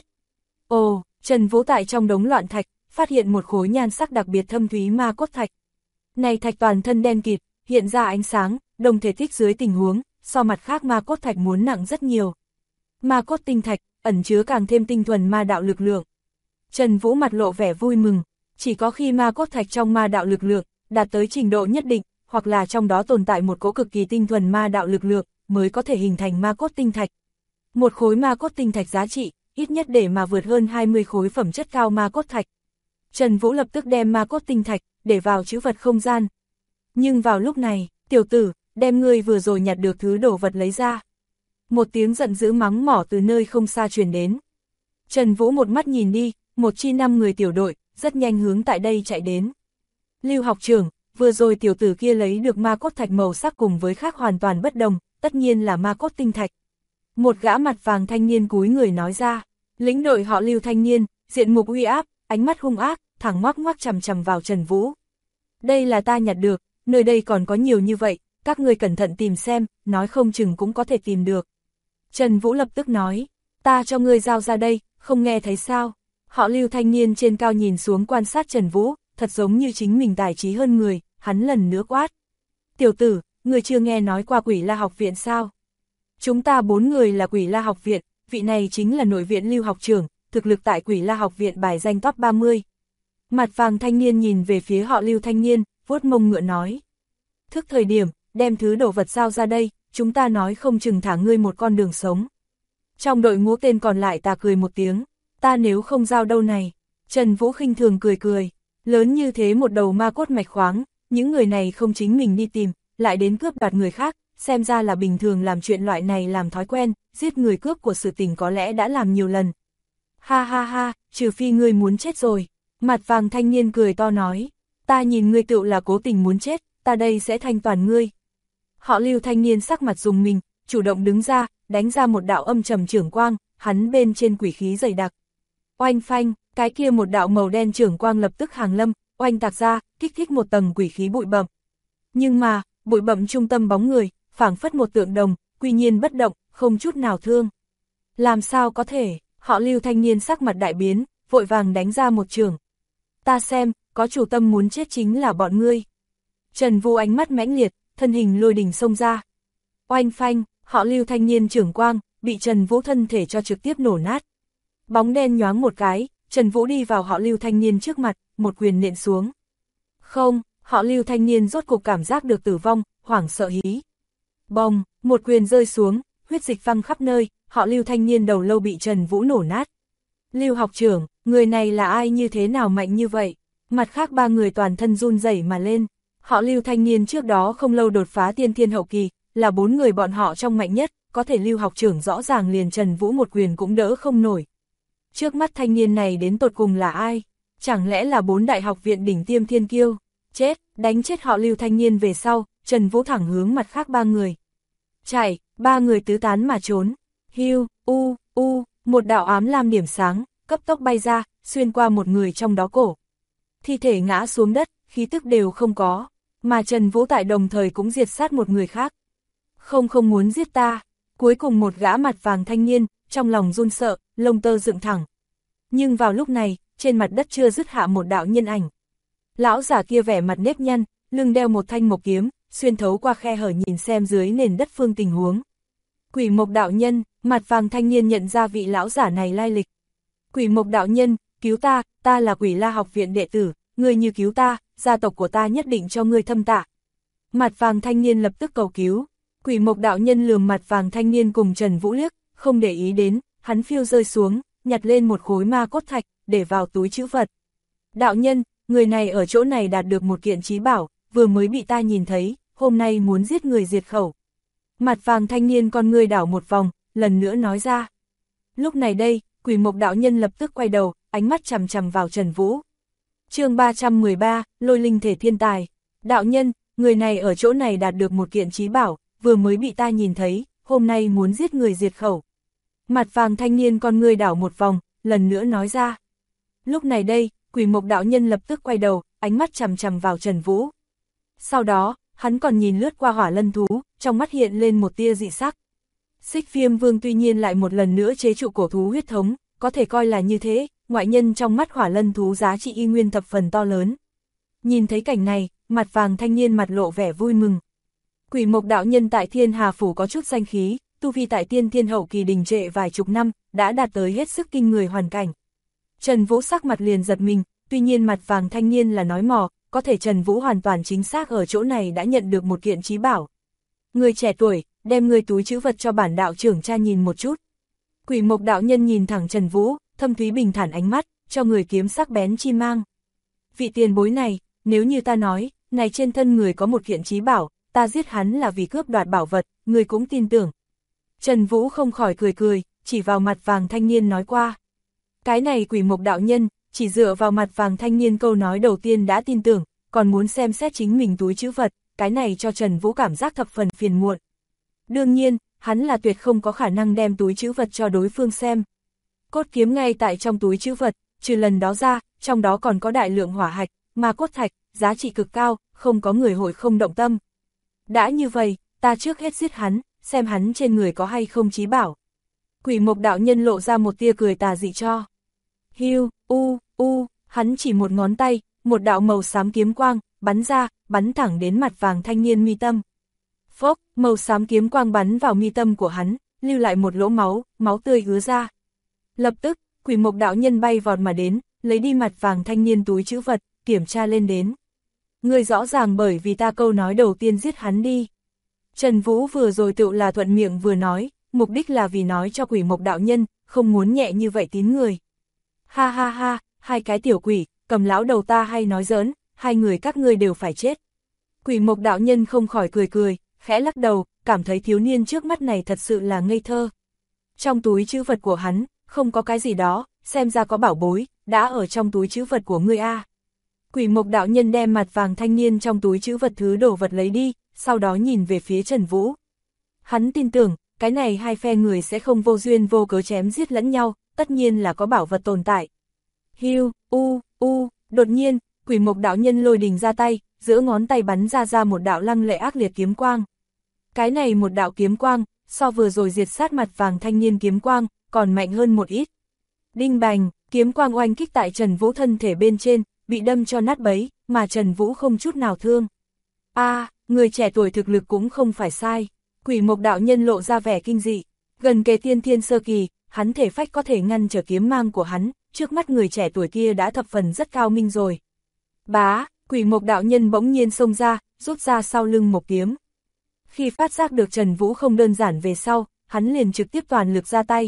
Ồ, Trần Vũ tại trong đống loạn thạch, phát hiện một khối nhan sắc đặc biệt thâm thúy ma cốt thạch. Này thạch toàn thân đen kịt, hiện ra ánh sáng, đồng thể tích dưới tình huống, so mặt khác ma cốt thạch muốn nặng rất nhiều. Ma cốt tinh thạch, ẩn chứa càng thêm tinh thuần ma đạo lực lượng. Trần Vũ mặt lộ vẻ vui mừng, chỉ có khi ma cốt thạch trong ma đạo lực lượng, đạt tới trình độ nhất định, hoặc là trong đó tồn tại một cỗ cực kỳ tinh thuần ma đạo lực lượng, mới có thể hình thành ma cốt tinh thạch. Một khối ma cốt tinh thạch giá trị, ít nhất để mà vượt hơn 20 khối phẩm chất cao ma cốt thạch. Trần Vũ lập tức đem ma cốt tinh thạch, để vào trữ vật không gian. Nhưng vào lúc này, tiểu tử, đem ngươi vừa rồi nhặt được thứ đồ vật lấy ra. Một tiếng giận dữ mắng mỏ từ nơi không xa truyền đến. Trần Vũ một mắt nhìn đi, một chi 5 người tiểu đội, rất nhanh hướng tại đây chạy đến. Lưu học trưởng, vừa rồi tiểu tử kia lấy được ma cốt thạch màu sắc cùng với khác hoàn toàn bất đồng, tất nhiên là ma cốt tinh thạch. Một gã mặt vàng thanh niên cúi người nói ra, lĩnh đội họ Lưu thanh niên, diện mục uy áp, ánh mắt hung ác, thẳng ngoắc ngoắc chằm chằm vào Trần Vũ. Đây là ta nhặt được, nơi đây còn có nhiều như vậy, các người cẩn thận tìm xem, nói không chừng cũng có thể tìm được. Trần Vũ lập tức nói, ta cho ngươi giao ra đây, không nghe thấy sao? Họ Lưu thanh niên trên cao nhìn xuống quan sát Trần Vũ, thật giống như chính mình tài trí hơn người, hắn lần nữa quát. Tiểu tử, người chưa nghe nói qua Quỷ La học viện sao? Chúng ta 4 người là Quỷ La học viện, vị này chính là nội viện Lưu học trưởng, thực lực tại Quỷ La học viện bài danh top 30. Mặt vàng thanh niên nhìn về phía họ Lưu thanh niên, vuốt mông ngựa nói. Thức thời điểm, đem thứ đồ vật giao ra đây, chúng ta nói không chừng thả ngươi một con đường sống. Trong đội ngũ tên còn lại ta cười một tiếng, ta nếu không giao đâu này. Trần Vũ khinh thường cười cười, lớn như thế một đầu ma cốt mạch khoáng, những người này không chính mình đi tìm, lại đến cướp đoạt người khác, xem ra là bình thường làm chuyện loại này làm thói quen, giết người cướp của sự tình có lẽ đã làm nhiều lần. Ha ha ha, trừ phi ngươi muốn chết rồi. Mặt vàng thanh niên cười to nói, ta nhìn ngươi tựu là cố tình muốn chết, ta đây sẽ thanh toàn ngươi. Họ Lưu thanh niên sắc mặt rùng mình, chủ động đứng ra, đánh ra một đạo âm trầm chưởng quang, hắn bên trên quỷ khí dày đặc. Oanh phanh, cái kia một đạo màu đen chưởng quang lập tức hàng lâm, oanh tạc ra, kích thích một tầng quỷ khí bụi bậm. Nhưng mà, bụi bậm trung tâm bóng người, phảng phất một tượng đồng, quy nhiên bất động, không chút nào thương. Làm sao có thể, họ Lưu thanh niên sắc mặt đại biến, vội vàng đánh ra một chưởng. Ta xem, có chủ tâm muốn chết chính là bọn ngươi. Trần Vũ ánh mắt mãnh liệt, thân hình lôi đình xông ra. Oanh phanh, họ Lưu thanh niên chưởng quang, bị Trần Vũ thân thể cho trực tiếp nổ nát. Bóng đen nhoáng một cái, Trần Vũ đi vào họ Lưu thanh niên trước mặt, một quyền nện xuống. Không, họ Lưu thanh niên rốt cục cảm giác được tử vong, hoảng sợ hí. Bồng, một quyền rơi xuống, huyết dịch văng khắp nơi, họ Lưu thanh niên đầu lâu bị Trần Vũ nổ nát. Lưu học trưởng, người này là ai như thế nào mạnh như vậy? Mặt khác 3 người toàn thân run rẩy mà lên. Họ Lưu thanh niên trước đó không lâu đột phá tiên thiên hậu kỳ, là 4 người bọn họ trong mạnh nhất, có thể Lưu học trưởng rõ ràng liền Trần Vũ một quyền cũng đỡ không nổi. Trước mắt thanh niên này đến tột cùng là ai? Chẳng lẽ là 4 đại học viện đỉnh tiêm thiên kiêu? Chết, đánh chết họ Lưu thanh niên về sau, Trần Vũ thẳng hướng mặt khác 3 người. Chạy, 3 người tứ tán mà trốn. Hiu, một đạo ám lam điểm sáng, cấp tốc bay ra, xuyên qua một người trong đó cổ. Thi thể ngã xuống đất, khí tức đều không có, mà Trần Vũ tại đồng thời cũng diệt sát một người khác. Không muốn giết ta. Cuối cùng một gã mặt vàng thanh niên, trong lòng run sợ, lông tơ dựng thẳng. Nhưng vào lúc này, trên mặt đất chưa dứt hạ một đạo nhân ảnh. Lão giả kia vẻ mặt nếp nhăn, lưng đeo một thanh mộc kiếm, xuyên thấu qua khe hở nhìn xem dưới nền đất phương tình huống. Quỷ Mộc đạo nhân, mặt vàng thanh niên nhận ra vị lão giả này lai lịch. Quỷ Mộc đạo nhân, cứu ta, ta là Quỷ La học viện đệ tử, ngươi như cứu ta, gia tộc của ta nhất định cho ngươi thâm tạ. Mặt vàng thanh niên lập tức cầu cứu. Quỷ Mộc đạo nhân lườm mặt vàng thanh niên cùng Trần Vũ liếc, không để ý đến, hắn phiêu rơi xuống, nhặt lên một khối ma cốt thạch, để vào túi trữ vật. Đạo nhân, người này ở chỗ này đạt được một kiện trí bảo, vừa mới bị ta nhìn thấy, hôm nay muốn giết người diệt khẩu. Mặt vàng thanh niên con ngươi đảo một vòng, lần nữa nói ra. Lúc này đây, Quỷ Mộc đạo nhân lập tức quay đầu, ánh mắt chằm chằm vào Trần Vũ. Chương 313, Lôi linh thể thiên tài. Đạo nhân, người này ở chỗ này đạt được một kiện chí bảo, vừa mới bị ta nhìn thấy, hôm nay muốn giết người diệt khẩu. Mặt vàng thanh niên con ngươi đảo một vòng, lần nữa nói ra. Lúc này đây, Quỷ Mộc đạo nhân lập tức quay đầu, ánh mắt chằm chằm vào Trần Vũ. Sau đó, hắn còn nhìn lướt qua Hỏa Lân thú, trong mắt hiện lên một tia dị sắc. Xích Viêm Vương tuy nhiên lại một lần nữa chế trụ cổ thú huyết thống, có thể coi là như thế, ngoại nhân trong mắt Hỏa Lân thú giá trị y nguyên thập phần to lớn. Nhìn thấy cảnh này, mặt vàng thanh niên mặt lộ vẻ vui mừng. Quỷ Mộc đạo nhân tại Thiên Hà Phủ có chút danh khí, tu vi tại Tiên Thiên hậu kỳ đình trệ vài chục năm, đã đạt tới hết sức kinh người hoàn cảnh. Trần Vũ sắc mặt liền giật mình, tuy nhiên mặt vàng thanh niên là nói mò, có thể Trần Vũ hoàn toàn chính xác ở chỗ này đã nhận được một kiện chí bảo. Người trẻ tuổi, đem người túi trữ vật cho bản đạo trưởng cha nhìn một chút. Quỷ Mộc đạo nhân nhìn thẳng Trần Vũ, thâm thúy bình thản ánh mắt, cho người kiếm sắc bén chi mang. Vị tiền bối này, nếu như ta nói, này trên thân người có một kiện chí bảo, ta giết hắn là vì cướp đoạt bảo vật, người cũng tin tưởng. Trần Vũ không khỏi cười cười, chỉ vào mặt vàng thanh niên nói qua. Cái này Quỷ Mộc đạo nhân, chỉ dựa vào mặt vàng thanh niên câu nói đầu tiên đã tin tưởng, còn muốn xem xét chính mình túi trữ vật, cái này cho Trần Vũ cảm giác thập phần phiền muộn. Đương nhiên, hắn là tuyệt không có khả năng đem túi trữ vật cho đối phương xem. Cốt kiếm ngay tại trong túi trữ vật, trừ lần đó ra, trong đó còn có đại lượng hỏa hạch, mà cốt thạch, giá trị cực cao, không có người hội không động tâm. Đã như vậy, ta trước hết giết hắn, xem hắn trên người có hay không chí bảo. Quỷ Mộc đạo nhân lộ ra một tia cười tà dị cho. Hiu, hắn chỉ một ngón tay, một đạo màu xám kiếm quang, bắn ra, bắn thẳng đến mặt vàng thanh niên mi tâm. Phốc, màu xám kiếm quang bắn vào mi tâm của hắn, lưu lại một lỗ máu, máu tươi ứa ra. Lập tức, Quỷ Mộc đạo nhân bay vọt mà đến, lấy đi mặt vàng thanh niên túi trữ vật, kiểm tra lên đến. Người rõ ràng bởi vì ta câu nói đầu tiên giết hắn đi. Trần Vũ vừa rồi tự là thuận miệng vừa nói, mục đích là vì nói cho Quỷ Mộc đạo nhân, không muốn nhẹ như vậy tín người. Ha ha ha, hai cái tiểu quỷ, cầm lão đầu ta hay nói giỡn, hai người các ngươi đều phải chết. Quỷ Mộc đạo nhân không khỏi cười cười, khẽ lắc đầu, cảm thấy thiếu niên trước mắt này thật sự là ngây thơ. Trong túi trữ vật của hắn, không có cái gì đó, xem ra có bảo bối, đã ở trong túi trữ vật của ngươi a. Quỷ Mộc đạo nhân đem mặt vàng thanh niên trong túi trữ vật thứ đồ vật lấy đi, sau đó nhìn về phía Trần Vũ. Hắn tin tưởng, cái này hai phe người sẽ không vô duyên vô cớ chém giết lẫn nhau, tất nhiên là có bảo vật tồn tại. Hiu, đột nhiên, Quỷ Mộc đạo nhân lôi đình ra tay, giữa ngón tay bắn ra một đạo lăng lệ ác liệt kiếm quang. Cái này một đạo kiếm quang, so vừa rồi diệt sát mặt vàng thanh niên kiếm quang, còn mạnh hơn một ít. Đinh bành, kiếm quang oanh kích tại Trần Vũ thân thể bên trên, bị đâm cho nát bấy, mà Trần Vũ không chút nào thương. Người trẻ tuổi thực lực cũng không phải sai. Quỷ Mộc đạo nhân lộ ra vẻ kinh dị. Gần kề tiên thiên sơ kỳ, hắn thể phách có thể ngăn trở kiếm mang của hắn, trước mắt người trẻ tuổi kia đã thập phần rất cao minh rồi. Bá, Quỷ Mộc đạo nhân bỗng nhiên xông ra, rút ra sau lưng một kiếm. Khi phát giác được Trần Vũ không đơn giản về sau, hắn liền trực tiếp toàn lực ra tay.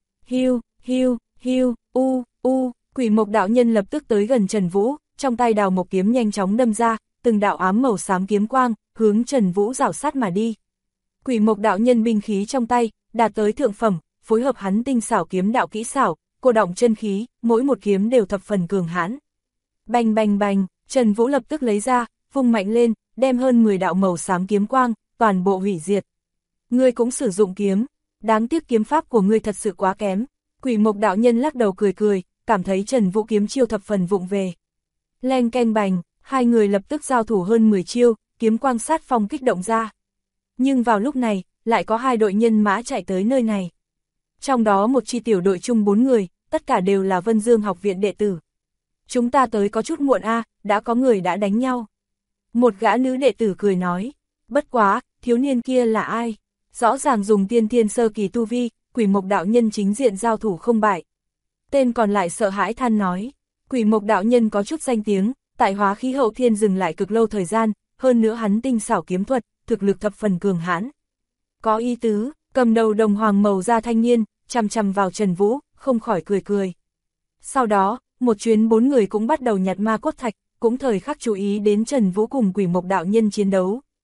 Quỷ Mộc đạo nhân lập tức tới gần Trần Vũ, trong tay đào một kiếm nhanh chóng đâm ra, từng đạo ám màu xám kiếm quang, hướng Trần Vũ rảo sát mà đi. Quỷ Mộc đạo nhân binh khí trong tay, đạt tới thượng phẩm, phối hợp hắn tinh xảo kiếm đạo kỹ xảo, cô động chân khí, mỗi một kiếm đều thập phần cường hãn. Bành bành bành, Trần Vũ lập tức lấy ra, vung mạnh lên, đem hơn 10 đạo màu xám kiếm quang, toàn bộ hủy diệt. Ngươi cũng sử dụng kiếm, đáng tiếc kiếm pháp của ngươi thật sự quá kém. Quỷ Mộc đạo nhân lắc đầu cười cười, cảm thấy Trần Vũ kiếm chiêu thập phần vụng về. Leng keng bành, hai người lập tức giao thủ hơn 10 chiêu, kiếm quang sát phong kích động ra. Nhưng vào lúc này, lại có hai đội nhân mã chạy tới nơi này. Trong đó một chi tiểu đội chung 4 người, tất cả đều là Vân Dương học viện đệ tử. Chúng ta tới có chút muộn đã có người đã đánh nhau. Một gã nữ đệ tử cười nói, bất quá, thiếu niên kia là ai? Rõ ràng dùng tiên thiên sơ kỳ tu vi, Quỷ Mộc đạo nhân chính diện giao thủ không bại. Tên còn lại sợ hãi than nói, Quỷ Mộc đạo nhân có chút danh tiếng, tại Hóa Khí Hậu Thiên dừng lại cực lâu thời gian, hơn nữa hắn tinh xảo kiếm thuật, thực lực thập phần cường hãn. Có ý tứ, cầm đầu đồng hoàng màu da thanh niên, chằm chằm vào Trần Vũ, không khỏi cười cười. Sau đó, một chuyến 4 người cũng bắt đầu nhặt ma cốt thạch, cũng thời khắc chú ý đến Trần Vũ cùng Quỷ Mộc đạo nhân chiến đấu.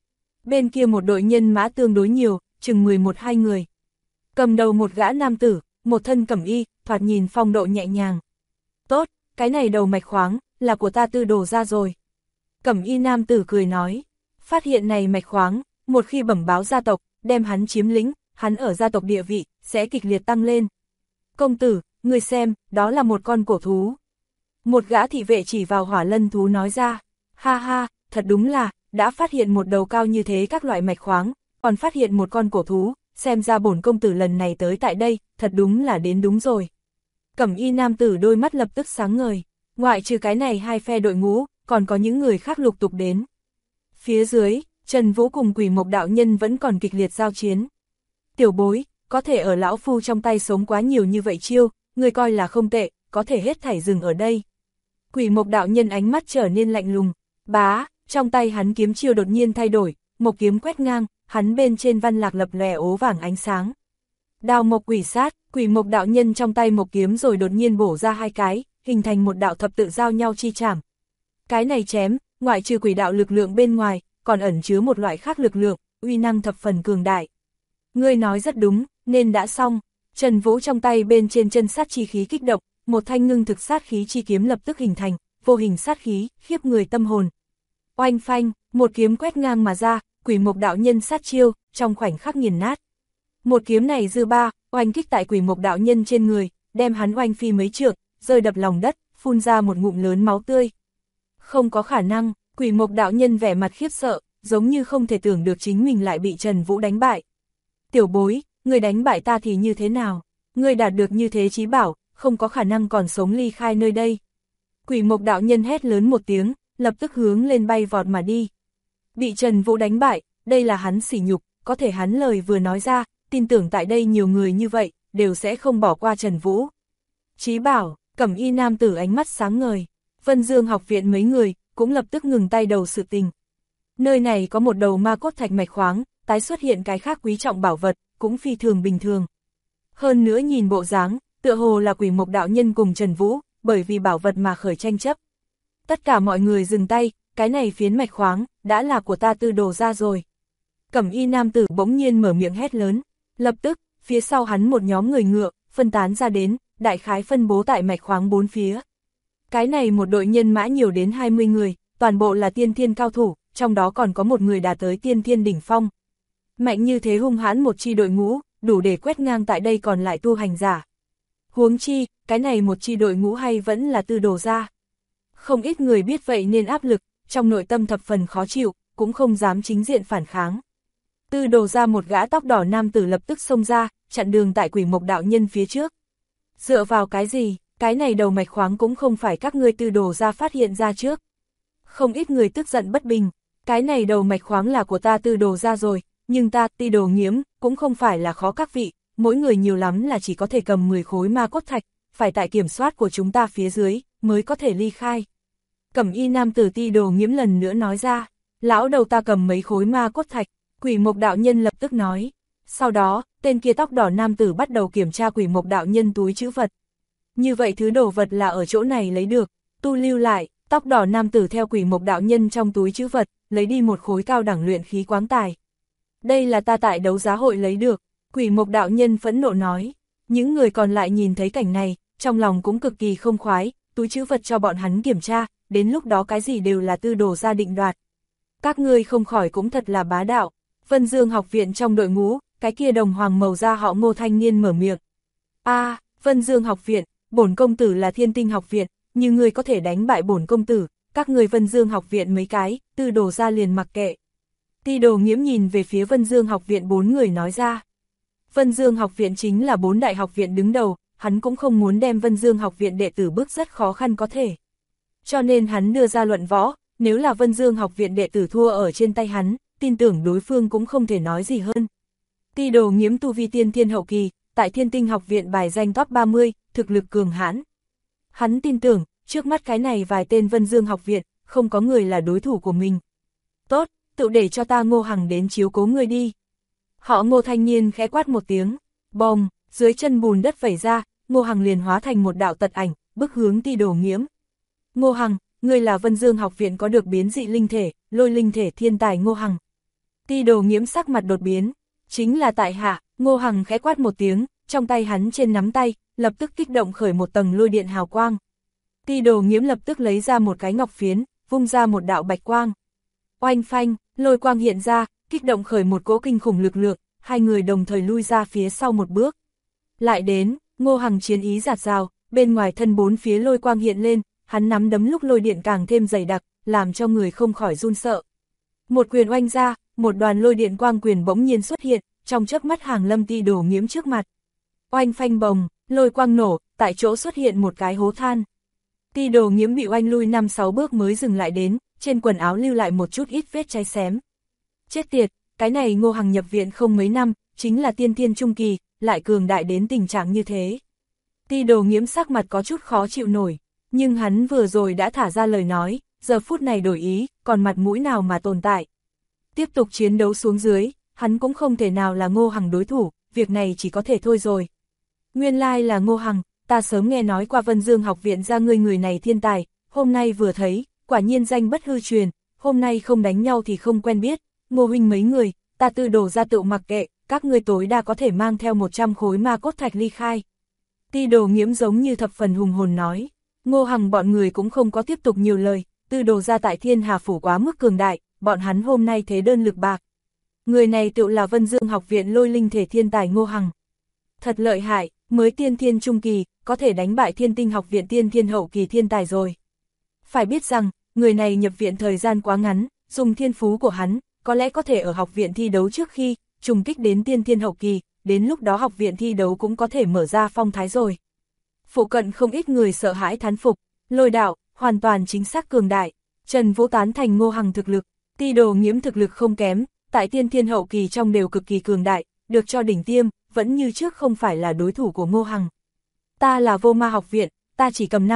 Bên kia một đội nhân mã tương đối nhiều, chừng 11-12 người. Cầm đầu một gã nam tử, một thân cẩm y, thoạt nhìn phong độ nhẹ nhàng. Tốt, cái này đầu mạch khoáng, là của ta Tư Đồ ra rồi. Cẩm y nam tử cười nói, phát hiện này mạch khoáng, một khi bẩm báo gia tộc, đem hắn chiếm lĩnh, hắn ở gia tộc địa vị, sẽ kịch liệt tăng lên. Công tử, người xem, đó là một con cổ thú. Một gã thị vệ chỉ vào hỏa lân thú nói ra, ha ha, thật đúng là, đã phát hiện một đầu cao như thế các loại mạch khoáng, còn phát hiện một con cổ thú, xem ra bổn công tử lần này tới tại đây, thật đúng là đến đúng rồi. Cẩm y nam tử đôi mắt lập tức sáng ngời, ngoại trừ cái này hai phe đội ngũ, còn có những người khác lục tục đến. Phía dưới, Trần Vũ cùng Quỷ Mộc đạo nhân vẫn còn kịch liệt giao chiến. Tiểu bối, có thể ở lão phu trong tay sống quá nhiều như vậy chiêu, người coi là không tệ, có thể hết thảy dừng ở đây. Quỷ Mộc đạo nhân ánh mắt trở nên lạnh lùng, bá, trong tay hắn kiếm chiêu đột nhiên thay đổi, một kiếm quét ngang, hắn bên trên văn lạc lập lòe ố vàng ánh sáng. Đao mộc quỷ sát, Quỷ Mộc đạo nhân trong tay một kiếm rồi đột nhiên bổ ra hai cái, hình thành một đạo thập tự giao nhau chi chảm. Cái này chém, ngoại trừ quỷ đạo lực lượng bên ngoài, còn ẩn chứa một loại khác lực lượng, uy năng thập phần cường đại. Ngươi nói rất đúng, nên đã xong. Trần Vũ trong tay bên trên chân sát chi khí kích động, một thanh ngưng thực sát khí chi kiếm lập tức hình thành, vô hình sát khí, khiếp người tâm hồn. Oanh phanh, một kiếm quét ngang mà ra, Quỷ Mộc đạo nhân sát chiêu, trong khoảnh khắc nghiền nát. Một kiếm này dư ba, oanh kích tại Quỷ Mộc đạo nhân trên người, đem hắn oanh phi mấy trượng, rơi đập lòng đất, phun ra một ngụm lớn máu tươi. Không có khả năng, Quỷ Mộc đạo nhân vẻ mặt khiếp sợ, giống như không thể tưởng được chính mình lại bị Trần Vũ đánh bại. Tiểu bối, người đánh bại ta thì như thế nào? Người đạt được như thế chí bảo, không có khả năng còn sống ly khai nơi đây. Quỷ Mộc đạo nhân hét lớn một tiếng, lập tức hướng lên bay vọt mà đi. Bị Trần Vũ đánh bại, đây là hắn sỉ nhục, có thể hắn lời vừa nói ra, tin tưởng tại đây nhiều người như vậy, đều sẽ không bỏ qua Trần Vũ. Chí bảo, cẩm y nam tử ánh mắt sáng ngời, Vân Dương học viện mấy người, cũng lập tức ngừng tay đầu sự tình. Nơi này có một đầu ma cốt thạch mạch khoáng, tái xuất hiện cái khác quý trọng bảo vật, cũng phi thường bình thường. Hơn nữa nhìn bộ dáng, tựa hồ là Quỷ Mộc đạo nhân cùng Trần Vũ, bởi vì bảo vật mà khởi tranh chấp. Tất cả mọi người dừng tay, cái này phiến mạch khoáng, đã là của ta Tư Đồ ra rồi. Cẩm y nam tử bỗng nhiên mở miệng hét lớn, lập tức, phía sau hắn một nhóm người ngựa, phân tán ra đến, đại khái phân bố tại mạch khoáng bốn phía. Cái này một đội nhân mã nhiều đến 20 người, toàn bộ là tiên thiên cao thủ, trong đó còn có một người đạt tới tiên thiên đỉnh phong. Mạnh như thế hung hãn một chi đội ngũ, đủ để quét ngang tại đây còn lại tu hành giả. Huống chi, cái này một chi đội ngũ hay vẫn là Tư Đồ ra. Không ít người biết vậy nên áp lực, trong nội tâm thập phần khó chịu, cũng không dám chính diện phản kháng. Tư Đồ ra một gã tóc đỏ nam tử lập tức xông ra, chặn đường tại Quỷ Mộc đạo nhân phía trước. Dựa vào cái gì, cái này đầu mạch khoáng cũng không phải các ngươi Tư Đồ ra phát hiện ra trước. Không ít người tức giận bất bình, cái này đầu mạch khoáng là của ta Tư Đồ ra rồi, nhưng ta Tư Đồ Nghiễm cũng không phải là khó các vị, mỗi người nhiều lắm là chỉ có thể cầm 10 khối ma cốt thạch, phải tại kiểm soát của chúng ta phía dưới, mới có thể ly khai. Cẩm y nam tử Tư Đồ Nghiễm lần nữa nói ra, lão đầu ta cầm mấy khối ma cốt thạch, Quỷ Mộc đạo nhân lập tức nói. Sau đó, tên kia tóc đỏ nam tử bắt đầu kiểm tra Quỷ Mộc đạo nhân túi trữ vật. Như vậy thứ đồ vật là ở chỗ này lấy được, tu lưu lại, tóc đỏ nam tử theo Quỷ Mộc đạo nhân trong túi trữ vật, lấy đi một khối cao đẳng luyện khí quáng tài. Đây là ta tại đấu giá hội lấy được, Quỷ Mộc đạo nhân phẫn nộ nói. Những người còn lại nhìn thấy cảnh này, trong lòng cũng cực kỳ không khoái, túi trữ vật cho bọn hắn kiểm tra, đến lúc đó cái gì đều là Tư Đồ ra định đoạt. Các ngươi không khỏi cũng thật là bá đạo. Vân Dương học viện trong đội ngũ, cái kia đồng hoàng màu da họ Ngô thanh niên mở miệng. Vân Dương học viện, bổn công tử là Thiên Tinh học viện, như ngươi có thể đánh bại bổn công tử, các người Vân Dương học viện mấy cái, Tư Đồ ra liền mặc kệ. Tư Đồ Nghiễm nhìn về phía Vân Dương học viện 4 người nói ra. Vân Dương học viện chính là 4 đại học viện đứng đầu, hắn cũng không muốn đem Vân Dương học viện đệ tử bước rất khó khăn có thể. Cho nên hắn đưa ra luận võ, nếu là Vân Dương học viện đệ tử thua ở trên tay hắn, tin tưởng đối phương cũng không thể nói gì hơn. Tư Đồ Nghiễm tu vi tiên thiên hậu kỳ, tại Thiên Tinh học viện bài danh top 30, thực lực cường hãn. Hắn tin tưởng, trước mắt cái này vài tên Vân Dương học viện, không có người là đối thủ của mình. Tốt, tự để cho ta Ngô Hằng đến chiếu cố ngươi đi. Họ Ngô thanh niên khẽ quát một tiếng, bồng, dưới chân bùn đất vẩy ra, Ngô Hằng liền hóa thành một đạo tật ảnh, bước hướng Tư Đồ Nghiễm. Ngô Hằng, ngươi là Vân Dương học viện có được biến dị linh thể, lôi linh thể thiên tài Ngô Hằng. Ti Đồ Nghiễm sắc mặt đột biến, chính là tại hạ. Ngô Hằng khẽ quát một tiếng, trong tay hắn trên nắm tay, lập tức kích động khởi một tầng lôi điện hào quang. Ti Đồ Nghiễm lập tức lấy ra một cái ngọc phiến, vung ra một đạo bạch quang. Oanh phanh, lôi quang hiện ra, kích động khởi một cỗ kinh khủng lực lượng, hai người đồng thời lui ra phía sau một bước. Lại đến, Ngô Hằng chiến ý dạt dào, bên ngoài thân bốn phía lôi quang hiện lên, hắn nắm đấm lúc lôi điện càng thêm dày đặc, làm cho người không khỏi run sợ. Một quyền oanh ra, một đoàn lôi điện quang quyền bỗng nhiên xuất hiện, trong chớp mắt hàng lâm Ti Đồ Nghiễm trước mặt. Oanh phanh bồng, lôi quang nổ, tại chỗ xuất hiện một cái hố than. Ti Đồ Nghiễm bị oanh lui 5-6 bước mới dừng lại đến, trên quần áo lưu lại một chút ít vết cháy xém. Chết tiệt, cái này Ngô Hằng nhập viện không mấy năm, chính là tiên thiên trung kỳ, lại cường đại đến tình trạng như thế. Ti Đồ Nghiễm sắc mặt có chút khó chịu nổi, nhưng hắn vừa rồi đã thả ra lời nói, giờ phút này đổi ý, còn mặt mũi nào mà tồn tại. Tiếp tục chiến đấu xuống dưới, hắn cũng không thể nào là Ngô Hằng đối thủ, việc này chỉ có thể thôi rồi. Nguyên lai là Ngô Hằng, ta sớm nghe nói qua Vân Dương học viện ra người này thiên tài, hôm nay vừa thấy, quả nhiên danh bất hư truyền, hôm nay không đánh nhau thì không quen biết, Ngô huynh mấy người, ta Tư Đồ ra tự mặc kệ, các ngươi tối đa có thể mang theo 100 khối ma cốt thạch ly khai. Ti Đồ Nghiễm giống như thập phần hùng hồn nói, Ngô Hằng bọn người cũng không có tiếp tục nhiều lời, Tư Đồ ra tại Thiên Hà phủ quá mức cường đại, bọn hắn hôm nay thế đơn lực bạc. Người này tự là Vân Dương học viện lôi linh thể thiên tài Ngô Hằng. Thật lợi hại, mới tiên thiên trung kỳ, có thể đánh bại Thiên Tinh học viện tiên thiên hậu kỳ thiên tài rồi. Phải biết rằng, người này nhập viện thời gian quá ngắn, dùng thiên phú của hắn, có lẽ có thể ở học viện thi đấu trước khi, trùng kích đến tiên thiên hậu kỳ, đến lúc đó học viện thi đấu cũng có thể mở ra phong thái rồi. Phụ cận không ít người sợ hãi thán phục, Lôi đạo, hoàn toàn chính xác cường đại. Trần Vũ tán thành Ngô Hằng thực lực, Ti Đồ Nghiễm thực lực không kém, tại tiên thiên hậu kỳ trong đều cực kỳ cường đại, được cho đỉnh tiêm, vẫn như trước không phải là đối thủ của Ngô Hằng. Ta là Vô Ma học viện, ta chỉ cầm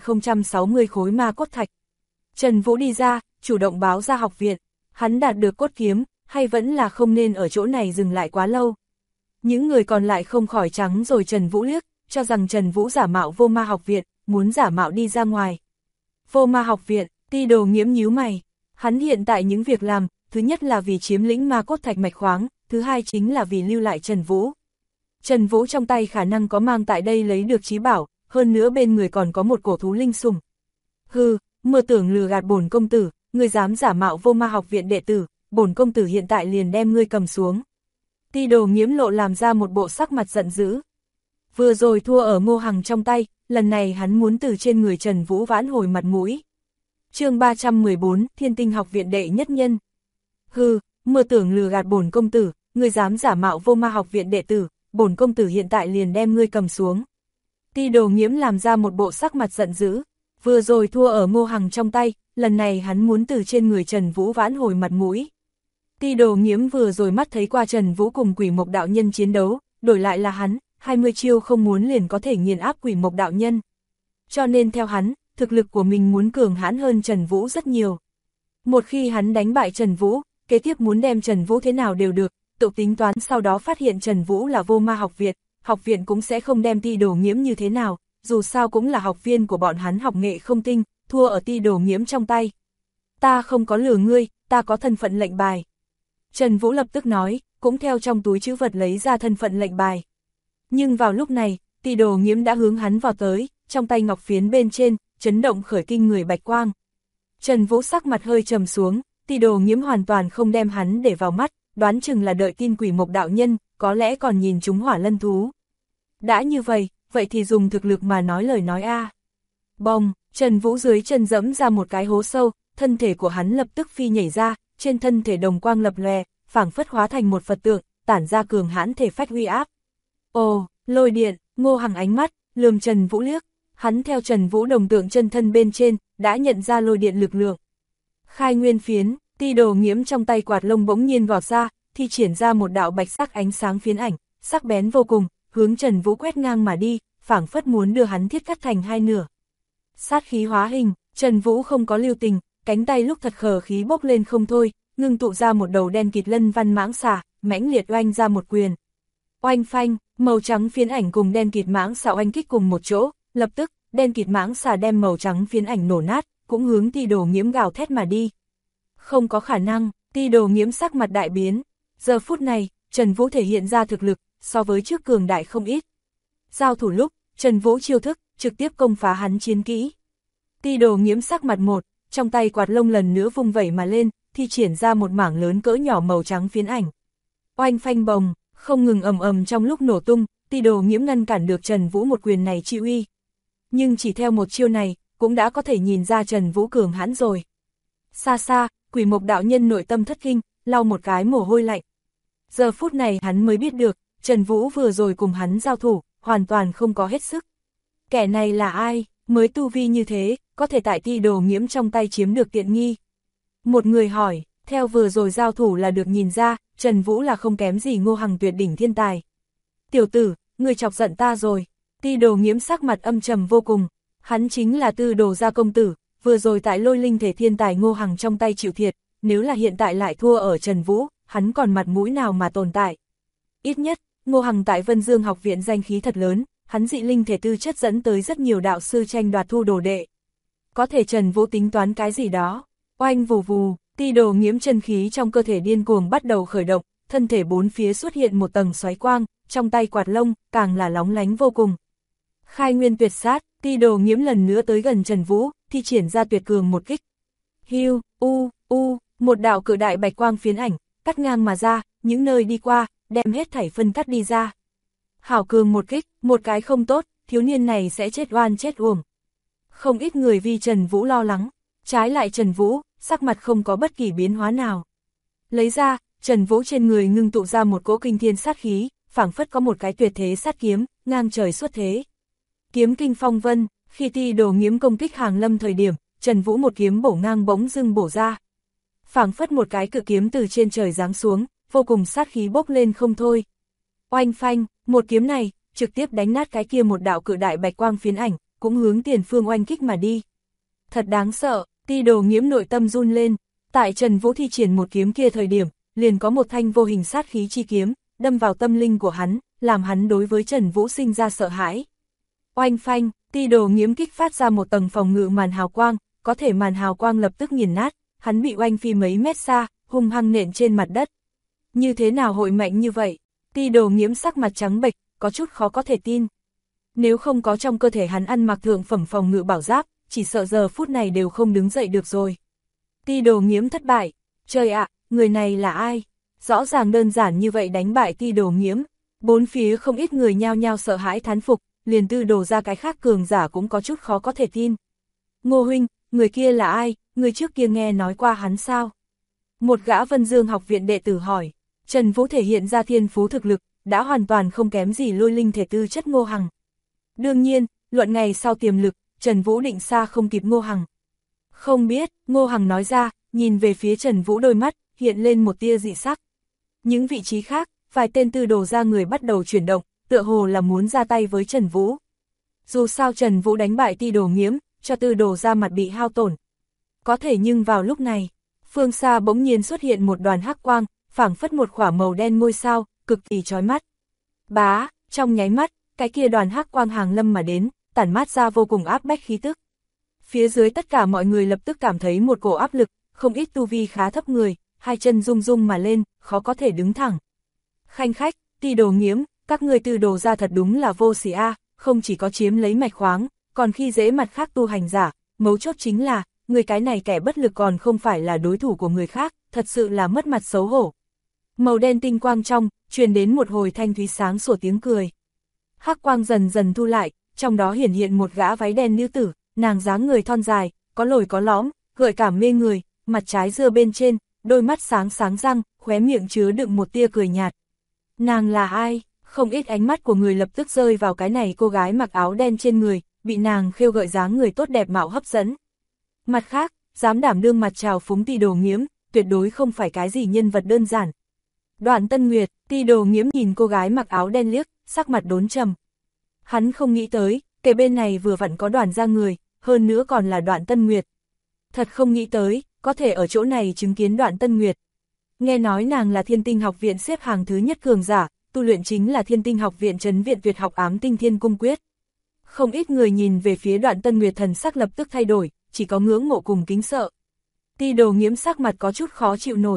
5060 khối ma cốt thạch. Trần Vũ đi ra, chủ động báo ra học viện, hắn đạt được cốt kiếm, hay vẫn là không nên ở chỗ này dừng lại quá lâu. Những người còn lại không khỏi trắng rồi Trần Vũ liếc, cho rằng Trần Vũ giả mạo Vô Ma học viện, muốn giả mạo đi ra ngoài. Vô Ma học viện, Ti Đồ Nghiễm nhíu mày, hắn hiện tại những việc làm, thứ nhất là vì chiếm lĩnh ma cốt thạch mạch khoáng, thứ hai chính là vì lưu lại Trần Vũ. Trần Vũ trong tay khả năng có mang tại đây lấy được trí bảo, hơn nữa bên người còn có một cổ thú linh sủng. Hừ, mơ tưởng lừa gạt bổn công tử, ngươi dám giả mạo Vô Ma học viện đệ tử, bổn công tử hiện tại liền đem ngươi cầm xuống. Ti Đồ Nghiễm lộ làm ra một bộ sắc mặt giận dữ. Vừa rồi thua ở Ngô Hằng trong tay, lần này hắn muốn từ trên người Trần Vũ vãn hồi mặt mũi. Chương 314, Thiên Tinh học viện đệ nhất nhân. Hừ, mơ tưởng lừa gạt bổn công tử, ngươi dám giả mạo Vô Ma học viện đệ tử, bổn công tử hiện tại liền đem ngươi cầm xuống. Ti Đồ Nghiễm làm ra một bộ sắc mặt giận dữ, vừa rồi thua ở Ngô Hằng trong tay, lần này hắn muốn từ trên người Trần Vũ vãn hồi mặt mũi. Ti Đồ Nghiễm vừa rồi mắt thấy qua Trần Vũ cùng Quỷ Mộc đạo nhân chiến đấu, đổi lại là hắn, 20 chiêu không muốn liền có thể nghiền áp Quỷ Mộc đạo nhân. Cho nên theo hắn, thực lực của mình muốn cường hãn hơn Trần Vũ rất nhiều. Một khi hắn đánh bại Trần Vũ, kế tiếp muốn đem Trần Vũ thế nào đều được, tự tính toán sau đó phát hiện Trần Vũ là Vô Ma học viện cũng sẽ không đem Ti Đồ Nghiễm như thế nào, dù sao cũng là học viên của bọn hắn học nghệ không tinh, thua ở Ti Đồ Nghiễm trong tay. Ta không có lừa ngươi, ta có thân phận lệnh bài. Trần Vũ lập tức nói, cũng theo trong túi trữ vật lấy ra thân phận lệnh bài. Nhưng vào lúc này, Ti Đồ Nghiễm đã hướng hắn vào tới, trong tay ngọc phiến bên trên, chấn động khởi kinh người bạch quang. Trần Vũ sắc mặt hơi trầm xuống, Ti Đồ Nghiễm hoàn toàn không đem hắn để vào mắt, đoán chừng là đợi tin Quỷ Mộc đạo nhân, có lẽ còn nhìn chúng Hỏa Lân thú. Đã như vậy thì dùng thực lực mà nói lời nói a. Bồng, Trần Vũ dưới chân dẫm ra một cái hố sâu, thân thể của hắn lập tức phi nhảy ra, trên thân thể đồng quang lập lòe, phảng phất hóa thành một Phật tượng, tản ra cường hãn thể phách uy áp. Ồ, lôi điện, Ngô Hằng ánh mắt lườm Trần Vũ liếc, hắn theo Trần Vũ đồng tượng chân thân bên trên, đã nhận ra lôi điện lực lượng. Khai nguyên phiến, Ti Đồ Nghiễm trong tay quạt lông bỗng nhiên vọt ra, thi triển ra một đạo bạch sắc ánh sáng phiến ảnh, sắc bén vô cùng, hướng Trần Vũ quét ngang mà đi, phảng phất muốn đưa hắn thiết cắt thành hai nửa. Sát khí hóa hình, Trần Vũ không có lưu tình, cánh tay lúc thật khờ khí bốc lên không thôi, ngưng tụ ra một đầu đen kịt lân văn mãng xà, mãnh liệt oanh ra một quyền. Oanh phanh, màu trắng phiến ảnh cùng đen kịt mãng xà oanh kích cùng một chỗ, lập tức, đen kịt mãng xà đem màu trắng phiến ảnh nổ nát, cũng hướng Ti Đồ Nghiễm gào thét mà đi. Không có khả năng, Ti Đồ Nghiễm sắc mặt đại biến, giờ phút này, Trần Vũ thể hiện ra thực lực, so với trước cường đại không ít. Giao thủ lúc, Trần Vũ chiêu thức, trực tiếp công phá hắn chiến kỹ. Ti Đồ Nghiễm sắc mặt một, trong tay quạt lông lần nữa vung vẩy mà lên, thi triển ra một mảng lớn cỡ nhỏ màu trắng phiến ảnh. Oanh phanh bồng, không ngừng ầm ầm trong lúc nổ tung, Ti Đồ Nghiễm ngăn cản được Trần Vũ một quyền này chi uy. Nhưng chỉ theo một chiêu này, cũng đã có thể nhìn ra Trần Vũ cường hãn rồi. Xa xa, Quỷ Mộc đạo nhân nội tâm thất kinh, lau một cái mồ hôi lạnh. Giờ phút này hắn mới biết được, Trần Vũ vừa rồi cùng hắn giao thủ, hoàn toàn không có hết sức. Kẻ này là ai, mới tu vi như thế, có thể tại Ti Đồ Nghiễm trong tay chiếm được tiện nghi. Một người hỏi, theo vừa rồi giao thủ là được nhìn ra, Trần Vũ là không kém gì Ngô Hằng tuyệt đỉnh thiên tài. Tiểu tử, người chọc giận ta rồi. Ti Đồ Nghiễm sắc mặt âm trầm vô cùng, hắn chính là Tư Đồ gia công tử, vừa rồi tại lôi linh thể thiên tài Ngô Hằng trong tay chịu thiệt, nếu là hiện tại lại thua ở Trần Vũ, hắn còn mặt mũi nào mà tồn tại. Ít nhất, Ngô Hằng tại Vân Dương học viện danh khí thật lớn, hắn dị linh thể tư chất dẫn tới rất nhiều đạo sư tranh đoạt thu đồ đệ. Có thể Trần Vũ tính toán cái gì đó, oanh vù vù, Ti Đồ Nghiễm chân khí trong cơ thể điên cuồng bắt đầu khởi động, thân thể bốn phía xuất hiện một tầng xoáy quang, trong tay quạt lông, càng là lóng lánh vô cùng. Khai nguyên tuyệt sát, Ti Đồ Nghiễm lần nữa tới gần Trần Vũ, thi triển ra tuyệt cường một kích. Hiu, một đạo cự đại bạch quang phiến ảnh, cắt ngang mà ra, những nơi đi qua, đem hết thảy phân cắt đi ra. Hảo cường một kích, một cái không tốt, thiếu niên này sẽ chết oan chết uổng. Không ít người vì Trần Vũ lo lắng, trái lại Trần Vũ, sắc mặt không có bất kỳ biến hóa nào. Lấy ra, Trần Vũ trên người ngưng tụ ra một cỗ kinh thiên sát khí, phảng phất có một cái tuyệt thế sát kiếm, ngang trời xuất thế. Kiếm kinh phong vân, khi Ti Đồ Nghiễm công kích hàng lâm thời điểm, Trần Vũ một kiếm bổ ngang bỗng dưng bổ ra. Phảng phất một cái cự kiếm từ trên trời giáng xuống, vô cùng sát khí bốc lên không thôi. Oanh phanh, một kiếm này, trực tiếp đánh nát cái kia một đạo cự đại bạch quang phiến ảnh, cũng hướng tiền phương oanh kích mà đi. Thật đáng sợ, Ti Đồ Nghiễm nội tâm run lên, tại Trần Vũ thi triển một kiếm kia thời điểm, liền có một thanh vô hình sát khí chi kiếm, đâm vào tâm linh của hắn, làm hắn đối với Trần Vũ sinh ra sợ hãi. Oanh phanh, Ti Đồ Nghiễm kích phát ra một tầng phòng ngự màn hào quang, có thể màn hào quang lập tức nghiền nát, hắn bị oanh phi mấy mét xa, hung hăng nện trên mặt đất. Như thế nào hội mạnh như vậy? Ti Đồ Nghiễm sắc mặt trắng bệch, có chút khó có thể tin. Nếu không có trong cơ thể hắn ăn mặc thượng phẩm phòng ngự bảo giáp, chỉ sợ giờ phút này đều không đứng dậy được rồi. Ti Đồ Nghiễm thất bại, trời ạ, người này là ai? Rõ ràng đơn giản như vậy đánh bại Ti Đồ Nghiễm, bốn phía không ít người nhao nhao sợ hãi thán phục, liền Tư Đồ ra cái khác cường giả cũng có chút khó có thể tin. Ngô huynh, người kia là ai, người trước kia nghe nói qua hắn sao? Một gã Vân Dương học viện đệ tử hỏi. Trần Vũ thể hiện ra thiên phú thực lực, đã hoàn toàn không kém gì lôi linh thể tư chất Ngô Hằng. Đương nhiên, luận ngày sau tiềm lực, Trần Vũ định xa không kịp Ngô Hằng. Không biết, Ngô Hằng nói ra, nhìn về phía Trần Vũ đôi mắt, hiện lên một tia dị sắc. Những vị trí khác, vài tên Tư Đồ ra người bắt đầu chuyển động, tựa hồ là muốn ra tay với Trần Vũ. Dù sao Trần Vũ đánh bại Ti Đồ Nghiễm, cho Tư Đồ ra mặt bị hao tổn. Có thể nhưng vào lúc này, phương xa bỗng nhiên xuất hiện một đoàn hắc quang, phảng phất một khỏa màu đen ngôi sao, cực kỳ chói mắt. Bá, trong nháy mắt, cái kia đoàn hắc quang hàng lâm mà đến, tản mát ra vô cùng áp bách khí tức. Phía dưới tất cả mọi người lập tức cảm thấy một cổ áp lực, không ít tu vi khá thấp người, hai chân rung rung mà lên, khó có thể đứng thẳng. Khanh khách, Ti Đồ Nghiễm, các ngươi Tư Đồ ra thật đúng là vô sỉ a, không chỉ có chiếm lấy mạch khoáng, còn khi dễ mặt khác tu hành giả, mấu chốt chính là, người cái này kẻ bất lực còn không phải là đối thủ của người khác, thật sự là mất mặt xấu hổ. Màu đen tinh quang trong, truyền đến một hồi thanh thúy sáng sủa tiếng cười. Hắc quang dần dần thu lại, trong đó hiển hiện một gã váy đen nữ tử, nàng dáng người thon dài, có lồi có lõm, gợi cảm mê người, mặt trái dưa bên trên, đôi mắt sáng sáng răng, khóe miệng chứa đựng một tia cười nhạt. Nàng là ai? Không ít ánh mắt của người lập tức rơi vào cái này cô gái mặc áo đen trên người, bị nàng khêu gợi dáng người tốt đẹp mạo hấp dẫn. Mặt khác, dám đảm đương mặt trào phúng Ti Đồ Nghiễm, tuyệt đối không phải cái gì nhân vật đơn giản. Đoạn Tân Nguyệt, Ti Đồ Nghiễm nhìn cô gái mặc áo đen liếc, sắc mặt đốn trầm. Hắn không nghĩ tới, kể bên này vừa vặn có Đoàn ra người, hơn nữa còn là Đoạn Tân Nguyệt. Thật không nghĩ tới, có thể ở chỗ này chứng kiến Đoạn Tân Nguyệt. Nghe nói nàng là Thiên Tinh học viện xếp hàng thứ nhất cường giả, tu luyện chính là Thiên Tinh học viện trấn viện tuyệt học Ám Tinh Thiên Cung Quyết. Không ít người nhìn về phía Đoạn Tân Nguyệt thần sắc lập tức thay đổi, chỉ có ngưỡng mộ cùng kính sợ. Ti Đồ Nghiễm sắc mặt có chút khó chịu nổi,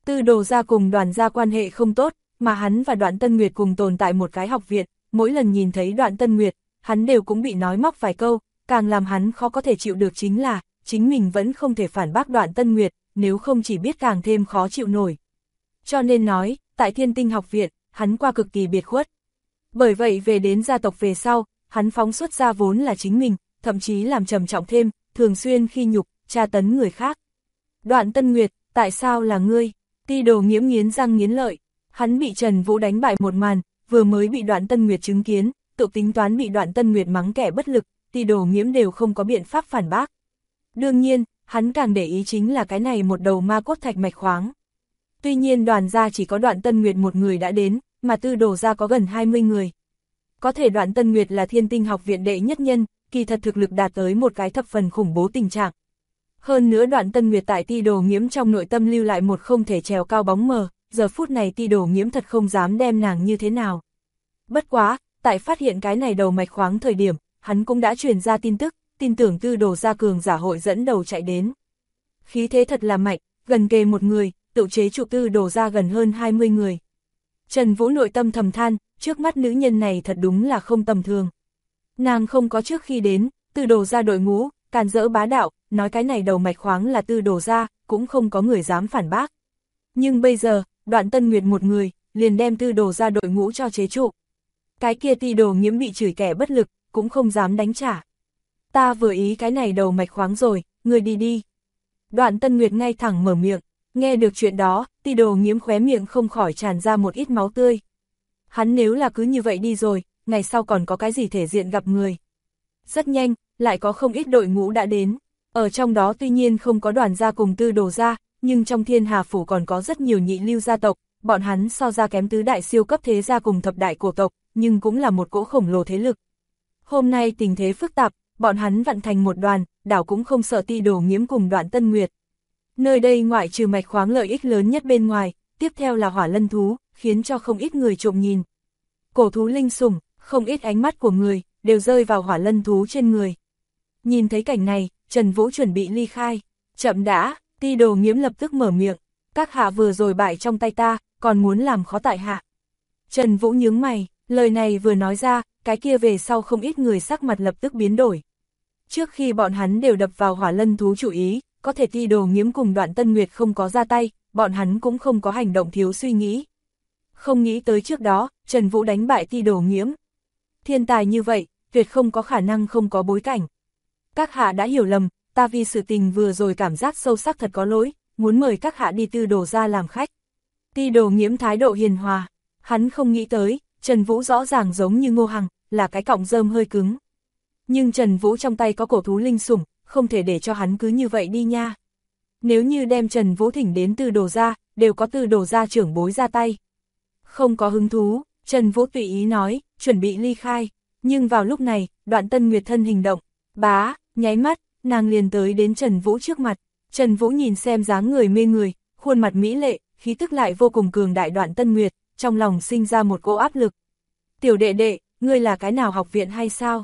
Tư Đồ gia cùng Đoàn gia quan hệ không tốt, mà hắn và Đoạn Tân Nguyệt cùng tồn tại một cái học viện, mỗi lần nhìn thấy Đoạn Tân Nguyệt, hắn đều cũng bị nói móc vài câu, càng làm hắn khó có thể chịu được chính là, chính mình vẫn không thể phản bác Đoạn Tân Nguyệt, nếu không chỉ biết càng thêm khó chịu nổi. Cho nên nói, tại Thiên Tinh học viện, hắn qua cực kỳ biệt khuất. Bởi vậy về đến gia tộc về sau, hắn phóng xuất ra vốn là chính mình, thậm chí làm trầm trọng thêm, thường xuyên khi nhục, tra tấn người khác. Đoạn Tân Nguyệt, tại sao là ngươi? Ti Đồ Nghiễm nghiến răng nghiến lợi, hắn bị Trần Vũ đánh bại một màn, vừa mới bị Đoạn Tân Nguyệt chứng kiến, tự tính toán bị Đoạn Tân Nguyệt mắng kẻ bất lực, Ti Đồ Nghiễm đều không có biện pháp phản bác. Đương nhiên, hắn càng để ý chính là cái này một đầu ma cốt thạch mạch khoáng. Tuy nhiên Đoàn gia chỉ có Đoạn Tân Nguyệt một người đã đến, mà Tư Đồ gia có gần 20 người. Có thể Đoạn Tân Nguyệt là Thiên Tinh học viện đệ nhất nhân, kỳ thật thực lực đạt tới một cái thập phần khủng bố tình trạng. Hơn nữa Đoạn Tân Nguyệt tại Ti Đồ Nghiễm trong nội tâm lưu lại một không thể trèo cao bóng mờ, giờ phút này Ti Đồ Nghiễm thật không dám đem nàng như thế nào. Bất quá, tại phát hiện cái này đầu mạch khoáng thời điểm, hắn cũng đã truyền ra tin tức, tin tưởng Tư Đồ gia cường giả hội dẫn đầu chạy đến. Khí thế thật là mạnh, gần kề một người, tự chế trụ Tư Đồ gia gần hơn 20 người. Trần Vũ nội tâm thầm than, trước mắt nữ nhân này thật đúng là không tầm thường. Nàng không có trước khi đến, Tư Đồ gia đội ngũ, càn rỡ bá đạo, nói cái này đầu mạch khoáng là Tư Đồ gia, cũng không có người dám phản bác. Nhưng bây giờ, Đoạn Tân Nguyệt một người, liền đem Tư Đồ gia đội ngũ cho chế trụ. Cái kia Ti Đồ Nghiễm bị chửi kẻ bất lực, cũng không dám đánh trả. Ta vừa ý cái này đầu mạch khoáng rồi, người đi đi. Đoạn Tân Nguyệt ngay thẳng mở miệng, nghe được chuyện đó, Ti Đồ Nghiễm khóe miệng không khỏi tràn ra một ít máu tươi. Hắn nếu là cứ như vậy đi rồi, ngày sau còn có cái gì thể diện gặp người. Rất nhanh, lại có không ít đội ngũ đã đến. Ở trong đó tuy nhiên không có Đoàn gia cùng Tư Đồ gia, nhưng trong Thiên Hà Phủ còn có rất nhiều nhị lưu gia tộc, bọn hắn so ra kém tứ đại siêu cấp thế gia cùng thập đại cổ tộc, nhưng cũng là một cỗ khổng lồ thế lực. Hôm nay tình thế phức tạp, bọn hắn vận thành một đoàn, đảo cũng không sợ Ti Đồ Nghiễm cùng Đoạn Tân Nguyệt. Nơi đây ngoại trừ mạch khoáng lợi ích lớn nhất bên ngoài, tiếp theo là hỏa lân thú, khiến cho không ít người trộm nhìn. Cổ thú linh sủng, không ít ánh mắt của người, đều rơi vào hỏa lân thú trên người. Nhìn thấy cảnh này, Trần Vũ chuẩn bị ly khai. Chậm đã, Ti Đồ Nghiễm lập tức mở miệng, các hạ vừa rồi bại trong tay ta, còn muốn làm khó tại hạ. Trần Vũ nhướng mày, lời này vừa nói ra, cái kia về sau không ít người sắc mặt lập tức biến đổi. Trước khi bọn hắn đều đập vào hỏa lân thú chủ ý, có thể Ti Đồ Nghiễm cùng Đoạn Tân Nguyệt không có ra tay, bọn hắn cũng không có hành động thiếu suy nghĩ. Không nghĩ tới trước đó, Trần Vũ đánh bại Ti Đồ Nghiễm. Thiên tài như vậy, tuyệt không có khả năng không có bối cảnh. Các hạ đã hiểu lầm, ta vì sự tình vừa rồi cảm giác sâu sắc thật có lỗi, muốn mời các hạ đi Tư Đồ gia làm khách. Ti Đồ Nghiễm thái độ hiền hòa, hắn không nghĩ tới, Trần Vũ rõ ràng giống như Ngô Hằng, là cái cọng rơm hơi cứng. Nhưng Trần Vũ trong tay có cổ thú linh sủng, không thể để cho hắn cứ như vậy đi nha. Nếu như đem Trần Vũ thỉnh đến Tư Đồ gia, đều có Tư Đồ gia trưởng bối ra tay. Không có hứng thú, Trần Vũ tùy ý nói, chuẩn bị ly khai. Nhưng vào lúc này, Đoạn Tân Nguyệt thân hình động, bá, nháy mắt, nàng liền tới đến Trần Vũ trước mặt. Trần Vũ nhìn xem dáng người mê người, khuôn mặt mỹ lệ, khí tức lại vô cùng cường đại Đoạn Tân Nguyệt, trong lòng sinh ra một cỗ áp lực. Tiểu đệ đệ, ngươi là cái nào học viện hay sao?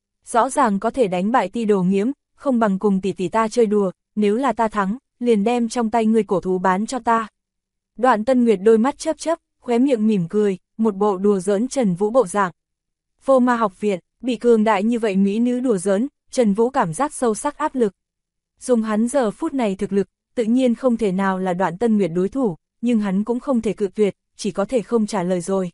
Rõ ràng có thể đánh bại Ti Đồ Nghiễm, không bằng cùng tỷ tỷ ta chơi đùa, nếu là ta thắng, liền đem trong tay ngươi cổ thú bán cho ta. Đoạn Tân Nguyệt đôi mắt chớp chớp, khóe miệng mỉm cười, một bộ đùa giỡn Trần Vũ bộ dạng. Vô Ma học viện, bị cường đại như vậy mỹ nữ đùa giỡn, Trần Vũ cảm giác sâu sắc áp lực. Dùng hắn giờ phút này thực lực, tự nhiên không thể nào là Đoạn Tân Nguyệt đối thủ, nhưng hắn cũng không thể cự tuyệt, chỉ có thể không trả lời rồi.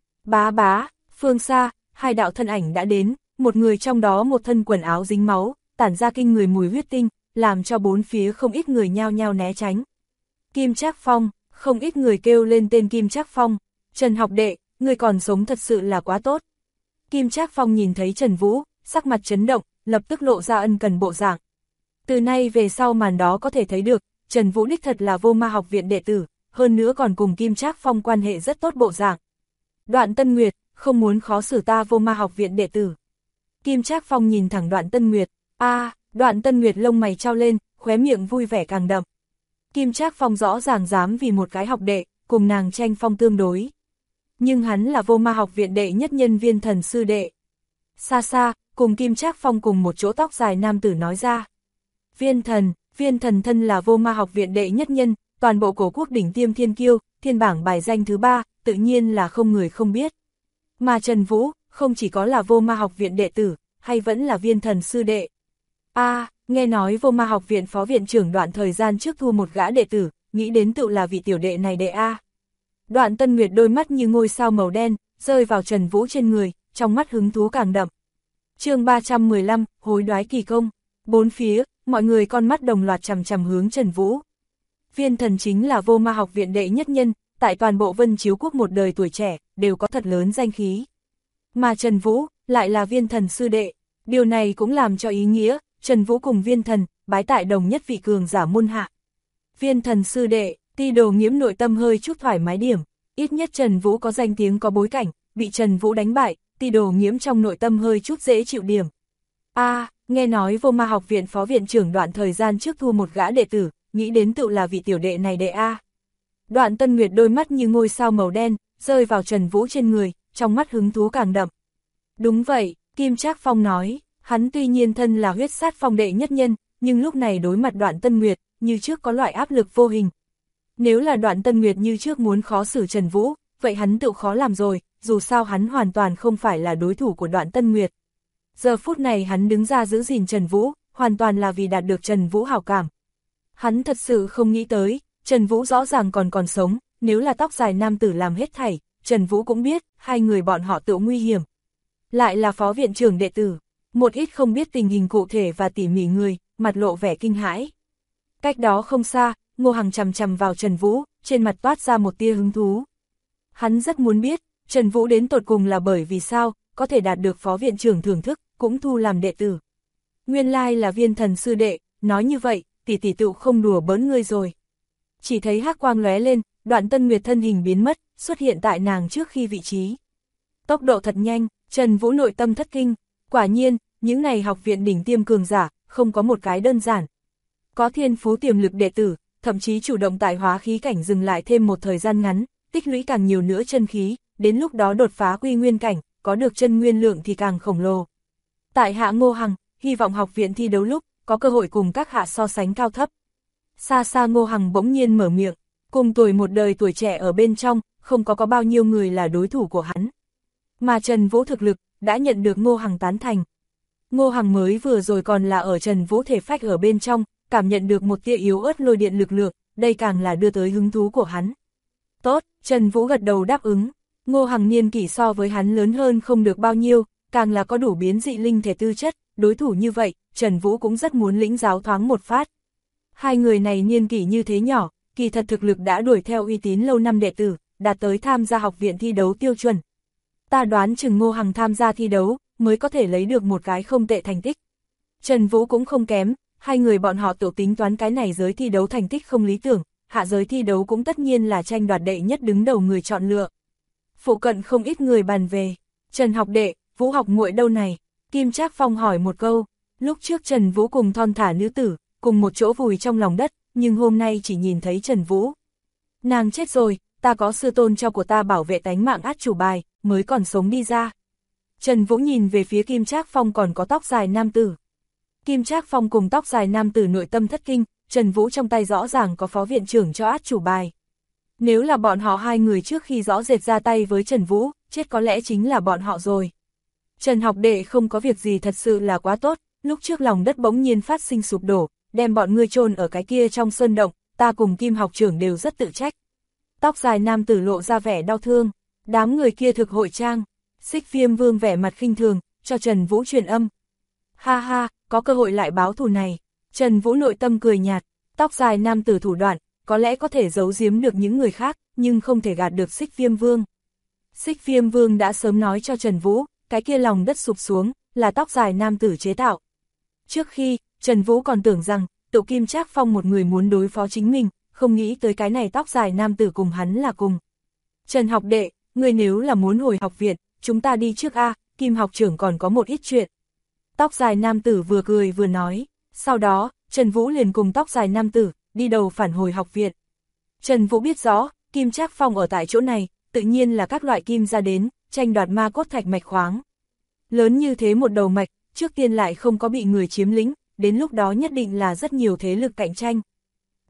Bá bá, phương xa, hai đạo thân ảnh đã đến, một người trong đó một thân quần áo dính máu, tản ra kinh người mùi huyết tinh, làm cho bốn phía không ít người nhao nhao né tránh. Kim Trác Phong, không ít người kêu lên tên Kim Trác Phong, Trần học đệ, người còn sống thật sự là quá tốt. Kim Trác Phong nhìn thấy Trần Vũ, sắc mặt chấn động, lập tức lộ ra ân cần bộ dạng. Từ nay về sau màn đó có thể thấy được, Trần Vũ đích thật là Vô Ma học viện đệ tử, hơn nữa còn cùng Kim Trác Phong quan hệ rất tốt bộ dạng. Đoạn Tân Nguyệt, không muốn khó xử ta Vô Ma học viện đệ tử. Kim Trác Phong nhìn thẳng Đoạn Tân Nguyệt, Đoạn Tân Nguyệt lông mày trao lên, khóe miệng vui vẻ càng đậm. Kim Trác Phong rõ ràng dám vì một cái học đệ, cùng nàng tranh phong tương đối. Nhưng hắn là Vô Ma học viện đệ nhất nhân Viên Thần sư đệ. Xa xa, cùng Kim Trác Phong cùng một chỗ tóc dài nam tử nói ra. Viên Thần thân là Vô Ma học viện đệ nhất nhân, toàn bộ cổ quốc đỉnh tiêm thiên kiêu, thiên bảng bài danh thứ 3, tự nhiên là không người không biết. Mà Trần Vũ, không chỉ có là Vô Ma học viện đệ tử, hay vẫn là Viên Thần sư đệ. Nghe nói Vô Ma học viện phó viện trưởng đoạn thời gian trước thu một gã đệ tử, nghĩ đến tự là vị tiểu đệ này đệ a. Đoạn Tân Nguyệt đôi mắt như ngôi sao màu đen, rơi vào Trần Vũ trên người, trong mắt hứng thú càng đậm. Chương 315, hối đoái kỳ công. Bốn phía, mọi người con mắt đồng loạt chằm chằm hướng Trần Vũ. Viên Thần chính là Vô Ma học viện đệ nhất nhân, tại toàn bộ Vân Chiếu quốc một đời tuổi trẻ, đều có thật lớn danh khí. Mà Trần Vũ, lại là Viên Thần sư đệ. Điều này cũng làm cho ý nghĩa, Trần Vũ cùng Viên Thần, bái tại đồng nhất vị cường giả môn hạ. Viên Thần sư đệ, Ti Đồ Nghiễm nội tâm hơi chút thoải mái điểm, ít nhất Trần Vũ có danh tiếng có bối cảnh, bị Trần Vũ đánh bại, Ti Đồ Nghiễm trong nội tâm hơi chút dễ chịu điểm. Nghe nói Vô Ma học viện phó viện trưởng đoạn thời gian trước thu một gã đệ tử, nghĩ đến tự là vị tiểu đệ này đệ a. Đoạn Tân Nguyệt đôi mắt như ngôi sao màu đen, rơi vào Trần Vũ trên người, trong mắt hứng thú càng đậm. Đúng vậy, Kim Trác Phong nói, hắn tuy nhiên thân là huyết sát phong đệ nhất nhân, nhưng lúc này đối mặt Đoạn Tân Nguyệt, như trước có loại áp lực vô hình. Nếu là Đoạn Tân Nguyệt như trước muốn khó xử Trần Vũ, vậy hắn tự khó làm rồi, dù sao hắn hoàn toàn không phải là đối thủ của Đoạn Tân Nguyệt. Giờ phút này hắn đứng ra giữ gìn Trần Vũ, hoàn toàn là vì đạt được Trần Vũ hảo cảm. Hắn thật sự không nghĩ tới, Trần Vũ rõ ràng còn sống, nếu là tóc dài nam tử làm hết thảy, Trần Vũ cũng biết, hai người bọn họ tự nguy hiểm. Lại là phó viện trưởng đệ tử, một ít không biết tình hình cụ thể và tỉ mỉ người, mặt lộ vẻ kinh hãi. Cách đó không xa, Ngô Hằng chằm chằm vào Trần Vũ, trên mặt toát ra một tia hứng thú. Hắn rất muốn biết, Trần Vũ đến tột cùng là bởi vì sao, có thể đạt được phó viện trưởng thưởng thức, cũng thu làm đệ tử. Nguyên lai là Viên Thần sư đệ, nói như vậy, tỷ tỷ tựu không đùa bỡn ngươi rồi. Chỉ thấy hắc quang lóe lên, Đoạn Tân Nguyệt thân hình biến mất, xuất hiện tại nàng trước khi vị trí. Tốc độ thật nhanh, Trần Vũ nội tâm thất kinh, quả nhiên, những này học viện đỉnh tiêm cường giả, không có một cái đơn giản. Có thiên phú tiềm lực đệ tử, thậm chí chủ động tại hóa khí cảnh dừng lại thêm một thời gian ngắn, tích lũy càng nhiều nữa chân khí, đến lúc đó đột phá quy nguyên cảnh, có được chân nguyên lượng thì càng khổng lồ. Tại hạ Ngô Hằng, hy vọng học viện thi đấu lúc, có cơ hội cùng các hạ so sánh cao thấp. Xa xa Ngô Hằng bỗng nhiên mở miệng, cùng tuổi một đời tuổi trẻ ở bên trong, không có bao nhiêu người là đối thủ của hắn. Mà Trần Vũ thực lực, đã nhận được Ngô Hằng tán thành. Ngô Hằng mới vừa rồi còn là ở Trần Vũ thể phách ở bên trong, cảm nhận được một tia yếu ớt lôi điện lực lượng, đây càng là đưa tới hứng thú của hắn. Tốt, Trần Vũ gật đầu đáp ứng. Ngô Hằng niên kỷ so với hắn lớn hơn không được bao nhiêu, càng là có đủ biến dị linh thể tư chất, đối thủ như vậy, Trần Vũ cũng rất muốn lĩnh giáo thoáng một phát. Hai người này niên kỷ như thế nhỏ, kỳ thật thực lực đã đuổi theo uy tín lâu năm đệ tử, đạt tới tham gia học viện thi đấu tiêu chuẩn. Ta đoán chừng Ngô Hằng tham gia thi đấu, mới có thể lấy được một cái không tệ thành tích. Trần Vũ cũng không kém, hai người bọn họ tự tính toán cái này giới thi đấu thành tích không lý tưởng, hạ giới thi đấu cũng tất nhiên là tranh đoạt đệ nhất đứng đầu người chọn lựa. Phụ cận không ít người bàn về, Trần học đệ, Vũ học muội đâu này? Kim Trác Phong hỏi một câu, lúc trước Trần Vũ cùng thon thả nữ tử, cùng một chỗ vùi trong lòng đất, nhưng hôm nay chỉ nhìn thấy Trần Vũ. Nàng chết rồi, ta có sư tôn cho của ta bảo vệ tánh mạng át chủ bài, mới còn sống đi ra. Trần Vũ nhìn về phía Kim Trác Phong còn có tóc dài nam tử. Kim Trác Phong cùng tóc dài nam tử nội tâm thất kinh, Trần Vũ trong tay rõ ràng có phó viện trưởng cho át chủ bài. Nếu là bọn họ hai người trước khi rõ rệt ra tay với Trần Vũ, chết có lẽ chính là bọn họ rồi. Trần học đệ không có việc gì thật sự là quá tốt, lúc trước lòng đất bỗng nhiên phát sinh sụp đổ, đem bọn ngươi chôn ở cái kia trong sơn động, ta cùng Kim học trưởng đều rất tự trách. Tóc dài nam tử lộ ra vẻ đau thương, đám người kia thực hội trang, Xích Viêm Vương vẻ mặt khinh thường, cho Trần Vũ truyền âm. Ha ha, có cơ hội lại báo thù này. Trần Vũ nội tâm cười nhạt, tóc dài nam tử thủ đoạn, có lẽ có thể giấu giếm được những người khác, nhưng không thể gạt được Xích Viêm Vương. Xích Viêm Vương đã sớm nói cho Trần Vũ, cái kia lòng đất sụp xuống, là tóc dài nam tử chế tạo. Trước khi, Trần Vũ còn tưởng rằng, tự Kim Trác Phong một người muốn đối phó chính mình, không nghĩ tới cái này tóc dài nam tử cùng hắn là cùng. Trần học đệ, người nếu là muốn hồi học viện, chúng ta đi trước a, Kim học trưởng còn có một ít chuyện. Tóc dài nam tử vừa cười vừa nói, sau đó, Trần Vũ liền cùng tóc dài nam tử, đi đầu phản hồi học viện. Trần Vũ biết rõ, Kim Trác Phong ở tại chỗ này, tự nhiên là các loại kim ra đến, tranh đoạt ma cốt thạch mạch khoáng. Lớn như thế một đầu mạch, trước tiên lại không có bị người chiếm lĩnh, đến lúc đó nhất định là rất nhiều thế lực cạnh tranh.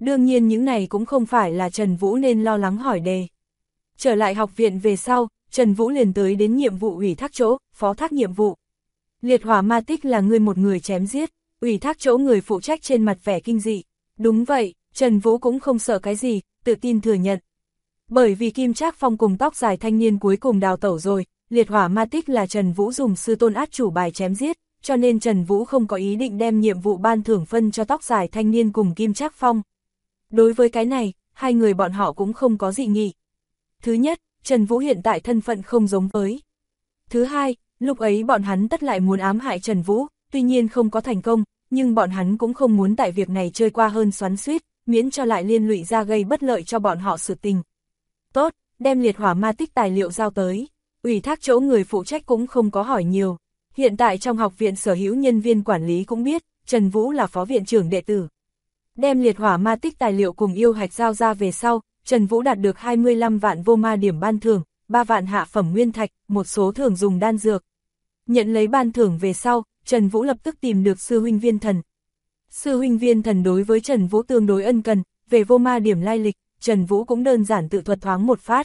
Đương nhiên những này cũng không phải là Trần Vũ nên lo lắng hỏi đề. Trở lại học viện về sau, Trần Vũ liền tới đến nhiệm vụ ủy thác chỗ, phó thác nhiệm vụ. Liệt hỏa ma tích là ngươi một người chém giết, ủy thác chỗ người phụ trách trên mặt vẻ kinh dị. Đúng vậy, Trần Vũ cũng không sợ cái gì, tự tin thừa nhận. Bởi vì Kim Trác Phong cùng tóc dài thanh niên cuối cùng đào tẩu rồi, liệt hỏa ma tích là Trần Vũ dùng sư tôn át chủ bài chém giết, cho nên Trần Vũ không có ý định đem nhiệm vụ ban thưởng phân cho tóc dài thanh niên cùng Kim Trác Phong. Đối với cái này, hai người bọn họ cũng không có dị nghị. Thứ nhất, Trần Vũ hiện tại thân phận không giống với. Thứ hai, lúc ấy bọn hắn tất lại muốn ám hại Trần Vũ, tuy nhiên không có thành công, nhưng bọn hắn cũng không muốn tại việc này chơi qua hơn xoắn xuýt, miễn cho lại liên lụy ra gây bất lợi cho bọn họ sự tình. Tốt, đem liệt hỏa ma tích tài liệu giao tới. Ủy thác chỗ người phụ trách cũng không có hỏi nhiều. Hiện tại trong học viện sở hữu nhân viên quản lý cũng biết, Trần Vũ là phó viện trưởng đệ tử. Đem liệt hỏa ma tích tài liệu cùng yêu hạch giao ra về sau, Trần Vũ đạt được 25 vạn vô ma điểm ban thưởng, 3 vạn hạ phẩm nguyên thạch, một số thường dùng đan dược. Nhận lấy ban thưởng về sau, Trần Vũ lập tức tìm được sư huynh Viên Thần. Sư huynh Viên Thần đối với Trần Vũ tương đối ân cần, về vô ma điểm lai lịch, Trần Vũ cũng đơn giản tự thuật thoáng một phát.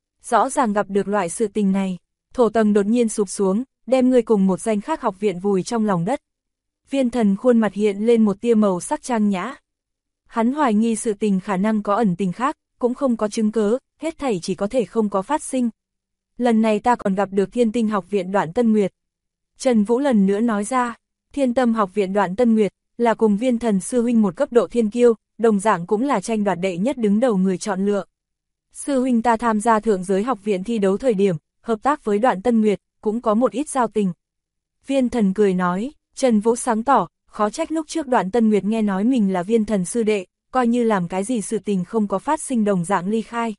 Rõ ràng gặp được loại sự tình này, thổ tầng đột nhiên sụp xuống, đem người cùng một danh khác học viện vùi trong lòng đất. Viên Thần khuôn mặt hiện lên một tia màu sắc trang nhã. Hắn hoài nghi sự tình khả năng có ẩn tình khác, cũng không có chứng cớ, hết thảy chỉ có thể không có phát sinh. Lần này ta còn gặp được Thiên Tinh học viện Đoạn Tân Nguyệt. Trần Vũ lần nữa nói ra, Thiên Tâm học viện Đoạn Tân Nguyệt, là cùng Viên Thần sư huynh một cấp độ thiên kiêu, đồng dạng cũng là tranh đoạt đệ nhất đứng đầu người chọn lựa. Sư huynh ta tham gia thượng giới học viện thi đấu thời điểm, hợp tác với Đoạn Tân Nguyệt, cũng có một ít giao tình. Viên Thần cười nói, Trần Vũ sáng tỏ, khó trách lúc trước Đoạn Tân Nguyệt nghe nói mình là Viên Thần sư đệ, coi như làm cái gì sự tình không có phát sinh đồng dạng ly khai.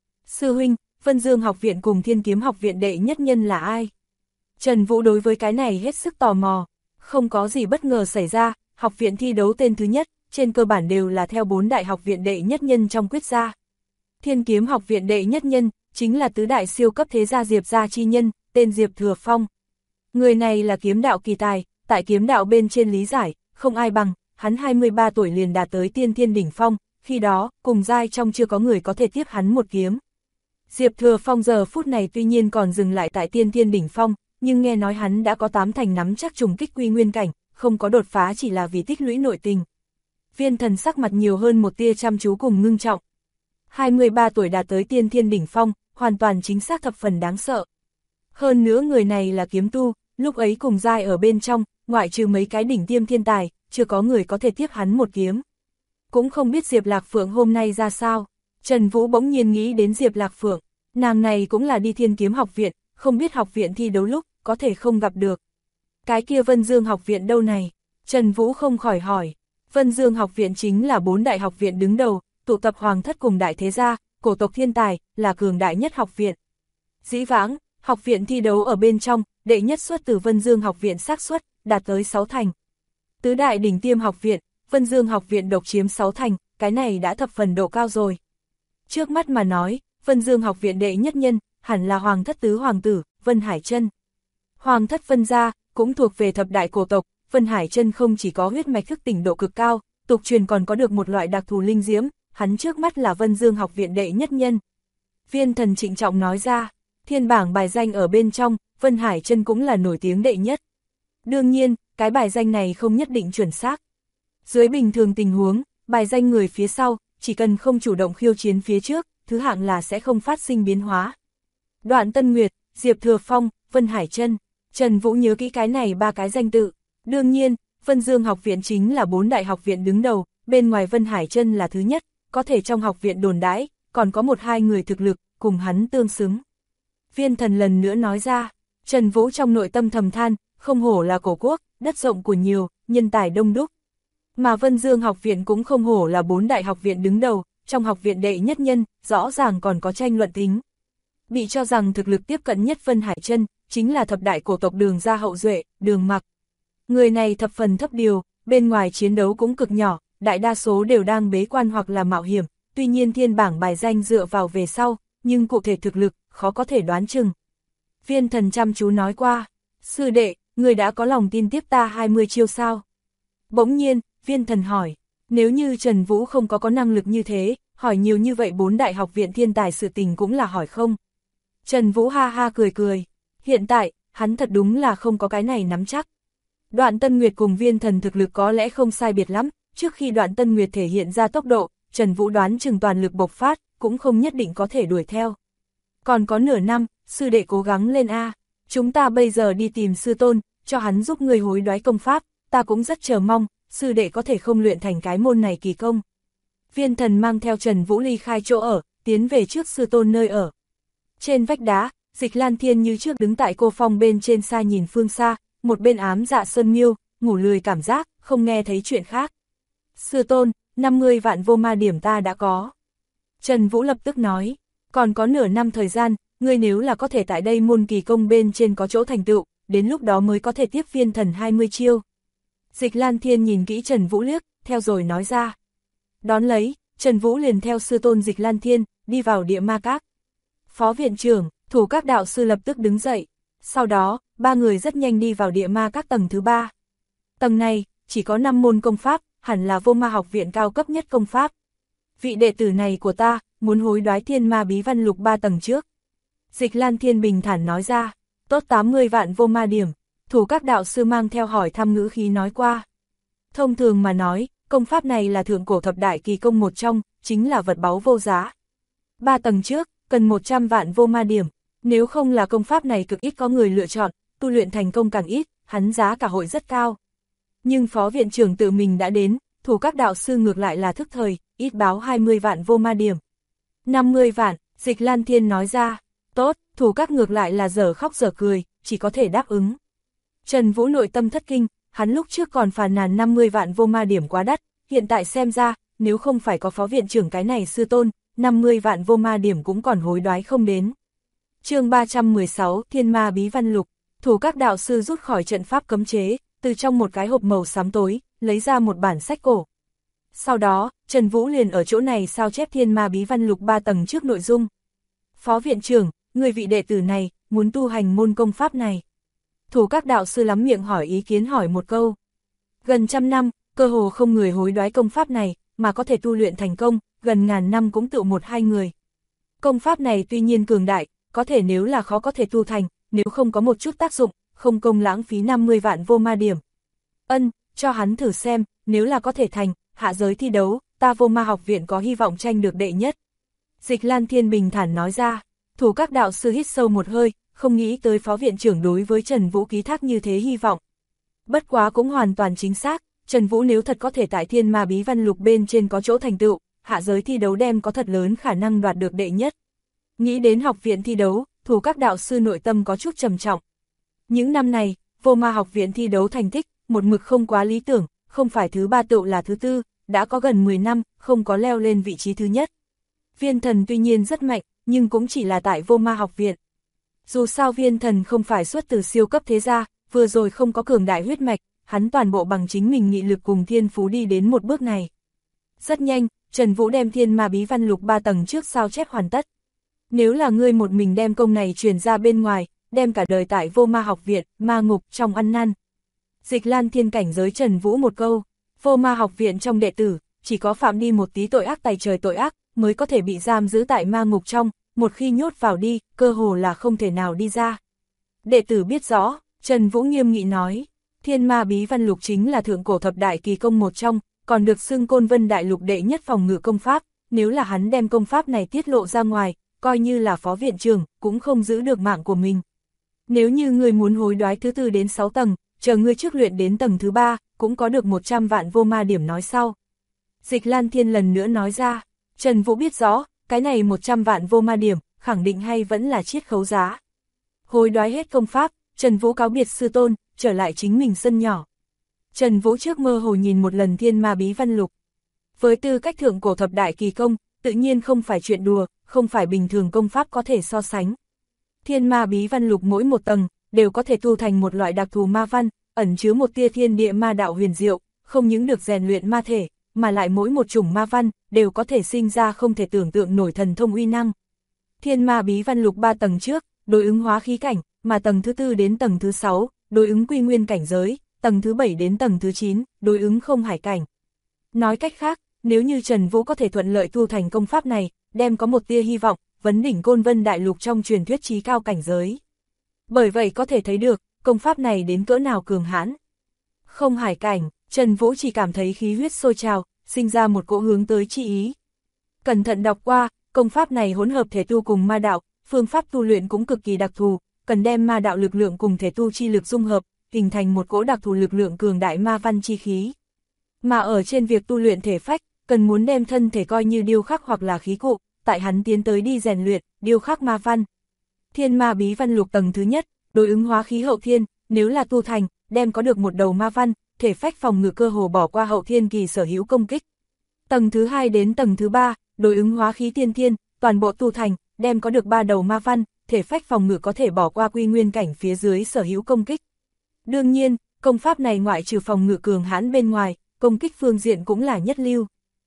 Sư huynh, Vân Dương học viện cùng Thiên Kiếm học viện đệ nhất nhân là ai? Trần Vũ đối với cái này hết sức tò mò, không có gì bất ngờ xảy ra, học viện thi đấu tên thứ nhất, trên cơ bản đều là theo 4 đại học viện đệ nhất nhân trong quyết gia. Thiên Kiếm học viện đệ nhất nhân, chính là tứ đại siêu cấp thế gia Diệp gia chi nhân, tên Diệp Thừa Phong. Người này là kiếm đạo kỳ tài, tại kiếm đạo bên trên lý giải, không ai bằng, hắn 23 tuổi liền đạt tới tiên thiên đỉnh phong, khi đó, cùng giai trong chưa có người có thể tiếp hắn một kiếm. Diệp Thừa Phong giờ phút này tuy nhiên còn dừng lại tại tiên thiên đỉnh phong, nhưng nghe nói hắn đã có 8 thành nắm chắc trùng kích quy nguyên cảnh, không có đột phá chỉ là vì tích lũy nội tình. Viên Thần sắc mặt nhiều hơn một tia chăm chú cùng ngưng trọng. 23 tuổi đạt tới tiên thiên đỉnh phong, hoàn toàn chính xác thập phần đáng sợ. Hơn nữa người này là kiếm tu, lúc ấy cùng giai ở bên trong, ngoại trừ mấy cái đỉnh tiêm thiên tài, chưa có người có thể tiếp hắn một kiếm. Cũng không biết Diệp Lạc Phượng hôm nay ra sao. Trần Vũ bỗng nhiên nghĩ đến Diệp Lạc Phượng, nàng này cũng là đi Thiên Kiếm học viện, không biết học viện thi đấu lúc, có thể không gặp được. Cái kia Vân Dương học viện đâu này? Trần Vũ không khỏi hỏi. Vân Dương học viện chính là 4 đại học viện đứng đầu, tụ tập hoàng thất cùng đại thế gia, cổ tộc thiên tài, là cường đại nhất học viện. Dĩ vãng, học viện thi đấu ở bên trong, đệ nhất xuất từ Vân Dương học viện xác suất, đạt tới 6 thành. Tứ đại đỉnh tiêm học viện, Vân Dương học viện độc chiếm 6 thành, cái này đã thập phần độ cao rồi. Trước mắt mà nói, Vân Dương học viện đệ nhất nhân, hẳn là hoàng thất tứ hoàng tử, Vân Hải Trân. Hoàng thất Vân gia, cũng thuộc về thập đại cổ tộc, Vân Hải Trân không chỉ có huyết mạch thức tỉnh độ cực cao, tục truyền còn có được một loại đặc thù linh diễm, hắn trước mắt là Vân Dương học viện đệ nhất nhân. Viên Thần trịnh trọng nói ra, thiên bảng bài danh ở bên trong, Vân Hải Trân cũng là nổi tiếng đệ nhất. Đương nhiên, cái bài danh này không nhất định chuẩn xác. Dưới bình thường tình huống, bài danh người phía sau, chỉ cần không chủ động khiêu chiến phía trước, thứ hạng là sẽ không phát sinh biến hóa. Đoạn Tân Nguyệt, Diệp Thừa Phong, Vân Hải Trân, Trần Vũ nhớ kỹ cái này 3 cái danh tự. Đương nhiên, Vân Dương học viện chính là 4 đại học viện đứng đầu, bên ngoài Vân Hải Trân là thứ nhất, có thể trong học viện đồn đãi, còn có 1-2 người thực lực, cùng hắn tương xứng. Viên Thần lần nữa nói ra, Trần Vũ trong nội tâm thầm than, không hổ là cổ quốc, đất rộng của nhiều, nhân tài đông đúc. Mà Vân Dương học viện cũng không hổ là 4 đại học viện đứng đầu, trong học viện đệ nhất nhân, rõ ràng còn có tranh luận tính. Bị cho rằng thực lực tiếp cận nhất Vân Hải Trân, chính là thập đại cổ tộc Đường gia hậu duệ, Đường Mặc. Người này thập phần thấp điều, bên ngoài chiến đấu cũng cực nhỏ, đại đa số đều đang bế quan hoặc là mạo hiểm, tuy nhiên thiên bảng bài danh dựa vào về sau, nhưng cụ thể thực lực, khó có thể đoán chừng. Viên Thần chăm chú nói qua, sư đệ, người đã có lòng tin tiếp ta 20 chiêu sao? Bỗng nhiên, Viên Thần hỏi, Nếu như Trần Vũ không có năng lực như thế, hỏi nhiều như vậy 4 đại học viện thiên tài sự tình cũng là hỏi không. Trần Vũ ha ha cười cười, hiện tại, hắn thật đúng là không có cái này nắm chắc. Đoạn Tân Nguyệt cùng Viên Thần thực lực có lẽ không sai biệt lắm, trước khi Đoạn Tân Nguyệt thể hiện ra tốc độ, Trần Vũ đoán chừng toàn lực bộc phát, cũng không nhất định có thể đuổi theo. Còn có nửa năm, sư đệ cố gắng lên a. Chúng ta bây giờ đi tìm sư tôn, cho hắn giúp người hối đoái công pháp, ta cũng rất chờ mong, sư đệ có thể không luyện thành cái môn này kỳ công. Viên Thần mang theo Trần Vũ ly khai chỗ ở, tiến về trước sư tôn nơi ở. Trên vách đá, Dịch Lan Thiên như trước đứng tại cô phong bên trên xa nhìn phương xa, một bên ám dạ sơn miêu, ngủ lười cảm giác, không nghe thấy chuyện khác. Sư tôn, 50 vạn vô ma điểm ta đã có. Trần Vũ lập tức nói, còn có nửa năm thời gian, ngươi nếu là có thể tại đây môn kỳ công bên trên có chỗ thành tựu, đến lúc đó mới có thể tiếp Viên Thần 20 chiêu. Dịch Lan Thiên nhìn kỹ Trần Vũ liếc, theo rồi nói ra. Đón lấy, Trần Vũ liền theo sư tôn Dịch Lan Thiên, đi vào địa ma các. Phó viện trưởng, thủ các đạo sư lập tức đứng dậy. Sau đó, ba người rất nhanh đi vào địa ma các tầng thứ 3. Tầng này, chỉ có 5 môn công pháp, hẳn là vô ma học viện cao cấp nhất công pháp. Vị đệ tử này của ta, muốn hối đoái thiên ma bí văn lục 3 tầng trước. Dịch Lan Thiên bình thản nói ra, tốt 80 vạn vô ma điểm, thủ các đạo sư mang theo hỏi thăm ngữ khí nói qua. Thông thường mà nói, công pháp này là thượng cổ thập đại kỳ công một trong, chính là vật báu vô giá. 3 tầng trước, cần 100 vạn vô ma điểm, nếu không là công pháp này cực ít có người lựa chọn, tu luyện thành công càng ít, hắn giá cả hội rất cao. Nhưng phó viện trưởng tự mình đã đến, thủ các đạo sư ngược lại là thức thời, ít báo 20 vạn vô ma điểm. 50 vạn, Dịch Lan Thiên nói ra, tốt, thủ các ngược lại là dở khóc dở cười, chỉ có thể đáp ứng. Trần Vũ nội tâm thất kinh, hắn lúc trước còn phàn nàn 50 vạn vô ma điểm quá đắt, hiện tại xem ra, nếu không phải có phó viện trưởng cái này sư tôn, 50 vạn vô ma điểm cũng còn hối đoái không đến. Chương 316, Thiên Ma Bí Văn Lục, thủ các đạo sư rút khỏi trận pháp cấm chế, từ trong một cái hộp màu xám tối, lấy ra một bản sách cổ. Sau đó, Trần Vũ liền ở chỗ này sao chép Thiên Ma Bí Văn Lục 3 tầng trước nội dung. Phó viện trưởng, người vị đệ tử này, muốn tu hành môn công pháp này. Thủ các đạo sư lắm miệng hỏi ý kiến hỏi một câu. Gần trăm năm, cơ hồ không người hối đoái công pháp này, mà có thể tu luyện thành công, gần ngàn năm cũng tự 1-2 người. Công pháp này tuy nhiên cường đại, có thể nếu là khó có thể tu thành, nếu không có một chút tác dụng, không công lãng phí 50 vạn vô ma điểm. Cho hắn thử xem, nếu là có thể thành, hạ giới thi đấu, ta vô ma học viện có hy vọng tranh được đệ nhất. Dịch Lan Thiên bình thản nói ra, thủ các đạo sư hít sâu một hơi, không nghĩ tới phó viện trưởng đối với Trần Vũ ký thác như thế hy vọng. Bất quá cũng hoàn toàn chính xác, Trần Vũ nếu thật có thể tại Thiên Ma Bí Văn Lục bên trên có chỗ thành tựu, hạ giới thi đấu đem có thật lớn khả năng đoạt được đệ nhất. Nghĩ đến học viện thi đấu, thủ các đạo sư nội tâm có chút trầm trọng. Những năm này, vô ma học viện thi đấu thành tích, một mực không quá lý tưởng, không phải thứ 3 tựu là thứ 4, đã có gần 10 năm, không có leo lên vị trí thứ nhất. Viên Thần tuy nhiên rất mạnh, nhưng cũng chỉ là tại vô ma học viện. Dù sao Viên Thần không phải xuất từ siêu cấp thế gia, vừa rồi không có cường đại huyết mạch, hắn toàn bộ bằng chính mình nghị lực cùng thiên phú đi đến một bước này. Rất nhanh, Trần Vũ đem Thiên Ma Bí Văn Lục 3 tầng trước sao chép hoàn tất. Nếu là ngươi một mình đem công này truyền ra bên ngoài, đem cả đời tại vô ma học viện, ma ngục trong ăn năn. Dịch Lan Thiên cảnh giới Trần Vũ một câu, vô ma học viện trong đệ tử, chỉ có phạm đi một tí tội ác tày trời tội ác, mới có thể bị giam giữ tại ma ngục trong, một khi nhốt vào đi, cơ hồ là không thể nào đi ra. Đệ tử biết rõ, Trần Vũ nghiêm nghị nói, Thiên Ma Bí Văn Lục chính là thượng cổ thập đại kỳ công một trong, còn được xưng Côn Vân Đại Lục đệ nhất phòng ngự công pháp, nếu là hắn đem công pháp này tiết lộ ra ngoài, coi như là phó viện trưởng, cũng không giữ được mạng của mình. Nếu như ngươi muốn hối đoái thứ 4 đến 6 tầng, chờ ngươi trước luyện đến tầng thứ 3, cũng có được 100 vạn vô ma điểm nói sau. Dịch Lan Thiên lần nữa nói ra, Trần Vũ biết rõ, cái này 100 vạn vô ma điểm, khẳng định hay vẫn là chiết khấu giá. Hối đoái hết công pháp, Trần Vũ cáo biệt sư tôn, trở lại chính mình sân nhỏ. Trần Vũ trước mơ hồ nhìn một lần Thiên Ma Bí Văn Lục. Với tư cách thượng cổ thập đại kỳ công, tự nhiên không phải chuyện đùa, không phải bình thường công pháp có thể so sánh. Thiên Ma Bí Văn Lục mỗi một tầng, đều có thể tu thành một loại đặc thù ma văn, ẩn chứa một tia thiên địa ma đạo huyền diệu, không những được rèn luyện ma thể, mà lại mỗi một chủng ma văn, đều có thể sinh ra không thể tưởng tượng nổi thần thông uy năng. Thiên Ma Bí Văn Lục 3 tầng trước, đối ứng hóa khí cảnh, mà tầng thứ 4 đến tầng thứ 6, đối ứng quy nguyên cảnh giới, tầng thứ 7 đến tầng thứ 9, đối ứng không hải cảnh. Nói cách khác, nếu như Trần Vũ có thể thuận lợi tu thành công pháp này, đem có một tia hy vọng, vấn đỉnh Côn Vân Đại Lục trong truyền thuyết chí cao cảnh giới. Bởi vậy có thể thấy được, công pháp này đến cỡ nào cường hãn. Không hải cảnh, Trần Vũ chỉ cảm thấy khí huyết sôi trào, sinh ra một cỗ hướng tới chi ý. Cẩn thận đọc qua, công pháp này hỗn hợp thể tu cùng ma đạo, phương pháp tu luyện cũng cực kỳ đặc thù, cần đem ma đạo lực lượng cùng thể tu chi lực dung hợp, hình thành một cỗ đặc thù lực lượng cường đại ma văn chi khí. Mà ở trên việc tu luyện thể phách, cần muốn đem thân thể coi như điêu khắc hoặc là khí cụ, tại hắn tiến tới đi rèn luyện, điêu khắc ma văn. Thiên ma bí văn lục tầng thứ nhất, đối ứng hóa khí hậu thiên, nếu là tu thành, đem có được một đầu ma văn, thể phách phòng ngự cơ hồ bỏ qua hậu thiên kỳ sở hữu công kích. Tầng thứ hai đến tầng thứ ba, đối ứng hóa khí tiên thiên, toàn bộ tu thành, đem có được 3 đầu ma văn, thể phách phòng ngự có thể bỏ qua quy nguyên cảnh phía dưới sở hữu công kích. Đương nhiên, công pháp này ngoại trừ phòng ngự cường hãn bên ngoài, công kích phương diện cũng là nhất lưu.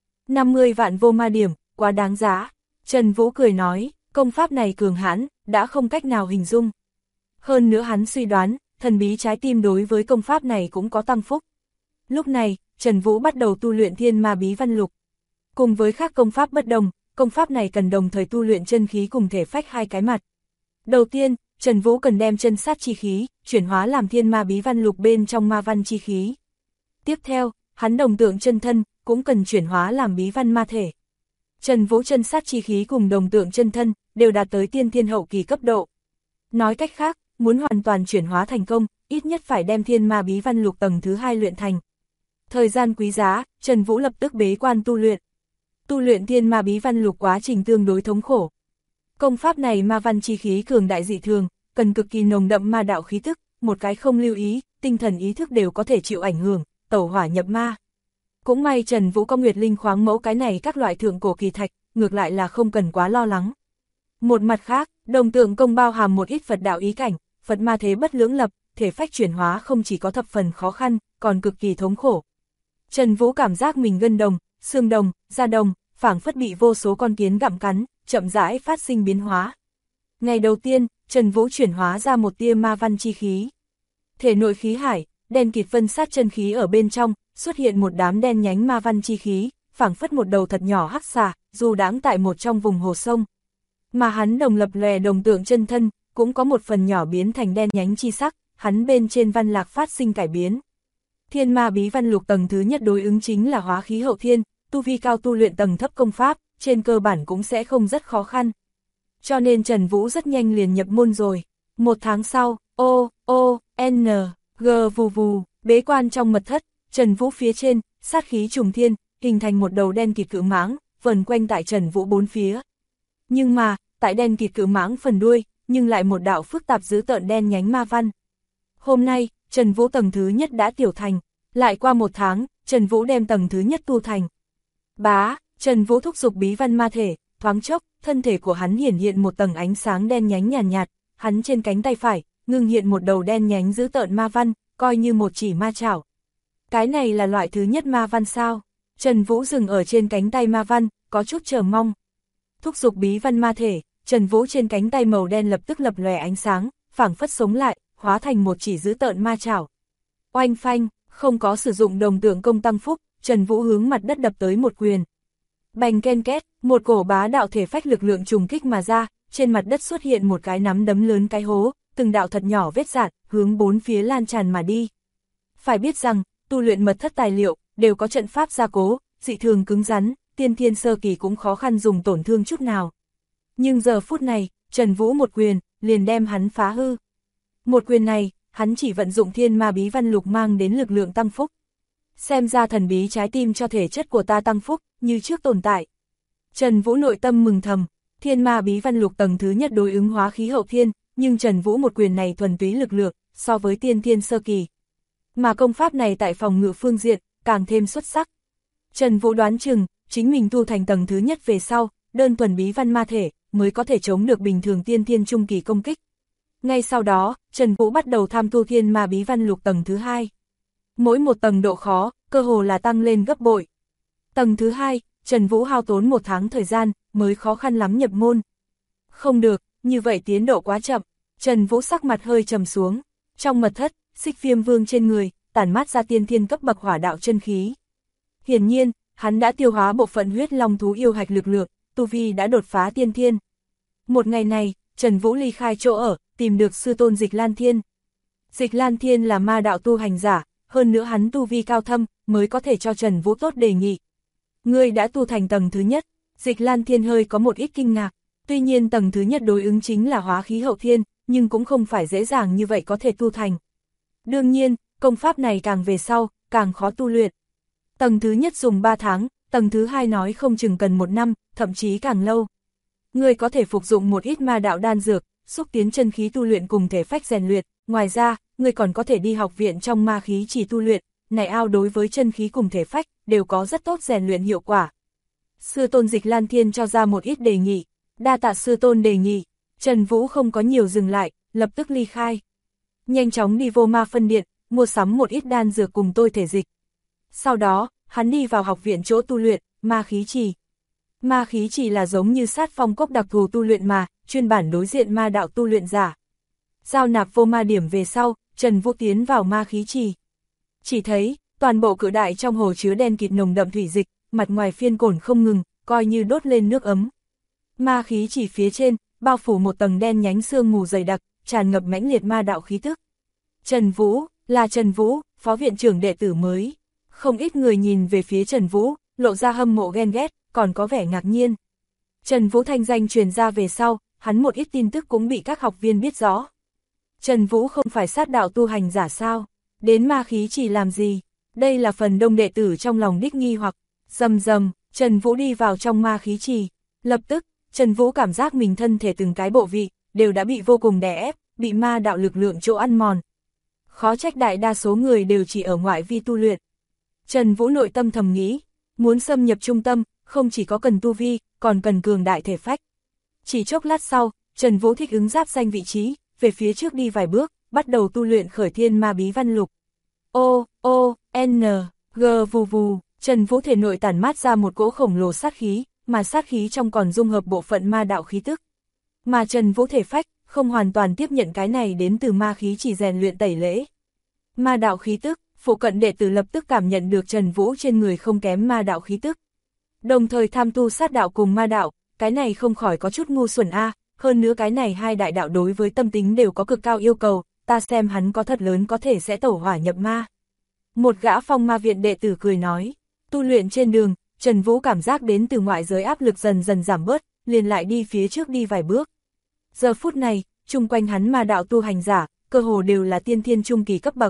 50 vạn vô ma điểm, quá đáng giá. Trần Vũ cười nói, công pháp này cường hãn, đã không cách nào hình dung. Hơn nữa hắn suy đoán, thần bí trái tim đối với công pháp này cũng có tăng phúc. Lúc này, Trần Vũ bắt đầu tu luyện thiên ma bí văn lục. Cùng với các công pháp bất đồng, công pháp này cần đồng thời tu luyện chân khí cùng thể phách hai cái mặt. Đầu tiên, Trần Vũ cần đem chân sát chi khí, chuyển hóa làm thiên ma bí văn lục bên trong ma văn chi khí. Tiếp theo, hắn đồng tượng chân thân, cũng cần chuyển hóa làm bí văn ma thể. Trần Vũ chân sát chi khí cùng đồng tượng chân thân, đều đạt tới tiên thiên hậu kỳ cấp độ. Nói cách khác, muốn hoàn toàn chuyển hóa thành công, ít nhất phải đem thiên ma bí văn lục tầng thứ 2 luyện thành. Thời gian quý giá, Trần Vũ lập tức bế quan tu luyện. Tu luyện thiên ma bí văn lục quá trình tương đối thống khổ. Công pháp này ma văn chi khí cường đại dị thường, cần cực kỳ nồng đậm ma đạo khí thức, một cái không lưu ý, tinh thần ý thức đều có thể chịu ảnh hưởng, tẩu hỏa nhập ma. Cũng may Trần Vũ có Nguyệt Linh khoáng mẫu cái này các loại thượng cổ kỳ thạch, ngược lại là không cần quá lo lắng. Một mặt khác, đồng tượng công bao hàm một ít Phật đạo ý cảnh, Phật ma thế bất lưỡng lập, thể phách chuyển hóa không chỉ có thập phần khó khăn, còn cực kỳ thống khổ. Trần Vũ cảm giác mình gân đồng, xương đồng, da đồng, phảng phất bị vô số con kiến gặm cắn, chậm rãi phát sinh biến hóa. Ngày đầu tiên, Trần Vũ chuyển hóa ra một tia ma văn chi khí. Thể nội khí hải, đen kịt vân sát chân khí ở bên trong, xuất hiện một đám đen nhánh ma văn chi khí, phảng phất một đầu thật nhỏ hắc xà, du đãng tại một trong vùng hồ sông. Mà hắn đồng lập lòe đồng tượng chân thân, cũng có một phần nhỏ biến thành đen nhánh chi sắc, hắn bên trên văn lạc phát sinh cải biến. Thiên ma bí văn lục tầng thứ nhất đối ứng chính là hóa khí hậu thiên, tu vi cao tu luyện tầng thấp công pháp, trên cơ bản cũng sẽ không rất khó khăn. Cho nên Trần Vũ rất nhanh liền nhập môn rồi. Một tháng sau, G vù vù, bế quan trong mật thất, Trần Vũ phía trên, sát khí trùng thiên, hình thành một đầu đen kịt cự mãng, vần quanh tại Trần Vũ bốn phía. Nhưng mà, tại đen kịt cự mãng phần đuôi, nhưng lại một đạo phức tạp dữ tợn đen nhánh ma văn. Hôm nay, Trần Vũ tầng thứ nhất đã tiểu thành, lại qua một tháng, Trần Vũ đem tầng thứ nhất tu thành. Bá, Trần Vũ thúc giục bí văn ma thể, thoáng chốc, thân thể của hắn hiển hiện một tầng ánh sáng đen nhánh nhàn nhạt, hắn trên cánh tay phải, ngưng hiện một đầu đen nhánh dữ tợn ma văn, coi như một chỉ ma chảo. Cái này là loại thứ nhất ma văn sao? Trần Vũ dừng ở trên cánh tay ma văn, có chút chờ mong. Thúc giục bí văn ma thể, Trần Vũ trên cánh tay màu đen lập tức lập lòe ánh sáng, phảng phất sống lại, hóa thành một chỉ dữ tợn ma chảo. Oanh phanh, không có sử dụng đồng tượng công tăng phúc, Trần Vũ hướng mặt đất đập tới một quyền. Bành ken két, một cổ bá đạo thể phách lực lượng trùng kích mà ra, trên mặt đất xuất hiện một cái nắm đấm lớn cái hố, từng đạo thật nhỏ vết rạn, hướng bốn phía lan tràn mà đi. Phải biết rằng, tu luyện mật thất tài liệu, đều có trận pháp gia cố, dị thường cứng rắn, tiên thiên sơ kỳ cũng khó khăn dùng tổn thương chút nào. Nhưng giờ phút này, Trần Vũ một quyền, liền đem hắn phá hư. Một quyền này, hắn chỉ vận dụng thiên ma bí văn lục mang đến lực lượng tăng phúc. Xem ra thần bí trái tim cho thể chất của ta tăng phúc, như trước tồn tại. Trần Vũ nội tâm mừng thầm, thiên ma bí văn lục tầng thứ nhất đối ứng hóa khí hậu thiên, nhưng Trần Vũ một quyền này thuần túy lực lượng, so với tiên thiên sơ kỳ. Mà công pháp này tại phòng ngự phương diện, càng thêm xuất sắc. Trần Vũ đoán chừng, chính mình tu thành tầng thứ nhất về sau, đơn thuần bí văn ma thể, mới có thể chống được bình thường tiên thiên trung kỳ công kích. Ngay sau đó, Trần Vũ bắt đầu tham tu thiên ma bí văn lục tầng thứ 2. Mỗi một tầng độ khó, cơ hồ là tăng lên gấp bội. Tầng thứ 2, Trần Vũ hao tốn 1 tháng thời gian, mới khó khăn lắm nhập môn. Không được, như vậy tiến độ quá chậm, Trần Vũ sắc mặt hơi trầm xuống. Trong mật thất, Xích Viêm Vương trên người, tản mát ra tiên thiên cấp bậc hỏa đạo chân khí. Hiển nhiên, hắn đã tiêu hóa bộ phận huyết long thú yêu hạch lực lượng, tu vi đã đột phá tiên thiên. Một ngày này, Trần Vũ ly khai chỗ ở, tìm được sư tôn Dịch Lan Thiên. Dịch Lan Thiên là ma đạo tu hành giả, hơn nữa hắn tu vi cao thâm, mới có thể cho Trần Vũ tốt đề nghị. Ngươi đã tu thành tầng thứ nhất, Dịch Lan Thiên hơi có một ít kinh ngạc, tuy nhiên tầng thứ nhất đối ứng chính là hóa khí hậu thiên, nhưng cũng không phải dễ dàng như vậy có thể tu thành. Đương nhiên, công pháp này càng về sau, càng khó tu luyện. Tầng thứ nhất dùng 3 tháng, tầng thứ hai nói không chừng cần 1 năm, thậm chí càng lâu. Ngươi có thể phục dụng một ít ma đạo đan dược, xúc tiến chân khí tu luyện cùng thể phách rèn luyện, ngoài ra, ngươi còn có thể đi học viện trong ma khí chỉ tu luyện, này ao đối với chân khí cùng thể phách, đều có rất tốt rèn luyện hiệu quả. Sư tôn Dịch Lan Thiên cho ra một ít đề nghị, đa tạ sư tôn đề nghị, Trần Vũ không có nhiều dừng lại, lập tức ly khai. Nhanh chóng đi vô ma phân điện, mua sắm một ít đan dược cùng tôi thể dịch. Sau đó, hắn đi vào học viện chỗ tu luyện, ma khí trì. Ma khí trì là giống như sát phong cốc đặc thù tu luyện mà, chuyên bản đối diện ma đạo tu luyện giả. Giao nạp vô ma điểm về sau, Trần Vũ tiến vào ma khí trì. Chỉ thấy, toàn bộ cự đại trong hồ chứa đen kịt nồng đậm thủy dịch, mặt ngoài phiên cổn không ngừng, coi như đốt lên nước ấm. Ma khí trì phía trên, bao phủ một tầng đen nhánh sương mù dày đặc, tràn ngập mãnh liệt ma đạo khí tức. Trần Vũ, là Trần Vũ, phó viện trưởng đệ tử mới. Không ít người nhìn về phía Trần Vũ, lộ ra hâm mộ ghen ghét, còn có vẻ ngạc nhiên. Trần Vũ thanh danh truyền ra về sau, hắn một ít tin tức cũng bị các học viên biết rõ. Trần Vũ không phải sát đạo tu hành giả sao, đến ma khí chỉ làm gì? Đây là phần đông đệ tử trong lòng đích nghi hoặc. Rầm rầm, Trần Vũ đi vào trong ma khí trì. Lập tức, Trần Vũ cảm giác mình thân thể từng cái bộ vị, đều đã bị vô cùng đè ép, bị ma đạo lực lượng chỗ ăn mòn. Khó trách đại đa số người đều chỉ ở ngoại vi tu luyện. Trần Vũ nội tâm thầm nghĩ, muốn xâm nhập trung tâm, không chỉ có cần tu vi, còn cần cường đại thể phách. Chỉ chốc lát sau, Trần Vũ thích ứng giáp danh vị trí, về phía trước đi vài bước, bắt đầu tu luyện khởi thiên ma bí văn lục. N, G vù vù, Trần Vũ thể nội tản mát ra một cỗ khổng lồ sát khí, mà sát khí trong còn dung hợp bộ phận ma đạo khí tức. Mà Trần Vũ thể phách, không hoàn toàn tiếp nhận cái này đến từ ma khí chỉ rèn luyện tẩy lễ. Ma đạo khí tức, phụ cận đệ tử lập tức cảm nhận được Trần Vũ trên người không kém ma đạo khí tức. Đồng thời tham tu sát đạo cùng ma đạo, cái này không khỏi có chút ngu xuẩn a, hơn nữa cái này hai đại đạo đối với tâm tính đều có cực cao yêu cầu, ta xem hắn có thật lớn có thể sẽ tẩu hỏa nhập ma. Một gã phong ma viện đệ tử cười nói, tu luyện trên đường, Trần Vũ cảm giác đến từ ngoại giới áp lực dần dần giảm bớt, liền lại đi phía trước đi vài bước. Giờ phút này, chung quanh hắn ma đạo tu hành giả, cơ hồ đều là tiên thiên trung kỳ cấp bậc.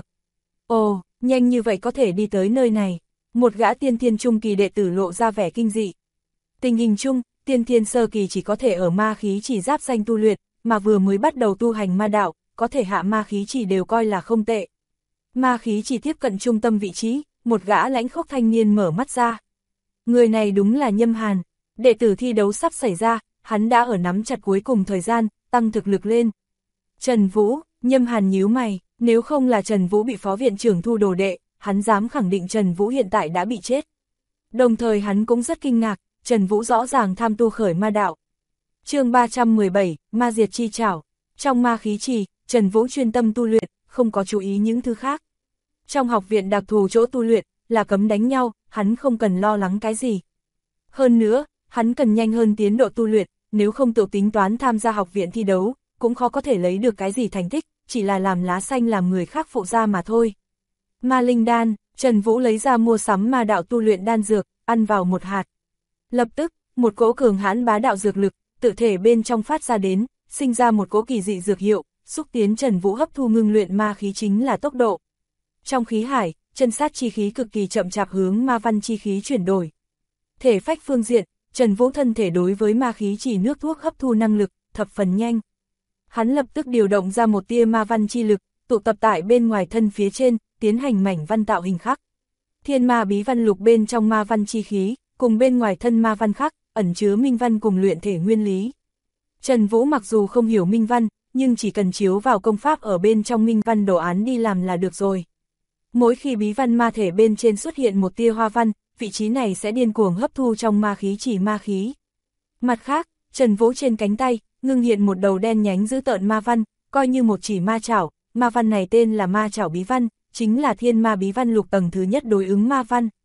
Ồ, nhanh như vậy có thể đi tới nơi này. Một gã tiên thiên trung kỳ đệ tử lộ ra vẻ kinh dị. Tình hình chung, tiên thiên sơ kỳ chỉ có thể ở ma khí chỉ giáp danh tu luyện, mà vừa mới bắt đầu tu hành ma đạo, có thể hạ ma khí chỉ đều coi là không tệ. Ma khí chỉ tiếp cận trung tâm vị trí, một gã lãnh khốc thanh niên mở mắt ra. Người này đúng là Nhâm Hàn, đệ tử thi đấu sắp xảy ra, hắn đã ở nắm chặt cuối cùng thời gian, tăng thực lực lên. Trần Vũ, Nhâm Hàn nhíu mày, nếu không là Trần Vũ bị phó viện trưởng thu đồ đệ, hắn dám khẳng định Trần Vũ hiện tại đã bị chết. Đồng thời hắn cũng rất kinh ngạc, Trần Vũ rõ ràng tham tu khởi ma đạo. Chương 317, Ma Diệt Chi Trảo. Trong ma khí trì, Trần Vũ chuyên tâm tu luyện, không có chú ý những thứ khác. Trong học viện đặc thù chỗ tu luyện, là cấm đánh nhau, hắn không cần lo lắng cái gì. Hơn nữa, hắn cần nhanh hơn tiến độ tu luyện, nếu không tự tính toán tham gia học viện thi đấu, cũng khó có thể lấy được cái gì thành tích, chỉ là làm lá xanh làm người khác phụ ra mà thôi. Ma linh đan, Trần Vũ lấy ra mua sắm ma đạo tu luyện đan dược, ăn vào một hạt. Lập tức, một cỗ cường hãn bá đạo dược lực, tự thể bên trong phát ra đến, sinh ra một cỗ kỳ dị dược hiệu, xúc tiến Trần Vũ hấp thu ngưng luyện ma khí chính là tốc độ. Trong khí hải, chân sát chi khí cực kỳ chậm chạp hướng ma văn chi khí chuyển đổi. Thể phách phương diện, Trần Vũ thân thể đối với ma khí chỉ nước thuốc hấp thu năng lực, thập phần nhanh. Hắn lập tức điều động ra một tia ma văn chi lực, tụ tập tại bên ngoài thân phía trên, tiến hành mảnh văn tạo hình khắc. Thiên ma bí văn lục bên trong ma văn chi khí, cùng bên ngoài thân ma văn khắc, ẩn chứa minh văn cùng luyện thể nguyên lý. Trần Vũ mặc dù không hiểu minh văn, nhưng chỉ cần chiếu vào công pháp ở bên trong minh văn đồ án đi làm là được rồi. Mỗi khi bí văn ma thể bên trên xuất hiện một tia hoa văn, vị trí này sẽ điên cuồng hấp thu trong ma khí chỉ ma khí. Mặt khác, Trần Vũ trên cánh tay, ngưng hiện một đầu đen nhánh dữ tợn ma văn, coi như một chỉ ma chảo, ma văn này tên là ma chảo bí văn, chính là thiên ma bí văn lục tầng thứ nhất đối ứng ma văn.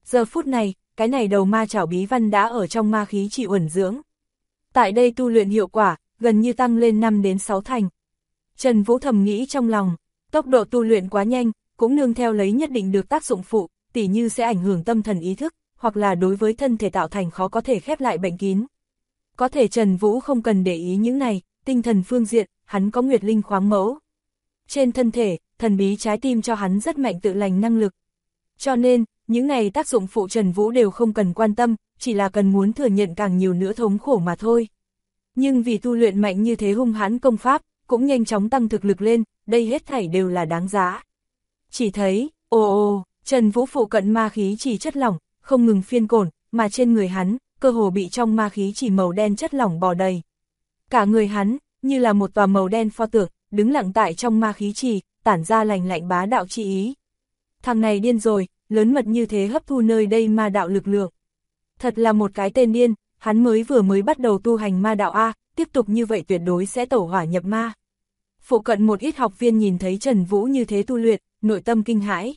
Giờ phút này, cái này đầu ma chảo bí văn đã ở trong ma khí chỉ uẩn dưỡng. Tại đây tu luyện hiệu quả, gần như tăng lên 5 đến 6 thành. Trần Vũ thầm nghĩ trong lòng, tốc độ tu luyện quá nhanh, cũng nương theo lấy nhất định được tác dụng phụ, tỉ như sẽ ảnh hưởng tâm thần ý thức, hoặc là đối với thân thể tạo thành khó có thể khép lại bệnh kín. Có thể Trần Vũ không cần để ý những này, tinh thần phương diện, hắn có Nguyệt Linh khoáng mẫu. Trên thân thể, thần bí trái tim cho hắn rất mạnh tự lành năng lực. Cho nên, những này tác dụng phụ Trần Vũ đều không cần quan tâm, chỉ là cần muốn thừa nhận càng nhiều nữa thống khổ mà thôi. Nhưng vì tu luyện mạnh như thế hung hãn công pháp, cũng nhanh chóng tăng thực lực lên, đây hết thảy đều là đáng giá. Chỉ thấy, Trần Vũ phụ cận ma khí chỉ chất lỏng, không ngừng phiên cổn, mà trên người hắn, cơ hồ bị trong ma khí chỉ màu đen chất lỏng bò đầy. Cả người hắn, như là một tòa màu đen pho tượng, đứng lặng tại trong ma khí trì, tản ra lành lạnh bá đạo chi ý. Thằng này điên rồi, lớn mật như thế hấp thu nơi đây ma đạo lực lượng. Thật là một cái tên điên, hắn mới bắt đầu tu hành ma đạo A, tiếp tục như vậy tuyệt đối sẽ tẩu hỏa nhập ma. Phụ cận một ít học viên nhìn thấy Trần Vũ như thế tu luyện, nội tâm kinh hãi.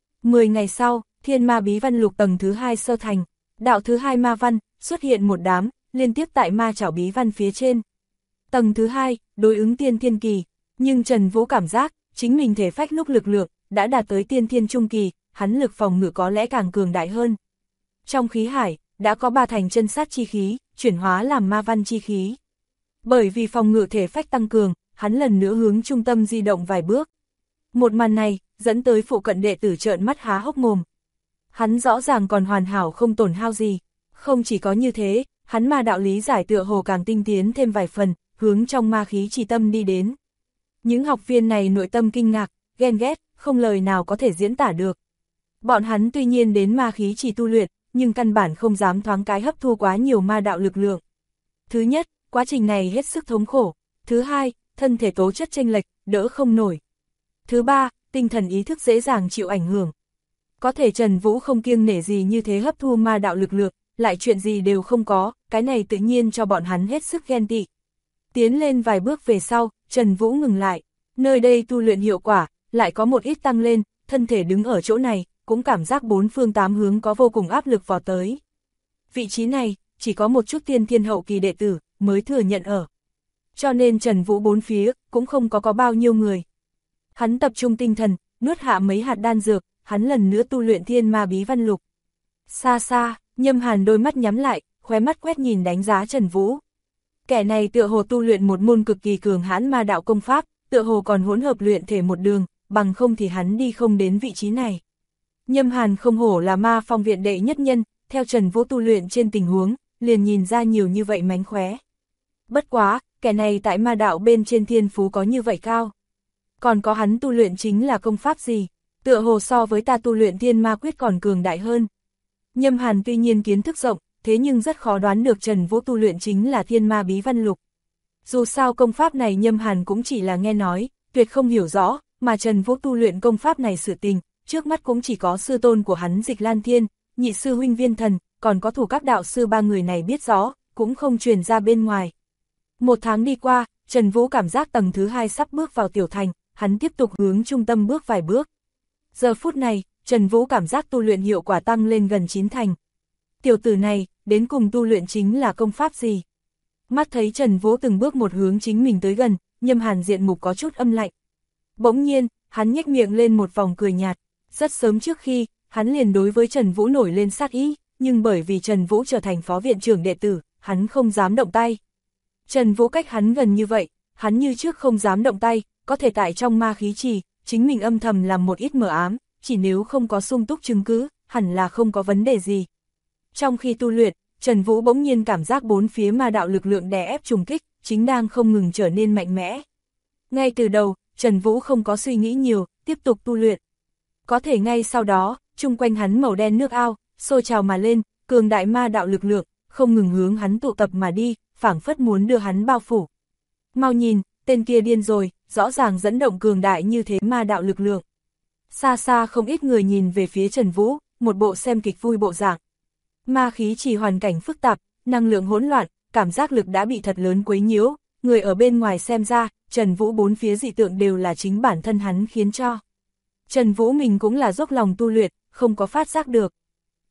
10 ngày sau, Thiên Ma Bí Văn Lục tầng thứ 2 sơ thành, đạo thứ 2 ma văn, xuất hiện một đám, liên tiếp tại ma chảo bí văn phía trên. Tầng thứ 2, đối ứng tiên thiên kỳ, nhưng Trần Vũ cảm giác, chính mình thể phách lúc lực lượng, đã đạt tới tiên thiên trung kỳ, hắn lực phòng ngự có lẽ càng cường đại hơn. Trong khí hải, đã có 3 thành chân sát chi khí, chuyển hóa làm ma văn chi khí. Bởi vì phòng ngự thể phách tăng cường, hắn lần nữa hướng trung tâm di động vài bước. Một màn này, dẫn tới phụ cận đệ tử trợn mắt há hốc mồm. Hắn rõ ràng còn hoàn hảo không tổn hao gì. Không chỉ có như thế, hắn ma đạo lý giải tựa hồ càng tinh tiến thêm vài phần, hướng trong ma khí chỉ tâm đi đến. Những học viên này nội tâm kinh ngạc, ghen ghét, không lời nào có thể diễn tả được. Bọn hắn tuy nhiên đến ma khí chỉ tu luyện, nhưng căn bản không dám thoáng cái hấp thu quá nhiều ma đạo lực lượng. Thứ nhất, quá trình này hết sức thống khổ. Thứ hai, thân thể tố chất chênh lệch, đỡ không nổi. Thứ ba, tinh thần ý thức dễ dàng chịu ảnh hưởng. Có thể Trần Vũ không kiêng nể gì như thế hấp thu ma đạo lực lượng, lại chuyện gì đều không có, cái này tự nhiên cho bọn hắn hết sức ghen tị. Tiến lên vài bước về sau, Trần Vũ ngừng lại, nơi đây tu luyện hiệu quả, lại có một ít tăng lên, thân thể đứng ở chỗ này, cũng cảm giác bốn phương tám hướng có vô cùng áp lực vào tới. Vị trí này, chỉ có một chút tiên thiên hậu kỳ đệ tử, mới thừa nhận ở. Cho nên Trần Vũ bốn phía, cũng không có bao nhiêu người. Hắn tập trung tinh thần, nuốt hạ mấy hạt đan dược, hắn lần nữa tu luyện Thiên Ma Bí Văn Lục. Xa xa, Nhâm Hàn đôi mắt nhắm lại, khóe mắt quét nhìn đánh giá Trần Vũ. Kẻ này tựa hồ tu luyện một môn cực kỳ cường hãn ma đạo công pháp, tựa hồ còn hỗn hợp luyện thể một đường, bằng không thì hắn đi không đến vị trí này. Nhâm Hàn không hổ là ma phong viện đệ nhất nhân, theo Trần Vũ tu luyện trên tình huống, liền nhìn ra nhiều như vậy mánh khóe. Bất quá, kẻ này tại ma đạo bên trên thiên phú có như vậy cao. Còn có hắn tu luyện chính là công pháp gì, tựa hồ so với ta tu luyện Thiên Ma Quyết còn cường đại hơn. Nhâm Hàn tuy nhiên kiến thức rộng, thế nhưng rất khó đoán được Trần Vũ tu luyện chính là Thiên Ma Bí Văn Lục. Dù sao công pháp này Nhâm Hàn cũng chỉ là nghe nói, tuyệt không hiểu rõ, mà Trần Vũ tu luyện công pháp này sự tình, trước mắt cũng chỉ có sư tôn của hắn Dịch Lan Thiên, nhị sư huynh Viên Thần, còn có thủ các đạo sư ba người này biết rõ, cũng không truyền ra bên ngoài. Một tháng đi qua, Trần Vũ cảm giác tầng thứ 2 sắp bước vào tiểu thành, hắn tiếp tục hướng trung tâm bước vài bước. Giờ phút này, Trần Vũ cảm giác tu luyện hiệu quả tăng lên gần 9 thành. Tiểu tử này, đến cùng tu luyện chính là công pháp gì? Mắt thấy Trần Vũ từng bước một hướng chính mình tới gần, Nhâm Hàn diện mục có chút âm lạnh. Bỗng nhiên, hắn nhếch miệng lên một vòng cười nhạt. Rất sớm trước khi, hắn liền đối với Trần Vũ nổi lên sát ý, nhưng bởi vì Trần Vũ trở thành phó viện trưởng đệ tử, hắn không dám động tay. Trần Vũ cách hắn gần như vậy, hắn như trước không dám động tay, có thể tại trong ma khí trì, chính mình âm thầm làm một ít mờ ám, chỉ nếu không có sung túc chứng cứ, hẳn là không có vấn đề gì. Trong khi tu luyện, Trần Vũ bỗng nhiên cảm giác bốn phía ma đạo lực lượng đè ép trùng kích, chính đang không ngừng trở nên mạnh mẽ. Ngay từ đầu, Trần Vũ không có suy nghĩ nhiều, tiếp tục tu luyện. Có thể ngay sau đó, chung quanh hắn màu đen nước ao, sôi trào mà lên, cường đại ma đạo lực lượng, không ngừng hướng hắn tụ tập mà đi, phảng phất muốn đưa hắn bao phủ. Mau nhìn, tên kia điên rồi, rõ ràng dẫn động cường đại như thế ma đạo lực lượng. Xa xa không ít người nhìn về phía Trần Vũ, một bộ xem kịch vui bộ dạng. Ma khí chỉ hoàn cảnh phức tạp, năng lượng hỗn loạn, cảm giác lực đã bị thật lớn quấy nhiễu, người ở bên ngoài xem ra, Trần Vũ bốn phía dị tượng đều là chính bản thân hắn khiến cho. Trần Vũ mình cũng là dốc lòng tu luyện, không có phát giác được.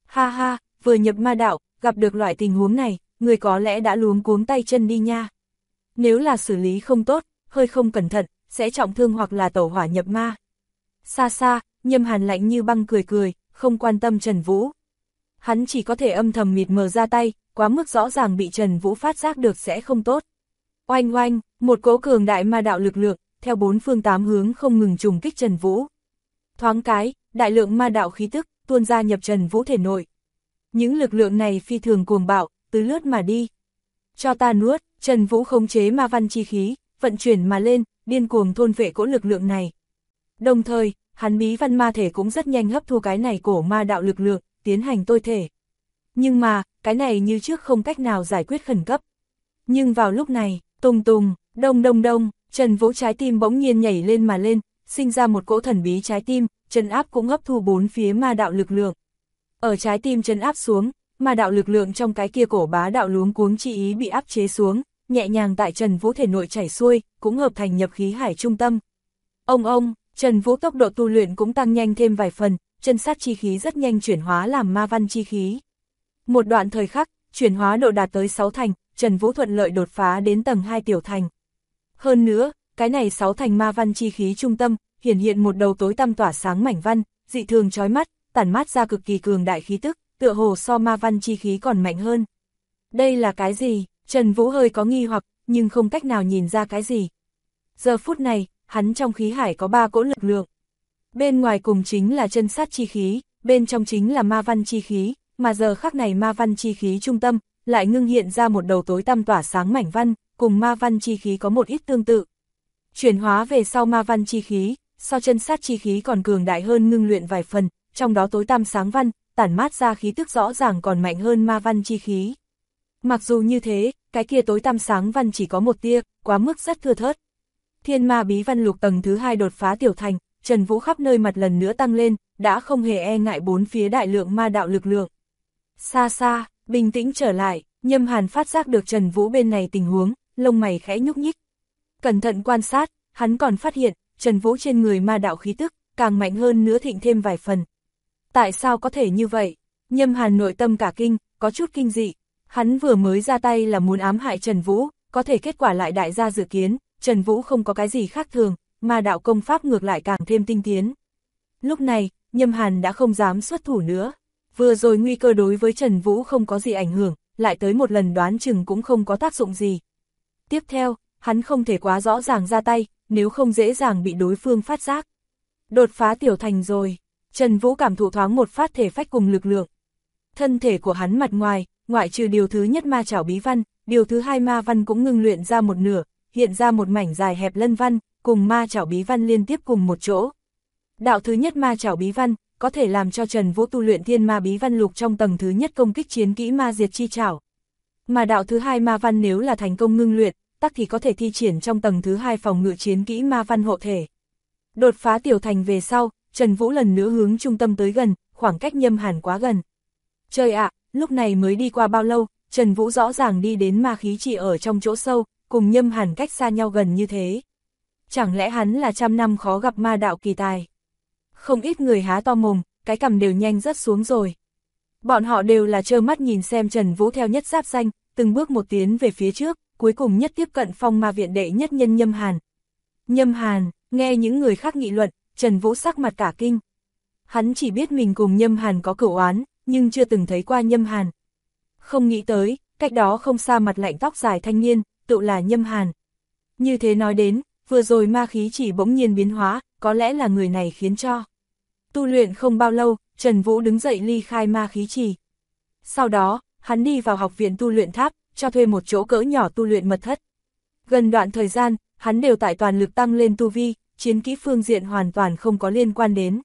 Ha ha, vừa nhập ma đạo, gặp được loại tình huống này, người có lẽ đã luống cuống tay chân đi nha. Nếu là xử lý không tốt, hơi không cẩn thận, sẽ trọng thương hoặc là tẩu hỏa nhập ma. Xa xa, Nhâm Hàn lạnh như băng cười cười, không quan tâm Trần Vũ. Hắn chỉ có thể âm thầm mịt mờ ra tay, quá mức rõ ràng bị Trần Vũ phát giác được sẽ không tốt. Oanh oanh, một cỗ cường đại ma đạo lực lượng, theo bốn phương tám hướng không ngừng trùng kích Trần Vũ. Thoáng cái, đại lượng ma đạo khí tức, tuôn ra nhập Trần Vũ thể nội. Những lực lượng này phi thường cuồng bạo, tứ lướt mà đi. Cho ta nuốt, Trần Vũ khống chế ma văn chi khí, vận chuyển mà lên, điên cuồng thôn vệ cỗ lực lượng này. Đồng thời, hắn bí văn ma thể cũng rất nhanh hấp thu cái này cổ ma đạo lực lượng, tiến hành tôi thể. Nhưng mà, cái này như trước không cách nào giải quyết khẩn cấp. Nhưng vào lúc này, tùng tùng, đông đông đông, Trần Vũ trái tim bỗng nhiên nhảy lên mà lên, sinh ra một cỗ thần bí trái tim, trấn áp cũng hấp thu bốn phía ma đạo lực lượng. Ở trái tim trấn áp xuống, ma đạo lực lượng trong cái kia cổ bá đạo luống cuống chi ý bị áp chế xuống, nhẹ nhàng tại Trần Vũ thể nội chảy xuôi, cũng hợp thành nhập khí hải trung tâm. Ông, Trần Vũ tốc độ tu luyện cũng tăng nhanh thêm vài phần, chân sát chi khí rất nhanh chuyển hóa làm ma văn chi khí. Một đoạn thời khắc, chuyển hóa độ đạt tới 6 thành, Trần Vũ thuận lợi đột phá đến tầng 2 tiểu thành. Hơn nữa, cái này 6 thành ma văn chi khí trung tâm, hiển hiện một đầu tối tăm tỏa sáng mảnh văn, dị thường chói mắt, tản mát ra cực kỳ cường đại khí tức, tựa hồ so ma văn chi khí còn mạnh hơn. Đây là cái gì? Trần Vũ hơi có nghi hoặc, nhưng không cách nào nhìn ra cái gì. Giờ phút này, hắn trong khí hải có 3 cỗ lực lượng. Bên ngoài cùng chính là chân sát chi khí, bên trong chính là ma văn chi khí, mà giờ khắc này ma văn chi khí trung tâm, lại ngưng hiện ra một đầu tối tăm tỏa sáng mảnh văn, cùng ma văn chi khí có một ít tương tự. Chuyển hóa về sau ma văn chi khí, so chân sát chi khí còn cường đại hơn ngưng luyện vài phần, trong đó tối tăm sáng văn, tản mát ra khí tức rõ ràng còn mạnh hơn ma văn chi khí. Mặc dù như thế, cái kia tối tăm sáng văn chỉ có một tia, quá mức rất thưa thớt. Thiên ma bí văn lục tầng thứ 2 đột phá tiểu thành, Trần Vũ khắp nơi mặt lần nữa tăng lên, đã không hề e ngại bốn phía đại lượng ma đạo lực lượng. Xa xa, bình tĩnh trở lại, Nhâm Hàn phát giác được Trần Vũ bên này tình huống, lông mày khẽ nhúc nhích. Cẩn thận quan sát, hắn còn phát hiện, Trần Vũ trên người ma đạo khí tức, càng mạnh hơn nữa thịnh thêm vài phần. Tại sao có thể như vậy? Nhâm Hàn nội tâm cả kinh, có chút kinh dị. Hắn vừa mới ra tay là muốn ám hại Trần Vũ, có thể kết quả lại đại gia dự kiến, Trần Vũ không có cái gì khác thường, ma đạo công pháp ngược lại càng thêm tinh tiến. Lúc này, Nhâm Hàn đã không dám xuất thủ nữa. Vừa rồi nguy cơ đối với Trần Vũ không có gì ảnh hưởng, lại tới một lần đoán chừng cũng không có tác dụng gì. Tiếp theo, hắn không thể quá rõ ràng ra tay, nếu không dễ dàng bị đối phương phát giác. Đột phá tiểu thành rồi, Trần Vũ cảm thụ thoáng một phát thể phách cùng lực lượng. Thân thể của hắn mặt ngoài, ngoại trừ điều thứ nhất ma chảo bí văn, điều thứ hai ma văn cũng ngưng luyện ra một nửa, hiện ra một mảnh dài hẹp lân văn, cùng ma chảo bí văn liên tiếp cùng một chỗ. Đạo thứ nhất ma chảo bí văn, có thể làm cho Trần Vũ tu luyện thiên ma bí văn lục trong tầng thứ nhất công kích chiến kỹ ma diệt chi chảo. Mà đạo thứ hai ma văn nếu là thành công ngưng luyện, tắc thì có thể thi triển trong tầng thứ hai phòng ngự chiến kỹ ma văn hộ thể. Đột phá tiểu thành về sau, Trần Vũ lần nữa hướng trung tâm tới gần, khoảng cách Nhâm Hàn quá gần. Trời ạ, lúc này mới đi qua bao lâu, Trần Vũ rõ ràng đi đến ma khí chỉ ở trong chỗ sâu, cùng Nhâm Hàn cách xa nhau gần như thế. Chẳng lẽ hắn là trăm năm khó gặp ma đạo kỳ tài? Không ít người há to mồm, cái cằm đều nhanh rớt xuống rồi. Bọn họ đều là trơ mắt nhìn xem Trần Vũ theo nhất giáp danh, từng bước một tiến về phía trước, cuối cùng nhất tiếp cận phong ma viện đệ nhất nhân Nhâm Hàn. Nhâm Hàn, nghe những người khác nghị luận, Trần Vũ sắc mặt cả kinh. Hắn chỉ biết mình cùng Nhâm Hàn có cửu oán, nhưng chưa từng thấy qua Nhâm Hàn. Không nghĩ tới, cách đó không xa mặt lạnh tóc dài thanh niên, tự là Nhâm Hàn. Như thế nói đến, vừa rồi ma khí chỉ bỗng nhiên biến hóa, có lẽ là người này khiến cho. Tu luyện không bao lâu, Trần Vũ đứng dậy ly khai ma khí trì. Sau đó, hắn đi vào học viện tu luyện tháp, cho thuê một chỗ cỡ nhỏ tu luyện mật thất. Gần đoạn thời gian, hắn đều tại toàn lực tăng lên tu vi, chiến kỹ phương diện hoàn toàn không có liên quan đến.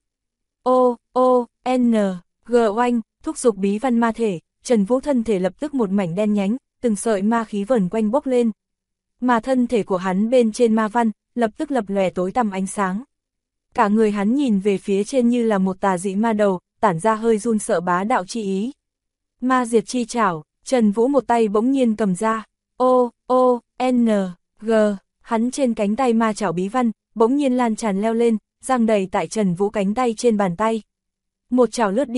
G oanh, thúc giục bí văn ma thể, Trần Vũ thân thể lập tức một mảnh đen nhánh, từng sợi ma khí vẩn quanh bốc lên. Mà thân thể của hắn bên trên ma văn, lập tức lập lòe tối tăm ánh sáng. Cả người hắn nhìn về phía trên như là một tà dị ma đầu, tản ra hơi run sợ bá đạo chi ý. Ma diệt chi chảo, Trần Vũ một tay bỗng nhiên cầm ra. Hắn trên cánh tay ma chảo bí văn, bỗng nhiên lan tràn leo lên, giăng đầy tại Trần Vũ cánh tay trên bàn tay. Một chảo lướt đi,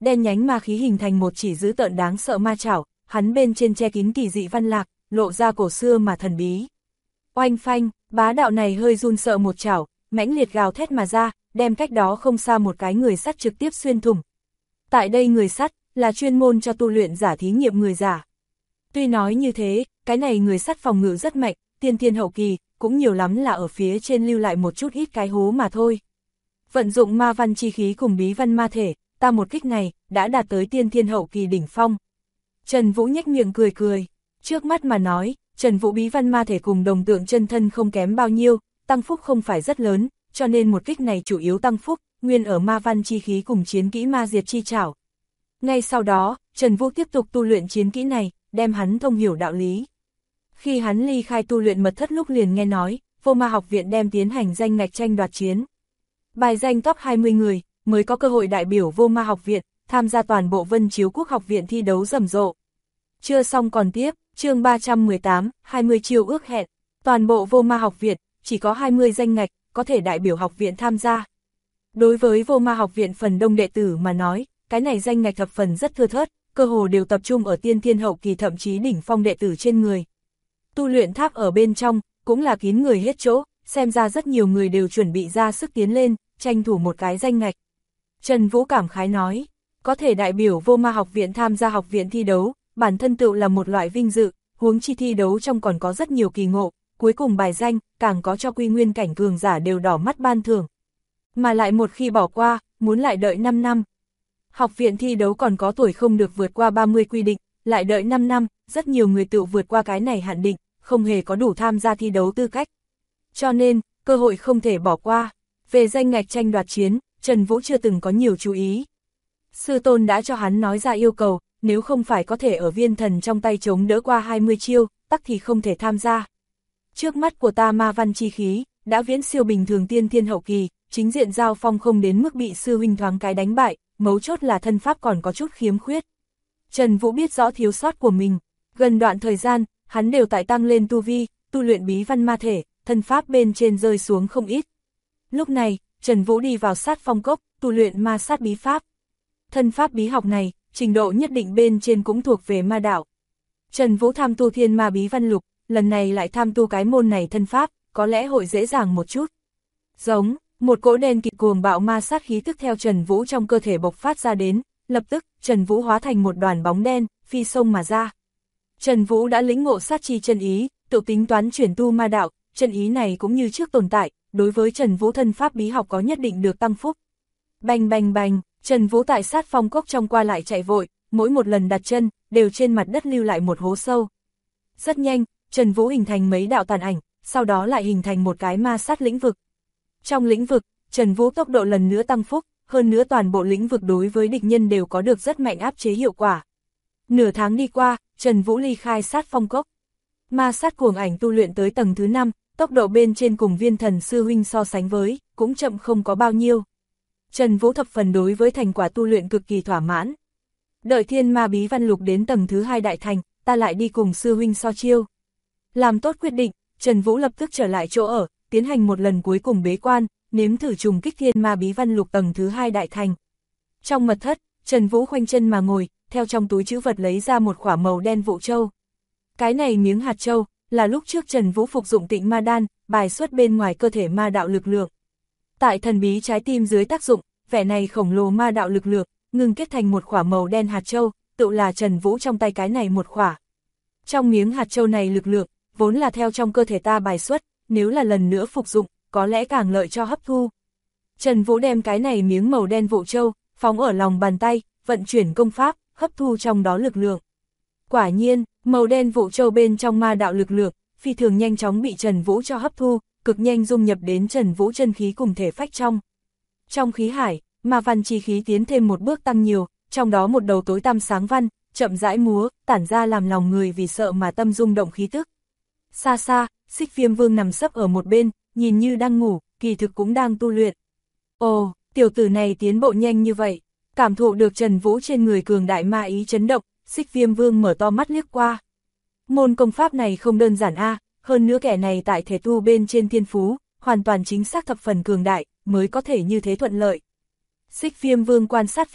đen nhánh ma khí hình thành một chỉ dữ tợn đáng sợ ma chảo, hắn bên trên che kín kỳ dị văn lạc, lộ ra cổ xưa mà thần bí. Oanh phanh, bá đạo này hơi run sợ một chảo, mãnh liệt gào thét mà ra, đem cách đó không xa một cái người sắt trực tiếp xuyên thủng. Tại đây người sắt, là chuyên môn cho tu luyện giả thí nghiệm người giả. Tuy nói như thế, cái này người sắt phòng ngự rất mạnh, tiên thiên hậu kỳ, cũng nhiều lắm là ở phía trên lưu lại một chút ít cái hố mà thôi. Vận dụng ma văn chi khí cùng bí văn ma thể, ta một kích này, đã đạt tới tiên thiên hậu kỳ đỉnh phong. Trần Vũ nhếch miệng cười cười, trước mắt mà nói, Trần Vũ bí văn ma thể cùng đồng tượng chân thân không kém bao nhiêu, tăng phúc không phải rất lớn, cho nên một kích này chủ yếu tăng phúc, nguyên ở ma văn chi khí cùng chiến kỹ ma diệt chi trảo. Ngay sau đó, Trần Vũ tiếp tục tu luyện chiến kỹ này, đem hắn thông hiểu đạo lý. Khi hắn ly khai tu luyện mật thất lúc liền nghe nói, Vô Ma học viện đem tiến hành danh ngạch tranh đoạt chiến. Bài danh top 20 người, mới có cơ hội đại biểu Vô Ma học viện, tham gia toàn bộ Vân Chiếu Quốc học viện thi đấu rầm rộ. Chưa xong còn tiếp, chương 318, 20 chiêu ước hẹn. Toàn bộ Vô Ma học viện, chỉ có 20 danh ngạch, có thể đại biểu học viện tham gia. Đối với Vô Ma học viện phần đông đệ tử mà nói, cái này danh ngạch thập phần rất thưa thớt, cơ hồ đều tập trung ở tiên thiên hậu kỳ thậm chí đỉnh phong đệ tử trên người. Tu luyện tháp ở bên trong, cũng là kín người hết chỗ, xem ra rất nhiều người đều chuẩn bị ra sức tiến lên, tranh thủ một cái danh ngạch. Trần Vũ cảm khái nói, có thể đại biểu Vô Ma học viện tham gia học viện thi đấu, bản thân tựu là một loại vinh dự, huống chi thi đấu trong còn có rất nhiều kỳ ngộ, cuối cùng bài danh, càng có cho quy nguyên cảnh cường giả đều đỏ mắt ban thưởng. Mà lại một khi bỏ qua, muốn lại đợi 5 năm. Học viện thi đấu còn có tuổi không được vượt qua 30 quy định, lại đợi 5 năm, rất nhiều người tự vượt qua cái này hạn định, không hề có đủ tham gia thi đấu tư cách. Cho nên, cơ hội không thể bỏ qua. Về danh ngạch tranh đoạt chiến, Trần Vũ chưa từng có nhiều chú ý. Sư tôn đã cho hắn nói ra yêu cầu, nếu không phải có thể ở viên thần trong tay chống đỡ qua 20 chiêu, tắc thì không thể tham gia. Trước mắt của ta ma văn chi khí, đã viễn siêu bình thường tiên thiên hậu kỳ, chính diện giao phong không đến mức bị sư huynh thoáng cái đánh bại, mấu chốt là thân pháp còn có chút khiếm khuyết. Trần Vũ biết rõ thiếu sót của mình, gần đoạn thời gian, hắn đều tại tăng lên tu vi, tu luyện bí văn ma thể, thân pháp bên trên rơi xuống không ít. Lúc này, Trần Vũ đi vào sát phong cốc, tu luyện ma sát bí pháp. Thân pháp bí học này, trình độ nhất định bên trên cũng thuộc về ma đạo. Trần Vũ tham tu thiên ma bí văn lục, lần này lại tham tu cái môn này thân pháp, có lẽ hội dễ dàng một chút. Giống, một cỗ đen kịt cuồng bạo ma sát khí tức theo Trần Vũ trong cơ thể bộc phát ra đến, lập tức, Trần Vũ hóa thành một đoàn bóng đen, phi sông mà ra. Trần Vũ đã lĩnh ngộ sát chi chân ý, tự tính toán chuyển tu ma đạo, chân ý này cũng như trước tồn tại, đối với Trần Vũ thân pháp bí học có nhất định được tăng phúc. Bành bành bành, Trần Vũ tại sát phong cốc trong qua lại chạy vội, mỗi một lần đặt chân, đều trên mặt đất lưu lại một hố sâu. Rất nhanh, Trần Vũ hình thành mấy đạo tàn ảnh, sau đó lại hình thành một cái ma sát lĩnh vực. Trong lĩnh vực, Trần Vũ tốc độ lần nữa tăng phúc, hơn nữa toàn bộ lĩnh vực đối với địch nhân đều có được rất mạnh áp chế hiệu quả. Nửa tháng đi qua, Trần Vũ ly khai sát phong cốc. Ma sát cuồng ảnh tu luyện tới tầng thứ 5, tốc độ bên trên cùng viên thần sư huynh so sánh với, cũng chậm không có bao nhiêu. Trần Vũ thập phần đối với thành quả tu luyện cực kỳ thỏa mãn. Đợi thiên ma bí văn lục đến tầng thứ 2 đại thành, ta lại đi cùng sư huynh so chiêu. Làm tốt quyết định, Trần Vũ lập tức trở lại chỗ ở, tiến hành một lần cuối cùng bế quan, nếm thử trùng kích thiên ma bí văn lục tầng thứ 2 đại thành. Trong mật thất, Trần Vũ khoanh chân mà ngồi, theo trong túi trữ vật lấy ra một quả màu đen vụ châu. Cái này miếng hạt châu, là lúc trước Trần Vũ phục dụng Tịnh Ma Đan, bài xuất bên ngoài cơ thể ma đạo lực lượng. Tại thần bí trái tim dưới tác dụng, vẻ này khổng lồ ma đạo lực lượng, ngừng kết thành một quả màu đen hạt châu, tự là Trần Vũ trong tay cái này một quả. Trong miếng hạt châu này lực lượng, vốn là theo trong cơ thể ta bài xuất, nếu là lần nữa phục dụng, có lẽ càng lợi cho hấp thu. Trần Vũ đem cái này miếng màu đen vụ châu, phóng ở lòng bàn tay, vận chuyển công pháp, hấp thu trong đó lực lượng. Quả nhiên, màu đen vụ châu bên trong ma đạo lực lượng, phi thường nhanh chóng bị Trần Vũ cho hấp thu, cực nhanh dung nhập đến Trần Vũ chân khí cùng thể phách trong. Trong khí hải, ma văn chi khí tiến thêm một bước tăng nhiều, trong đó một đầu tối tăm sáng văn, chậm rãi múa, tản ra làm lòng người vì sợ mà tâm rung động khí tức. Xa xa, Xích Viêm Vương nằm sấp ở một bên, nhìn như đang ngủ, kỳ thực cũng đang tu luyện. Ồ, tiểu tử này tiến bộ nhanh như vậy, cảm thụ được Trần Vũ trên người cường đại ma ý chấn động, Xích Viêm Vương mở to mắt liếc qua. Môn công pháp này không đơn giản a, hơn nữa kẻ này tại thể tu bên trên thiên phú, hoàn toàn chính xác thập phần cường đại, mới có thể như thế thuận lợi. Xích Viêm Vương quan sát vài lần,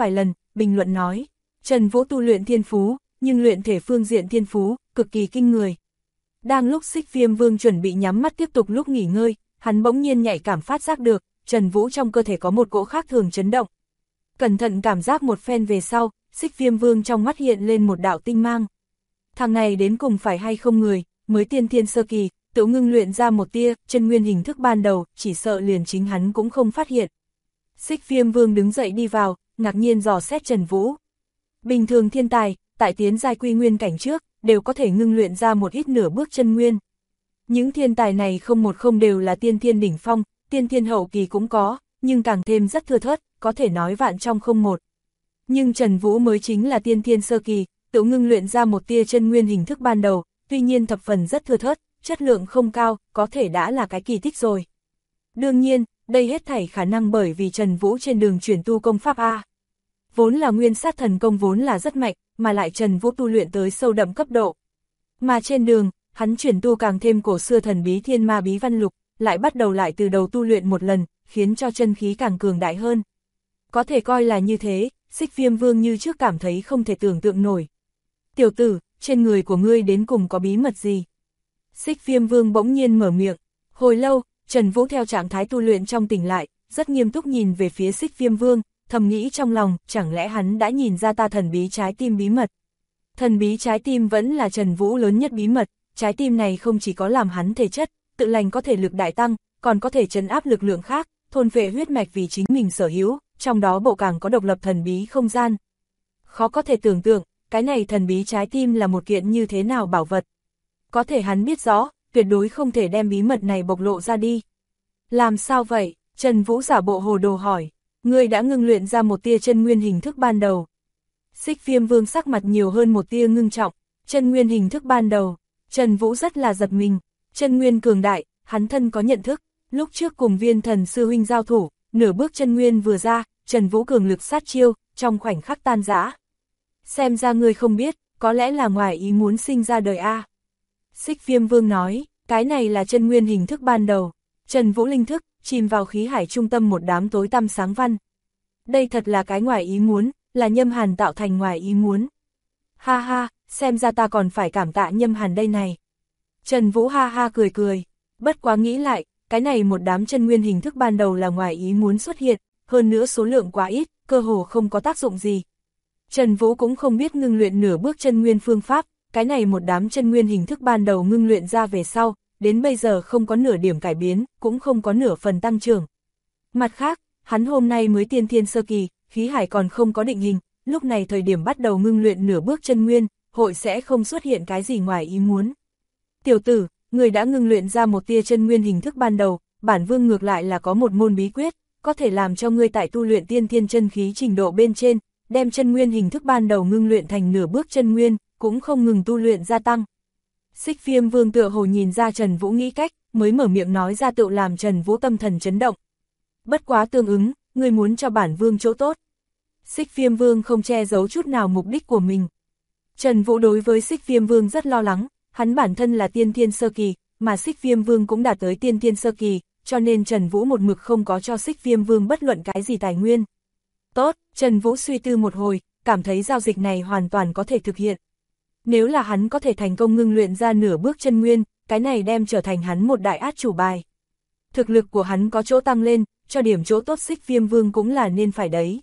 bình luận nói, Trần Vũ tu luyện thiên phú, nhưng luyện thể phương diện thiên phú, cực kỳ kinh người. Đang lúc Xích Viêm Vương chuẩn bị nhắm mắt tiếp tục lúc nghỉ ngơi, hắn bỗng nhiên nhạy cảm phát giác được, Trần Vũ trong cơ thể có một cỗ khác thường chấn động. Cẩn thận cảm giác một phen về sau, Xích Viêm Vương trong mắt hiện lên một đạo tinh mang. Thằng này đến cùng phải hay không người, mới tiên thiên sơ kỳ, tự ngưng luyện ra một tia, chân nguyên hình thức ban đầu, chỉ sợ liền chính hắn cũng không phát hiện. Xích Viêm Vương đứng dậy đi vào, ngạc nhiên dò xét Trần Vũ. Bình thường thiên tài, tại tiến giai quy nguyên cảnh trước, đều có thể ngưng luyện ra một ít nửa bước chân nguyên. Những thiên tài này không đều là tiên thiên đỉnh phong, tiên thiên hậu kỳ cũng có, nhưng càng thêm rất thưa thớt, có thể nói vạn trong không một. Nhưng Trần Vũ mới chính là tiên thiên sơ kỳ, tự ngưng luyện ra một tia chân nguyên hình thức ban đầu, tuy nhiên thập phần rất thưa thớt, chất lượng không cao, có thể đã là cái kỳ tích rồi. Đương nhiên, đây hết thảy khả năng bởi vì Trần Vũ trên đường chuyển tu công pháp A. Vốn là nguyên sát thần công vốn là rất mạnh, mà lại Trần Vũ tu luyện tới sâu đậm cấp độ. Mà trên đường, hắn chuyển tu càng thêm cổ xưa thần bí thiên ma bí văn lục, lại bắt đầu lại từ đầu tu luyện một lần, khiến cho chân khí càng cường đại hơn. Có thể coi là như thế, Xích Viêm Vương như trước cảm thấy không thể tưởng tượng nổi. Tiểu tử, trên người của ngươi đến cùng có bí mật gì? Xích Viêm Vương bỗng nhiên mở miệng. Hồi lâu, Trần Vũ theo trạng thái tu luyện trong tỉnh lại, rất nghiêm túc nhìn về phía Xích Viêm Vương, thầm nghĩ trong lòng, chẳng lẽ hắn đã nhìn ra ta thần bí trái tim bí mật. Thần bí trái tim vẫn là Trần Vũ lớn nhất bí mật, trái tim này không chỉ có làm hắn thể chất, tự lành có thể lực đại tăng, còn có thể trấn áp lực lượng khác, thôn phệ huyết mạch vì chính mình sở hữu, trong đó bộ càng có độc lập thần bí không gian. Khó có thể tưởng tượng, cái này thần bí trái tim là một kiện như thế nào bảo vật. Có thể hắn biết rõ, tuyệt đối không thể đem bí mật này bộc lộ ra đi. Làm sao vậy? Trần Vũ giả bộ hồ đồ hỏi. Ngươi đã ngưng luyện ra một tia chân nguyên hình thức ban đầu. Xích Viêm Vương sắc mặt nhiều hơn một tia ngưng trọng. Chân nguyên hình thức ban đầu. Trần Vũ rất là giật mình. Chân nguyên cường đại, hắn thân có nhận thức. Lúc trước cùng Viên Thần sư huynh giao thủ, nửa bước chân nguyên vừa ra, Trần Vũ cường lực sát chiêu, trong khoảnh khắc tan rã. Xem ra ngươi không biết, có lẽ là ngoài ý muốn sinh ra đời A. Xích Viêm Vương nói, cái này là chân nguyên hình thức ban đầu. Trần Vũ linh thức, chìm vào khí hải trung tâm một đám tối tăm sáng văn. Đây thật là cái ngoài ý muốn, là Nhâm Hàn tạo thành ngoài ý muốn. Ha ha, xem ra ta còn phải cảm tạ Nhâm Hàn đây này. Trần Vũ ha ha cười cười, bất quá nghĩ lại, cái này một đám chân nguyên hình thức ban đầu là ngoài ý muốn xuất hiện, hơn nữa số lượng quá ít, cơ hồ không có tác dụng gì. Trần Vũ cũng không biết ngưng luyện nửa bước chân nguyên phương pháp, cái này một đám chân nguyên hình thức ban đầu ngưng luyện ra về sau, đến bây giờ không có nửa điểm cải biến, cũng không có nửa phần tăng trưởng. Mặt khác, hắn hôm nay mới tiên thiên sơ kỳ, khí hải còn không có định hình, lúc này thời điểm bắt đầu ngưng luyện nửa bước chân nguyên, hội sẽ không xuất hiện cái gì ngoài ý muốn. Tiểu tử, người đã ngưng luyện ra một tia chân nguyên hình thức ban đầu, bản vương ngược lại là có một môn bí quyết, có thể làm cho ngươi tại tu luyện tiên thiên chân khí trình độ bên trên, đem chân nguyên hình thức ban đầu ngưng luyện thành nửa bước chân nguyên, cũng không ngừng tu luyện gia tăng. Xích Viêm Vương tựa hồ nhìn ra Trần Vũ nghĩ cách, mới mở miệng nói ra tự làm Trần Vũ tâm thần chấn động. Bất quá tương ứng, ngươi muốn cho bản vương chỗ tốt. Xích Viêm Vương không che giấu chút nào mục đích của mình. Trần Vũ đối với Xích Viêm Vương rất lo lắng, hắn bản thân là tiên thiên sơ kỳ, mà Xích Viêm Vương cũng đạt tới tiên thiên sơ kỳ, cho nên Trần Vũ một mực không có cho Xích Viêm Vương bất luận cái gì tài nguyên. Tốt, Trần Vũ suy tư một hồi, cảm thấy giao dịch này hoàn toàn có thể thực hiện. Nếu là hắn có thể thành công ngưng luyện ra nửa bước chân nguyên, cái này đem trở thành hắn một đại át chủ bài. Thực lực của hắn có chỗ tăng lên, cho điểm chỗ tốt Xích Viêm Vương cũng là nên phải đấy.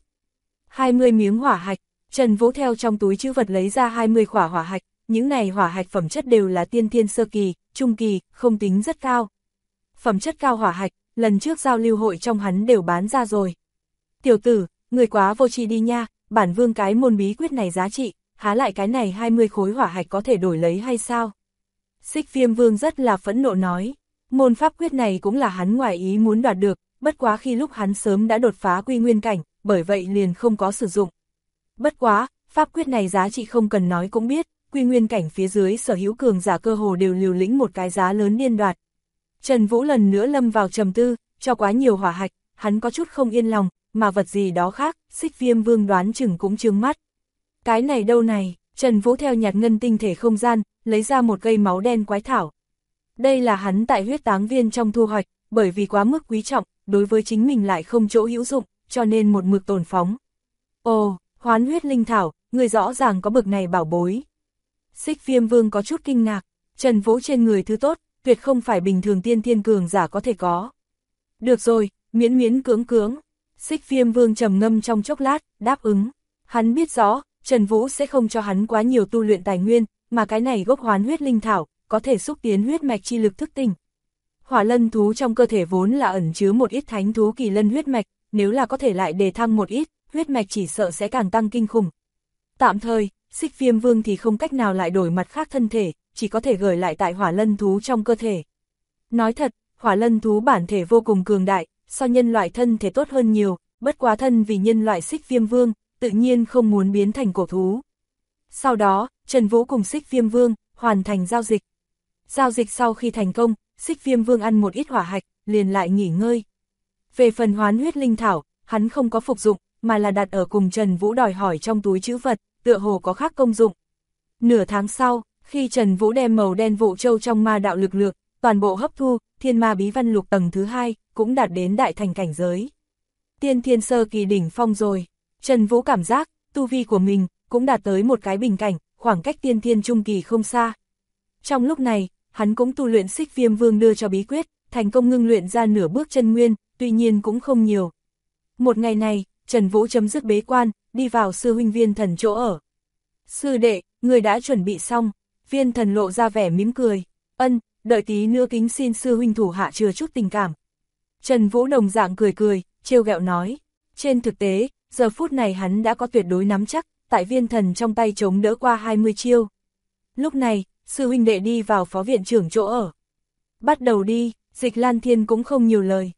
20 miếng hỏa hạch, Trần Vũ theo trong túi trữ vật lấy ra 20 khỏa hỏa hạch, những này hỏa hạch phẩm chất đều là tiên thiên sơ kỳ, trung kỳ, không tính rất cao. Phẩm chất cao hỏa hạch, lần trước giao lưu hội trong hắn đều bán ra rồi. Tiểu tử, người quá vô tri đi nha, bản vương cái môn bí quyết này giá trị, há lại cái này 20 khối hỏa hạch có thể đổi lấy hay sao? Xích Viêm Vương rất là phẫn nộ nói, môn pháp quyết này cũng là hắn ngoài ý muốn đoạt được, bất quá khi lúc hắn sớm đã đột phá quy nguyên cảnh, bởi vậy liền không có sử dụng. Bất quá, pháp quyết này giá trị không cần nói cũng biết, quy nguyên cảnh phía dưới sở hữu cường giả cơ hồ đều liều lĩnh một cái giá lớn điên đoạt. Trần Vũ lần nữa lâm vào trầm tư, cho quá nhiều hỏa hạch, hắn có chút không yên lòng, mà vật gì đó khác, Xích Viêm Vương đoán chừng cũng trừng mắt. Cái này đâu này, Trần Vũ theo nhạt ngân tinh thể không gian, lấy ra một cây máu đen quái thảo. Đây là hắn tại huyết táng viên trong thu hoạch, bởi vì quá mức quý trọng, đối với chính mình lại không chỗ hữu dụng, cho nên một mực tồn phóng. Ồ, Hoán huyết linh thảo, người rõ ràng có bực này bảo bối. Xích Viêm Vương có chút kinh ngạc, Trần Vũ trên người thứ tốt, tuyệt không phải bình thường tiên thiên cường giả có thể có. Được rồi, miễn miễn cưỡng cưỡng. Xích Viêm Vương trầm ngâm trong chốc lát, đáp ứng. Hắn biết rõ, Trần Vũ sẽ không cho hắn quá nhiều tu luyện tài nguyên, mà cái này gốc hoán huyết linh thảo, có thể xúc tiến huyết mạch chi lực thức tỉnh. Hỏa lân thú trong cơ thể vốn là ẩn chứa một ít thánh thú kỳ lân huyết mạch, nếu là có thể lại đề thăng một ít, huyết mạch chỉ sợ sẽ càng tăng kinh khủng. Tạm thời, Xích Viêm Vương thì không cách nào lại đổi mặt khác thân thể, chỉ có thể gửi lại tại hỏa lân thú trong cơ thể. Nói thật, hỏa lân thú bản thể vô cùng cường đại, so nhân loại thân thể tốt hơn nhiều, bất quá thân vì nhân loại Xích Viêm Vương, tự nhiên không muốn biến thành cổ thú. Sau đó, Trần Vũ cùng Xích Viêm Vương hoàn thành giao dịch. Giao dịch sau khi thành công, Xích Viêm Vương ăn một ít hỏa hạch, liền lại nghỉ ngơi. Về phần hoán huyết linh thảo, hắn không có phục dụng, mà là đặt ở cùng Trần Vũ đòi hỏi trong túi trữ vật, tựa hồ có khác công dụng. Nửa tháng sau, khi Trần Vũ đem màu đen vụ châu trong ma đạo lực lượng, toàn bộ hấp thu, thiên ma bí văn lục tầng thứ 2, cũng đạt đến đại thành cảnh giới. Tiên thiên sơ kỳ đỉnh phong rồi, Trần Vũ cảm giác, tu vi của mình, cũng đạt tới một cái bình cảnh, khoảng cách tiên thiên trung kỳ không xa. Trong lúc này, hắn cũng tu luyện Xích Viêm Vương đưa cho bí quyết, thành công ngưng luyện ra nửa bước chân nguyên, tuy nhiên cũng không nhiều. Một ngày này, Trần Vũ chấm dứt bế quan, đi vào sư huynh Viên Thần chỗ ở. Sư đệ, người đã chuẩn bị xong. Viên Thần lộ ra vẻ mỉm cười. Ân, đợi tí nữa kính xin sư huynh thủ hạ chừa chút tình cảm. Trần Vũ đồng dạng cười cười, trêu ghẹo nói. Trên thực tế, giờ phút này hắn đã có tuyệt đối nắm chắc, tại Viên Thần trong tay chống đỡ qua 20 chiêu. Lúc này, sư huynh đệ đi vào phó viện trưởng chỗ ở. Bắt đầu đi, Dịch Lan Thiên cũng không nhiều lời.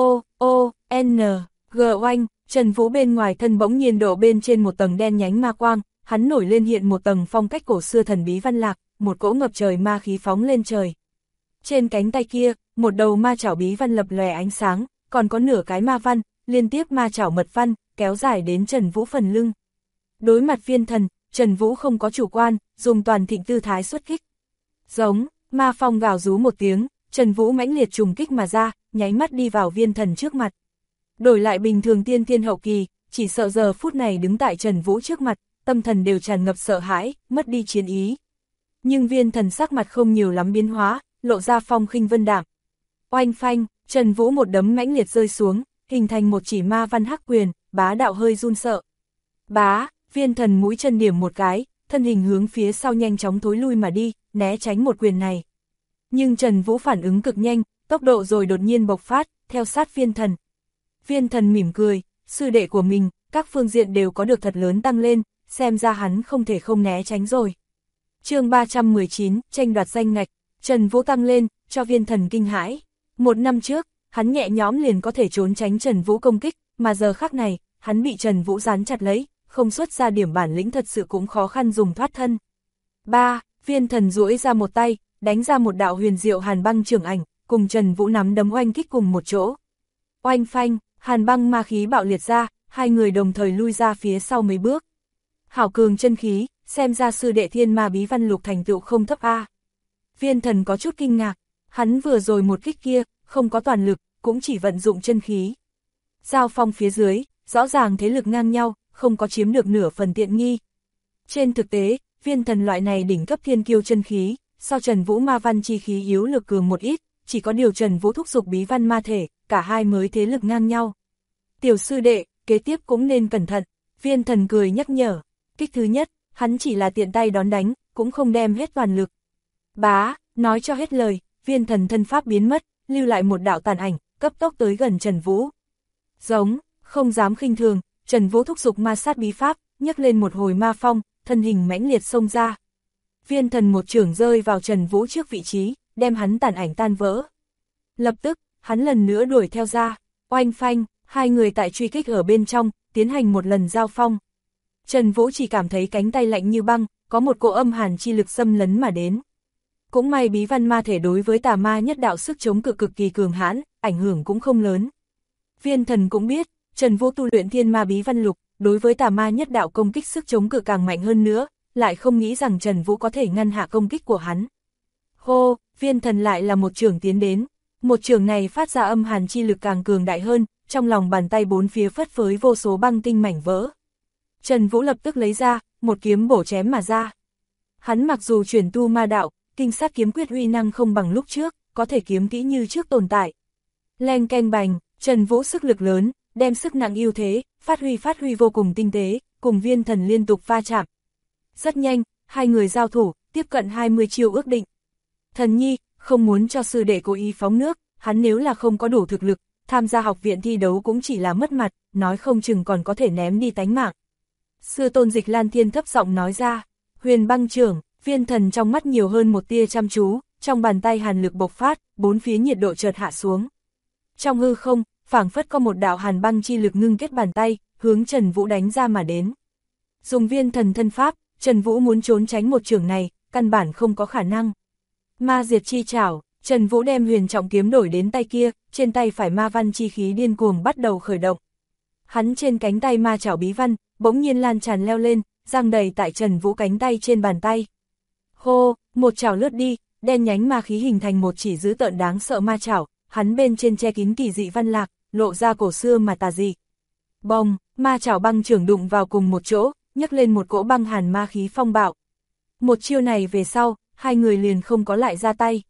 N, G oanh, Trần Vũ bên ngoài thân bỗng nhiên đổ bên trên một tầng đen nhánh ma quang, hắn nổi lên hiện một tầng phong cách cổ xưa thần bí văn lạc, một cỗ ngập trời ma khí phóng lên trời. Trên cánh tay kia, một đầu ma chảo bí văn lập lòe ánh sáng, còn có nửa cái ma văn, liên tiếp ma chảo mật văn, kéo dài đến Trần Vũ phần lưng. Đối mặt Viên Thần, Trần Vũ không có chủ quan, dùng toàn thịnh tư thái xuất kích. Giống, ma phong gào rú một tiếng, Trần Vũ mãnh liệt trùng kích mà ra, nháy mắt đi vào Viên Thần trước mặt. Đổi lại bình thường tiên thiên hậu kỳ, chỉ sợ giờ phút này đứng tại Trần Vũ trước mặt, tâm thần đều tràn ngập sợ hãi, mất đi chiến ý. Nhưng Viên Thần sắc mặt không nhiều lắm biến hóa, lộ ra phong khinh vân đạm. Oanh phanh, Trần Vũ một đấm mãnh liệt rơi xuống, hình thành một chỉ ma văn hắc quyền, bá đạo hơi run sợ. Bá, Viên Thần mũi chân điểm một cái, thân hình hướng phía sau nhanh chóng thối lui mà đi, né tránh một quyền này. Nhưng Trần Vũ phản ứng cực nhanh, tốc độ rồi đột nhiên bộc phát, theo sát Viên Thần. Viên Thần mỉm cười, sư đệ của mình, các phương diện đều có được thật lớn tăng lên, xem ra hắn không thể không né tránh rồi. Chương 319, tranh đoạt danh ngạch, Trần Vũ tăng lên, cho Viên Thần kinh hãi. Một năm trước, hắn nhẹ nhõm liền có thể trốn tránh Trần Vũ công kích, mà giờ khắc này, hắn bị Trần Vũ dán chặt lấy, không xuất ra điểm bản lĩnh thật sự cũng khó khăn dùng thoát thân. 3. Viên Thần duỗi ra một tay, đánh ra một đạo huyền diệu hàn băng trường ảnh, cùng Trần Vũ nắm đấm oanh kích cùng một chỗ. Oanh phanh, hàn băng ma khí bạo liệt ra, hai người đồng thời lui ra phía sau mấy bước. Hảo cường chân khí, xem ra sư đệ thiên ma bí văn lục thành tựu không thấp a. Viên Thần có chút kinh ngạc, hắn vừa rồi một kích kia, không có toàn lực, cũng chỉ vận dụng chân khí. Giao phong phía dưới, rõ ràng thế lực ngang nhau, không có chiếm được nửa phần tiện nghi. Trên thực tế, Viên Thần loại này đỉnh cấp thiên kiêu chân khí, so Trần Vũ ma văn chi khí yếu lực cường một ít, chỉ có điều Trần Vũ thúc giục bí văn ma thể, cả hai mới thế lực ngang nhau. Tiểu sư đệ, kế tiếp cũng nên cẩn thận, Viên Thần cười nhắc nhở. Kích thứ nhất, hắn chỉ là tiện tay đón đánh, cũng không đem hết toàn lực. Bá, nói cho hết lời, Viên Thần thân pháp biến mất, lưu lại một đạo tàn ảnh, cấp tốc tới gần Trần Vũ. Giống, không dám khinh thường, Trần Vũ thúc giục ma sát bí pháp, nhấc lên một hồi ma phong, thân hình mãnh liệt xông ra. Viên Thần một chưởng rơi vào Trần Vũ trước vị trí, đem hắn tàn ảnh tan vỡ. Lập tức, hắn lần nữa đuổi theo ra, oanh phanh, hai người tại truy kích ở bên trong, tiến hành một lần giao phong. Trần Vũ chỉ cảm thấy cánh tay lạnh như băng, có một cỗ âm hàn chi lực xâm lấn mà đến. Cũng may bí văn ma thể đối với tà ma nhất đạo sức chống cự cực kỳ cường hãn, ảnh hưởng cũng không lớn. Viên Thần cũng biết, Trần Vũ tu luyện thiên ma bí văn lục, đối với tà ma nhất đạo công kích sức chống cự càng mạnh hơn nữa, lại không nghĩ rằng Trần Vũ có thể ngăn hạ công kích của hắn. Hô, Viên Thần lại là một chưởng tiến đến, một chưởng này phát ra âm hàn chi lực càng cường đại hơn, trong lòng bàn tay bốn phía phất phới vô số băng tinh mảnh vỡ. Trần Vũ lập tức lấy ra, một kiếm bổ chém mà ra. Hắn mặc dù chuyển tu ma đạo, kinh sát kiếm quyết uy năng không bằng lúc trước, có thể kiếm kỹ như trước tồn tại. Leng keng bành, Trần Vũ sức lực lớn, đem sức nặng ưu thế, phát huy vô cùng tinh tế, cùng Viên Thần liên tục va chạm. Rất nhanh, hai người giao thủ, tiếp cận 20 chiêu ước định. Thần nhi, không muốn cho sư đệ cố ý phóng nước, hắn nếu là không có đủ thực lực, tham gia học viện thi đấu cũng chỉ là mất mặt, nói không chừng còn có thể ném đi tánh mạng. Sư tôn Dịch Lan Thiên thấp giọng nói ra, Huyền Băng trưởng, Viên Thần trong mắt nhiều hơn một tia chăm chú, trong bàn tay hàn lực bộc phát, bốn phía nhiệt độ chợt hạ xuống. Trong hư không, phảng phất có một đạo hàn băng chi lực ngưng kết bàn tay, hướng Trần Vũ đánh ra mà đến. Dùng Viên Thần thân pháp, Trần Vũ muốn trốn tránh một chưởng này, căn bản không có khả năng. Ma diệt chi chảo, Trần Vũ đem huyền trọng kiếm đổi đến tay kia, trên tay phải ma văn chi khí điên cuồng bắt đầu khởi động. Hắn trên cánh tay ma chảo bí văn, bỗng nhiên lan tràn leo lên, giăng đầy tại Trần Vũ cánh tay trên bàn tay. Hô, một chảo lướt đi, đen nhánh ma khí hình thành một chỉ dữ tợn đáng sợ ma chảo, hắn bên trên che kín kỳ dị văn lạc, lộ ra cổ xưa mà tà dị. Bông, ma chảo băng trưởng đụng vào cùng một chỗ, nhấc lên một cỗ băng hàn ma khí phong bạo. Một chiêu này về sau, hai người liền không có lại ra tay.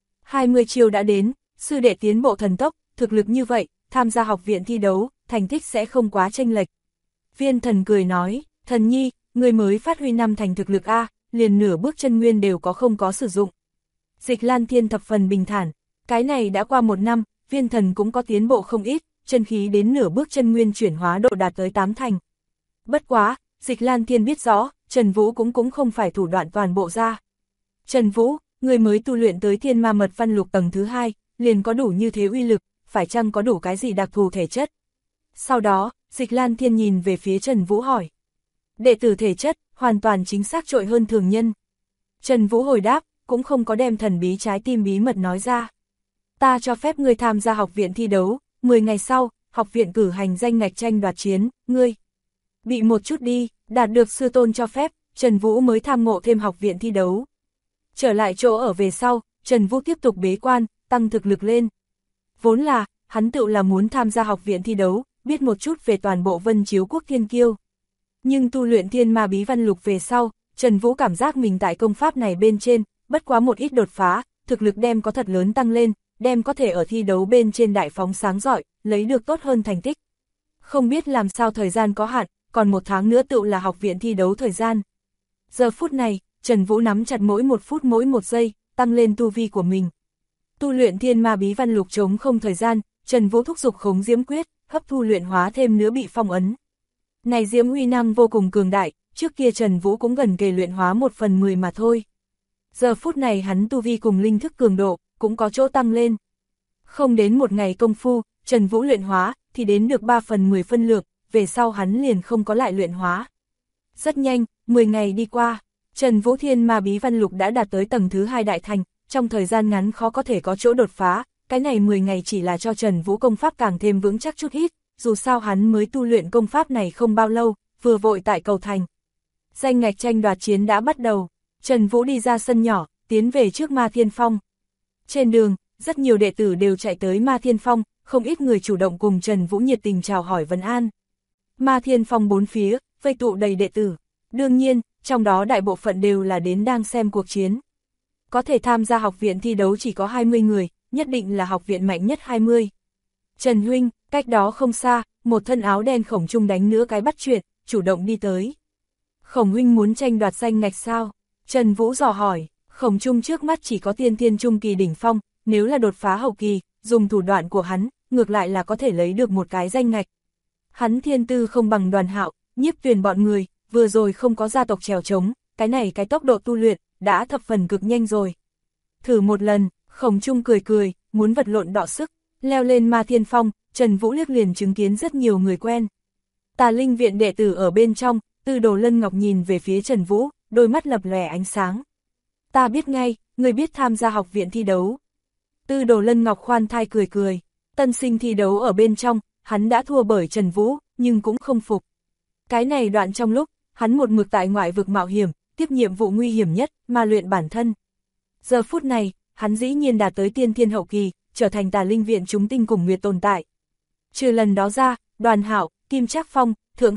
20 chiêu đã đến, sư đệ tiến bộ thần tốc, thực lực như vậy, tham gia học viện thi đấu, thành tích sẽ không quá chênh lệch. Viên Thần cười nói, Thần nhi, người mới phát huy năm thành thực lực A, liền nửa bước chân nguyên đều không có sử dụng. Dịch Lan Thiên thập phần bình thản, cái này đã qua một năm, Viên Thần cũng có tiến bộ không ít, chân khí đến nửa bước chân nguyên chuyển hóa độ đạt tới 8 thành. Bất quá, Dịch Lan Thiên biết rõ, Trần Vũ cũng không phải thủ đoạn toàn bộ ra. Trần Vũ, người mới tu luyện tới Thiên Ma Mật Văn Lục tầng thứ 2, liền có đủ như thế uy lực, phải chăng có đủ cái gì đặc thù thể chất? Sau đó, Dịch Lan Thiên nhìn về phía Trần Vũ hỏi. Đệ tử thể chất, hoàn toàn chính xác trội hơn thường nhân. Trần Vũ hồi đáp, cũng không có đem thần bí trái tim bí mật nói ra. Ta cho phép ngươi tham gia học viện thi đấu, 10 ngày sau, học viện cử hành danh ngạch tranh đoạt chiến, ngươi bị một chút đi, đạt được sư tôn cho phép, Trần Vũ mới tham ngộ thêm học viện thi đấu. Trở lại chỗ ở về sau, Trần Vũ tiếp tục bế quan, tăng thực lực lên. Vốn là, hắn tự là muốn tham gia học viện thi đấu, biết một chút về toàn bộ Vân Chiếu Quốc thiên kiêu. Nhưng tu luyện Thiên Ma Bí Văn Lục về sau, Trần Vũ cảm giác mình tại công pháp này bên trên, bất quá một ít đột phá, thực lực đem có thật lớn tăng lên, đem có thể ở thi đấu bên trên đại phóng sáng rọi, lấy được tốt hơn thành tích. Không biết làm sao thời gian có hạn, còn một tháng nữa tự là học viện thi đấu thời gian. Giờ phút này, Trần Vũ nắm chặt mỗi một phút mỗi một giây, tăng lên tu vi của mình. Tu luyện Thiên Ma Bí Văn Lục trống không thời gian, Trần Vũ thúc giục Khống Diễm Quyết, hấp thu luyện hóa thêm nữa bị phong ấn. Này diễm uy năng vô cùng cường đại, trước kia Trần Vũ cũng gần kề luyện hóa 1/10 mà thôi. Giờ phút này hắn tu vi cùng linh thức cường độ, cũng có chỗ tăng lên. Không đến một ngày công phu, Trần Vũ luyện hóa, thì đến được 3/10 phân lượng, về sau hắn liền không có lại luyện hóa. Rất nhanh, 10 ngày đi qua, Trần Vũ Thiên Ma Bí Văn Lục đã đạt tới tầng thứ 2 đại thành, trong thời gian ngắn khó có thể có chỗ đột phá, cái này 10 ngày chỉ là cho Trần Vũ công pháp càng thêm vững chắc chút ít, dù sao hắn mới tu luyện công pháp này không bao lâu, vừa vội tại cầu thành. Danh ngạch tranh đoạt chiến đã bắt đầu, Trần Vũ đi ra sân nhỏ, tiến về trước Ma Thiên Phong. Trên đường, rất nhiều đệ tử đều chạy tới Ma Thiên Phong, không ít người chủ động cùng Trần Vũ nhiệt tình chào hỏi vấn an. Ma Thiên Phong bốn phía, vây tụ đầy đệ tử, đương nhiên, trong đó đại bộ phận đều là đến đang xem cuộc chiến. Có thể tham gia học viện thi đấu chỉ có 20 người, nhất định là học viện mạnh nhất 20. Trần huynh, cách đó không xa, một thân áo đen Khổng Trung đánh nữa cái bắt chuyện, chủ động đi tới. Khổng huynh muốn tranh đoạt danh ngạch sao? Trần Vũ dò hỏi, Khổng Trung trước mắt chỉ có tiên thiên trung kỳ đỉnh phong, nếu là đột phá hậu kỳ, dùng thủ đoạn của hắn, ngược lại là có thể lấy được một cái danh ngạch. Hắn thiên tư không bằng Đoàn Hạo, Nhiếp Tuyền bọn người, vừa rồi không có gia tộc trèo trống, cái tốc độ tu luyện, đã thập phần cực nhanh rồi. Thử một lần, Khổng Trung cười cười, muốn vật lộn đọ sức, leo lên Ma Thiên Phong, Trần Vũ liếc liền chứng kiến rất nhiều người quen. Tà Linh viện đệ tử ở bên trong, Tư Đồ Lân Ngọc nhìn về phía Trần Vũ, đôi mắt lập lòe ánh sáng. Ta biết ngay, người biết tham gia học viện thi đấu. Tư Đồ Lân Ngọc khoan thai cười cười, tân sinh thi đấu ở bên trong, hắn đã thua bởi Trần Vũ, nhưng cũng không phục. Cái này đoạn trong lúc, hắn một mực tại ngoại vực mạo hiểm, tiếp nhiệm vụ nguy hiểm nhất, mà luyện bản thân. Giờ phút này, hắn dĩ nhiên đạt tới tiên thiên hậu kỳ, trở thành Tà Linh viện chúng tinh cùng nguyệt tồn tại. Trừ lần đó ra, Đoàn Hạo, Kim Trác Phong, Thượng Hàm,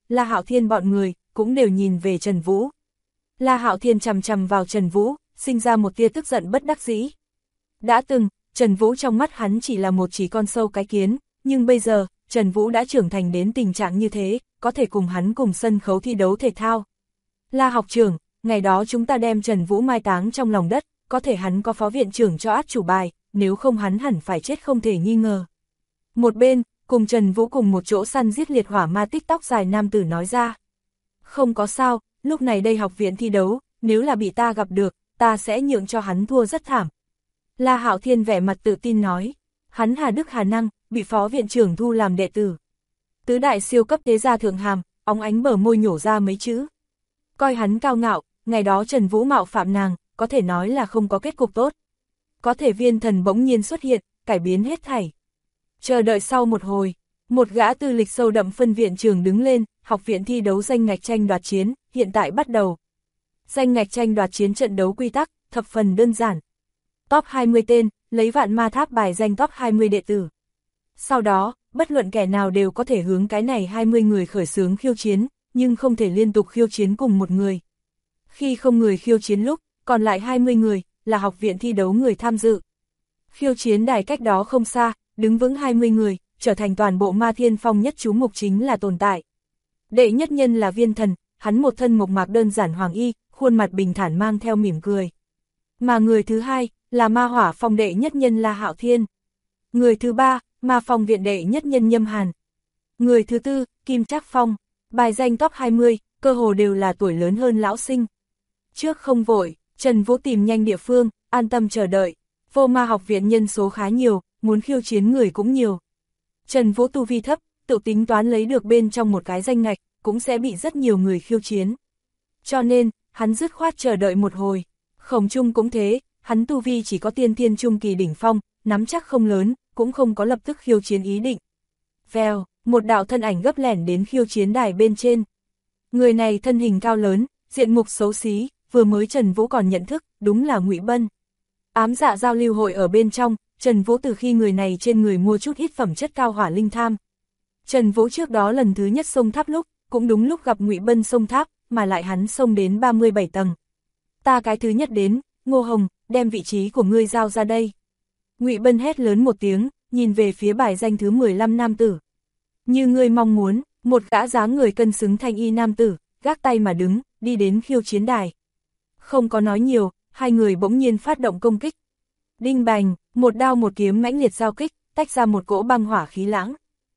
La Hạo Thiên bọn người, cũng đều nhìn về Trần Vũ. La Hạo Thiên chằm chằm vào Trần Vũ, sinh ra một tia tức giận bất đắc dĩ. Đã từng, Trần Vũ trong mắt hắn chỉ là một chỉ con sâu cái kiến, nhưng bây giờ, Trần Vũ đã trưởng thành đến tình trạng như thế, có thể cùng hắn cùng sân khấu thi đấu thể thao. La học trưởng, ngày đó chúng ta đem Trần Vũ mai táng trong lòng đất, có thể hắn có phó viện trưởng cho át chủ bài, nếu không hắn hẳn phải chết không thể nghi ngờ. Một bên, cùng Trần Vũ cùng một chỗ săn giết liệt hỏa ma tích tóc dài nam tử nói ra. Không có sao, lúc này đây học viện thi đấu, nếu là bị ta gặp được, ta sẽ nhượng cho hắn thua rất thảm. La Hạo Thiên vẻ mặt tự tin nói, hắn hà đức hà năng, bị phó viện trưởng thu làm đệ tử. Tứ đại siêu cấp tế gia thượng hàm, óng ánh bờ môi nhổ ra mấy chữ. Coi hắn cao ngạo, ngày đó Trần Vũ mạo phạm nàng, có thể nói là không có kết cục tốt. Có thể viên thần bỗng nhiên xuất hiện, cải biến hết thảy. Chờ đợi sau một hồi, một gã tư lịch sâu đậm phân viện trưởng đứng lên, học viện thi đấu danh ngạch tranh đoạt chiến, hiện tại bắt đầu. Danh ngạch tranh đoạt chiến trận đấu quy tắc, thập phần đơn giản. Top 20 tên, lấy vạn ma tháp bài danh top 20 đệ tử. Sau đó, bất luận kẻ nào đều có thể hướng cái này 20 người khởi xướng khiêu chiến, nhưng không thể liên tục khiêu chiến cùng một người. Khi không người khiêu chiến lúc, còn lại 20 người, là học viện thi đấu người tham dự. Khiêu chiến đài cách đó không xa, đứng vững 20 người, trở thành toàn bộ Ma Thiên Phong nhất chú mục chính là tồn tại. Đệ nhất nhân là Viên Thần, hắn một thân mộc mạc đơn giản hoàng y, khuôn mặt bình thản mang theo mỉm cười. Mà người thứ hai, là Ma Hỏa Phong đệ nhất nhân La Hạo Thiên. Người thứ ba, Ma Phong viện đệ nhất nhân Nhâm Hàn. Người thứ tư, Kim Trác Phong. Bài danh top 20, cơ hồ đều là tuổi lớn hơn lão sinh. Trước không vội, Trần Vũ tìm nhanh địa phương, an tâm chờ đợi. Vô Ma học viện nhân số khá nhiều, muốn khiêu chiến người cũng nhiều. Trần Vũ tu vi thấp, tự tính toán lấy được bên trong một cái danh ngạch, cũng sẽ bị rất nhiều người khiêu chiến. Cho nên, hắn dứt khoát chờ đợi một hồi. Khổng Trung cũng thế, hắn tu vi chỉ có tiên thiên trung kỳ đỉnh phong, nắm chắc không lớn, cũng không có lập tức khiêu chiến ý định. Vèo, một đạo thân ảnh gấp lẻn đến khiêu chiến đài bên trên. Người này thân hình cao lớn, diện mục xấu xí, vừa mới Trần Vũ còn nhận thức, đúng là Ngụy Bân. Ám dạ giao lưu hội ở bên trong, Trần Vũ từ khi người này trên người mua chút ít phẩm chất cao hỏa linh tham. Trần Vũ trước đó lần thứ nhất xông tháp lúc, cũng đúng lúc gặp Ngụy Bân xông tháp, mà lại hắn xông đến 37 tầng. Ta cái thứ nhất đến, Ngô Hồng, đem vị trí của ngươi giao ra đây. Ngụy Bân hét lớn một tiếng, nhìn về phía bài danh thứ 15 nam tử. Như ngươi mong muốn, một gã dáng người cân xứng thanh y nam tử, gác tay mà đứng, đi đến khiêu chiến đài. Không có nói nhiều, hai người bỗng nhiên phát động công kích. Đinh bành, một đao một kiếm mãnh liệt giao kích, tách ra một cỗ băng hỏa khí lãng.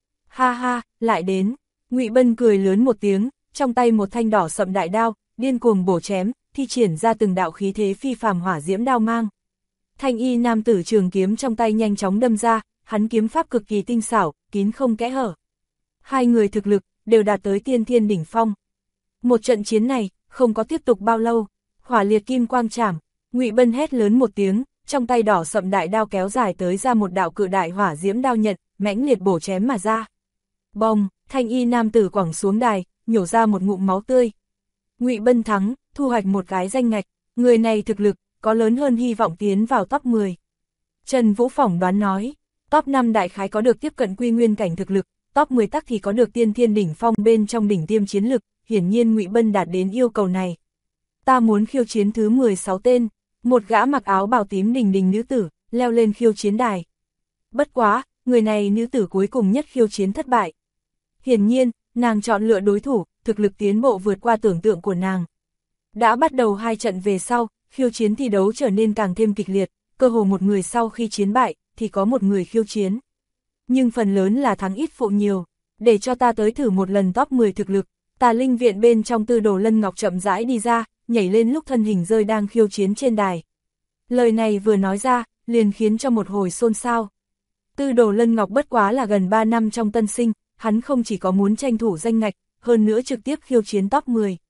Ha ha, lại đến. Ngụy Bân cười lớn một tiếng, trong tay một thanh đỏ sậm đại đao, điên cuồng bổ chém, thi triển ra từng đạo khí thế phi phàm hỏa diễm đao mang. Thanh y nam tử trường kiếm trong tay nhanh chóng đâm ra, hắn kiếm pháp cực kỳ tinh xảo, kín không kẽ hở. Hai người thực lực đều đạt tới tiên thiên đỉnh phong. Một trận chiến này không có tiếp tục bao lâu, hỏa liệt kim quang chảm, Ngụy Bân hét lớn một tiếng, trong tay đỏ sậm đại đao kéo dài tới ra một đạo cự đại hỏa diễm đao nhận, mãnh liệt bổ chém mà ra. Bồng, thanh y nam tử quẳng xuống đài, nhổ ra một ngụm máu tươi. Ngụy Bân thắng, thu hoạch một cái danh ngạch, người này thực lực có lớn hơn hy vọng tiến vào top 10. Trần Vũ phỏng đoán nói, top 5 đại khái có được tiếp cận quy nguyên cảnh thực lực, top 10 tắc thì có được tiên thiên đỉnh phong bên trong đỉnh tiêm chiến lực, hiển nhiên Ngụy Bân đạt đến yêu cầu này. Ta muốn khiêu chiến thứ 16 tên, một gã mặc áo bào tím đình đình nữ tử, leo lên khiêu chiến đài. Bất quá, người này nữ tử cuối cùng nhất khiêu chiến thất bại. Hiển nhiên, nàng chọn lựa đối thủ, thực lực tiến bộ vượt qua tưởng tượng của nàng. Đã bắt đầu 2 trận về sau, khiêu chiến thi đấu trở nên càng thêm kịch liệt, cơ hồ một người sau khi chiến bại, thì có một người khiêu chiến. Nhưng phần lớn là thắng ít phụ nhiều, để cho ta tới thử một lần top 10 thực lực. Tà Linh viện bên trong Tư Đồ Lân Ngọc chậm rãi đi ra, nhảy lên lúc thân hình rơi đang khiêu chiến trên đài. Lời này vừa nói ra, liền khiến cho một hồi xôn xao. Tư Đồ Lân Ngọc bất quá là gần 3 năm trong tân sinh, hắn không chỉ có muốn tranh thủ danh ngạch, hơn nữa trực tiếp khiêu chiến top 10.